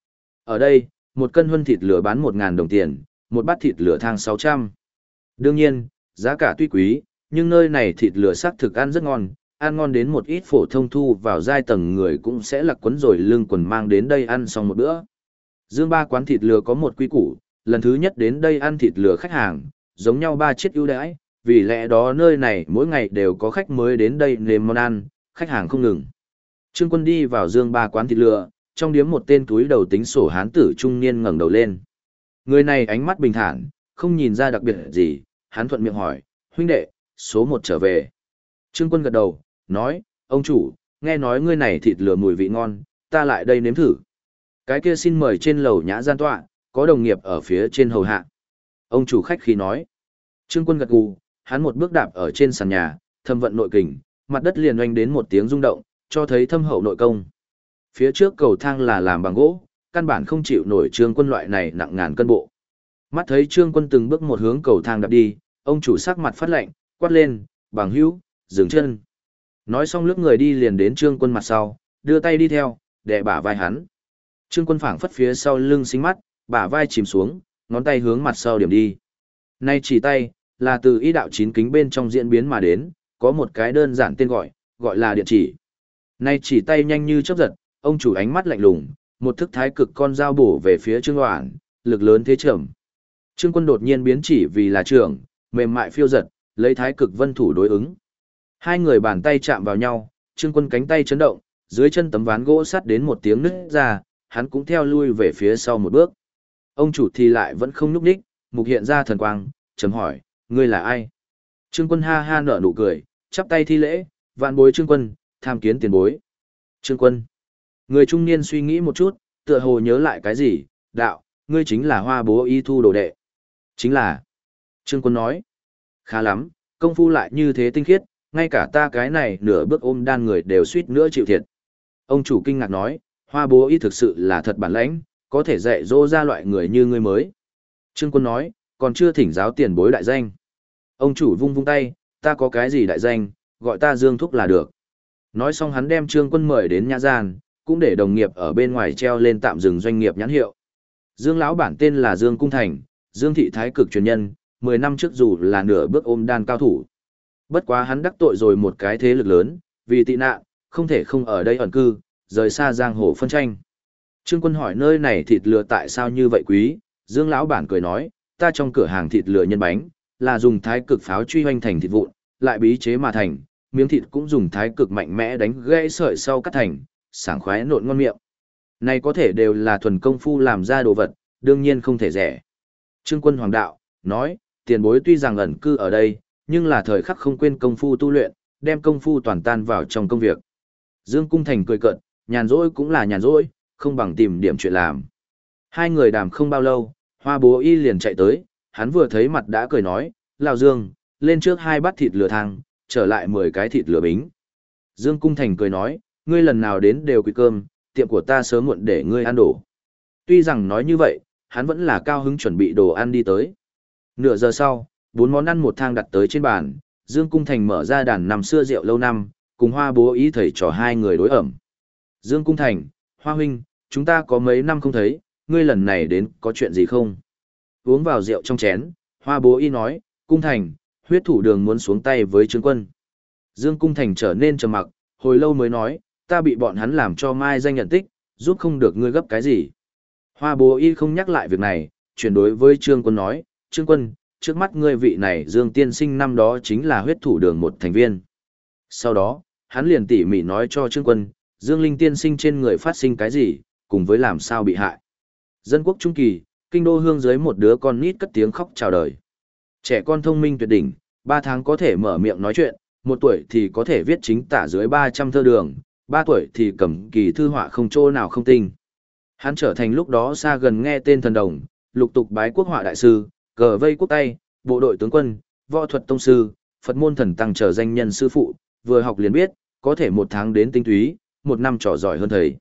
Ở đây, một cân huân thịt lửa bán 1.000 đồng tiền, một bát thịt lửa thang 600. Đương nhiên, giá cả tuy quý, nhưng nơi này thịt lửa xác thực ăn rất ngon, ăn ngon đến một ít phổ thông thu vào giai tầng người cũng sẽ lặc quấn rồi lưng quần mang đến đây ăn xong một bữa. Dương Ba quán thịt lửa có một quy củ, lần thứ nhất đến đây ăn thịt lửa khách hàng, giống nhau 3 chiếc ưu đãi, vì lẽ đó nơi này mỗi ngày đều có khách mới đến đây nếm món ăn, khách hàng không ngừng. Trương Quân đi vào Dương Ba quán thịt lửa, trong điếm một tên túi đầu tính sổ hán tử trung niên ngẩng đầu lên. Người này ánh mắt bình thản, không nhìn ra đặc biệt gì, hắn thuận miệng hỏi, huynh đệ, số 1 trở về. Trương Quân gật đầu, nói, ông chủ, nghe nói ngươi này thịt lửa mùi vị ngon, ta lại đây nếm thử. Cái kia xin mời trên lầu nhã gian tọa, có đồng nghiệp ở phía trên hầu hạ. Ông chủ khách khí nói. Trương Quân gật gù, hắn một bước đạp ở trên sàn nhà, thâm vận nội kình, mặt đất liền oanh đến một tiếng rung động, cho thấy thâm hậu nội công. Phía trước cầu thang là làm bằng gỗ, căn bản không chịu nổi Trương Quân loại này nặng ngàn cân bộ. Mắt thấy Trương Quân từng bước một hướng cầu thang đạp đi, ông chủ sắc mặt phát lạnh, quát lên, bằng hữu, dừng chân. Nói xong lướt người đi liền đến Trương Quân mặt sau, đưa tay đi theo, đè bả vai hắn. Trương Quân phảng phất phía sau lưng xinh mắt, bả vai chìm xuống, ngón tay hướng mặt sau điểm đi. Nay chỉ tay, là từ ý đạo chín kính bên trong diễn biến mà đến, có một cái đơn giản tên gọi là điện chỉ. Nay chỉ tay nhanh như chớp giật, ông chủ ánh mắt lạnh lùng, một thức thái cực con dao bổ về phía Trương Hoản, lực lớn thế trầm. Trương Quân đột nhiên biến chỉ vì là trưởng, mềm mại phiêu giật, lấy thái cực vân thủ đối ứng. Hai người bàn tay chạm vào nhau, Trương Quân cánh tay chấn động, dưới chân tấm ván gỗ sắt đến một tiếng nứt ra, hắn cũng theo lui về phía sau một bước. Ông chủ thì lại vẫn không nhúc nhích, mục hiện ra thần quang, chấm hỏi, ngươi là ai? Trương Quân ha ha nở nụ cười, chắp tay thi lễ, vạn bối Trương Quân, tham kiến tiền bối. Trương Quân. Người trung niên suy nghĩ một chút, tựa hồ nhớ lại cái gì, đạo, ngươi chính là Hoa Bố Y thu đồ đệ. Chính là. Trương Quân nói. Khá lắm, công phu lại như thế tinh khiết, ngay cả ta cái này nửa bước ôm đan người đều suýt nữa chịu thiệt. Ông chủ kinh ngạc nói, Hoa Bố Y thực sự là thật bản lãnh, có thể dạy dỗ ra loại người như ngươi mới. Trương Quân nói, còn chưa thỉnh giáo tiền bối đại danh. Ông chủ vung vung tay, ta có cái gì đại danh, gọi ta Dương Thúc là được. Nói xong hắn đem Trương Quân mời đến nhã gian, cũng để đồng nghiệp ở bên ngoài treo lên tạm dừng doanh nghiệp nhãn hiệu. Dương lão bản tên là Dương Cung Thành, Dương thị thái cực truyền nhân, 10 năm trước dù là nửa bước ôm đan cao thủ. Bất quá hắn đắc tội rồi một cái thế lực lớn, vì tị nạn, không thể không ở đây ẩn cư, rời xa giang hồ phân tranh. Trương Quân hỏi nơi này thịt lừa tại sao như vậy quý, Dương lão bản cười nói, ta trong cửa hàng thịt lừa nhân bánh, là dùng thái cực pháo truy hoành thành thịt vụn, lại bí chế mà thành, miếng thịt cũng dùng thái cực mạnh mẽ đánh gãy sợi sau cắt thành, sảng khoái nộn ngon miệng. Này có thể đều là thuần công phu làm ra đồ vật, đương nhiên không thể rẻ. Trương Quân hoàng đạo, nói, tiền bối tuy rằng ẩn cư ở đây, nhưng là thời khắc không quên công phu tu luyện, đem công phu toàn tan vào trong công việc. Dương Cung Thành cười cợt, nhàn rỗi cũng là nhàn rỗi, không bằng tìm điểm chuyện làm. Hai người đàm không bao lâu, Hoa Bố Y liền chạy tới, hắn vừa thấy mặt đã cười nói, Lão Dương, lên trước 2 bát thịt lửa thang, trở lại 10 cái thịt lửa bính. Dương Cung Thành cười nói, ngươi lần nào đến đều quỳ cơm, tiệm của ta sớm muộn để ngươi ăn đổ. Tuy rằng nói như vậy, hắn vẫn là cao hứng chuẩn bị đồ ăn đi tới. Nửa giờ sau, 4 món ăn một thang đặt tới trên bàn, Dương Cung Thành mở ra đàn năm xưa rượu lâu năm, cùng Hoa Bố Y thầy trò hai người đối ẩm. Dương Cung Thành, Hoa huynh, chúng ta có mấy năm không thấy, ngươi lần này đến có chuyện gì không? Uống vào rượu trong chén, Hoa Bố Y nói, Cung Thành, huyết thủ đường muốn xuống tay với Trương Quân. Dương Cung Thành trở nên trầm mặc, hồi lâu mới nói, ta bị bọn hắn làm cho mai danh nhận tích, giúp không được ngươi gấp cái gì. Hoa Bố Y không nhắc lại việc này, chuyển đối với Trương Quân nói, Trương Quân, trước mắt ngươi vị này Dương tiên sinh năm đó chính là huyết thủ đường một thành viên. Sau đó, hắn liền tỉ mỉ nói cho Trương Quân, Dương Linh tiên sinh trên người phát sinh cái gì, cùng với làm sao bị hại. Dân quốc trung kỳ, kinh đô hương dưới một đứa con nít cất tiếng khóc chào đời. Trẻ con thông minh tuyệt đỉnh, 3 tháng có thể mở miệng nói chuyện, 1 tuổi thì có thể viết chính tả dưới 300 thơ đường, 3 tuổi thì cầm kỳ thư họa không chỗ nào không tinh. Hắn trở thành lúc đó xa gần nghe tên thần đồng, lục tục bái quốc họa đại sư, cờ vây quốc tay, bộ đội tướng quân, võ thuật tông sư, Phật môn thần tăng trở danh nhân sư phụ, vừa học liền biết, có thể 1 tháng đến tinh túy, 1 năm trò giỏi hơn thầy.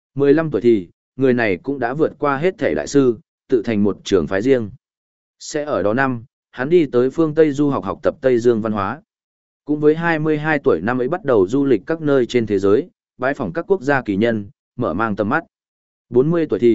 15 tuổi thì, người này cũng đã vượt qua hết thể đại sư, tự thành một trường phái riêng. Sẽ ở đó năm, hắn đi tới phương Tây du học học tập Tây Dương văn hóa. Cũng với 22 tuổi năm ấy bắt đầu du lịch các nơi trên thế giới, bái phỏng các quốc gia kỳ nhân, mở mang tầm mắt. 40 tuổi thì,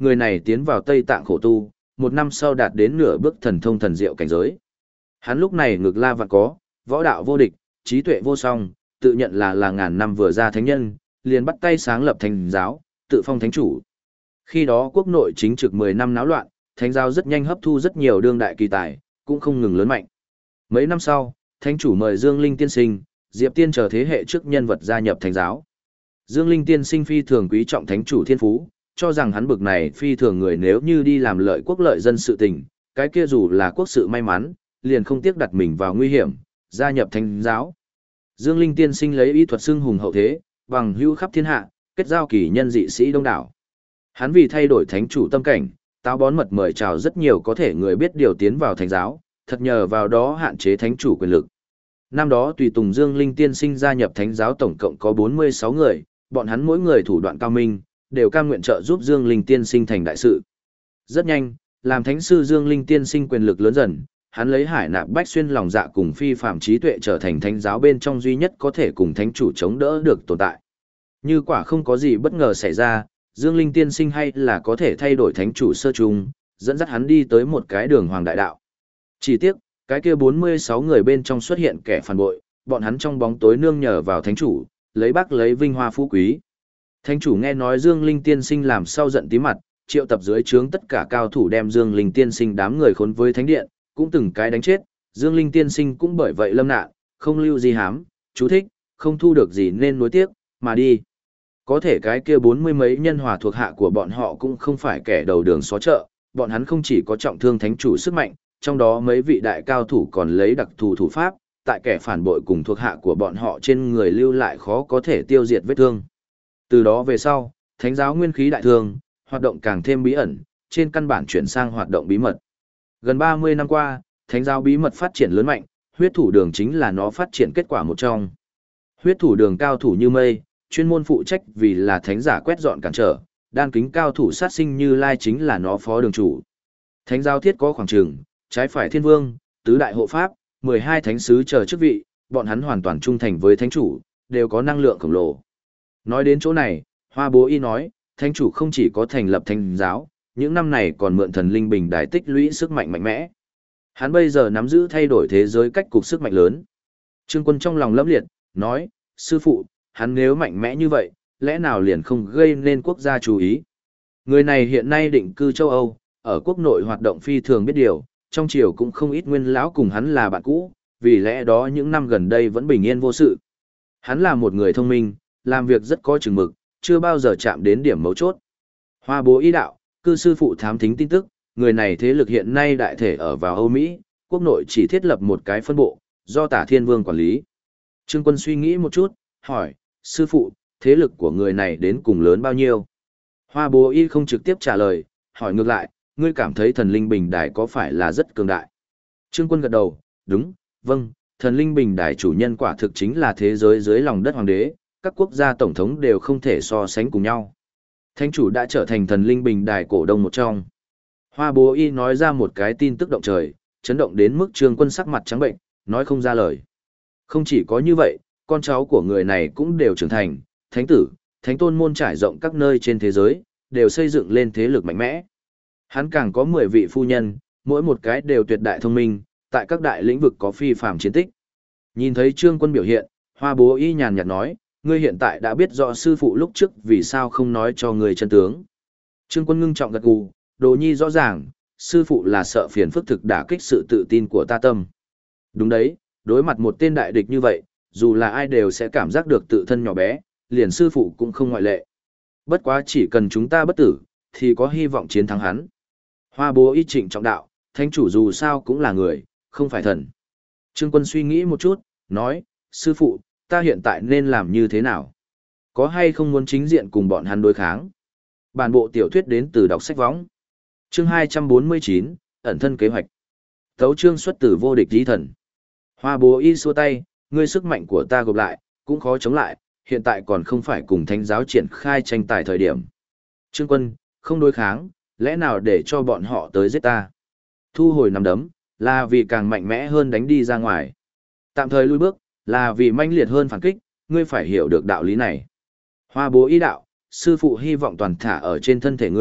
người này tiến vào Tây Tạng khổ tu, một năm sau đạt đến nửa bước thần thông thần diệu cảnh giới. Hắn lúc này ngực la vạn có, võ đạo vô địch, trí tuệ vô song, tự nhận là ngàn năm vừa ra thánh nhân, liền bắt tay sáng lập thánh giáo, tự phong thánh chủ. Khi đó quốc nội chính trực 10 năm náo loạn, thánh giáo rất nhanh hấp thu rất nhiều đương đại kỳ tài, cũng không ngừng lớn mạnh. Mấy năm sau, thánh chủ mời Dương Linh tiên sinh, Diệp Tiên chờ thế hệ trước nhân vật gia nhập thánh giáo. Dương Linh tiên sinh phi thường quý trọng thánh chủ thiên phú, cho rằng hắn bực này phi thường người nếu như đi làm lợi quốc lợi dân sự tình, cái kia dù là quốc sự may mắn, liền không tiếc đặt mình vào nguy hiểm, gia nhập thánh giáo. Dương Linh tiên sinh lấy y thuật xưng hùng hậu thế, bằng hữu khắp thiên hạ, kết giao kỳ nhân dị sĩ đông đảo. Hắn vì thay đổi thánh chủ tâm cảnh, táo bón mật mời chào rất nhiều có thể người biết điều tiến vào thánh giáo, thật nhờ vào đó hạn chế thánh chủ quyền lực. Năm đó tùy tùng Dương Linh tiên sinh gia nhập thánh giáo tổng cộng có 46 người, bọn hắn mỗi người thủ đoạn cao minh, đều cam nguyện trợ giúp Dương Linh tiên sinh thành đại sự. Rất nhanh, làm thánh sư Dương Linh tiên sinh quyền lực lớn dần, hắn lấy hải nạp bách xuyên lòng dạ cùng phi phạm trí tuệ trở thành thánh giáo bên trong duy nhất có thể cùng thánh chủ chống đỡ được tồn tại. Như quả không có gì bất ngờ xảy ra, Dương Linh tiên sinh hay là có thể thay đổi thánh chủ sơ trung, dẫn dắt hắn đi tới một cái đường hoàng đại đạo. Chỉ tiếc, cái kia 46 người bên trong xuất hiện kẻ phản bội, bọn hắn trong bóng tối nương nhờ vào thánh chủ, lấy vinh hoa phú quý. Thánh chủ nghe nói Dương Linh tiên sinh làm sau giận tí mặt, triệu tập dưới trướng tất cả cao thủ đem Dương Linh tiên sinh đám người khốn với thánh điện, cũng từng cái đánh chết, Dương Linh tiên sinh cũng bởi vậy lâm nạn, không lưu gì hám, chú thích, không thu được gì nên nuối tiếc, mà đi. Có thể cái kia 40 mấy nhân hòa thuộc hạ của bọn họ cũng không phải kẻ đầu đường xó chợ, bọn hắn không chỉ có trọng thương thánh chủ sức mạnh, trong đó mấy vị đại cao thủ còn lấy đặc thù thủ pháp, tại kẻ phản bội cùng thuộc hạ của bọn họ trên người lưu lại khó có thể tiêu diệt vết thương. Từ đó về sau, thánh giáo nguyên khí đại thương, hoạt động càng thêm bí ẩn, trên căn bản chuyển sang hoạt động bí mật. Gần 30 năm qua, thánh giáo bí mật phát triển lớn mạnh, huyết thủ đường chính là nó phát triển kết quả một trong. Huyết thủ đường cao thủ như mây, chuyên môn phụ trách vì là thánh giả quét dọn cản trở, đan kính cao thủ sát sinh Như Lai chính là nó phó đường chủ. Thánh giáo thiết có khoảng trường, trái phải thiên vương, tứ đại hộ pháp, 12 thánh sứ chờ chức vị, bọn hắn hoàn toàn trung thành với thánh chủ, đều có năng lượng khổng lồ. Nói đến chỗ này, Hoa Bố Y nói, thánh chủ không chỉ có thành lập thánh giáo, những năm này còn mượn thần linh bình đài tích lũy sức mạnh mạnh mẽ. Hắn bây giờ nắm giữ thay đổi thế giới cách cục sức mạnh lớn. Trương Quân trong lòng lẫm liệt, nói, sư phụ, hắn nếu mạnh mẽ như vậy, lẽ nào liền không gây nên quốc gia chú ý. Người này hiện nay định cư châu Âu, ở quốc nội hoạt động phi thường biết điều, trong triều cũng không ít nguyên lão cùng hắn là bạn cũ, vì lẽ đó những năm gần đây vẫn bình yên vô sự. Hắn là một người thông minh, làm việc rất có chừng mực, chưa bao giờ chạm đến điểm mấu chốt. Hoa Bố Y đạo, cư sư phụ thám thính tin tức, người này thế lực hiện nay đại thể ở vào Âu Mỹ, quốc nội chỉ thiết lập một cái phân bộ, do Tả Thiên Vương quản lý. Trương Quân suy nghĩ một chút, hỏi, sư phụ, thế lực của người này đến cùng lớn bao nhiêu? Hoa Bố Y không trực tiếp trả lời, hỏi ngược lại, ngươi cảm thấy thần linh bình đài có phải là rất cường đại? Trương Quân gật đầu, đúng, vâng, thần linh bình đài chủ nhân quả thực chính là thế giới dưới lòng đất hoàng đế, các quốc gia tổng thống đều không thể so sánh cùng nhau. Thánh chủ đã trở thành thần linh bình đài cổ đông một trong. Hoa Bố Y nói ra một cái tin tức động trời, chấn động đến mức Trương Quân sắc mặt trắng bệnh, nói không ra lời. Không chỉ có như vậy, con cháu của người này cũng đều trưởng thành, thánh tử, thánh tôn môn trải rộng các nơi trên thế giới, đều xây dựng lên thế lực mạnh mẽ. Hắn càng có 10 vị phu nhân, mỗi một cái đều tuyệt đại thông minh, tại các đại lĩnh vực có phi phàm chiến tích. Nhìn thấy Trương Quân biểu hiện, Hoa Bố Y nhàn nhạt nói, ngươi hiện tại đã biết rõ sư phụ lúc trước vì sao không nói cho ngươi chân tướng. Trương Quân ngưng trọng gật gù, đồ nhi rõ ràng, sư phụ là sợ phiền phức thực đả kích sự tự tin của ta tâm. Đúng đấy, đối mặt một tên đại địch như vậy, dù là ai đều sẽ cảm giác được tự thân nhỏ bé, liền sư phụ cũng không ngoại lệ. Bất quá chỉ cần chúng ta bất tử, thì có hy vọng chiến thắng hắn. Hoa Bố Y trịnh trọng đạo, thánh chủ dù sao cũng là người, không phải thần. Trương Quân suy nghĩ một chút, nói, sư phụ, ta hiện tại nên làm như thế nào? Có hay không muốn chính diện cùng bọn hắn đối kháng? Bản bộ tiểu thuyết đến từ đọc sách võng. Chương 249, ẩn thân kế hoạch. Tấu chương xuất từ vô địch lý thần. Hoa Bố Y xua tay, ngươi sức mạnh của ta gộp lại, cũng khó chống lại, hiện tại còn không phải cùng thánh giáo triển khai tranh tài thời điểm. Trương Quân, không đối kháng, lẽ nào để cho bọn họ tới giết ta? Thu hồi nắm đấm, là vì càng mạnh mẽ hơn đánh đi ra ngoài. Tạm thời lui bước, là vì manh liệt hơn phản kích, ngươi phải hiểu được đạo lý này. Hoa Bố Y đạo, sư phụ hy vọng toàn thả ở trên thân thể ngươi,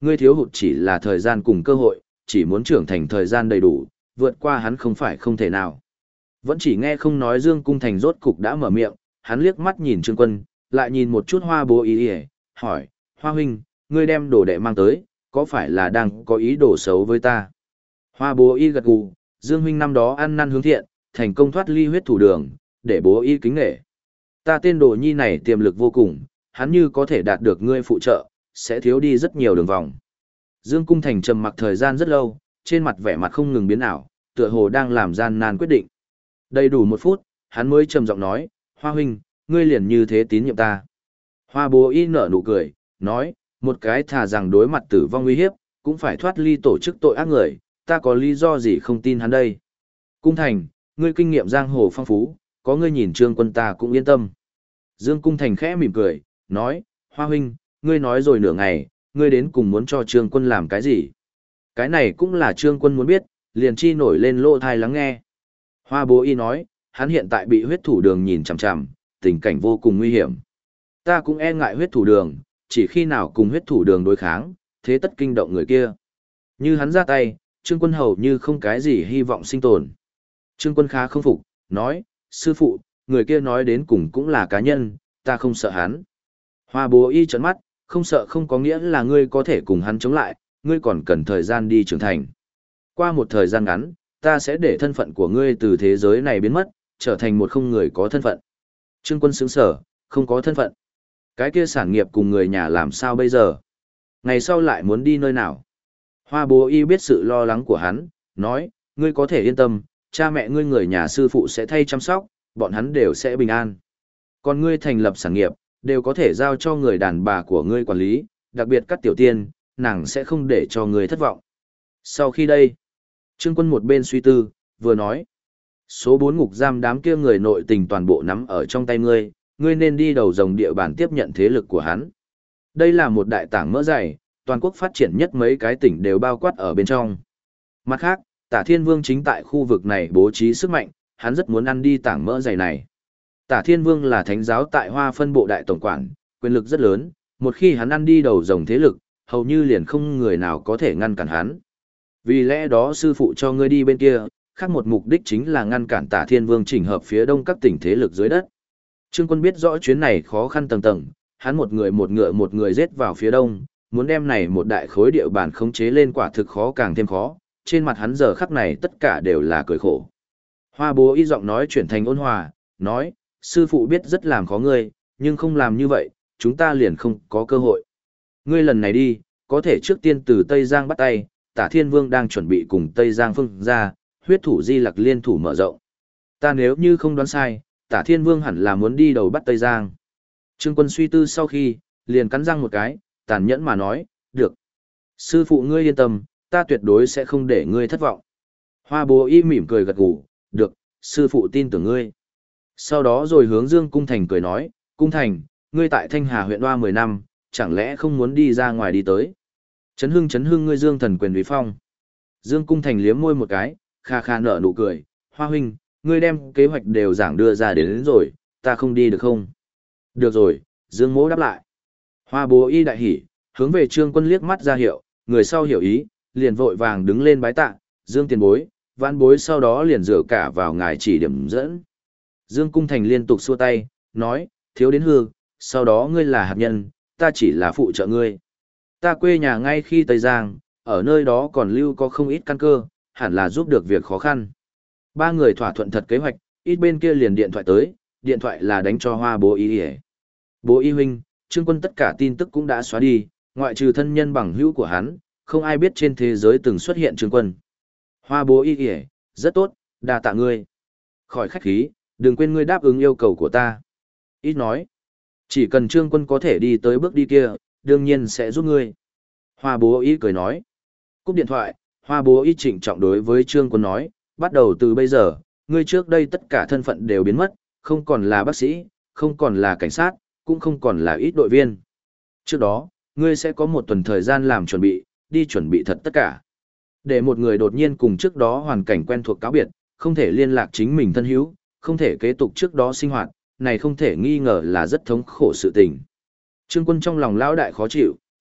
ngươi thiếu hụt chỉ là thời gian cùng cơ hội, chỉ muốn trưởng thành thời gian đầy đủ, vượt qua hắn không phải không thể nào. Vẫn chỉ nghe không nói Dương Cung Thành rốt cục đã mở miệng, hắn liếc mắt nhìn Trương Quân, lại nhìn một chút Hoa Bố Y, hỏi, Hoa huynh, ngươi đem đồ đệ mang tới, có phải là đang có ý đồ xấu với ta? Hoa Bố Y gật gù, Dương huynh năm đó ăn năn hướng thiện, thành công thoát ly huyết thủ đường, để Bố Y kính nể. Ta tên đồ nhi này tiềm lực vô cùng, hắn như có thể đạt được ngươi phụ trợ, sẽ thiếu đi rất nhiều đường vòng. Dương Cung Thành trầm mặc thời gian rất lâu, trên mặt vẻ mặt không ngừng biến ảo, tựa hồ đang làm gian nan quyết định. Đầy đủ 1 phút, hắn mới trầm giọng nói, Hoa huynh, ngươi liền như thế tín nhiệm ta. Hoa Bố Y nở nụ cười, nói, một cái thà rằng đối mặt tử vong uy hiếp, cũng phải thoát ly tổ chức tội ác người, ta có lý do gì không tin hắn đây. Cung Thành, ngươi kinh nghiệm giang hồ phong phú, có ngươi nhìn Trương Quân ta cũng yên tâm. Dương Cung Thành khẽ mỉm cười, nói, Hoa huynh, ngươi nói rồi nửa ngày, ngươi đến cùng muốn cho Trương Quân làm cái gì? Cái này cũng là Trương Quân muốn biết, liền chi nổi lên lỗ thai lắng nghe. Hoa Bố Y nói, hắn hiện tại bị huyết thủ đường nhìn chằm chằm, tình cảnh vô cùng nguy hiểm. Ta cũng e ngại huyết thủ đường, chỉ khi nào cùng huyết thủ đường đối kháng, thế tất kinh động người kia. Như hắn ra tay, Trương Quân hầu như không cái gì hy vọng sinh tồn. Trương Quân khá không phục, nói, sư phụ, người kia nói đến cùng cũng là cá nhân, ta không sợ hắn. Hoa Bố Y trợn mắt, không sợ không có nghĩa là ngươi có thể cùng hắn chống lại, ngươi còn cần thời gian đi trưởng thành. Qua một thời gian ngắn, ta sẽ để thân phận của ngươi từ thế giới này biến mất, trở thành một không người có thân phận. Trương Quân sững sờ, không có thân phận. Cái kia sản nghiệp cùng người nhà làm sao bây giờ? Ngày sau lại muốn đi nơi nào? Hoa Bố Y biết sự lo lắng của hắn, nói, ngươi có thể yên tâm, cha mẹ ngươi người nhà sư phụ sẽ thay chăm sóc, bọn hắn đều sẽ bình an. Còn ngươi thành lập sản nghiệp, đều có thể giao cho người đàn bà của ngươi quản lý, đặc biệt các tiểu tiên, nàng sẽ không để cho ngươi thất vọng. Sau khi đây, Trương Quân một bên suy tư, vừa nói, số 4 ngục giam đám kia người nội tình toàn bộ nắm ở trong tay ngươi, ngươi nên đi đầu dòng địa bàn tiếp nhận thế lực của hắn. Đây là một đại tảng mỡ dày, toàn quốc phát triển nhất mấy cái tỉnh đều bao quát ở bên trong. Mặt khác, Tả Thiên Vương chính tại khu vực này bố trí sức mạnh, hắn rất muốn ăn đi tảng mỡ dày này. Tả Thiên Vương là thánh giáo tại Hoa phân bộ đại tổng quản, quyền lực rất lớn, một khi hắn ăn đi đầu dòng thế lực, hầu như liền không người nào có thể ngăn cản hắn. Vì lẽ đó sư phụ cho ngươi đi bên kia, khác một mục đích chính là ngăn cản Tả Thiên Vương chỉnh hợp phía đông các tỉnh thế lực dưới đất. Trương Quân biết rõ chuyến này khó khăn tầng tầng, hắn một người một ngựa một người giết vào phía đông, muốn đem này một đại khối địa bàn khống chế lên quả thực khó càng thêm khó, trên mặt hắn giờ khắc này tất cả đều là cười khổ. Hoa Bố Y giọng nói chuyển thành ôn hòa, nói, sư phụ biết rất làm khó ngươi, nhưng không làm như vậy, chúng ta liền không có cơ hội. Ngươi lần này đi, có thể trước tiên từ Tây Giang bắt tay, Tả Thiên Vương đang chuẩn bị cùng Tây Giang phương ra, huyết thủ Di Lặc liên thủ mở rộng. Ta nếu như không đoán sai, Tả Thiên Vương hẳn là muốn đi đầu bắt Tây Giang. Trương Quân suy tư sau khi, liền cắn răng một cái, tàn nhẫn mà nói, được. Sư phụ ngươi yên tâm, ta tuyệt đối sẽ không để ngươi thất vọng. Hoa Bố Y mỉm cười gật gù, được, sư phụ tin tưởng ngươi. Sau đó rồi hướng Dương Cung Thành cười nói, Cung Thành, ngươi tại Thanh Hà huyện Hoa 10 năm, chẳng lẽ không muốn đi ra ngoài đi tới. Chấn hưng ngươi Dương thần quyền uy phong. Dương Cung Thành liếm môi một cái, kha kha nở nụ cười, Hoa huynh, ngươi đem kế hoạch đều giảng đưa ra đến rồi, ta không đi được không? Được rồi, Dương Mỗ đáp lại. Hoa Bố Y đại hỉ, hướng về Trương Quân liếc mắt ra hiệu, người sau hiểu ý, liền vội vàng đứng lên bái tạ, Dương tiền bối, vãn bối sau đó liền dựa cả vào ngài chỉ điểm dẫn. Dương Cung Thành liên tục xua tay, nói, thiếu đến hư, sau đó ngươi là hạt nhân, ta chỉ là phụ trợ ngươi. Ta quê nhà ngay khi Tây Giang, ở nơi đó còn lưu có không ít căn cơ, hẳn là giúp được việc khó khăn. Ba người thỏa thuận thật kế hoạch, ít bên kia liền điện thoại tới, điện thoại là đánh cho Hoa Bố Y. Bố Y huynh, Trương Quân tất cả tin tức cũng đã xóa đi, ngoại trừ thân nhân bằng hữu của hắn, không ai biết trên thế giới từng xuất hiện Trương Quân. Hoa Bố Y, rất tốt, đa tạ ngươi. Khỏi khách khí, đừng quên ngươi đáp ứng yêu cầu của ta. Ít nói, chỉ cần Trương Quân có thể đi tới bước đi kia, đương nhiên sẽ giúp ngươi. Hoa Bố Y cười nói. Cúp điện thoại, Hoa Bố Y trịnh trọng đối với Trương Quân nói, bắt đầu từ bây giờ, ngươi trước đây tất cả thân phận đều biến mất, không còn là bác sĩ, không còn là cảnh sát, cũng không còn là ít đội viên. Trước đó, ngươi sẽ có một tuần thời gian làm chuẩn bị, đi chuẩn bị thật tất cả. Để một người đột nhiên cùng trước đó hoàn cảnh quen thuộc cáo biệt, không thể liên lạc chính mình thân hữu, không thể kế tục trước đó sinh hoạt, này không thể nghi ngờ là rất thống khổ sự tình. Trương Quân trong lòng lão đại khó chịu,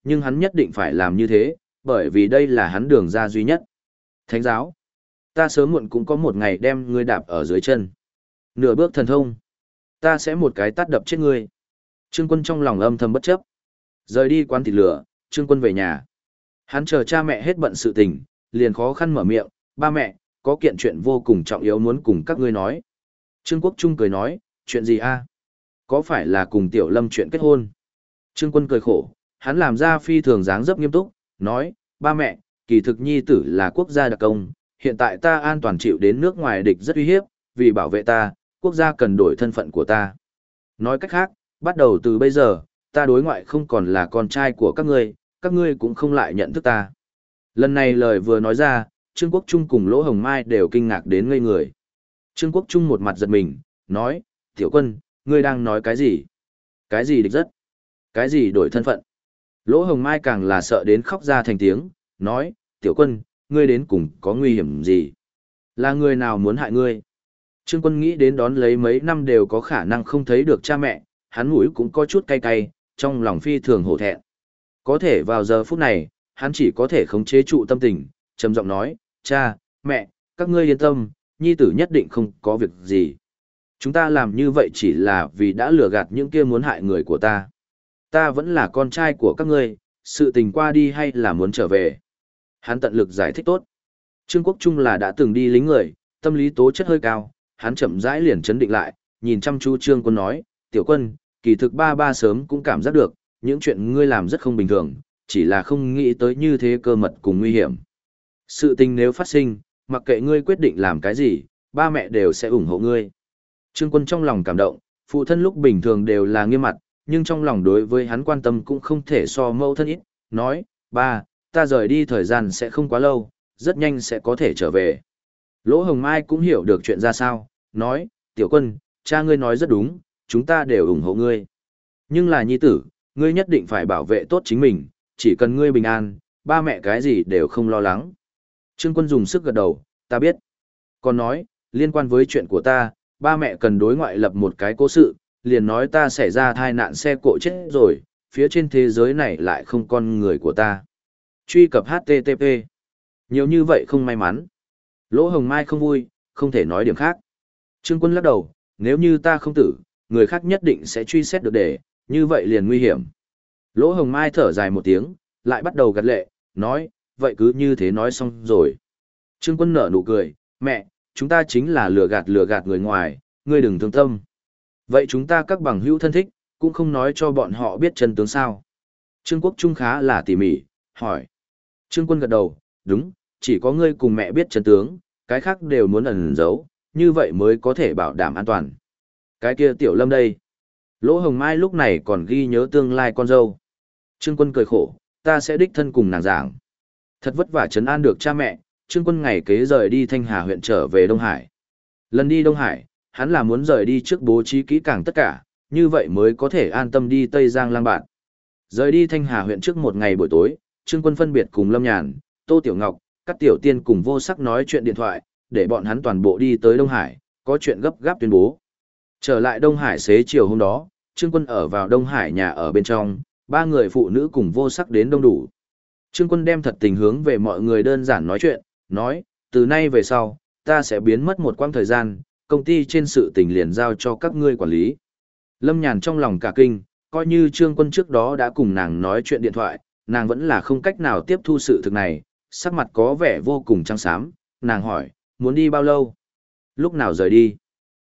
nhưng hắn nhất định phải làm như thế, bởi vì đây là hắn đường ra duy nhất. Thánh giáo, ta sớm muộn cũng có một ngày đem ngươi đạp ở dưới chân. Nửa bước thần thông, ta sẽ một cái tát đập chết ngươi. Trương Quân trong lòng âm thầm bất chấp. Rời đi quán thịt lửa, Trương Quân về nhà. Hắn chờ cha mẹ hết bận sự tình, liền khó khăn mở miệng, ba mẹ, có kiện chuyện vô cùng trọng yếu muốn cùng các ngươi nói. Trương Quốc Trung cười nói, chuyện gì a? Có phải là cùng Tiểu Lâm chuyện kết hôn? Trương Quân cười khổ, hắn làm ra phi thường dáng dấp nghiêm túc, nói, ba mẹ, kỳ thực nhi tử là quốc gia đặc công, hiện tại ta an toàn chịu đến nước ngoài địch rất uy hiếp, vì bảo vệ ta, quốc gia cần đổi thân phận của ta. Nói cách khác, bắt đầu từ bây giờ, ta đối ngoại không còn là con trai của các ngươi cũng không lại nhận thức ta. Lần này lời vừa nói ra, Trương Quốc Trung cùng Lỗ Hồng Mai đều kinh ngạc đến ngây người. Trương Quốc Trung một mặt giật mình, nói, Tiểu Quân, ngươi đang nói cái gì? Cái gì địch rất? Cái gì đổi thân phận? Lỗ Hồng Mai càng là sợ đến khóc ra thành tiếng, nói, Tiểu Quân, ngươi đến cùng có nguy hiểm gì? Là người nào muốn hại ngươi? Trương Quân nghĩ đến đón lấy mấy năm đều có khả năng không thấy được cha mẹ, hắn mũi cũng có chút cay cay, trong lòng phi thường hổ thẹn. Có thể vào giờ phút này, hắn chỉ có thể khống chế trụ tâm tình, trầm giọng nói, cha, mẹ, các ngươi yên tâm, nhi tử nhất định không có việc gì. Chúng ta làm như vậy chỉ là vì đã lừa gạt những kia muốn hại người của ta. Ta vẫn là con trai của các ngươi, sự tình qua đi hay là muốn trở về. Hắn tận lực giải thích tốt. Trương Quốc Trung là đã từng đi lính người, tâm lý tố chất hơi cao, hắn chậm rãi liền chấn định lại, nhìn chăm chú Trương Quân nói, Tiểu Quân, kỳ thực ba sớm cũng cảm giác được, những chuyện ngươi làm rất không bình thường, chỉ là không nghĩ tới như thế cơ mật cùng nguy hiểm. Sự tình nếu phát sinh, mặc kệ ngươi quyết định làm cái gì, ba mẹ đều sẽ ủng hộ ngươi. Trương Quân trong lòng cảm động, phụ thân lúc bình thường đều là nghiêm mặt, nhưng trong lòng đối với hắn quan tâm cũng không thể so mẫu thân ít, nói, ba, ta rời đi thời gian sẽ không quá lâu, rất nhanh sẽ có thể trở về. Lỗ Hồng Mai cũng hiểu được chuyện ra sao, nói, Tiểu Quân, cha ngươi nói rất đúng, chúng ta đều ủng hộ ngươi. Nhưng là nhi tử, ngươi nhất định phải bảo vệ tốt chính mình, chỉ cần ngươi bình an, ba mẹ cái gì đều không lo lắng. Trương Quân dùng sức gật đầu, ta biết. Còn nói, liên quan với chuyện của ta, ba mẹ cần đối ngoại lập một cái cố sự, liền nói ta xảy ra tai nạn xe cộ chết rồi, phía trên thế giới này lại không con người của ta. Truy cập HTTP. Nhiều như vậy không may mắn. Lỗ Hồng Mai không vui, không thể nói điểm khác. Trương Quân lắc đầu, nếu như ta không tử, người khác nhất định sẽ truy xét được để, như vậy liền nguy hiểm. Lỗ Hồng Mai thở dài một tiếng, lại bắt đầu gật lệ, nói, vậy cứ như thế nói xong rồi. Trương Quân nở nụ cười, mẹ, chúng ta chính là lừa gạt người ngoài, ngươi đừng thương tâm. Vậy chúng ta các bằng hữu thân thích, cũng không nói cho bọn họ biết chân tướng sao. Trương Quốc Trung khá là tỉ mỉ, hỏi. Trương Quân gật đầu, đúng, chỉ có ngươi cùng mẹ biết chân tướng, cái khác đều muốn ẩn giấu, như vậy mới có thể bảo đảm an toàn. Cái kia Tiểu Lâm đây. Lỗ Hồng Mai lúc này còn ghi nhớ tương lai con dâu. Trương Quân cười khổ, ta sẽ đích thân cùng nàng giảng. Thật vất vả trấn an được cha mẹ, Trương Quân ngày kế rời đi Thanh Hà huyện trở về Đông Hải. Lần đi Đông Hải, hắn là muốn rời đi trước bố trí kỹ càng tất cả, như vậy mới có thể an tâm đi Tây Giang lang bạn. Rời đi Thanh Hà huyện trước một ngày buổi tối, Trương Quân phân biệt cùng Lâm Nhàn, Tô Tiểu Ngọc, các tiểu tiên cùng Vô Sắc nói chuyện điện thoại, để bọn hắn toàn bộ đi tới Đông Hải, có chuyện gấp gáp tuyên bố. Trở lại Đông Hải xế chiều hôm đó, Trương Quân ở vào Đông Hải nhà ở bên trong, ba người phụ nữ cùng Vô Sắc đến đông đủ. Trương Quân đem thật tình hướng về mọi người đơn giản nói chuyện, nói, từ nay về sau, ta sẽ biến mất một quãng thời gian, công ty trên sự tình liền giao cho các ngươi quản lý. Lâm Nhàn trong lòng cả kinh, coi như Trương Quân trước đó đã cùng nàng nói chuyện điện thoại, nàng vẫn là không cách nào tiếp thu sự thực này, sắc mặt có vẻ vô cùng trắng xám, nàng hỏi, muốn đi bao lâu? Lúc nào rời đi?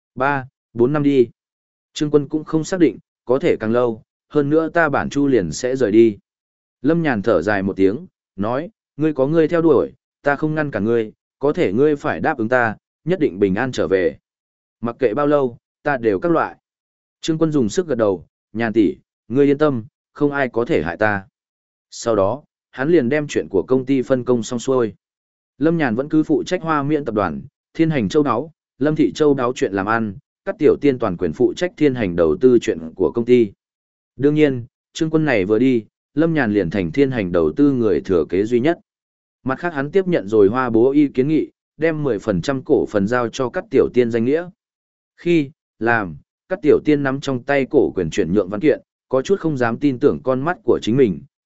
3, 4 năm đi. Trương Quân cũng không xác định, có thể càng lâu, hơn nữa ta bản chu liền sẽ rời đi. Lâm Nhàn thở dài một tiếng, nói, ngươi có ngươi theo đuổi, ta không ngăn cả ngươi, có thể ngươi phải đáp ứng ta, nhất định bình an trở về. Mặc kệ bao lâu, ta đều các loại. Trương Quân dùng sức gật đầu, Nhàn tỷ, ngươi yên tâm, không ai có thể hại ta. Sau đó, hắn liền đem chuyện của công ty phân công xong xuôi. Lâm Nhàn vẫn cứ phụ trách Hoa Miện tập đoàn, Thiên Hành Châu Đáo, Lâm Thị Châu Đáo chuyện làm ăn, các tiểu tiên toàn quyền phụ trách Thiên Hành đầu tư chuyện của công ty. Đương nhiên, Trương Quân này vừa đi, Lâm Nhàn liền thành Thiên Hành đầu tư người thừa kế duy nhất. Mặt khác hắn tiếp nhận rồi Hoa Bố Y kiến nghị, đem 10% cổ phần giao cho các tiểu tiên danh nghĩa. Khi làm, các tiểu tiên nắm trong tay cổ quyền chuyển nhượng văn kiện, có chút không dám tin tưởng con mắt của chính mình,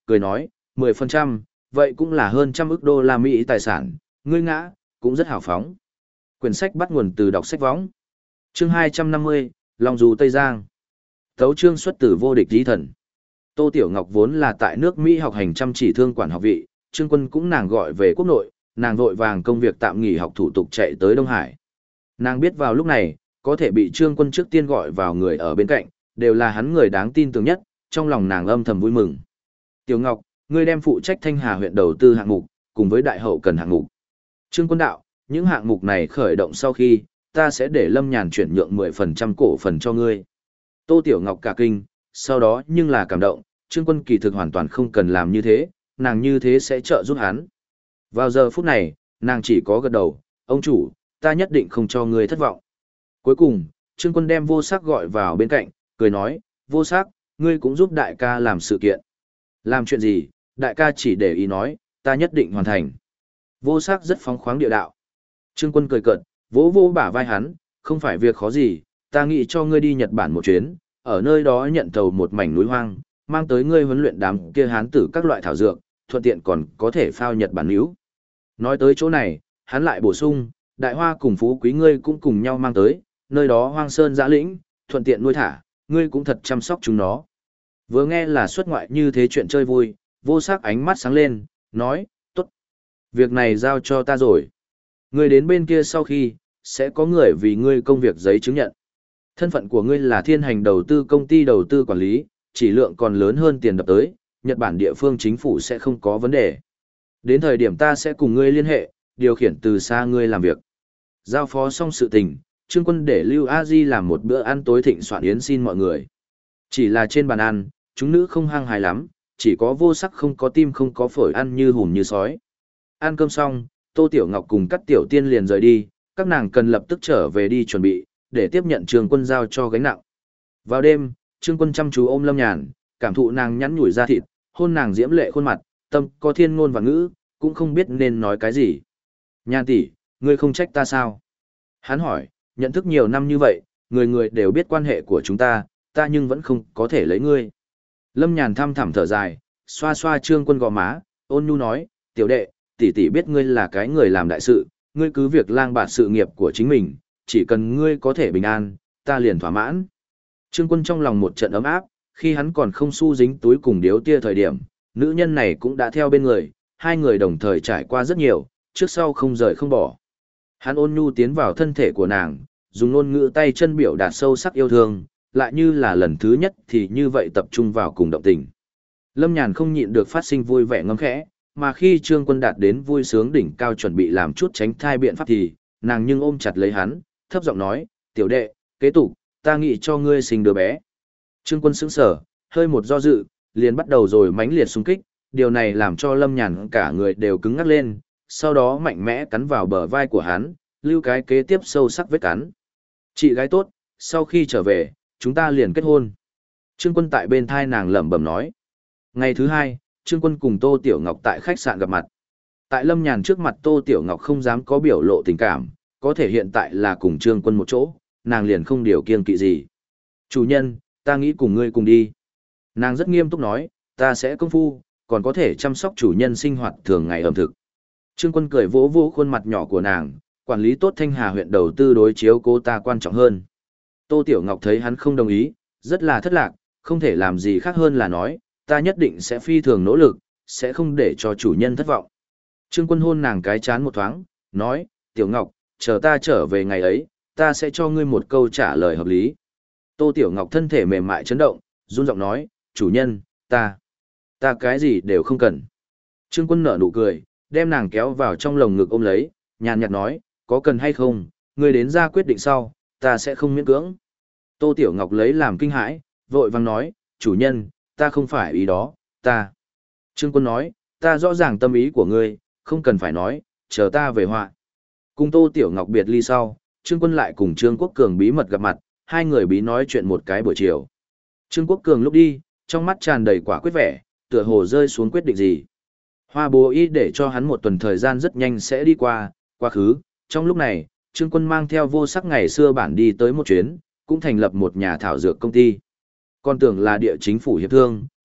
cười nói, 10%, vậy cũng là hơn trăm ức đô la Mỹ tài sản, ngươi ngã, cũng rất hào phóng. Quyển sách bắt nguồn từ đọc sách võng. Chương 250, Long Du Tây Giang. Tấu chương xuất từ vô địch lý thần. Tô Tiểu Ngọc vốn là tại nước Mỹ học hành chăm chỉ thương quản học vị, Trương Quân cũng nàng gọi về quốc nội, nàng vội vàng công việc tạm nghỉ học thủ tục chạy tới Đông Hải. Nàng biết vào lúc này, có thể bị Trương Quân trước tiên gọi vào người ở bên cạnh, đều là hắn người đáng tin tưởng nhất, trong lòng nàng âm thầm vui mừng. Tiểu Ngọc, ngươi đem phụ trách Thanh Hà huyện đầu tư hạng mục, cùng với đại hậu cần hạng mục. Trương Quân đạo, những hạng mục này khởi động sau khi, ta sẽ để Lâm Nhàn chuyển nhượng 10% cổ phần cho ngươi. Tô Tiểu Ngọc cả kinh, sau đó nhưng là cảm động, Trương Quân kỳ thực hoàn toàn không cần làm như thế, nàng như thế sẽ trợ giúp hắn. Vào giờ phút này, nàng chỉ có gật đầu, ông chủ, ta nhất định không cho ngươi thất vọng. Cuối cùng, Trương Quân đem Vô Sắc gọi vào bên cạnh, cười nói, Vô Sắc, ngươi cũng giúp đại ca làm sự kiện. Làm chuyện gì, đại ca chỉ để ý nói, ta nhất định hoàn thành. Vô Sắc rất phóng khoáng địa đạo. Trương Quân cười cợt, vỗ vỗ bả vai hắn, không phải việc khó gì, ta nghĩ cho ngươi đi Nhật Bản một chuyến, ở nơi đó nhận thầu một mảnh núi hoang, mang tới ngươi huấn luyện đám kia hán tử các loại thảo dược, thuận tiện còn có thể phao Nhật Bản níu. Nói tới chỗ này, hắn lại bổ sung, đại hoa cùng phú quý ngươi cũng cùng nhau mang tới, nơi đó hoang sơn giã lĩnh, thuận tiện nuôi thả, ngươi cũng thật chăm sóc chúng nó. Vừa nghe là xuất ngoại như thế chuyện chơi vui, Vô Sắc ánh mắt sáng lên, nói, tốt, việc này giao cho ta rồi. Ngươi đến bên kia sau khi, sẽ có người vì ngươi công việc giấy chứng nhận. Thân phận của ngươi là thiên hành đầu tư công ty đầu tư quản lý, chỉ lượng còn lớn hơn tiền đập tới, Nhật Bản địa phương chính phủ sẽ không có vấn đề. Đến thời điểm ta sẽ cùng ngươi liên hệ, điều khiển từ xa ngươi làm việc. Giao phó xong sự tình, Trương Quân để Lưu A Di làm một bữa ăn tối thịnh soạn yến xin mọi người. Chỉ là trên bàn ăn, chúng nữ không hăng hài lắm, chỉ có Vô Sắc không có tim không có phổi ăn như hùm như sói. Ăn cơm xong, Tô Tiểu Ngọc cùng các tiểu tiên liền rời đi, các nàng cần lập tức trở về đi chuẩn bị, để tiếp nhận Trương Quân giao cho gánh nặng. Vào đêm, Trương Quân chăm chú ôm Lâm Nhàn, cảm thụ nàng nhắn nhủi da thịt, hôn nàng diễm lệ khuôn mặt, tâm có thiên ngôn và ngữ, cũng không biết nên nói cái gì. Nhàn tỷ, ngươi không trách ta sao? Hắn hỏi, nhận thức nhiều năm như vậy, người người đều biết quan hệ của chúng ta, ta nhưng vẫn không có thể lấy ngươi. Lâm Nhàn thăm thẳm thở dài, xoa xoa Trương Quân gò má, ôn nhu nói, tiểu đệ, tỷ tỷ biết ngươi là cái người làm đại sự, ngươi cứ việc lang bạt sự nghiệp của chính mình, chỉ cần ngươi có thể bình an, ta liền thỏa mãn. Trương Quân trong lòng một trận ấm áp, khi hắn còn không xu dính túi cùng điếu tia thời điểm, nữ nhân này cũng đã theo bên người, hai người đồng thời trải qua rất nhiều, trước sau không rời không bỏ. Hắn ôn nhu tiến vào thân thể của nàng, dùng ngôn ngữ tay chân biểu đạt sâu sắc yêu thương, lại như là lần thứ nhất thì như vậy tập trung vào cùng động tình. Lâm Nhàn không nhịn được phát sinh vui vẻ ngâm khẽ, mà khi Trương Quân đạt đến vui sướng đỉnh cao chuẩn bị làm chút tránh thai biện pháp thì, nàng nhưng ôm chặt lấy hắn, thấp giọng nói, tiểu đệ, kế tục, ta nghĩ cho ngươi sinh đứa bé. Trương Quân sững sờ, hơi một do dự, liền bắt đầu rồi mãnh liệt xung kích, điều này làm cho Lâm Nhàn cả người đều cứng ngắc lên, sau đó mạnh mẽ cắn vào bờ vai của hắn, lưu cái kế tiếp sâu sắc vết cắn. Chị gái tốt, sau khi trở về, chúng ta liền kết hôn. Trương Quân tại bên thai nàng lẩm bẩm nói. Ngày thứ hai, Trương Quân cùng Tô Tiểu Ngọc tại khách sạn gặp mặt. Tại Lâm Nhàn trước mặt Tô Tiểu Ngọc không dám có biểu lộ tình cảm, có thể hiện tại là cùng Trương Quân một chỗ, nàng liền không điều kiêng kỵ gì. Chủ nhân, ta nghĩ cùng ngươi cùng đi. Nàng rất nghiêm túc nói, ta sẽ công phu, còn có thể chăm sóc chủ nhân sinh hoạt thường ngày ẩm thực. Trương Quân cười vỗ vỗ khuôn mặt nhỏ của nàng, quản lý tốt Thanh Hà huyện đầu tư đối chiếu cô ta quan trọng hơn. Tô Tiểu Ngọc thấy hắn không đồng ý, rất là thất lạc, không thể làm gì khác hơn là nói, ta nhất định sẽ phi thường nỗ lực, sẽ không để cho chủ nhân thất vọng. Trương Quân hôn nàng cái chán một thoáng, nói, Tiểu Ngọc, chờ ta trở về ngày ấy, ta sẽ cho ngươi một câu trả lời hợp lý. Tô Tiểu Ngọc thân thể mềm mại chấn động, run giọng nói, chủ nhân, ta cái gì đều không cần. Trương Quân nở nụ cười, đem nàng kéo vào trong lồng ngực ôm lấy, nhàn nhạt nói, có cần hay không, ngươi đến ra quyết định sau, ta sẽ không miễn cưỡng. Tô Tiểu Ngọc lấy làm kinh hãi, vội vàng nói, chủ nhân, ta không phải ý đó, ta. Trương Quân nói, ta rõ ràng tâm ý của ngươi, không cần phải nói, chờ ta về họa. Cùng Tô Tiểu Ngọc biệt ly sau, Trương Quân lại cùng Trương Quốc Cường bí mật gặp mặt, hai người bí nói chuyện một cái buổi chiều. Trương Quốc Cường lúc đi, trong mắt tràn đầy quả quyết vẻ, tựa hồ rơi xuống quyết định gì. Hoa bố ý để cho hắn một tuần thời gian rất nhanh sẽ đi qua, quá khứ, trong lúc này, Trương Quân mang theo Vô Sắc ngày xưa bản đi tới một chuyến, cũng thành lập một nhà thảo dược công ty. Còn tưởng là địa chính phủ hiệp thương,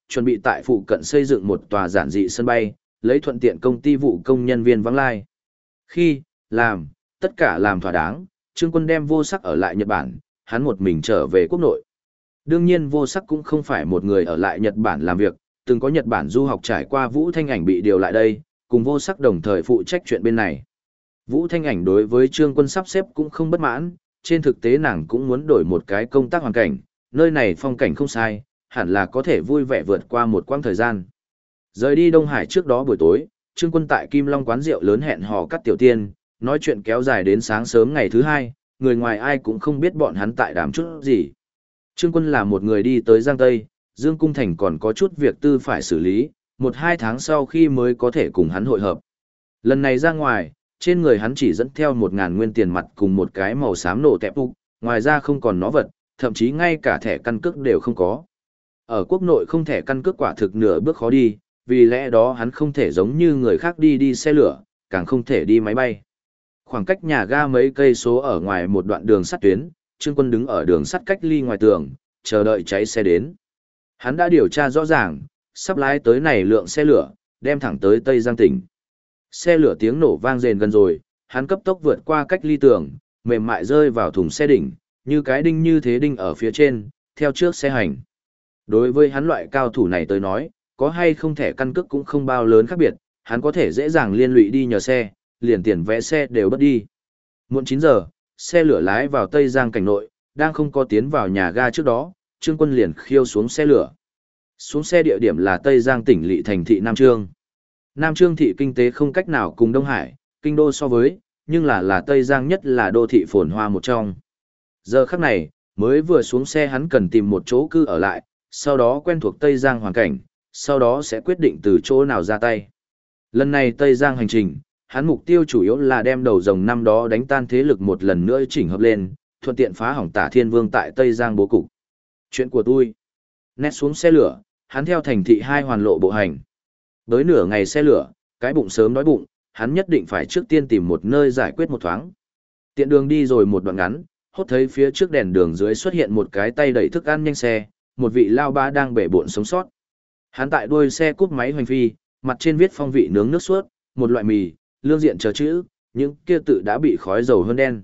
chuẩn bị tại phụ cận xây dựng một tòa giản dị sân bay, lấy thuận tiện công ty vụ công nhân viên vắng lai. Khi làm, tất cả làm thỏa đáng, Trương Quân đem Vô Sắc ở lại Nhật Bản, hắn một mình trở về quốc nội. Đương nhiên Vô Sắc cũng không phải một người ở lại Nhật Bản làm việc, từng có Nhật Bản du học trải qua Vũ Thanh Ảnh bị điều lại đây, cùng Vô Sắc đồng thời phụ trách chuyện bên này. Vũ Thanh Ảnh đối với Trương Quân sắp xếp cũng không bất mãn, trên thực tế nàng cũng muốn đổi một cái công tác hoàn cảnh, nơi này phong cảnh không sai, hẳn là có thể vui vẻ vượt qua một quãng thời gian. Rời đi Đông Hải trước đó buổi tối, Trương Quân tại Kim Long quán rượu lớn hẹn hò Cát Tiểu Tiên, nói chuyện kéo dài đến sáng sớm ngày thứ hai, người ngoài ai cũng không biết bọn hắn tại đàm chút gì. Trương Quân là một người đi tới Giang Tây, Dương Cung Thành còn có chút việc tư phải xử lý, 1-2 tháng sau khi mới có thể cùng hắn hội hợp. Lần này ra ngoài, trên người hắn chỉ dẫn theo 1.000 nguyên tiền mặt cùng một cái màu xám nổ tẹp ục, ngoài ra không còn nó vật, thậm chí ngay cả thẻ căn cước đều không có. Ở quốc nội không thẻ căn cước quả thực nửa bước khó đi, vì lẽ đó hắn không thể giống như người khác đi xe lửa, càng không thể đi máy bay. Khoảng cách nhà ga mấy cây số ở ngoài một đoạn đường sắt tuyến, Trương Quân đứng ở đường sắt cách ly ngoài tường, chờ đợi cháy xe đến. Hắn đã điều tra rõ ràng, sắp lái tới này lượng xe lửa, đem thẳng tới Tây Giang tỉnh. Xe lửa tiếng nổ vang rền gần rồi, hắn cấp tốc vượt qua cách ly tường, mềm mại rơi vào thùng xe đỉnh, như cái đinh như thế đinh ở phía trên, theo trước xe hành. Đối với hắn loại cao thủ này tới nói, có hay không thẻ căn cước cũng không bao lớn khác biệt, hắn có thể dễ dàng liên lụy đi nhờ xe, liền tiền vé xe đều bất đi. Muộn 9 giờ, xe lửa lái vào Tây Giang cảnh nội, đang không có tiến vào nhà ga trước đó, Trương Quân liền khiêu xuống xe lửa. Xuống xe địa điểm là Tây Giang tỉnh lỵ thành thị Nam Trương. Nam Trương thị kinh tế không cách nào cùng Đông Hải, kinh đô so với, nhưng là Tây Giang nhất là đô thị phồn hoa một trong. Giờ khắc này, mới vừa xuống xe hắn cần tìm một chỗ cư ở lại, sau đó quen thuộc Tây Giang hoàn cảnh, sau đó sẽ quyết định từ chỗ nào ra tay. Lần này Tây Giang hành trình, hắn mục tiêu chủ yếu là đem đầu rồng năm đó đánh tan thế lực một lần nữa chỉnh hợp lên, thuận tiện phá hỏng Tả Thiên Vương tại Tây Giang bố cục. Chuyện của tôi. Nét xuống xe lửa, hắn theo thành thị 2 hoàn lộ bộ hành. Tới nửa ngày xe lửa, cái bụng sớm đói bụng, hắn nhất định phải trước tiên tìm một nơi giải quyết một thoáng. Tiện đường đi rồi một đoạn ngắn, hốt thấy phía trước đèn đường dưới xuất hiện một cái tay đẩy thức ăn nhanh xe, một vị lao ba đang bể bộn sống sót. Hắn tại đuôi xe cúp máy hoành phi, mặt trên viết phong vị nướng nước suốt, một loại mì, lương diện chờ chữ, những kia tự đã bị khói dầu hơn đen.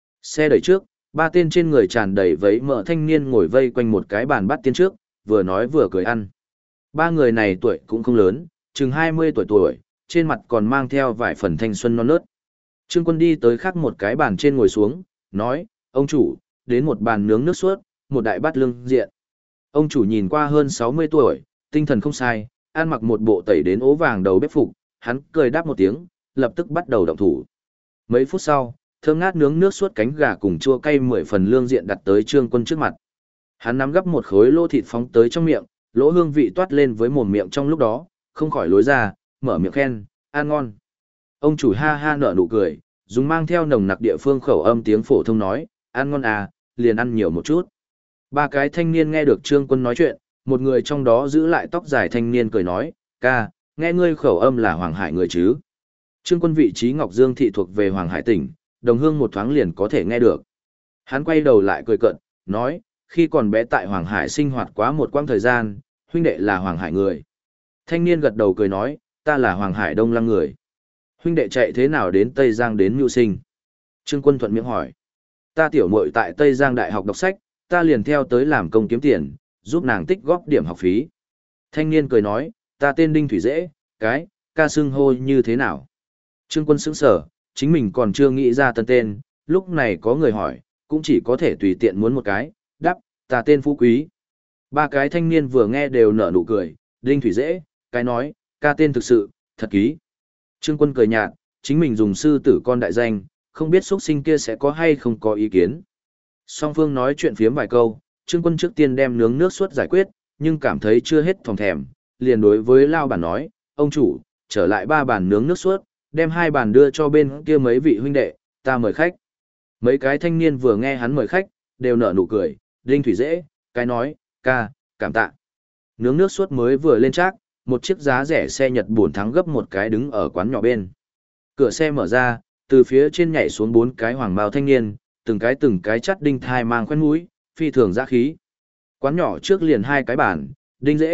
Xe đẩy trước, 3 tên trên người tràn đầy vấy mỡ thanh niên ngồi vây quanh một cái bàn bát tiên trước, vừa nói vừa cười ăn. 3 người này tuổi cũng không lớn, chừng 20 tuổi, trên mặt còn mang theo vài phần thanh xuân non nớt. Trương Quân đi tới khác một cái bàn trên ngồi xuống, nói, ông chủ, đến một bàn nướng nước suốt, một đại bát lương diện. Ông chủ nhìn qua hơn 60 tuổi, tinh thần không sai, ăn mặc một bộ tẩy đến ố vàng đầu bếp phục, hắn cười đáp một tiếng, lập tức bắt đầu động thủ. Mấy phút sau, thơm ngát nướng nước suốt cánh gà cùng chua cay 10 phần lương diện đặt tới Trương Quân trước mặt. Hắn nắm gấp một khối lô thịt phóng tới trong miệng, lỗ hương vị toát lên với mồm miệng trong lúc đó, không khỏi lối ra, mở miệng khen, ăn ngon. Ông chủ ha ha nở nụ cười, dùng mang theo nồng nặc địa phương khẩu âm tiếng phổ thông nói, ăn ngon à, liền ăn nhiều một chút. 3 cái thanh niên nghe được Trương Quân nói chuyện, một người trong đó giữ lại tóc dài thanh niên cười nói, ca, nghe ngươi khẩu âm là Hoàng Hải người chứ. Trương Quân vị trí Ngọc Dương thị thuộc về Hoàng Hải tỉnh, đồng hương một thoáng liền có thể nghe được. Hắn quay đầu lại cười cợt, nói, khi còn bé tại Hoàng Hải sinh hoạt quá một quãng thời gian, huynh đệ là Hoàng Hải người. Thanh niên gật đầu cười nói, ta là Hoàng Hải Đông Lăng người. Huynh đệ chạy thế nào đến Tây Giang đến mưu sinh? Trương Quân thuận miệng hỏi. Ta tiểu muội tại Tây Giang Đại học đọc sách, ta liền theo tới làm công kiếm tiền, giúp nàng tích góp điểm học phí. Thanh niên cười nói, ta tên Đinh Thủy Dễ, cái, ca xưng hô như thế nào? Trương Quân sững sờ, chính mình còn chưa nghĩ ra tân tên, lúc này có người hỏi, cũng chỉ có thể tùy tiện muốn một cái, đáp, ta tên Phú Quý. 3 cái thanh niên vừa nghe đều nở nụ cười, Đinh Thủy Dễ, cái nói, ca tên thực sự, thật ký. Trương Quân cười nhạt, chính mình dùng sư tử con đại danh, không biết xuất sinh kia sẽ có hay không có ý kiến. Song phương nói chuyện phiếm vài câu, Trương Quân trước tiên đem nướng nước suốt giải quyết, nhưng cảm thấy chưa hết thòng thèm, liền đối với lao bản nói, ông chủ, trở lại 3 bàn nướng nước suốt, đem 2 bàn đưa cho bên kia mấy vị huynh đệ, ta mời khách. Mấy cái thanh niên vừa nghe hắn mời khách, đều nở nụ cười, Đinh Thủy Dễ, cái nói, ca, cảm tạ. Nướng nước suốt mới vừa lên trác, một chiếc giá rẻ xe Nhật buồn thắng gấp một cái đứng ở quán nhỏ bên. Cửa xe mở ra, từ phía trên nhảy xuống 4 cái hoàng bào thanh niên, từng cái chắt đinh thai mang khoen mũi, phi thường dã khí. Quán nhỏ trước liền 2 cái bàn, Đinh Dễ,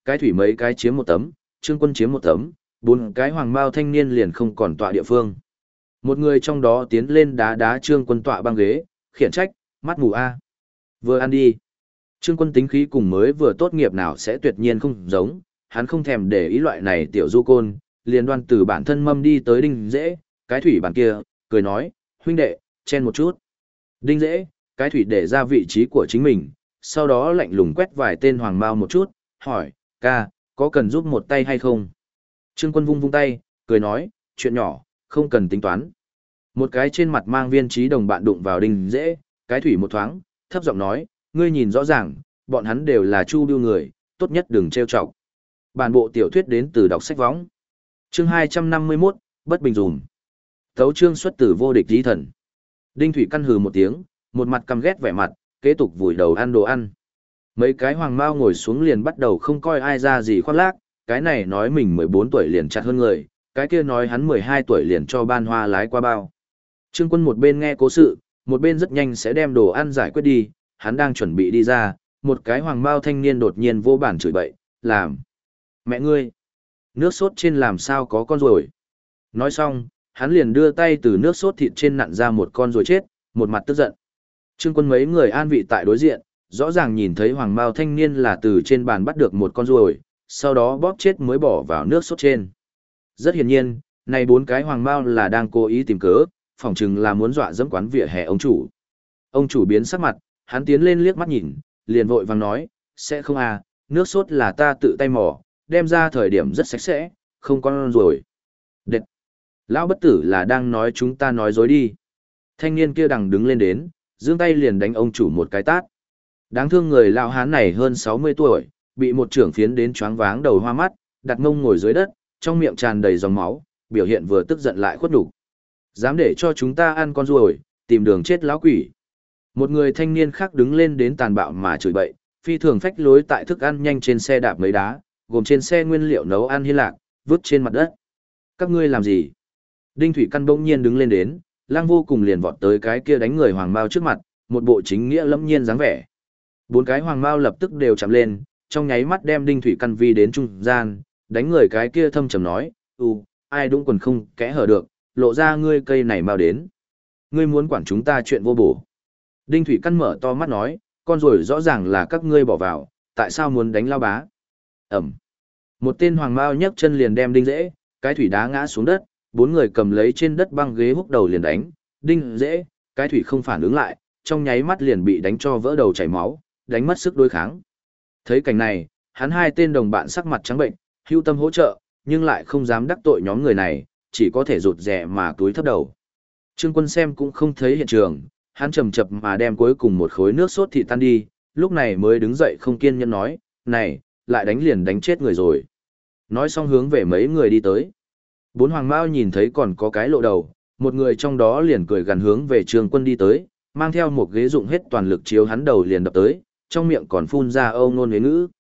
cái thủy mấy cái chiếm một tấm, Trương Quân chiếm một tấm, bốn cái hoàng mao thanh niên liền không còn tọa địa phương. Một người trong đó tiến lên đá đá Trương Quân tọa băng ghế, khiển trách, mắt mù a. Vừa ăn đi. Trương Quân tính khí cùng mới vừa tốt nghiệp nào sẽ tuyệt nhiên không giống, hắn không thèm để ý loại này tiểu du côn, liền đoan từ bản thân mâm đi tới Đinh Dễ, cái thủy bàn kia, cười nói, huynh đệ, chen một chút. Đinh Dễ, cái thủy để ra vị trí của chính mình, sau đó lạnh lùng quét vài tên hoàng mao một chút, hỏi, ca, có cần giúp một tay hay không? Trương Quân vung vung tay, cười nói, chuyện nhỏ, không cần tính toán. Một cái trên mặt mang viên trí đồng bạn đụng vào Đinh Dễ, cái thủy một thoáng, thấp giọng nói, ngươi nhìn rõ ràng, bọn hắn đều là chu biêu người, tốt nhất đừng trêu chọc. Bản bộ tiểu thuyết đến từ đọc sách võng. Chương 251, bất bình dùm. Tấu chương xuất từ vô địch lý thần. Đinh Thủy căn hừ một tiếng, một mặt căm ghét vẻ mặt, kế tục vùi đầu ăn đồ ăn. Mấy cái hoàng mao ngồi xuống liền bắt đầu không coi ai ra gì khoác lác, cái này nói mình 14 tuổi liền chặt hơn người, cái kia nói hắn 12 tuổi liền cho ban hoa lái qua bao. Trương Quân một bên nghe cố sự, một bên rất nhanh sẽ đem đồ ăn giải quyết đi, hắn đang chuẩn bị đi ra, một cái hoàng mao thanh niên đột nhiên vô bản chửi bậy, làm. Mẹ ngươi, nước sốt trên làm sao có con ruồi. Nói xong, hắn liền đưa tay từ nước sốt thịt trên nặn ra một con ruồi chết, một mặt tức giận. Trương Quân mấy người an vị tại đối diện, rõ ràng nhìn thấy hoàng mao thanh niên là từ trên bàn bắt được một con ruồi, sau đó bóp chết mới bỏ vào nước sốt trên. Rất hiển nhiên, này bốn cái hoàng mao là đang cố ý tìm cớ, phỏng chừng là muốn dọa dẫm quán vỉa hè ông chủ. Ông chủ biến sắc mặt, hắn tiến lên liếc mắt nhìn, liền vội vàng nói, sẽ không à, nước sốt là ta tự tay mò, đem ra thời điểm rất sạch sẽ, không con ruồi. Đệt! Lão bất tử là đang nói chúng ta nói dối đi. Thanh niên kia đằng đứng lên đến, giương tay liền đánh ông chủ một cái tát. Đáng thương người lão hán này hơn 60 tuổi, bị một trưởng phiến đến choáng váng đầu hoa mắt, đặt mông ngồi dưới đất, trong miệng tràn đầy dòng máu, biểu hiện vừa tức giận lại khuất nhục. Dám để cho chúng ta ăn con ruồi, tìm đường chết lão quỷ. Một người thanh niên khác đứng lên đến tàn bạo mà chửi bậy, phi thường phách lối tại thức ăn nhanh trên xe đạp mấy đá, gồm trên xe nguyên liệu nấu ăn hy lạc, vứt trên mặt đất. Các ngươi làm gì? Đinh Thủy Căn bỗng nhiên đứng lên đến, Lang Vô Cùng liền vọt tới cái kia đánh người hoàng mao trước mặt, một bộ chính nghĩa lâm nhiên dáng vẻ. Bốn cái hoàng mao lập tức đều chạm lên, trong nháy mắt đem Đinh Thủy Căn vi đến trung gian, đánh người cái kia thâm trầm nói, ai đúng quần không kẽ hở được, lộ ra ngươi cây này mau đến. Ngươi muốn quản chúng ta chuyện vô bổ. Đinh Thủy Căn mở to mắt nói, con rồi rõ ràng là các ngươi bỏ vào, tại sao muốn đánh lao bá? Ẩm. Một tên hoàng mao nhấc chân liền đem Đinh Dễ, cái thủy đá ngã xuống đất, bốn người cầm lấy trên đất băng ghế húc đầu liền đánh, Đinh Dễ, cái thủy không phản ứng lại, trong nháy mắt liền bị đánh cho vỡ đầu chảy máu, đánh mất sức đối kháng. Thấy cảnh này, hắn hai tên đồng bạn sắc mặt trắng bệnh, hưu tâm hỗ trợ, nhưng lại không dám đắc tội nhóm người này, chỉ có thể rụt rè mà túi thấp đầu. Trương Quân xem cũng không thấy hiện trường, hắn chầm chập mà đem cuối cùng một khối nước sốt thịt tan đi, lúc này mới đứng dậy không kiên nhẫn nói, này, lại đánh liền đánh chết người rồi. Nói xong hướng về mấy người đi tới. Bốn hoàng mao nhìn thấy còn có cái lộ đầu, một người trong đó liền cười gần hướng về Trương Quân đi tới, mang theo một ghế dụng hết toàn lực chiếu hắn đầu liền đập tới, trong miệng còn phun ra âu nôn huế ngữ.